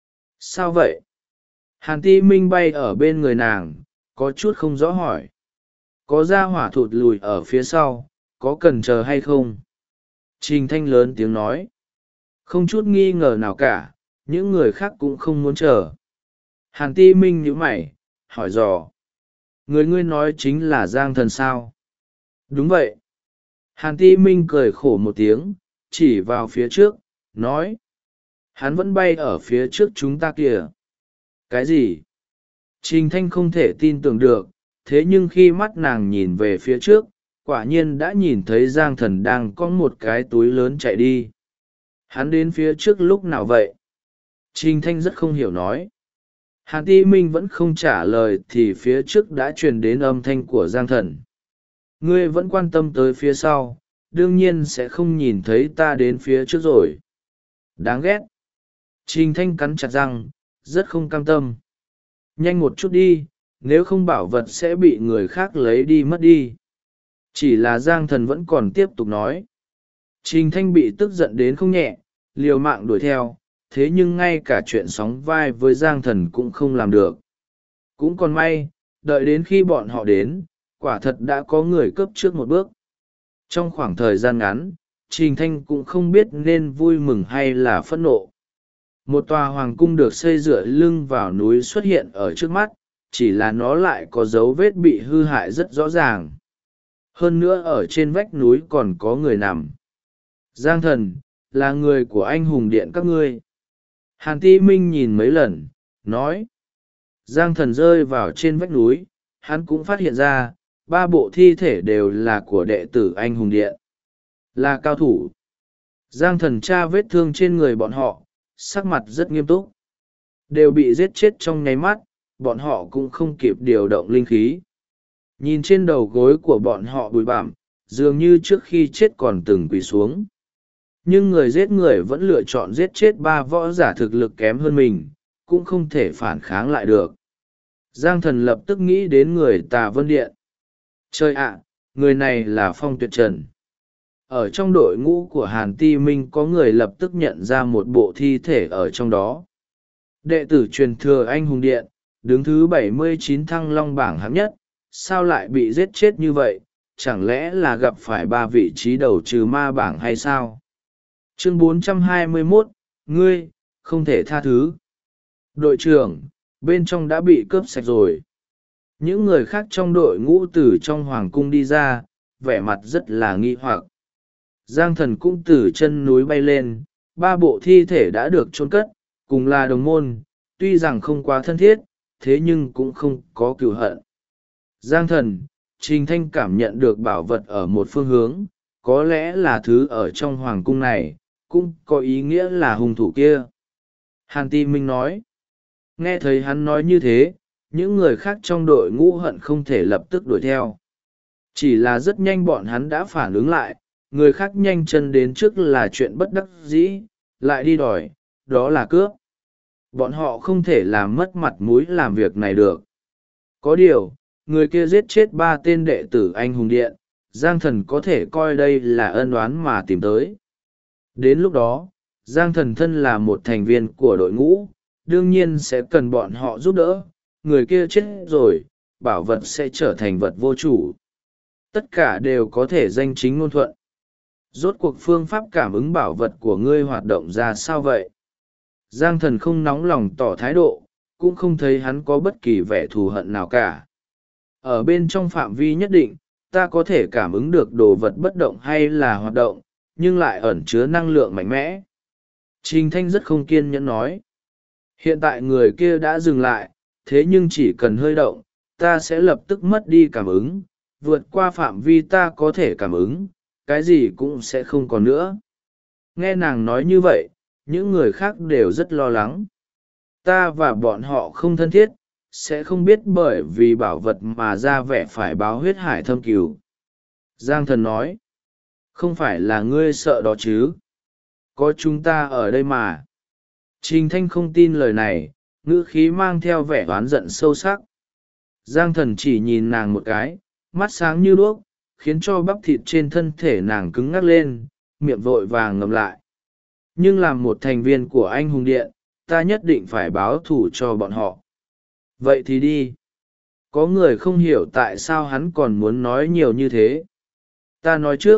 Sao vậy? Hàn Ti Minh bay ở bên người nàng, có chút không rõ hỏi. Có ra hỏa thụt lùi ở phía sau, có cần chờ hay không? Trình Thanh lớn tiếng nói. Không chút nghi ngờ nào cả, những người khác cũng không muốn chờ. Hàn Ti Minh nhíu mày, hỏi dò. Người ngươi nói chính là Giang Thần sao? Đúng vậy. Hàn Ti Minh cười khổ một tiếng, chỉ vào phía trước, nói. Hắn vẫn bay ở phía trước chúng ta kìa. Cái gì? Trình Thanh không thể tin tưởng được, thế nhưng khi mắt nàng nhìn về phía trước, quả nhiên đã nhìn thấy Giang Thần đang có một cái túi lớn chạy đi. Hắn đến phía trước lúc nào vậy? Trình Thanh rất không hiểu nói. Hàn Ti Minh vẫn không trả lời thì phía trước đã truyền đến âm thanh của Giang Thần. Ngươi vẫn quan tâm tới phía sau, đương nhiên sẽ không nhìn thấy ta đến phía trước rồi. Đáng ghét. Trình Thanh cắn chặt răng, rất không cam tâm. Nhanh một chút đi, nếu không bảo vật sẽ bị người khác lấy đi mất đi. Chỉ là Giang Thần vẫn còn tiếp tục nói. Trình Thanh bị tức giận đến không nhẹ, liều mạng đuổi theo, thế nhưng ngay cả chuyện sóng vai với Giang Thần cũng không làm được. Cũng còn may, đợi đến khi bọn họ đến, quả thật đã có người cướp trước một bước. Trong khoảng thời gian ngắn, Trình Thanh cũng không biết nên vui mừng hay là phẫn nộ. Một tòa hoàng cung được xây dựa lưng vào núi xuất hiện ở trước mắt, chỉ là nó lại có dấu vết bị hư hại rất rõ ràng. Hơn nữa ở trên vách núi còn có người nằm. Giang Thần, là người của anh hùng điện các ngươi. Hàn Ti Minh nhìn mấy lần, nói. Giang Thần rơi vào trên vách núi, hắn cũng phát hiện ra, 3 bộ thi thể đều là của đệ tử anh hùng điện. Là cao thủ. Giang Thần tra vết thương trên người bọn họ, sắc mặt rất nghiêm túc. Đều bị giết chết trong nháy mắt, bọn họ cũng không kịp điều động linh khí. Nhìn trên đầu gối của bọn họ bụi bặm, dường như trước khi chết còn từng quỳ xuống. Nhưng người giết người vẫn lựa chọn giết chết 3 võ giả thực lực kém hơn mình, cũng không thể phản kháng lại được. Giang Thần lập tức nghĩ đến người Tà Vân Điện. Trời ạ, người này là Phong Tuyệt Trần. Ở trong đội ngũ của Hàn Ti Minh có người lập tức nhận ra một bộ thi thể ở trong đó. Đệ tử truyền thừa anh hùng điện, đứng thứ 79 Thăng Long bảng hạng nhất, sao lại bị giết chết như vậy? Chẳng lẽ là gặp phải 3 vị trí đầu trừ ma bảng hay sao? Chương 421, ngươi, không thể tha thứ. Đội trưởng, bên trong đã bị cướp sạch rồi. Những người khác trong đội ngũ từ trong hoàng cung đi ra, vẻ mặt rất là nghi hoặc. Giang Thần cũng từ chân núi bay lên, 3 bộ thi thể đã được chôn cất, cùng là đồng môn, tuy rằng không quá thân thiết, thế nhưng cũng không có cừu hận. Giang Thần, Trình Thanh cảm nhận được bảo vật ở một phương hướng, có lẽ là thứ ở trong hoàng cung này, cũng có ý nghĩa là hung thủ kia. Hàn Ti Minh nói. Nghe thấy hắn nói như thế, những người khác trong đội ngũ hận không thể lập tức đuổi theo. Chỉ là rất nhanh bọn hắn đã phản ứng lại, người khác nhanh chân đến trước là chuyện bất đắc dĩ, lại đi đòi, đó là cướp. Bọn họ không thể làm mất mặt mũi làm việc này được. Có điều, người kia giết chết 3 tên đệ tử anh hùng điện, Giang Thần có thể coi đây là ân oán mà tìm tới. Đến lúc đó, Giang Thần thân là một thành viên của đội ngũ, đương nhiên sẽ cần bọn họ giúp đỡ. Người kia chết rồi, bảo vật sẽ trở thành vật vô chủ. Tất cả đều có thể danh chính ngôn thuận. Rốt cuộc phương pháp cảm ứng bảo vật của ngươi hoạt động ra sao vậy? Giang Thần không nóng lòng tỏ thái độ, cũng không thấy hắn có bất kỳ vẻ thù hận nào cả. Ở bên trong phạm vi nhất định, ta có thể cảm ứng được đồ vật bất động hay là hoạt động, nhưng lại ẩn chứa năng lượng mạnh mẽ. Trình Thanh rất không kiên nhẫn nói. Hiện tại người kia đã dừng lại, thế nhưng chỉ cần hơi động, ta sẽ lập tức mất đi cảm ứng, vượt qua phạm vi ta có thể cảm ứng, cái gì cũng sẽ không còn nữa. Nghe nàng nói như vậy, những người khác đều rất lo lắng. Ta và bọn họ không thân thiết, sẽ không biết bởi vì bảo vật mà ra vẻ phải báo huyết hải thâm cừu. Giang Thần nói, không phải là ngươi sợ đó chứ? Có chúng ta ở đây mà. Trình Thanh không tin lời này, ngữ khí mang theo vẻ oán giận sâu sắc. Giang Thần chỉ nhìn nàng một cái, mắt sáng như đuốc, khiến cho bắp thịt trên thân thể nàng cứng ngắc lên, miệng vội vàng ngậm lại. Nhưng làm một thành viên của anh hùng điện, ta nhất định phải báo thù cho bọn họ. Vậy thì đi. Có người không hiểu tại sao hắn còn muốn nói nhiều như thế. Ta nói trước,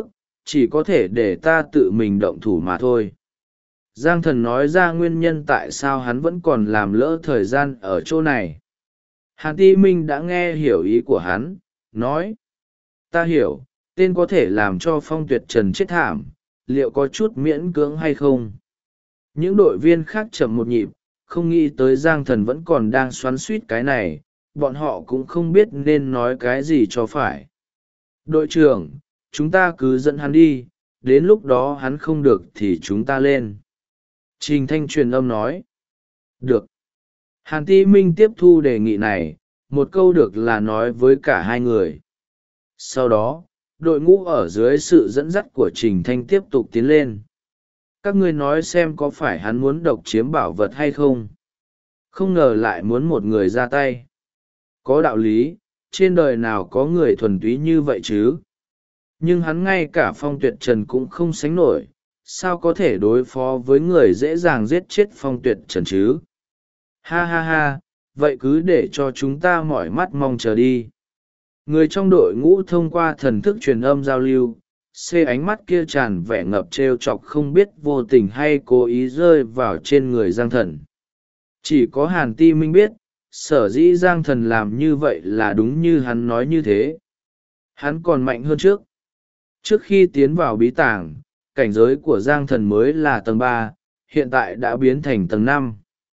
chỉ có thể để ta tự mình động thủ mà thôi. Giang Thần nói ra nguyên nhân tại sao hắn vẫn còn làm lỡ thời gian ở chỗ này. Hàn Ti Minh đã nghe hiểu ý của hắn, nói: ta hiểu, tên có thể làm cho Phong Tuyệt Trần chết thảm, liệu có chút miễn cưỡng hay không? Những đội viên khác chậm một nhịp, không nghĩ tới Giang Thần vẫn còn đang xoắn xuýt cái này, bọn họ cũng không biết nên nói cái gì cho phải. Đội trưởng, chúng ta cứ dẫn hắn đi, đến lúc đó hắn không được thì chúng ta lên. Trình Thanh truyền âm nói. Được. Hàn Ti Minh tiếp thu đề nghị này, một câu được là nói với cả hai người. Sau đó, đội ngũ ở dưới sự dẫn dắt của Trình Thanh tiếp tục tiến lên. Các ngươi nói xem có phải hắn muốn độc chiếm bảo vật hay không? Không ngờ lại muốn một người ra tay. Có đạo lý, trên đời nào có người thuần túy như vậy chứ? Nhưng hắn ngay cả Phong Tuyệt Trần cũng không sánh nổi, sao có thể đối phó với người dễ dàng giết chết Phong Tuyệt Trần chứ? Ha ha ha, vậy cứ để cho chúng ta mỏi mắt mong chờ đi. Người trong đội ngũ thông qua thần thức truyền âm giao lưu, ánh mắt kia tràn vẻ ngập trêu chọc không biết vô tình hay cố ý rơi vào trên người Giang Thần. Chỉ có Hàn Ti Minh biết, sở dĩ Giang Thần làm như vậy là đúng như hắn nói như thế. Hắn còn mạnh hơn trước. Trước khi tiến vào bí tàng, cảnh giới của Giang Thần mới là tầng 3, hiện tại đã biến thành tầng 5.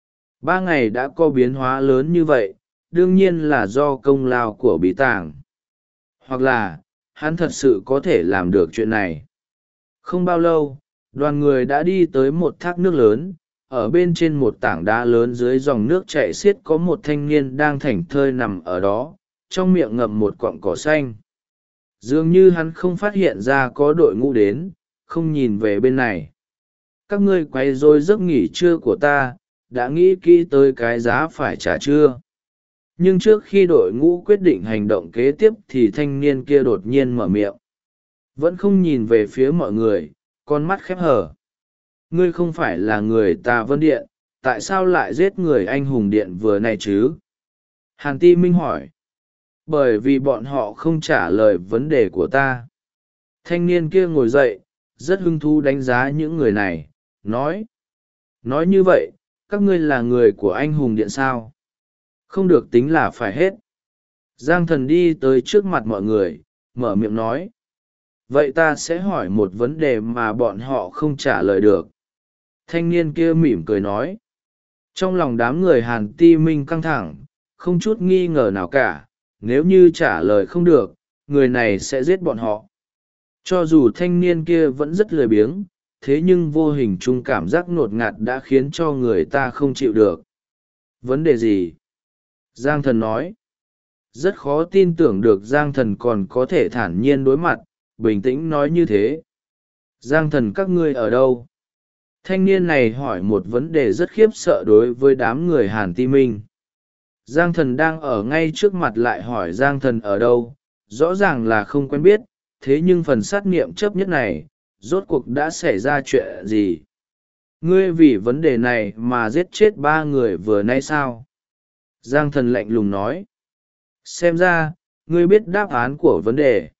3 ngày đã có biến hóa lớn như vậy, đương nhiên là do công lao của bí tàng. Hoặc là, hắn thật sự có thể làm được chuyện này. Không bao lâu, đoàn người đã đi tới một thác nước lớn, ở bên trên một tảng đá lớn dưới dòng nước chảy xiết có một thanh niên đang thảnh thơi nằm ở đó, trong miệng ngậm một quặng cỏ xanh. Dường như hắn không phát hiện ra có đội ngũ đến, không nhìn về bên này. Các ngươi quay rối giấc nghỉ trưa của ta, đã nghĩ kỹ tới cái giá phải trả chưa? Nhưng trước khi đội ngũ quyết định hành động kế tiếp thì thanh niên kia đột nhiên mở miệng. Vẫn không nhìn về phía mọi người, con mắt khép hờ. Ngươi không phải là người Tà Vân Điện, tại sao lại giết người anh hùng điện vừa này chứ? Hàn Ti Minh hỏi. Bởi vì bọn họ không trả lời vấn đề của ta. Thanh niên kia ngồi dậy, rất hứng thú đánh giá những người này, nói. Nói như vậy, các ngươi là người của anh hùng điện sao? Không được tính là phải hết. Giang Thần đi tới trước mặt mọi người, mở miệng nói. Vậy ta sẽ hỏi một vấn đề mà bọn họ không trả lời được. Thanh niên kia mỉm cười nói. Trong lòng đám người Hàn Ti Minh căng thẳng, không chút nghi ngờ nào cả, nếu như trả lời không được, người này sẽ giết bọn họ. Cho dù thanh niên kia vẫn rất lười biếng, thế nhưng vô hình chung cảm giác ngột ngạt đã khiến cho người ta không chịu được. Vấn đề gì? Giang Thần nói. Rất khó tin tưởng được Giang Thần còn có thể thản nhiên đối mặt, bình tĩnh nói như thế. Giang Thần, các ngươi ở đâu? Thanh niên này hỏi một vấn đề rất khiếp sợ đối với đám người Hàn Ti Minh. Giang Thần đang ở ngay trước mặt lại hỏi Giang Thần ở đâu, rõ ràng là không quen biết, thế nhưng phần sát nghiệm chấp nhất này, rốt cuộc đã xảy ra chuyện gì? Ngươi vì vấn đề này mà giết chết 3 người vừa nay sao? Giang Thần lạnh lùng nói. Xem ra, ngươi biết đáp án của vấn đề.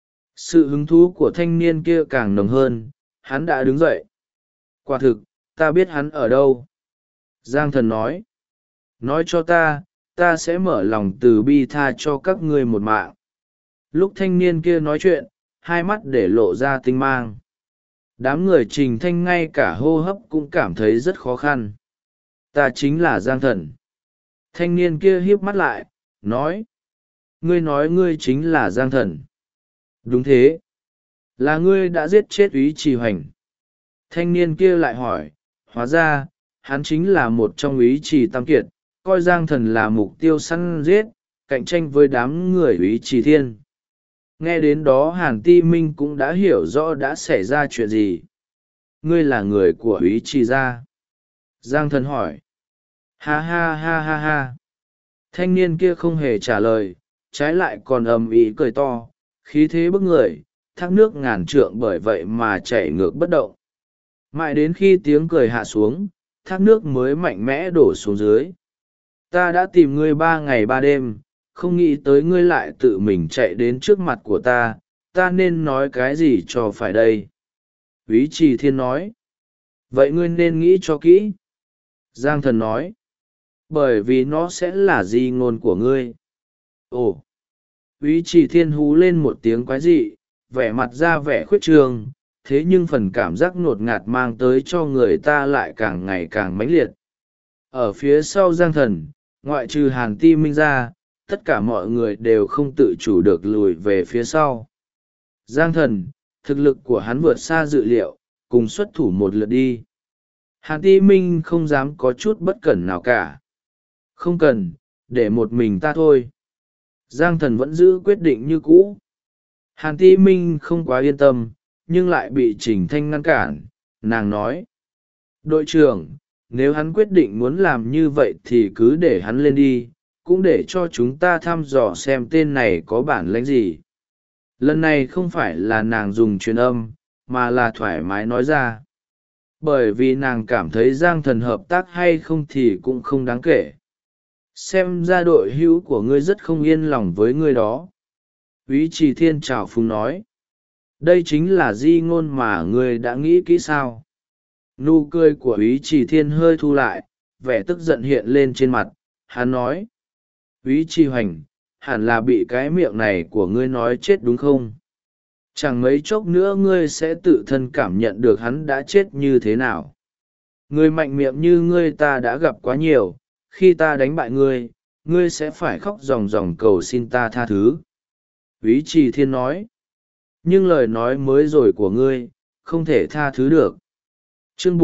Sự hứng thú của thanh niên kia càng nồng hơn, hắn đã đứng dậy. Quả thực, ta biết hắn ở đâu. Giang Thần nói. Nói cho ta sẽ mở lòng từ bi tha cho các ngươi một mạng. Lúc thanh niên kia nói chuyện, hai mắt để lộ ra tinh mang. Đám người Trình Thanh ngay cả hô hấp cũng cảm thấy rất khó khăn. Ta chính là Giang Thần. Thanh niên kia híp mắt lại, nói. Ngươi nói ngươi chính là Giang Thần. Đúng thế. Là ngươi đã giết chết Úy Trì Hoành. Thanh niên kia lại hỏi, hóa ra, hắn chính là một trong Úy Trì Tam Kiệt, coi Giang Thần là mục tiêu săn giết, cạnh tranh với đám người Úy Trì Thiên. Nghe đến đó Hàn Ti Minh cũng đã hiểu rõ đã xảy ra chuyện gì. Ngươi là người của Úy Trì gia? Giang Thần hỏi. Ha ha ha ha ha. Thanh niên kia không hề trả lời, trái lại còn ầm ĩ cười to, khí thế bức người, thác nước ngàn trượng bởi vậy mà chảy ngược bất động. Mãi đến khi tiếng cười hạ xuống, thác nước mới mạnh mẽ đổ xuống dưới. Ta đã tìm ngươi 3 ngày 3 đêm, không nghĩ tới ngươi lại tự mình chạy đến trước mặt của ta, ta nên nói cái gì cho phải đây? Úy Trì Thiên nói. Vậy ngươi nên nghĩ cho kỹ. Giang Thần nói. Bởi vì nó sẽ là di ngôn của ngươi. Ồ. Úy Trì Thiên hú lên một tiếng quái dị, vẻ mặt ra vẻ khuyết trường, thế nhưng phần cảm giác ngột ngạt mang tới cho người ta lại càng ngày càng mãnh liệt. Ở phía sau Giang Thần, ngoại trừ Hàn Ti Minh ra, tất cả mọi người đều không tự chủ được lùi về phía sau. Giang Thần, thực lực của hắn vượt xa dự liệu, cùng xuất thủ một lượt đi. Hàn Ti Minh không dám có chút bất cẩn nào cả. Không cần, để một mình ta thôi. Giang Thần vẫn giữ quyết định như cũ. Hàn Ti Minh không quá yên tâm, nhưng lại bị Trình Thanh ngăn cản. Nàng nói. Đội trưởng, nếu hắn quyết định muốn làm như vậy thì cứ để hắn lên đi, cũng để cho chúng ta thăm dò xem tên này có bản lĩnh gì. Lần này không phải là nàng dùng truyền âm, mà là thoải mái nói ra. Bởi vì nàng cảm thấy Giang Thần hợp tác hay không thì cũng không đáng kể. Xem ra đội hữu của ngươi rất không yên lòng với ngươi đó. Úy Trì Thiên trào phúng nói. Đây chính là di ngôn mà ngươi đã nghĩ kỹ sao? Nụ cười của Úy Trì Thiên hơi thu lại, vẻ tức giận hiện lên trên mặt. Hắn nói. Úy Trì Hoành, hẳn là bị cái miệng này của ngươi nói chết đúng không? Chẳng mấy chốc nữa ngươi sẽ tự thân cảm nhận được hắn đã chết như thế nào. Người mạnh miệng như ngươi ta đã gặp quá nhiều, khi ta đánh bại ngươi, ngươi sẽ phải khóc ròng ròng cầu xin ta tha thứ. Úy Trì Thiên nói. Nhưng lời nói mới rồi của ngươi, không thể tha thứ được. Chương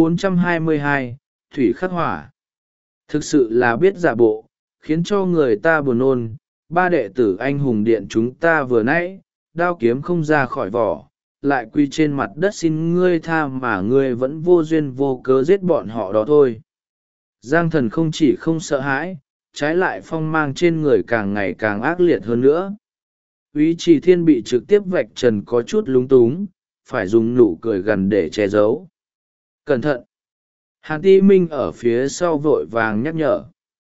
422, Thủy Khắc Hỏa. Thực sự là biết giả bộ, khiến cho người ta buồn nôn. Ba đệ tử anh hùng điện chúng ta vừa nãy, đao kiếm không ra khỏi vỏ, lại quy trên mặt đất xin ngươi tha mà ngươi vẫn vô duyên vô cớ giết bọn họ đó thôi. Giang Thần không chỉ không sợ hãi, trái lại phong mang trên người càng ngày càng ác liệt hơn nữa. Úy Trì Thiên bị trực tiếp vạch trần có chút lúng túng, phải dùng nụ cười gằn để che giấu. Cẩn thận! Hàn Ti Minh ở phía sau vội vàng nhắc nhở.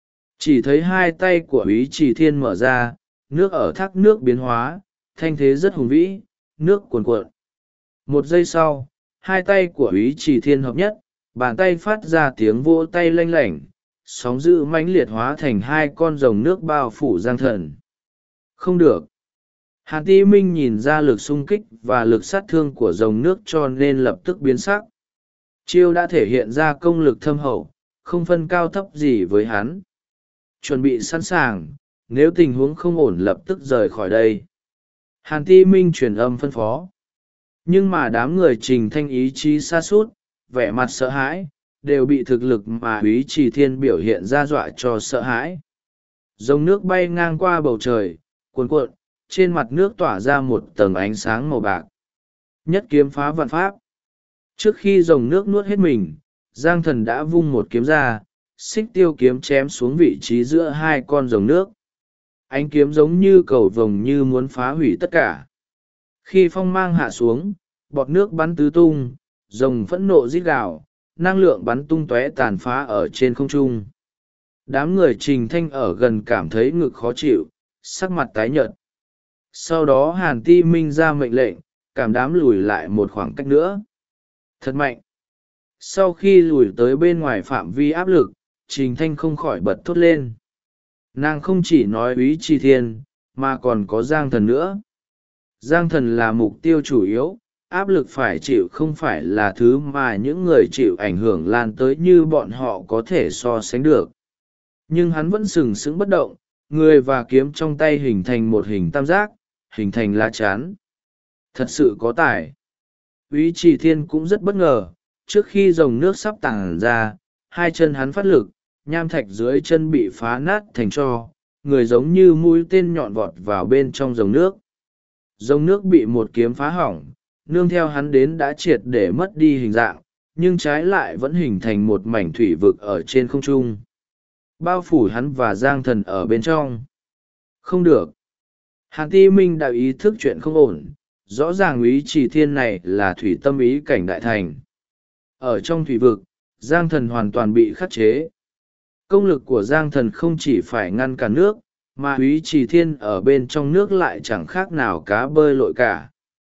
Chỉ thấy hai tay của Úy Trì Thiên mở ra, nước ở thác nước biến hóa, thanh thế rất hùng vĩ, nước cuồn cuộn. Một giây sau, hai tay của Úy Trì Thiên hợp nhất, bàn tay phát ra tiếng vỗ tay lanh lảnh, sóng dữ mãnh liệt hóa thành hai con rồng nước bao phủ Giang Thần. Không được! Hàn Ti Minh nhìn ra lực xung kích và lực sát thương của rồng nước cho nên lập tức biến sắc. Chiêu đã thể hiện ra công lực thâm hậu, không phân cao thấp gì với hắn. Chuẩn bị sẵn sàng, nếu tình huống không ổn lập tức rời khỏi đây. Hàn Ti Minh truyền âm phân phó. Nhưng mà đám người Trình Thanh ý chí sa sút, vẻ mặt sợ hãi, đều bị thực lực mà Úy Trì Thiên biểu hiện ra dọa cho sợ hãi. Dòng nước bay ngang qua bầu trời, cuồn cuộn, trên mặt nước tỏa ra một tầng ánh sáng màu bạc. Nhất kiếm phá vạn pháp. Trước khi dòng nước nuốt hết mình, Giang Thần đã vung một kiếm ra, xích tiêu kiếm chém xuống vị trí giữa hai con rồng nước. Ánh kiếm giống như cầu vồng như muốn phá hủy tất cả. Khi phong mang hạ xuống, bọt nước bắn tứ tung, rồng phẫn nộ rít gào, năng lượng bắn tung tóe tàn phá ở trên không trung. Đám người Trình Thanh ở gần cảm thấy ngực khó chịu, sắc mặt tái nhợt. Sau đó Hàn Ti Minh ra mệnh lệnh, cảm đám lùi lại một khoảng cách nữa. Thật mạnh! Sau khi lùi tới bên ngoài phạm vi áp lực, Trình Thanh không khỏi bật thốt lên. Nàng không chỉ nói Úy Trì Thiên, mà còn có Giang Thần nữa. Giang Thần là mục tiêu chủ yếu, áp lực phải chịu không phải là thứ mà những người chịu ảnh hưởng lan tới như bọn họ có thể so sánh được. Nhưng hắn vẫn sừng sững bất động, người và kiếm trong tay hình thành một hình tam giác, hình thành lá chắn. Thật sự có tài. Úy Trì Thiên cũng rất bất ngờ, trước khi dòng nước sắp tàng ra, hai chân hắn phát lực, nham thạch dưới chân bị phá nát thành tro, người giống như mũi tên nhọn vọt vào bên trong dòng nước. Dòng nước bị một kiếm phá hỏng, nương theo hắn đến đã triệt để mất đi hình dạng, nhưng trái lại vẫn hình thành một mảnh thủy vực ở trên không trung. Bao phủ hắn và Giang Thần ở bên trong. Không được. Hàn Ti Minh đã ý thức chuyện không ổn, rõ ràng Úy Trì Thiên này là thủy tâm ý cảnh đại thành. Ở trong thủy vực, Giang Thần hoàn toàn bị khắc chế. Công lực của Giang Thần không chỉ phải ngăn cản nước, mà Úy Trì Thiên ở bên trong nước lại chẳng khác nào cá bơi lội cả.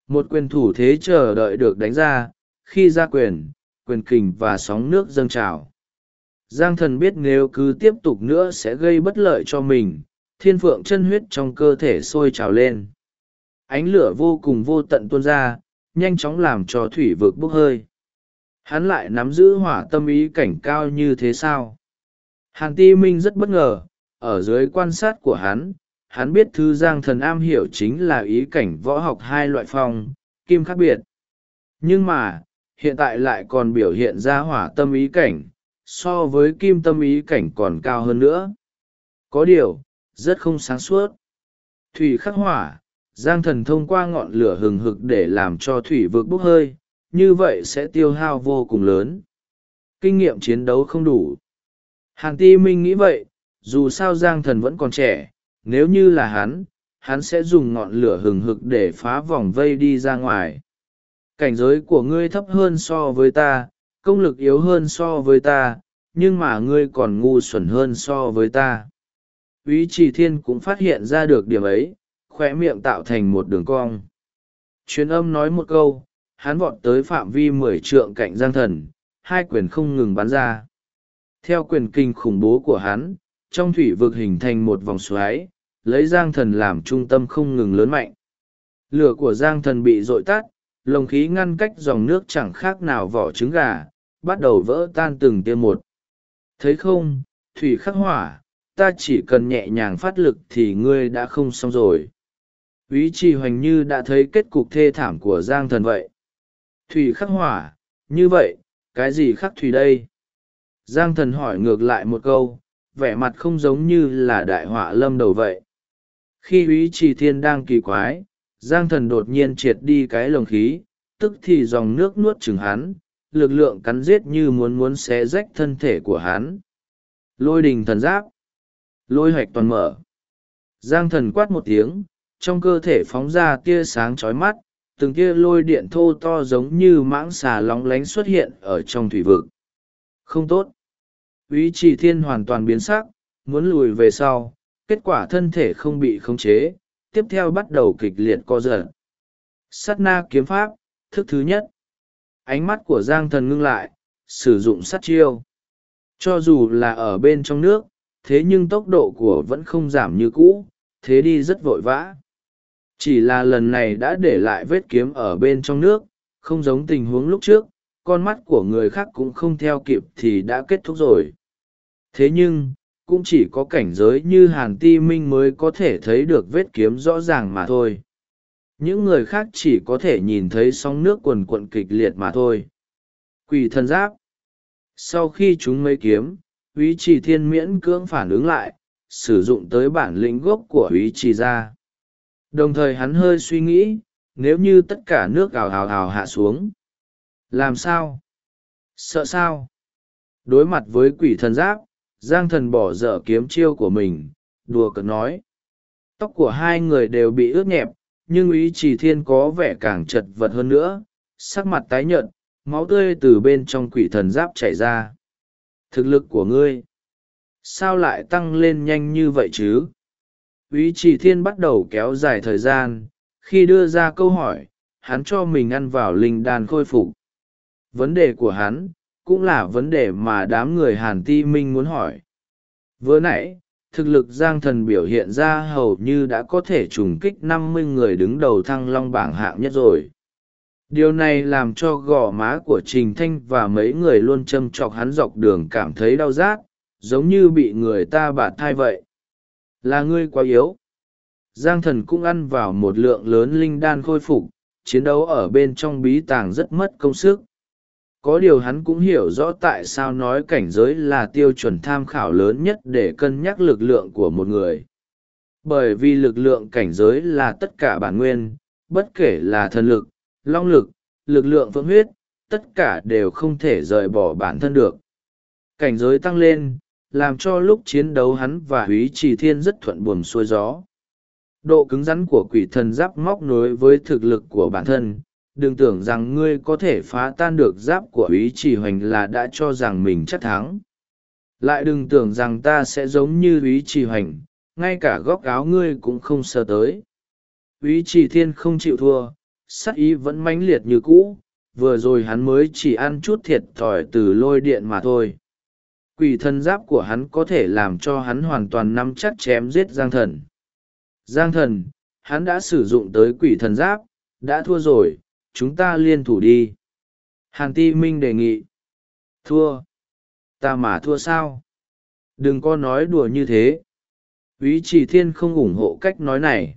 Một quyền thủ thế chờ đợi được đánh ra, khi ra quyền, quyền kình và sóng nước dâng trào. Giang thần biết nếu cứ tiếp tục nữa sẽ gây bất lợi cho mình, thiên phượng chân huyết trong cơ thể sôi trào lên. Ánh lửa vô cùng vô tận tuôn ra, nhanh chóng làm cho thủy vực bốc hơi. Hắn lại nắm giữ hỏa tâm ý cảnh cao như thế sao? Hàn Ti Minh rất bất ngờ, ở dưới quan sát của hắn biết thứ Giang thần am hiểu chính là ý cảnh võ học hai loại phong, kim khác biệt. Nhưng mà, hiện tại lại còn biểu hiện ra hỏa tâm ý cảnh, so với kim tâm ý cảnh còn cao hơn nữa. Có điều, rất không sáng suốt. Thủy khắc hỏa, Giang thần thông qua ngọn lửa hừng hực để làm cho thủy vực bốc hơi, như vậy sẽ tiêu hao vô cùng lớn. Kinh nghiệm chiến đấu không đủ. Hàn Ti Minh nghĩ vậy, dù sao Giang thần vẫn còn trẻ, nếu như là hắn sẽ dùng ngọn lửa hừng hực để phá vòng vây đi ra ngoài. Cảnh giới của ngươi thấp hơn so với ta, công lực yếu hơn so với ta, nhưng mà ngươi còn ngu xuẩn hơn so với ta. Úy Trì Thiên cũng phát hiện ra được điểm ấy, khóe miệng tạo thành một đường cong. Truyền âm nói một câu, hắn vọt tới phạm vi 10 trượng cạnh Giang thần, hai quyền không ngừng bắn ra. Theo quyền kinh khủng bố của hắn, trong thủy vực hình thành một vòng xoáy, lấy Giang thần làm trung tâm không ngừng lớn mạnh. Lửa của Giang thần bị dội tắt, lồng khí ngăn cách dòng nước chẳng khác nào vỏ trứng gà, bắt đầu vỡ tan từng tia một. Thấy không, thủy khắc hỏa, ta chỉ cần nhẹ nhàng phát lực thì ngươi đã không xong rồi. Úy Trì Hoành như đã thấy kết cục thê thảm của Giang thần vậy. Thủy khắc hỏa, như vậy, cái gì khắc thủy đây? Giang thần hỏi ngược lại một câu, vẻ mặt không giống như là đại họa lâm đầu vậy. Khi Úy Trì Thiên đang kỳ quái, Giang thần đột nhiên triệt đi cái lồng khí, tức thì dòng nước nuốt chửng hắn, lực lượng cắn giết như muốn xé rách thân thể của hắn. Lôi đình thần giáp, lôi hoạch toàn mở. Giang thần quát một tiếng, trong cơ thể phóng ra tia sáng chói mắt, từng tia lôi điện thô to giống như mãng xà lóng lánh xuất hiện ở trong thủy vực. Không tốt. Úy Trì Thiên hoàn toàn biến sắc, muốn lùi về sau, kết quả thân thể không bị khống chế, tiếp theo bắt đầu kịch liệt co giật. Sát na kiếm pháp, thức thứ nhất. Ánh mắt của Giang thần ngưng lại, sử dụng sát chiêu. Cho dù là ở bên trong nước, thế nhưng tốc độ của vẫn không giảm như cũ, thế đi rất vội vã. Chỉ là lần này đã để lại vết kiếm ở bên trong nước, không giống tình huống lúc trước, con mắt của người khác cũng không theo kịp thì đã kết thúc rồi. Thế nhưng, cũng chỉ có cảnh giới như Hàn Ti Minh mới có thể thấy được vết kiếm rõ ràng mà thôi. Những người khác chỉ có thể nhìn thấy sóng nước quần quận kịch liệt mà thôi. Quỷ thần giáp. Sau khi chúng mấy kiếm, Úy Trì Thiên miễn cưỡng phản ứng lại, sử dụng tới bản lĩnh gốc của Úy Trì ra. Đồng thời hắn hơi suy nghĩ, nếu như tất cả nước ào ào ào hạ xuống. Làm sao? Sợ sao? Đối mặt với quỷ thần giáp, Giang thần bỏ dở kiếm chiêu của mình, đùa cợt nói. Tóc của hai người đều bị ướt nhẹp, nhưng Úy Trì Thiên có vẻ càng chật vật hơn nữa, sắc mặt tái nhợt, máu tươi từ bên trong quỷ thần giáp chảy ra. Thực lực của ngươi, sao lại tăng lên nhanh như vậy chứ? Úy Trì Thiên bắt đầu kéo dài thời gian, khi đưa ra câu hỏi, hắn cho mình ăn vào linh đan khôi phục. Vấn đề của hắn, cũng là vấn đề mà đám người Hàn Ti Minh muốn hỏi. Vừa nãy, thực lực Giang thần biểu hiện ra hầu như đã có thể trùng kích 50 người đứng đầu Thăng Long bảng hạng nhất rồi. Điều này làm cho gò má của Trình Thanh và mấy người luôn châm chọc hắn dọc đường cảm thấy đau rát, giống như bị người ta bạt thai vậy. Là ngươi quá yếu. Giang thần cũng ăn vào một lượng lớn linh đan khôi phục, chiến đấu ở bên trong bí tàng rất mất công sức. Có điều hắn cũng hiểu rõ tại sao nói cảnh giới là tiêu chuẩn tham khảo lớn nhất để cân nhắc lực lượng của một người. Bởi vì lực lượng cảnh giới là tất cả bản nguyên, bất kể là thần lực, long lực, lực lượng phượng huyết, tất cả đều không thể rời bỏ bản thân được. Cảnh giới tăng lên, làm cho lúc chiến đấu hắn và Úy Trì Thiên rất thuận buồm xuôi gió. Độ cứng rắn của quỷ thần giáp móc nối với thực lực của bản thân, đừng tưởng rằng ngươi có thể phá tan được giáp của Úy Trì Hoành là đã cho rằng mình chắc thắng. Lại đừng tưởng rằng ta sẽ giống như Úy Trì Hoành, ngay cả góc áo ngươi cũng không sờ tới. Úy Trì Thiên không chịu thua, sắc ý vẫn mãnh liệt như cũ, vừa rồi hắn mới chỉ ăn chút thiệt thòi từ lôi điện mà thôi. Quỷ thần giáp của hắn có thể làm cho hắn hoàn toàn nắm chắc chém giết Giang Thần. Giang Thần, hắn đã sử dụng tới quỷ thần giáp, đã thua rồi, chúng ta liên thủ đi. Hàn Ti Minh đề nghị. Thua? Ta mà thua sao? Đừng có nói đùa như thế. Úy Trì Thiên không ủng hộ cách nói này.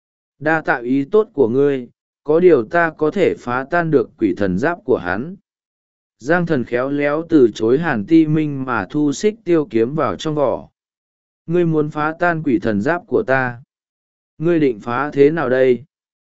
Đa tạ ý tốt của ngươi, có điều ta có thể phá tan được quỷ thần giáp của hắn. Giang Thần khéo léo từ chối Hàn Ti Minh mà thu xích tiêu kiếm vào trong vỏ. Ngươi muốn phá tan quỷ thần giáp của ta? Ngươi định phá thế nào đây?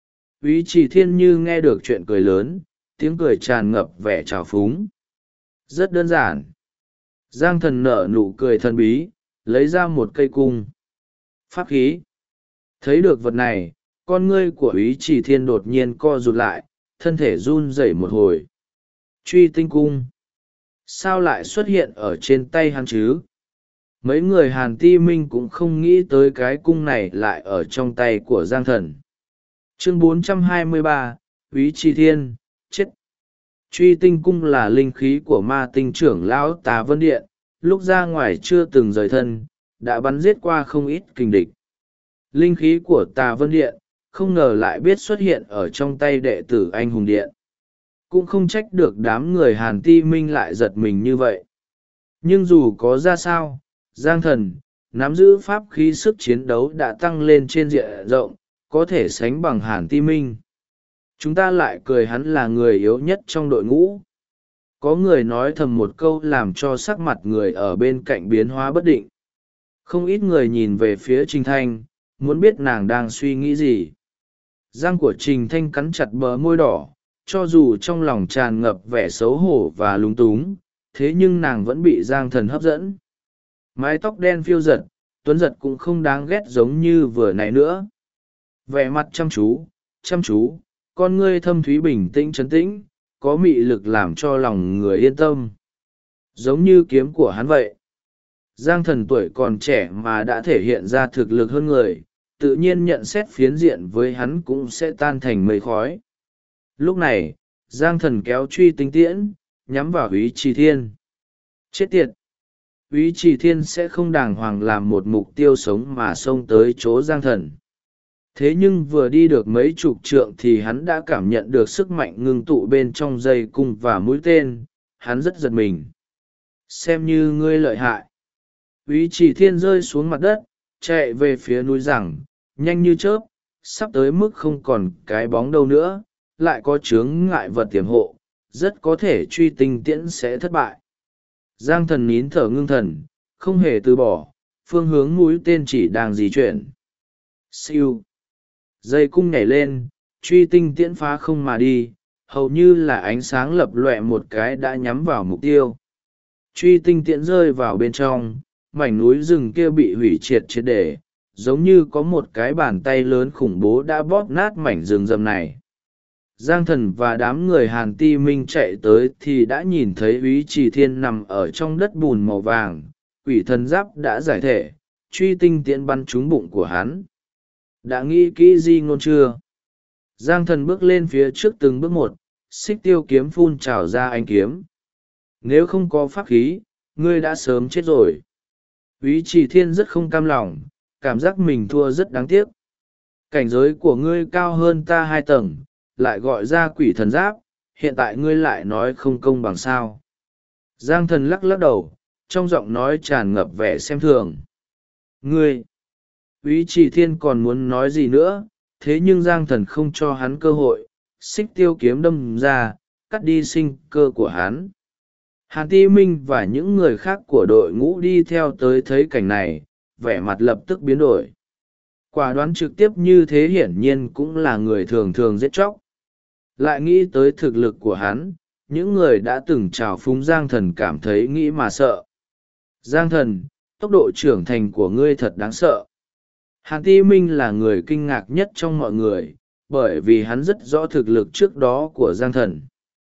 Úy Trì Thiên như nghe được chuyện cười lớn, tiếng cười tràn ngập vẻ trào phúng. Rất đơn giản. Giang Thần nở nụ cười thần bí, lấy ra một cây cung. Pháp khí. Thấy được vật này, con ngươi của Úy Trì Thiên đột nhiên co rụt lại, thân thể run rẩy một hồi. Truy tinh cung. Sao lại xuất hiện ở trên tay hắn chứ? Mấy người Hàn Ti Minh cũng không nghĩ tới cái cung này lại ở trong tay của Giang Thần. Chương 423, Úy Trì Thiên, chết. Truy tinh cung là linh khí của ma tinh trưởng lão Tà Vân Điện, lúc ra ngoài chưa từng rời thân, đã bắn giết qua không ít kình địch. Linh khí của Tà Vân Điện, không ngờ lại biết xuất hiện ở trong tay đệ tử Anh Hùng Điện. Cũng không trách được đám người Hàn Ti Minh lại giật mình như vậy. Nhưng dù có ra sao, Giang Thần, nắm giữ pháp khí sức chiến đấu đã tăng lên trên diện rộng, có thể sánh bằng Hàn Ti Minh. Chúng ta lại cười hắn là người yếu nhất trong đội ngũ. Có người nói thầm một câu làm cho sắc mặt người ở bên cạnh biến hóa bất định. Không ít người nhìn về phía Trình Thanh, muốn biết nàng đang suy nghĩ gì. Răng của Trình Thanh cắn chặt bờ môi đỏ, cho dù trong lòng tràn ngập vẻ xấu hổ và lúng túng, thế nhưng nàng vẫn bị Giang Thần hấp dẫn. Mái tóc đen phiêu giật, tuấn giật cũng không đáng ghét giống như vừa nãy nữa. Vẻ mặt chăm chú, con ngươi thâm thúy bình tĩnh trấn tĩnh, có mị lực làm cho lòng người yên tâm. Giống như kiếm của hắn vậy. Giang Thần tuổi còn trẻ mà đã thể hiện ra thực lực hơn người, tự nhiên nhận xét phiến diện với hắn cũng sẽ tan thành mây khói. Lúc này, Giang Thần kéo truy tinh tiễn, nhắm vào Úy Trì Thiên. Chết tiệt! Úy Trì Thiên sẽ không đàng hoàng làm một mục tiêu sống mà xông tới chỗ Giang Thần. Thế nhưng vừa đi được mấy chục trượng thì hắn đã cảm nhận được sức mạnh ngưng tụ bên trong dây cung và mũi tên, hắn rất giật mình. Xem như ngươi lợi hại. Úy Trì Thiên rơi xuống mặt đất, chạy về phía núi rằng, nhanh như chớp, sắp tới mức không còn cái bóng đâu nữa, lại có chướng ngại vật tiềm hộ, rất có thể truy tinh tiễn sẽ thất bại. Giang Thần nín thở ngưng thần, không hề từ bỏ, phương hướng mũi tên chỉ đang di chuyển. Siêu. Dây cung nhảy lên, truy tinh tiễn phá không mà đi, hầu như là ánh sáng lập lòe một cái đã nhắm vào mục tiêu. Truy tinh tiễn rơi vào bên trong, mảnh núi rừng kia bị hủy triệt triệt để, giống như có một cái bàn tay lớn khủng bố đã bóp nát mảnh rừng rậm này. Giang Thần và đám người Hàn Ti Minh chạy tới thì đã nhìn thấy Úy Trì Thiên nằm ở trong đất bùn màu vàng, quỷ thần giáp đã giải thể, truy tinh tiễn bắn trúng bụng của hắn. Đã nghĩ kỹ gì ngôn chưa? Giang Thần bước lên phía trước từng bước một, xích tiêu kiếm phun trào ra ánh kiếm. Nếu không có pháp khí, ngươi đã sớm chết rồi. Úy Trì Thiên rất không cam lòng, cảm giác mình thua rất đáng tiếc. Cảnh giới của ngươi cao hơn ta 2 tầng, lại gọi ra quỷ thần giáp, hiện tại ngươi lại nói không công bằng sao. Giang Thần lắc lắc đầu, trong giọng nói tràn ngập vẻ xem thường. Ngươi! Úy Trì Thiên còn muốn nói gì nữa, thế nhưng Giang Thần không cho hắn cơ hội, xích tiêu kiếm đâm ra, cắt đi sinh cơ của hắn. Hàn Ti Minh và những người khác của đội ngũ đi theo tới thấy cảnh này, vẻ mặt lập tức biến đổi. Quả đoán trực tiếp như thế hiển nhiên cũng là người thường thường giết chóc. Lại nghĩ tới thực lực của hắn, những người đã từng trào phúng Giang Thần cảm thấy nghĩ mà sợ. Giang Thần, tốc độ trưởng thành của ngươi thật đáng sợ. Hàn Ti Minh là người kinh ngạc nhất trong mọi người, bởi vì hắn rất rõ thực lực trước đó của Giang Thần.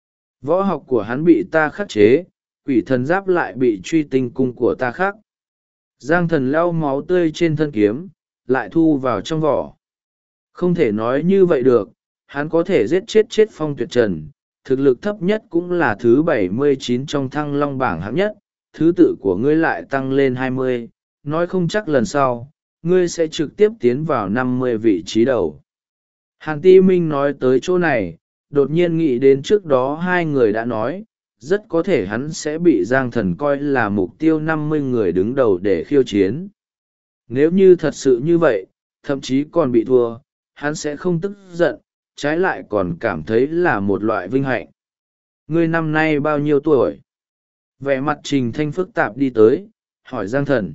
Võ học của hắn bị ta khắc chế, quỷ thần giáp lại bị truy tinh cung của ta khắc. Giang Thần lau máu tươi trên thân kiếm, lại thu vào trong vỏ. Không thể nói như vậy được, hắn có thể giết chết Phong Tuyệt Trần, thực lực thấp nhất cũng là thứ 79 trong Thăng Long bảng hạng nhất, thứ tự của ngươi lại tăng lên 20, nói không chắc lần sau, ngươi sẽ trực tiếp tiến vào 50 vị trí đầu. Hàn Ti Minh nói tới chỗ này, đột nhiên nghĩ đến trước đó hai người đã nói, rất có thể hắn sẽ bị Giang Thần coi là mục tiêu 50 người đứng đầu để khiêu chiến. Nếu như thật sự như vậy, thậm chí còn bị thua, hắn sẽ không tức giận, trái lại còn cảm thấy là một loại vinh hạnh. Ngươi năm nay bao nhiêu tuổi? Vẻ mặt Trình Thanh phức tạp đi tới, hỏi Giang Thần.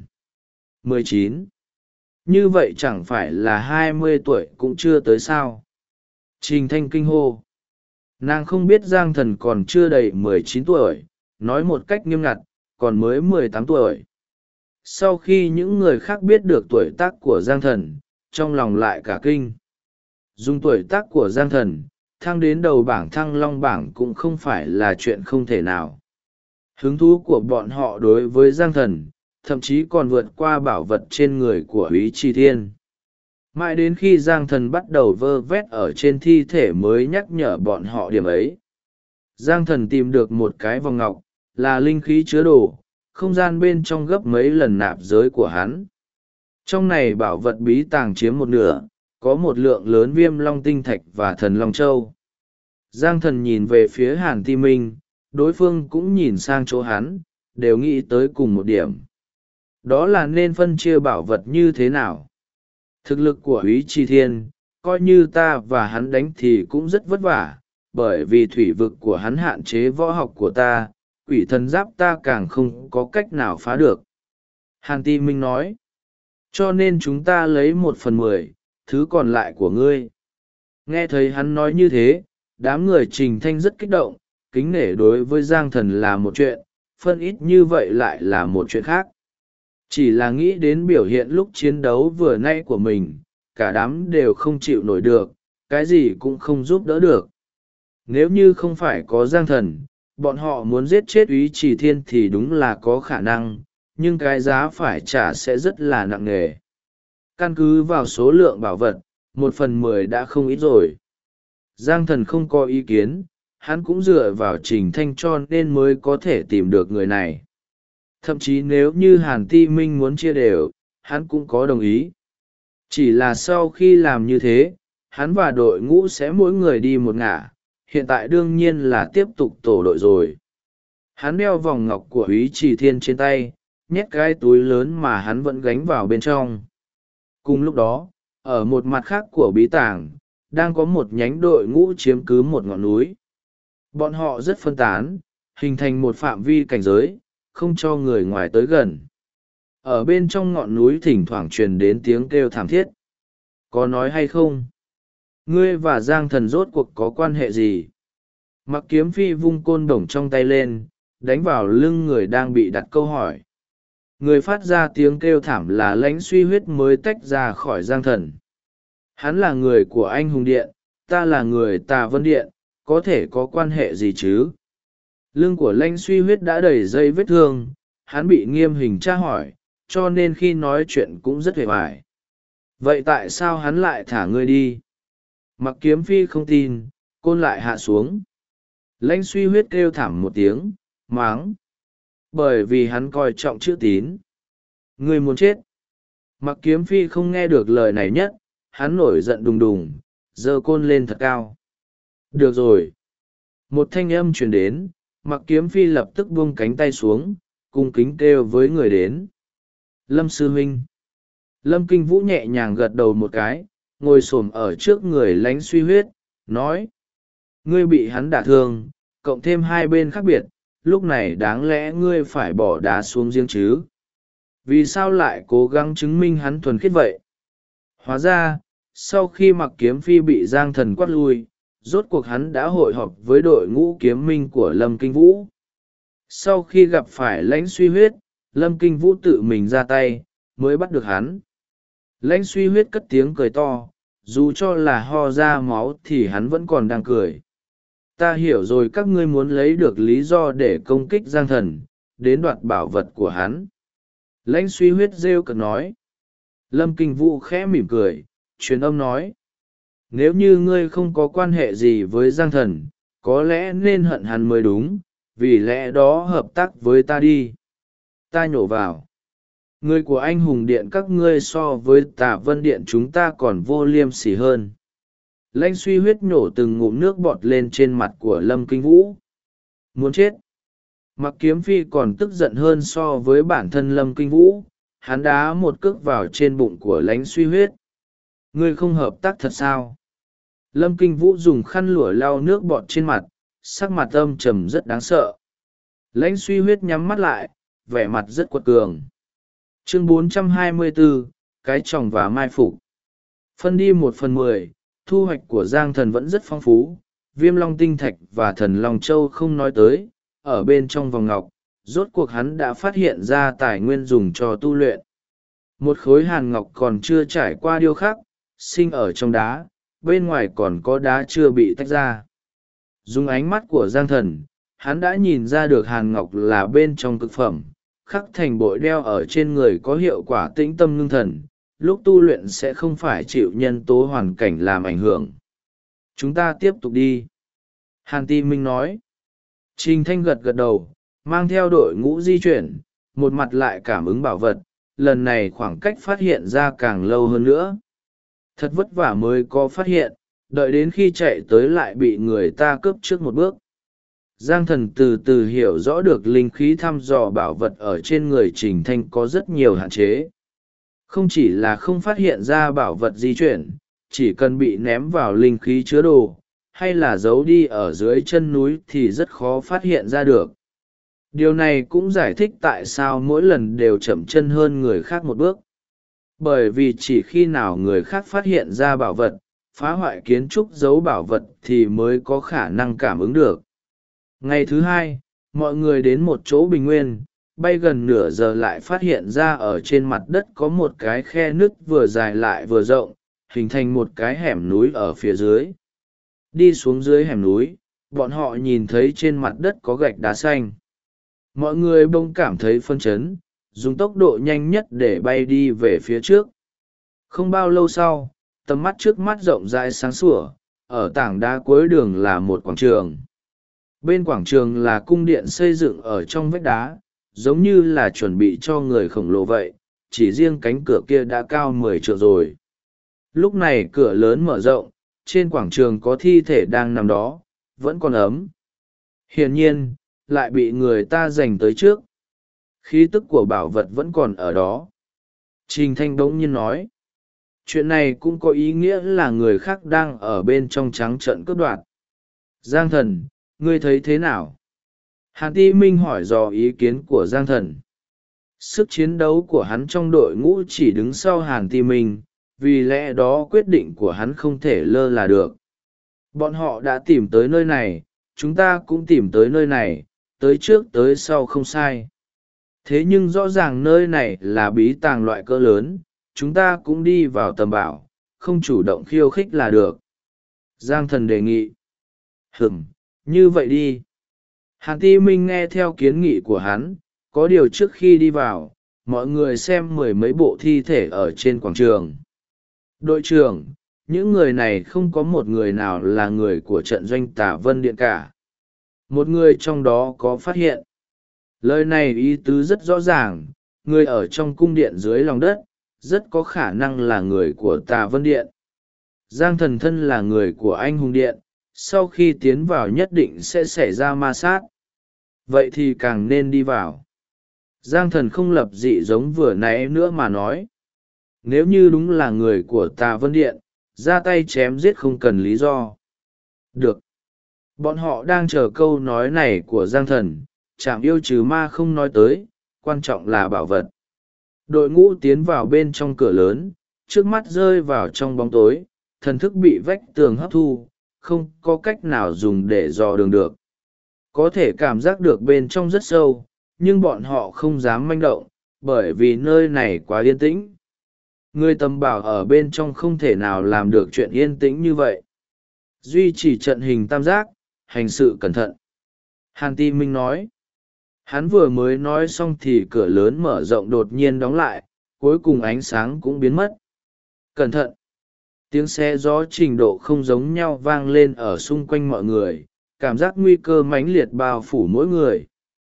19. Như vậy chẳng phải là 20 tuổi cũng chưa tới sao? Trình Thanh kinh hô. Nàng không biết Giang Thần còn chưa đầy 19 tuổi, nói một cách nghiêm ngặt, còn mới 18 tuổi. Sau khi những người khác biết được tuổi tác của Giang Thần, trong lòng lại cả kinh. Dùng tuổi tác của Giang Thần, thăng đến đầu bảng Thăng Long bảng cũng không phải là chuyện không thể nào. Hứng thú của bọn họ đối với Giang Thần, thậm chí còn vượt qua bảo vật trên người của Úy Trì Thiên. Mãi đến khi Giang Thần bắt đầu vơ vét ở trên thi thể mới nhắc nhở bọn họ điểm ấy. Giang Thần tìm được một cái vòng ngọc, là linh khí chứa đồ, không gian bên trong gấp mấy lần nạp giới của hắn. Trong này bảo vật bí tàng chiếm một nửa, có một lượng lớn Viêm Long tinh thạch và Thần Long châu. Giang Thần nhìn về phía Hàn Ti Minh, đối phương cũng nhìn sang chỗ hắn, đều nghĩ tới cùng một điểm. Đó là nên phân chia bảo vật như thế nào. Thực lực của Úy Trì Thiên, coi như ta và hắn đánh thì cũng rất vất vả, bởi vì thủy vực của hắn hạn chế võ học của ta, quỷ thần giáp ta càng không có cách nào phá được. Hàn Ti Minh nói, cho nên chúng ta lấy 1/10, thứ còn lại của ngươi. Nghe thấy hắn nói như thế, đám người Trình Thanh rất kích động, kính nể đối với Giang Thần là một chuyện, phân ít như vậy lại là một chuyện khác. Chỉ là nghĩ đến biểu hiện lúc chiến đấu vừa nay của mình, cả đám đều không chịu nổi được, cái gì cũng không giúp đỡ được. Nếu như không phải có Giang Thần, bọn họ muốn giết chết Úy Trì Thiên thì đúng là có khả năng, nhưng cái giá phải trả sẽ rất là nặng nề. Căn cứ vào số lượng bảo vật, 1/10 đã không ít rồi. Giang Thần không có ý kiến, hắn cũng dựa vào Trình Thanh cho nên mới có thể tìm được người này. Thậm chí nếu như Hàn Ti Minh muốn chia đều, hắn cũng có đồng ý. Chỉ là sau khi làm như thế, hắn và đội ngũ sẽ mỗi người đi một ngả, hiện tại đương nhiên là tiếp tục tổ đội rồi. Hắn đeo vòng ngọc của Úy Trì Thiên trên tay, nhét cái túi lớn mà hắn vẫn gánh vào bên trong. Cùng lúc đó, ở một mặt khác của bí tàng, đang có một nhánh đội ngũ chiếm cứ một ngọn núi. Bọn họ rất phân tán, hình thành một phạm vi cảnh giới, không cho người ngoài tới gần. Ở bên trong ngọn núi thỉnh thoảng truyền đến tiếng kêu thảm thiết. Có nói hay không? Ngươi và Giang Thần rốt cuộc có quan hệ gì? Mặc Kiếm Phi vung côn đồng trong tay lên, đánh vào lưng người đang bị đặt câu hỏi. Người phát ra tiếng kêu thảm là Lãnh Suy Huyết mới tách ra khỏi Giang Thần. Hắn là người của Anh Hùng Điện, ta là người Tà Vân Điện, có thể có quan hệ gì chứ? Lưng của Lãnh Suy Huyết đã đầy dây vết thương, hắn bị nghiêm hình tra hỏi, cho nên khi nói chuyện cũng rất hề vải. Vậy tại sao hắn lại thả ngươi đi? Mặc Kiếm Phi không tin, côn lại hạ xuống. Lãnh Suy Huyết kêu thảm một tiếng, máng. Bởi vì hắn coi trọng chữ tín. Ngươi muốn chết. Mặc Kiếm Phi không nghe được lời này nhất, hắn nổi giận đùng đùng, giơ côn lên thật cao. Được rồi. Một thanh âm truyền đến, Mặc Kiếm Phi lập tức buông cánh tay xuống, cung kính kêu với người đến. Lâm sư huynh. Lâm Kinh Vũ nhẹ nhàng gật đầu một cái, ngồi xổm ở trước người Lãnh Suy Huyết, nói. Ngươi bị hắn đả thương, cộng thêm hai bên khác biệt, lúc này đáng lẽ ngươi phải bỏ đá xuống giếng chứ. Vì sao lại cố gắng chứng minh hắn thuần khiết vậy? Hóa ra, sau khi Mặc Kiếm Phi bị Giang Thần quát lui, rốt cuộc hắn đã hội họp với đội ngũ kiếm minh của Lâm Kinh Vũ. Sau khi gặp phải Lãnh Suy Huyết, Lâm Kinh Vũ tự mình ra tay, mới bắt được hắn. Lãnh Suy Huyết cất tiếng cười to, dù cho là ho ra máu thì hắn vẫn còn đang cười. Ta hiểu rồi, các ngươi muốn lấy được lý do để công kích Giang Thần, đến đoạt bảo vật của hắn. Lãnh Suy Huyết rêu cợt nói. Lâm Kinh Vũ khẽ mỉm cười, truyền âm nói. Nếu như ngươi không có quan hệ gì với Giang Thần, có lẽ nên hận hắn mới đúng, vì lẽ đó hợp tác với ta đi. Ta nhổ vào. Người của anh hùng điện các ngươi so với Tả Vân điện chúng ta còn vô liêm sỉ hơn. Lãnh Suy Huyết nhổ từng ngụm nước bọt lên trên mặt của Lâm Kinh Vũ. Muốn chết. Mặc Kiếm Phi còn tức giận hơn so với bản thân Lâm Kinh Vũ, hắn đá một cước vào trên bụng của Lãnh Suy Huyết. Ngươi không hợp tác thật sao? Lâm Kinh Vũ dùng khăn lụa lau nước bọt trên mặt, sắc mặt âm trầm rất đáng sợ. Lãnh Suy Huyết nhắm mắt lại, vẻ mặt rất quật cường. Chương 424, cái tròng và mai phục. Phân đi 1/10, thu hoạch của Giang Thần vẫn rất phong phú. Viêm Long Tinh Thạch và Thần Long Châu không nói tới, ở bên trong vòng ngọc, rốt cuộc hắn đã phát hiện ra tài nguyên dùng cho tu luyện. Một khối hàn ngọc còn chưa trải qua điêu khắc, sinh ở trong đá, bên ngoài còn có đá chưa bị tách ra. Dùng ánh mắt của Giang Thần, hắn đã nhìn ra được hàn ngọc là bên trong cực phẩm, khắc thành bội đeo ở trên người có hiệu quả tĩnh tâm ngưng thần, lúc tu luyện sẽ không phải chịu nhân tố hoàn cảnh làm ảnh hưởng. Chúng ta tiếp tục đi. Hàn Ti Minh nói. Trình Thanh gật gật đầu, mang theo đội ngũ di chuyển, một mặt lại cảm ứng bảo vật, lần này khoảng cách phát hiện ra càng lâu hơn nữa. Thật vất vả mới có phát hiện, đợi đến khi chạy tới lại bị người ta cướp trước một bước. Giang Thần từ từ hiểu rõ được linh khí thăm dò bảo vật ở trên người Trình Thanh có rất nhiều hạn chế. Không chỉ là không phát hiện ra bảo vật di chuyển, chỉ cần bị ném vào linh khí chứa đồ, hay là giấu đi ở dưới chân núi thì rất khó phát hiện ra được. Điều này cũng giải thích tại sao mỗi lần đều chậm chân hơn người khác một bước. Bởi vì chỉ khi nào người khác phát hiện ra bảo vật, phá hoại kiến trúc giấu bảo vật thì mới có khả năng cảm ứng được. Ngày thứ hai, mọi người đến một chỗ bình nguyên, bay gần nửa giờ lại phát hiện ra ở trên mặt đất có một cái khe nứt vừa dài lại vừa rộng, hình thành một cái hẻm núi ở phía dưới. Đi xuống dưới hẻm núi, bọn họ nhìn thấy trên mặt đất có gạch đá xanh. Mọi người bỗng cảm thấy phân chấn, dùng tốc độ nhanh nhất để bay đi về phía trước. Không bao lâu sau, tầm mắt trước mắt rộng rãi sáng sủa, ở tảng đá cuối đường là một quảng trường. Bên quảng trường là cung điện xây dựng ở trong vách đá, giống như là chuẩn bị cho người khổng lồ vậy, chỉ riêng cánh cửa kia đã cao 10 trượng rồi. Lúc này cửa lớn mở rộng, trên quảng trường có thi thể đang nằm đó, vẫn còn ấm. Hiển nhiên, lại bị người ta giành tới trước. Khí tức của bảo vật vẫn còn ở đó. Trình Thanh bỗng nhiên nói. Chuyện này cũng có ý nghĩa là người khác đang ở bên trong trắng trợn cướp đoạt. Giang Thần, ngươi thấy thế nào? Hàn Ti Minh hỏi dò ý kiến của Giang Thần. Sức chiến đấu của hắn trong đội ngũ chỉ đứng sau Hàn Ti Minh, vì lẽ đó quyết định của hắn không thể lơ là được. Bọn họ đã tìm tới nơi này, chúng ta cũng tìm tới nơi này, tới trước tới sau không sai. Thế nhưng rõ ràng nơi này là bí tàng loại cỡ lớn, chúng ta cũng đi vào tầm bảo, không chủ động khiêu khích là được. Giang Thần đề nghị. Như vậy đi. Hàn Ti Minh nghe theo kiến nghị của hắn, có điều trước khi đi vào, mọi người xem 10 mấy bộ thi thể ở trên quảng trường. Đội trưởng, những người này không có một người nào là người của trận doanh Tả Vân Điện cả. Một người trong đó có phát hiện. Lời này ý tứ rất rõ ràng, người ở trong cung điện dưới lòng đất, rất có khả năng là người của Tả Vân Điện. Giang Thần thân là người của anh hùng điện, sau khi tiến vào nhất định sẽ xảy ra ma sát. Vậy thì càng nên đi vào. Giang Thần không lập dị giống vừa nãy nữa mà nói. Nếu như đúng là người của Tà Vân Điện, ra tay chém giết không cần lý do. Được. Bọn họ đang chờ câu nói này của Giang Thần, chạm yêu trừ ma không nói tới, quan trọng là bảo vật. Đội ngũ tiến vào bên trong cửa lớn, trước mắt rơi vào trong bóng tối, thần thức bị vách tường hấp thu, không có cách nào dùng để dò đường được. Có thể cảm giác được bên trong rất sâu, nhưng bọn họ không dám manh động, bởi vì nơi này quá yên tĩnh. Người tầm bảo ở bên trong không thể nào làm được chuyện yên tĩnh như vậy. Duy trì trận hình tam giác, hành sự cẩn thận. Hàn Ti Minh nói. Hắn vừa mới nói xong thì cửa lớn mở rộng đột nhiên đóng lại, cuối cùng ánh sáng cũng biến mất. Cẩn thận! tiếng xe gió trình độ không giống nhau vang lên ở xung quanh mọi người, cảm giác nguy cơ mãnh liệt bao phủ mỗi người.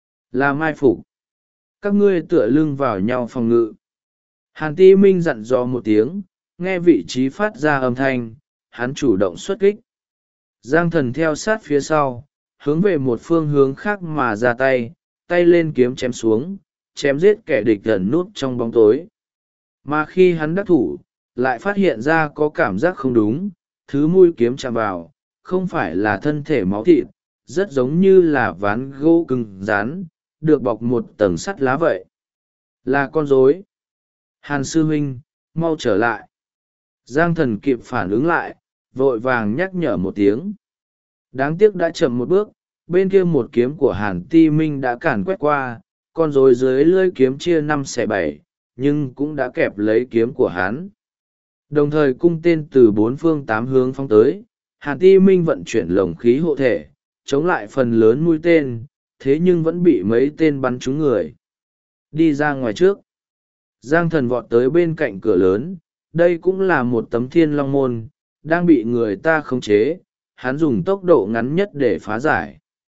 Là mai phục. Các ngươi tựa lưng vào nhau phòng ngự. Hàn Ti Minh dặn dò một tiếng, nghe vị trí phát ra âm thanh, hắn chủ động xuất kích. Giang Thần theo sát phía sau, hướng về một phương hướng khác mà ra tay, tay lên kiếm chém xuống, chém giết kẻ địch gần núp trong bóng tối. Mà khi hắn đắc thủ, lại phát hiện ra có cảm giác không đúng, thứ mũi kiếm chạm vào, không phải là thân thể máu thịt, rất giống như là ván gỗ cứng rắn, được bọc một tầng sắt lá vậy. Là con rối. Hàn sư huynh, mau trở lại. Giang Thần kịp phản ứng lại, vội vàng nhắc nhở một tiếng. Đáng tiếc đã chậm một bước, bên kia một kiếm của Hàn Ti Minh đã càn quét qua, con rối dưới lưỡi kiếm chia 5/7, nhưng cũng đã kẹp lấy kiếm của hắn. Đồng thời cung tên từ 4 phương 8 hướng phóng tới, Hàn Ti Minh vận chuyển lồng khí hộ thể, chống lại phần lớn mũi tên, thế nhưng vẫn bị mấy tên bắn trúng người. Đi ra ngoài trước. Giang Thần vọt tới bên cạnh cửa lớn, đây cũng là một tấm Thiên Long môn, đang bị người ta khống chế, hắn dùng tốc độ ngắn nhất để phá giải.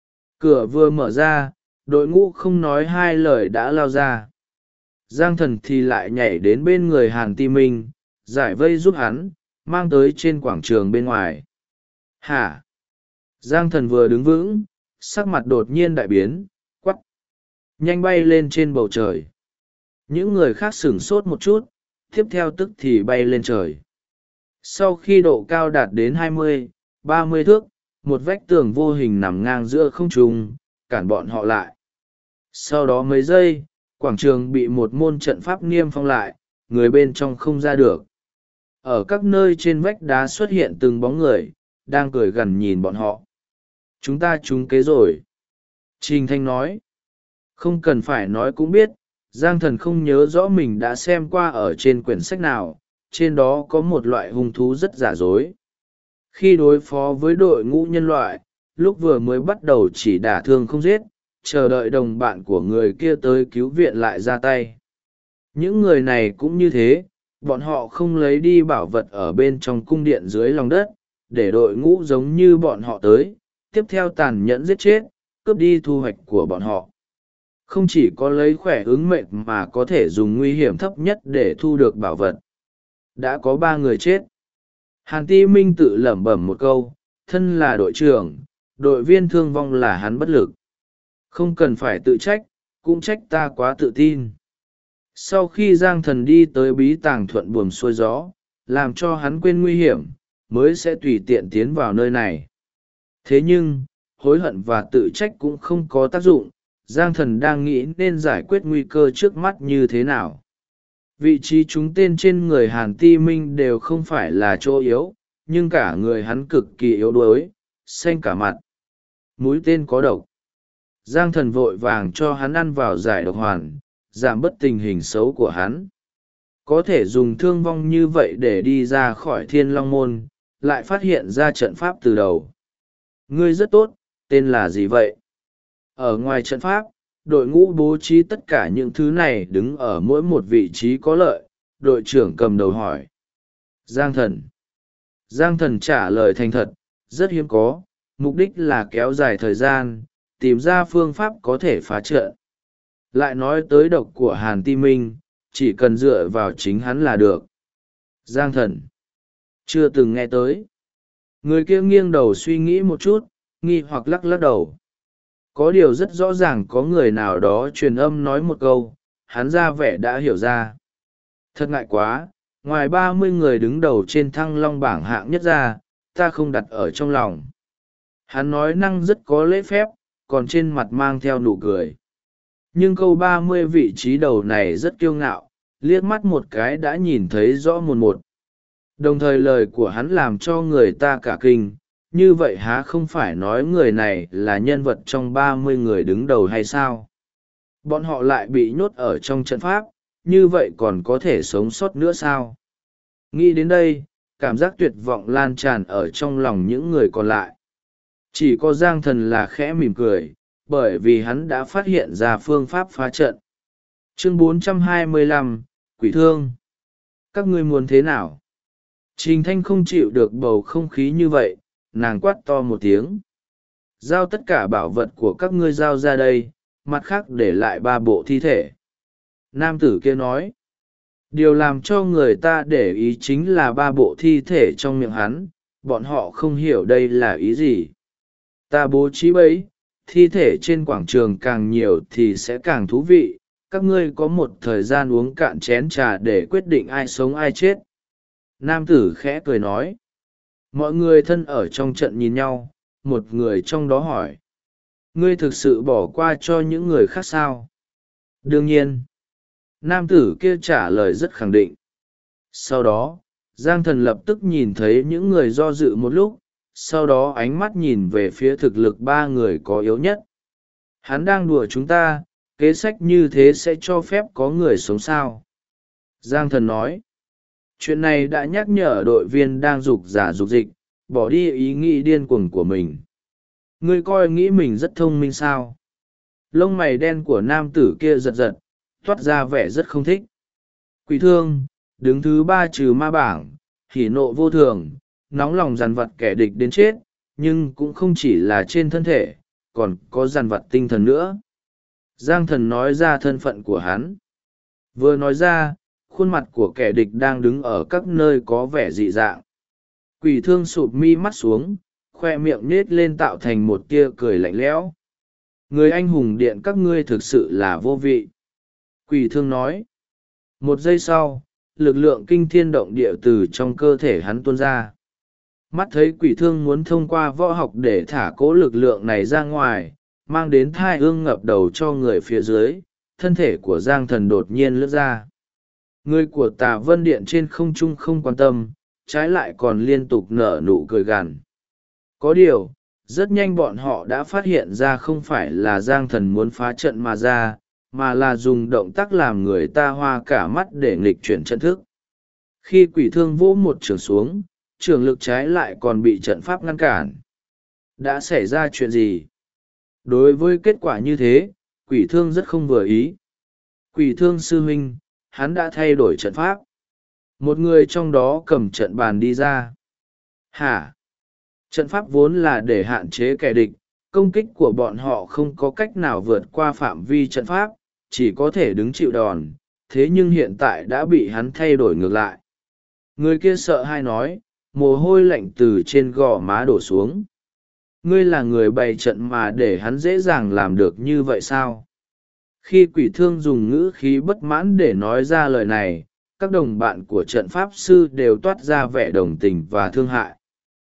Cửa vừa mở ra, đội ngũ không nói hai lời đã lao ra. Giang Thần thì lại nhảy đến bên người Hàn Ti Minh, giải vây giúp hắn, mang tới trên quảng trường bên ngoài. Hả? Giang Thần vừa đứng vững, sắc mặt đột nhiên đại biến, quắc. Nhanh bay lên trên bầu trời. Những người khác sửng sốt một chút, tiếp theo tức thì bay lên trời. Sau khi độ cao đạt đến 20-30 thước, một vách tường vô hình nằm ngang giữa không trung, cản bọn họ lại. Sau đó mấy giây, quảng trường bị một môn trận pháp niêm phong lại, người bên trong không ra được. Ở các nơi trên vách đá xuất hiện từng bóng người, đang cười gằn nhìn bọn họ. Chúng ta trúng kế rồi. Trình Thanh nói. Không cần phải nói cũng biết, Giang Thần không nhớ rõ mình đã xem qua ở trên quyển sách nào, trên đó có một loại hung thú rất giả dối. Khi đối phó với đội ngũ nhân loại, lúc vừa mới bắt đầu chỉ đả thương không giết, chờ đợi đồng bạn của người kia tới cứu viện lại ra tay. Những người này cũng như thế, bọn họ không lấy đi bảo vật ở bên trong cung điện dưới lòng đất, để đội ngũ giống như bọn họ tới, tiếp theo tàn nhẫn giết chết, cướp đi thu hoạch của bọn họ. Không chỉ có lấy khỏe ứng mệnh mà có thể dùng nguy hiểm thấp nhất để thu được bảo vật. Đã có 3 người chết. Hàn Ti Minh tự lẩm bẩm một câu, thân là đội trưởng, đội viên thương vong là hắn bất lực. Không cần phải tự trách, cũng trách ta quá tự tin. Sau khi Giang Thần đi tới bí tàng thuận buồm xuôi gió, làm cho hắn quên nguy hiểm, mới sẽ tùy tiện tiến vào nơi này. Thế nhưng, hối hận và tự trách cũng không có tác dụng, Giang Thần đang nghĩ nên giải quyết nguy cơ trước mắt như thế nào. Vị trí trúng tên trên người Hàn Ti Minh đều không phải là chỗ yếu, nhưng cả người hắn cực kỳ yếu đuối, xanh cả mặt. Mũi tên có độc. Giang Thần vội vàng cho hắn ăn vào giải độc hoàn, giảm bớt tình hình xấu của hắn. Có thể dùng thương vong như vậy để đi ra khỏi Thiên Long môn, lại phát hiện ra trận pháp từ đầu. Ngươi rất tốt, tên là gì vậy? Ở ngoài trận pháp, đội ngũ bố trí tất cả những thứ này đứng ở mỗi một vị trí có lợi, đội trưởng cầm đầu hỏi. Giang Thần. Giang Thần trả lời thành thật, rất hiếm có, mục đích là kéo dài thời gian, tìm ra phương pháp có thể phá trận. Lại nói tới độc của Hàn Ti Minh, chỉ cần dựa vào chính hắn là được. Giang Thần. Chưa từng nghe tới. Người kia nghiêng đầu suy nghĩ một chút, nghi hoặc lắc lắc đầu. Có điều rất rõ ràng có người nào đó truyền âm nói một câu, hắn ra vẻ đã hiểu ra. Thật ngại quá, ngoài 30 người đứng đầu trên Thăng Long bảng hạng nhất ra, ta không đặt ở trong lòng. Hắn nói năng rất có lễ phép, còn trên mặt mang theo nụ cười. Nhưng câu 30 vị trí đầu này rất kiêu ngạo, liếc mắt một cái đã nhìn thấy rõ mồn một. Đồng thời lời của hắn làm cho người ta cả kinh, như vậy há không phải nói người này là nhân vật trong 30 người đứng đầu hay sao? Bọn họ lại bị nhốt ở trong trận pháp, như vậy còn có thể sống sót nữa sao? Nghĩ đến đây, cảm giác tuyệt vọng lan tràn ở trong lòng những người còn lại. Chỉ có Giang Thần là khẽ mỉm cười, bởi vì hắn đã phát hiện ra phương pháp phá trận. Chương 425, Quỷ Thương. Các ngươi muốn thế nào? Trình Thanh không chịu được bầu không khí như vậy, nàng quát to một tiếng. Giao tất cả bảo vật của các ngươi giao ra đây, mặt khác để lại 3 bộ thi thể. Nam tử kia nói. Điều làm cho người ta để ý chính là 3 bộ thi thể trong miệng hắn, bọn họ không hiểu đây là ý gì. Ta bố trí bẫy, thi thể trên quảng trường càng nhiều thì sẽ càng thú vị, các ngươi có một thời gian uống cạn chén trà để quyết định ai sống ai chết. Nam tử khẽ cười nói. Mọi người thân ở trong trận nhìn nhau, một người trong đó hỏi. Ngươi thực sự bỏ qua cho những người khác sao? Đương nhiên. Nam tử kia trả lời rất khẳng định. Sau đó, Giang Thần lập tức nhìn thấy những người do dự một lúc, sau đó ánh mắt nhìn về phía thực lực 3 người có yếu nhất. Hắn đang đùa chúng ta, kế sách như thế sẽ cho phép có người sống sao? Giang Thần nói. Chuyện này đã nhắc nhở đội viên đang rục rả rục dịch, bỏ đi ý nghĩ điên cuồng của mình. Ngươi coi nghĩ mình rất thông minh sao? Lông mày đen của nam tử kia giật giật, toát ra vẻ rất không thích. Quỷ thương, đứng thứ 3 trừ ma bảng, hỉ nộ vô thường, nóng lòng dằn vặt kẻ địch đến chết, nhưng cũng không chỉ là trên thân thể, còn có dằn vặt tinh thần nữa. Giang Thần nói ra thân phận của hắn. Vừa nói ra, khuôn mặt của kẻ địch đang đứng ở các nơi có vẻ dị dạng. Quỷ thương sụp mi mắt xuống, khoe miệng nết lên tạo thành một tia cười lạnh lẽo. Người anh hùng điện các ngươi thực sự là vô vị. Quỷ thương nói. Một giây sau, lực lượng kinh thiên động địa từ trong cơ thể hắn tuôn ra. Mắt thấy quỷ thương muốn thông qua võ học để thả cỗ lực lượng này ra ngoài, mang đến thai ương ngập đầu cho người phía dưới, thân thể của Giang Thần đột nhiên lướt ra. Người của Tà Vân Điện trên không trung không quan tâm, trái lại còn liên tục nở nụ cười gằn. Có điều, rất nhanh bọn họ đã phát hiện ra không phải là Giang Thần muốn phá trận mà ra, mà là dùng động tác làm người ta hoa cả mắt để nghịch chuyển trận thức. Khi quỷ thương vỗ một trường xuống, trường lực trái lại còn bị trận pháp ngăn cản. Đã xảy ra chuyện gì? Đối với kết quả như thế, quỷ thương rất không vừa ý. Quỷ thương sư huynh, hắn đã thay đổi trận pháp. Một người trong đó cầm trận bàn đi ra. Hả? Trận pháp vốn là để hạn chế kẻ địch, công kích của bọn họ không có cách nào vượt qua phạm vi trận pháp, chỉ có thể đứng chịu đòn, thế nhưng hiện tại đã bị hắn thay đổi ngược lại. Người kia sợ hãi nói, mồ hôi lạnh từ trên gò má đổ xuống. Ngươi là người bày trận mà để hắn dễ dàng làm được như vậy sao? Khi quỷ thương dùng ngữ khí bất mãn để nói ra lời này, các đồng bạn của trận pháp sư đều toát ra vẻ đồng tình và thương hại.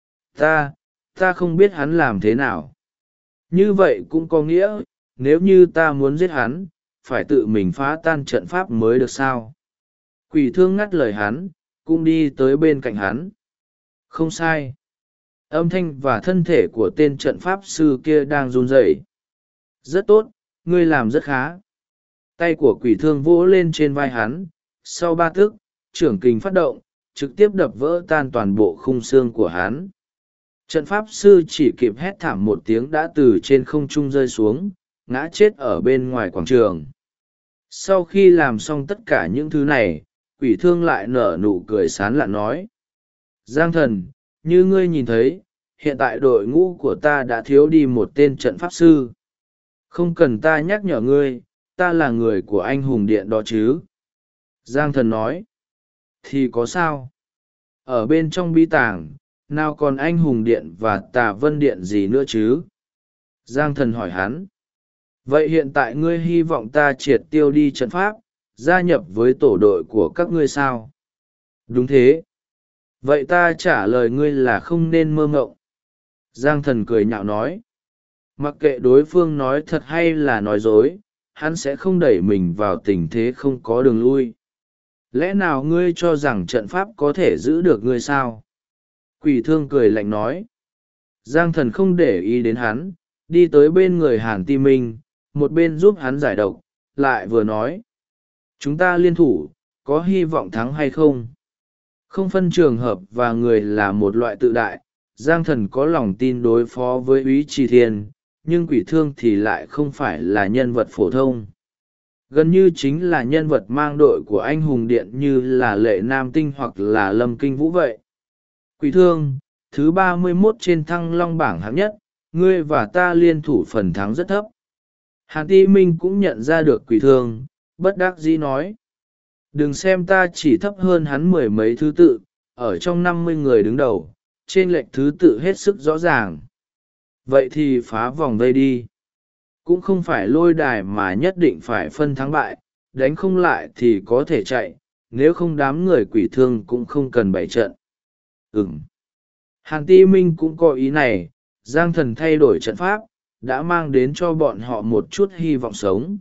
Ta không biết hắn làm thế nào. Như vậy cũng có nghĩa, nếu như ta muốn giết hắn, phải tự mình phá tan trận pháp mới được sao? Quỷ thương ngắt lời hắn, cũng đi tới bên cạnh hắn. Không sai. Âm thanh và thân thể của tên trận pháp sư kia đang run rẩy. Rất tốt, ngươi làm rất khá. Tay của quỷ thương vỗ lên trên vai hắn, sau 3 tức, trưởng kình phát động, trực tiếp đập vỡ tan toàn bộ khung xương của hắn. Trận pháp sư chỉ kịp hét thảm một tiếng đã từ trên không trung rơi xuống, ngã chết ở bên ngoài quảng trường. Sau khi làm xong tất cả những thứ này, quỷ thương lại nở nụ cười sán lạn nói. Giang Thần, như ngươi nhìn thấy, hiện tại đội ngũ của ta đã thiếu đi một tên trận pháp sư. Không cần ta nhắc nhở ngươi, ta là người của anh hùng điện đó chứ. Giang Thần nói. Thì có sao? Ở bên trong bí tàng, nào còn anh hùng điện và Tà Vân Điện gì nữa chứ? Giang Thần hỏi hắn. Vậy hiện tại ngươi hy vọng ta triệt tiêu đi trận pháp, gia nhập với tổ đội của các ngươi sao? Đúng thế. Vậy ta trả lời ngươi là không nên mơ ngộng. Giang Thần cười nhạo nói. Mặc kệ đối phương nói thật hay là nói dối, hắn sẽ không đẩy mình vào tình thế không có đường lui. Lẽ nào ngươi cho rằng trận pháp có thể giữ được ngươi sao? Quỷ thương cười lạnh nói. Giang Thần không để ý đến hắn, đi tới bên người Hàn Ti Minh, một bên giúp hắn giải độc, lại vừa nói. Chúng ta liên thủ, có hy vọng thắng hay không? Không phân trường hợp và người là một loại tự đại, Giang Thần có lòng tin đối phó với Úy Trì Thiên, nhưng quỷ thương thì lại không phải là nhân vật phổ thông. Gần như chính là nhân vật mang đội của anh hùng điện như là Lệ Nam Tinh hoặc là Lâm Kinh Vũ vậy. Quỷ thương, thứ 31 trên thăng long bảng hạng nhất, ngươi và ta liên thủ phần thắng rất thấp. Hàn Ti Minh cũng nhận ra được quỷ thương, bất đắc dĩ nói. Đừng xem ta chỉ thấp hơn hắn mười mấy thứ tự, ở trong 50 người đứng đầu, trên lệch thứ tự hết sức rõ ràng. Vậy thì phá vòng vây đi. Cũng không phải lôi đài mà nhất định phải phân thắng bại, đánh không lại thì có thể chạy, nếu không đám người quỷ thương cũng không cần bày trận. Hàn Ti Minh cũng có ý này, Giang Thần thay đổi trận pháp, đã mang đến cho bọn họ một chút hy vọng sống.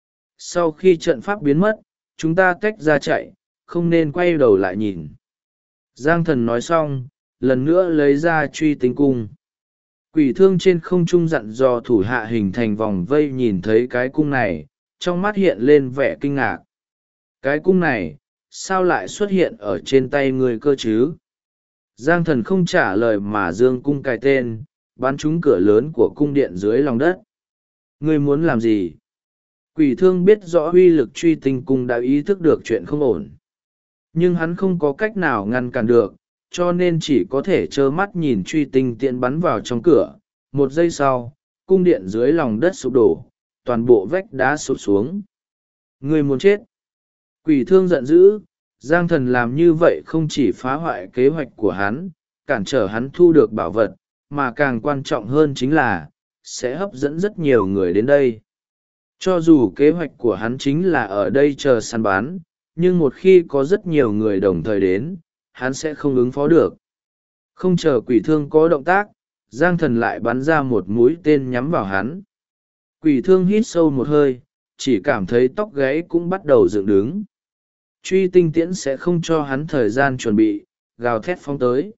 Sau khi trận pháp biến mất, chúng ta tách ra chạy, không nên quay đầu lại nhìn. Giang Thần nói xong, lần nữa lấy ra truy tinh cung. Quỷ thương trên không trung dặn dò thủ hạ hình thành vòng vây, nhìn thấy cái cung này, trong mắt hiện lên vẻ kinh ngạc. Cái cung này, sao lại xuất hiện ở trên tay người cơ chứ? Giang Thần không trả lời mà giương cung cài tên, bắn trúng cửa lớn của cung điện dưới lòng đất. Ngươi muốn làm gì? Quỷ thương biết rõ uy lực truy tinh cung, đã ý thức được chuyện không ổn. Nhưng hắn không có cách nào ngăn cản được, cho nên chỉ có thể trơ mắt nhìn truy tinh tiện bắn vào trong cửa. Một giây sau, cung điện dưới lòng đất sụp đổ, toàn bộ vách đá sụp xuống. Ngươi muốn chết! Quỷ thương giận dữ. Giang Thần làm như vậy không chỉ phá hoại kế hoạch của hắn, cản trở hắn thu được bảo vật, mà càng quan trọng hơn chính là, sẽ hấp dẫn rất nhiều người đến đây. Cho dù kế hoạch của hắn chính là ở đây chờ săn bán, nhưng một khi có rất nhiều người đồng thời đến, hắn sẽ không ứng phó được. Không chờ quỷ thương có động tác, Giang Thần lại bắn ra một mũi tên nhắm vào hắn. Quỷ thương hít sâu một hơi, chỉ cảm thấy tóc gáy cũng bắt đầu dựng đứng. Truy tinh tiễn sẽ không cho hắn thời gian chuẩn bị, gào thét phóng tới.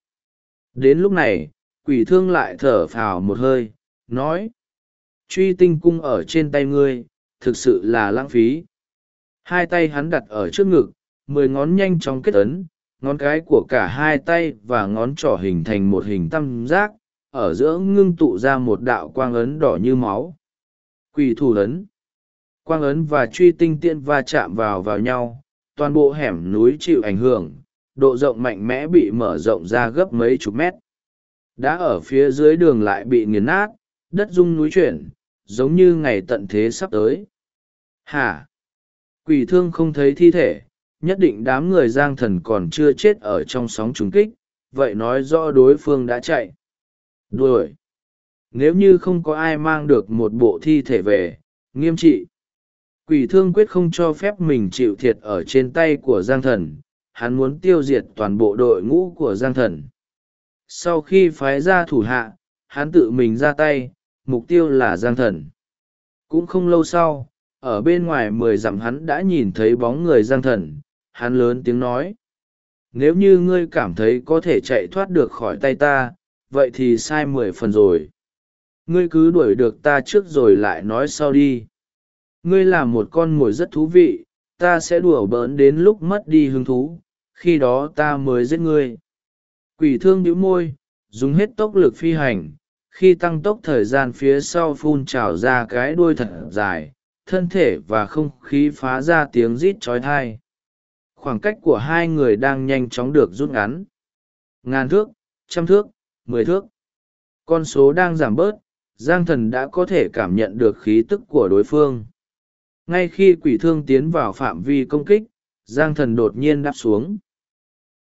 Đến lúc này, quỷ thương lại thở phào một hơi, nói. Truy tinh cung ở trên tay ngươi, thực sự là lãng phí. Hai tay hắn đặt ở trước ngực, 10 ngón nhanh chóng kết ấn, ngón cái của cả hai tay và ngón trỏ hình thành một hình tam giác, ở giữa ngưng tụ ra một đạo quang ấn đỏ như máu. Quỷ thủ ấn. Quang ấn và truy tinh tiễn va chạm vào nhau, toàn bộ hẻm núi chịu ảnh hưởng, độ rộng mạnh mẽ bị mở rộng ra gấp mấy chục mét. Đá ở phía dưới đường lại bị nghiền nát, đất rung núi chuyển, giống như ngày tận thế sắp tới. Hả? Quỷ thương không thấy thi thể, nhất định đám người Giang Thần còn chưa chết ở trong sóng trùng kích, vậy nói rõ đối phương đã chạy. Đuổi! Nếu như không có ai mang được một bộ thi thể về, nghiêm trị. Quỷ thương quyết không cho phép mình chịu thiệt ở trên tay của Giang Thần, hắn muốn tiêu diệt toàn bộ đội ngũ của Giang Thần. Sau khi phái ra thủ hạ, hắn tự mình ra tay, mục tiêu là Giang Thần. Cũng không lâu sau, ở bên ngoài 10 dặm hắn đã nhìn thấy bóng người Giang Thần, hắn lớn tiếng nói. Nếu như ngươi cảm thấy có thể chạy thoát được khỏi tay ta, vậy thì sai 10 phần rồi. Ngươi cứ đuổi được ta trước rồi lại nói sau đi. Ngươi là một con mồi rất thú vị, ta sẽ đùa bỡn đến lúc mất đi hứng thú, khi đó ta mới giết ngươi. Quỷ thương bĩu môi, dùng hết tốc lực phi hành, khi tăng tốc thời gian phía sau phun trào ra cái đuôi thật dài, thân thể và không khí phá ra tiếng rít chói tai. Khoảng cách của hai người đang nhanh chóng được rút ngắn. 1000 thước, 100 thước, 10 thước. Con số đang giảm bớt, Giang Thần đã có thể cảm nhận được khí tức của đối phương. Ngay khi quỷ thương tiến vào phạm vi công kích, Giang Thần đột nhiên đáp xuống.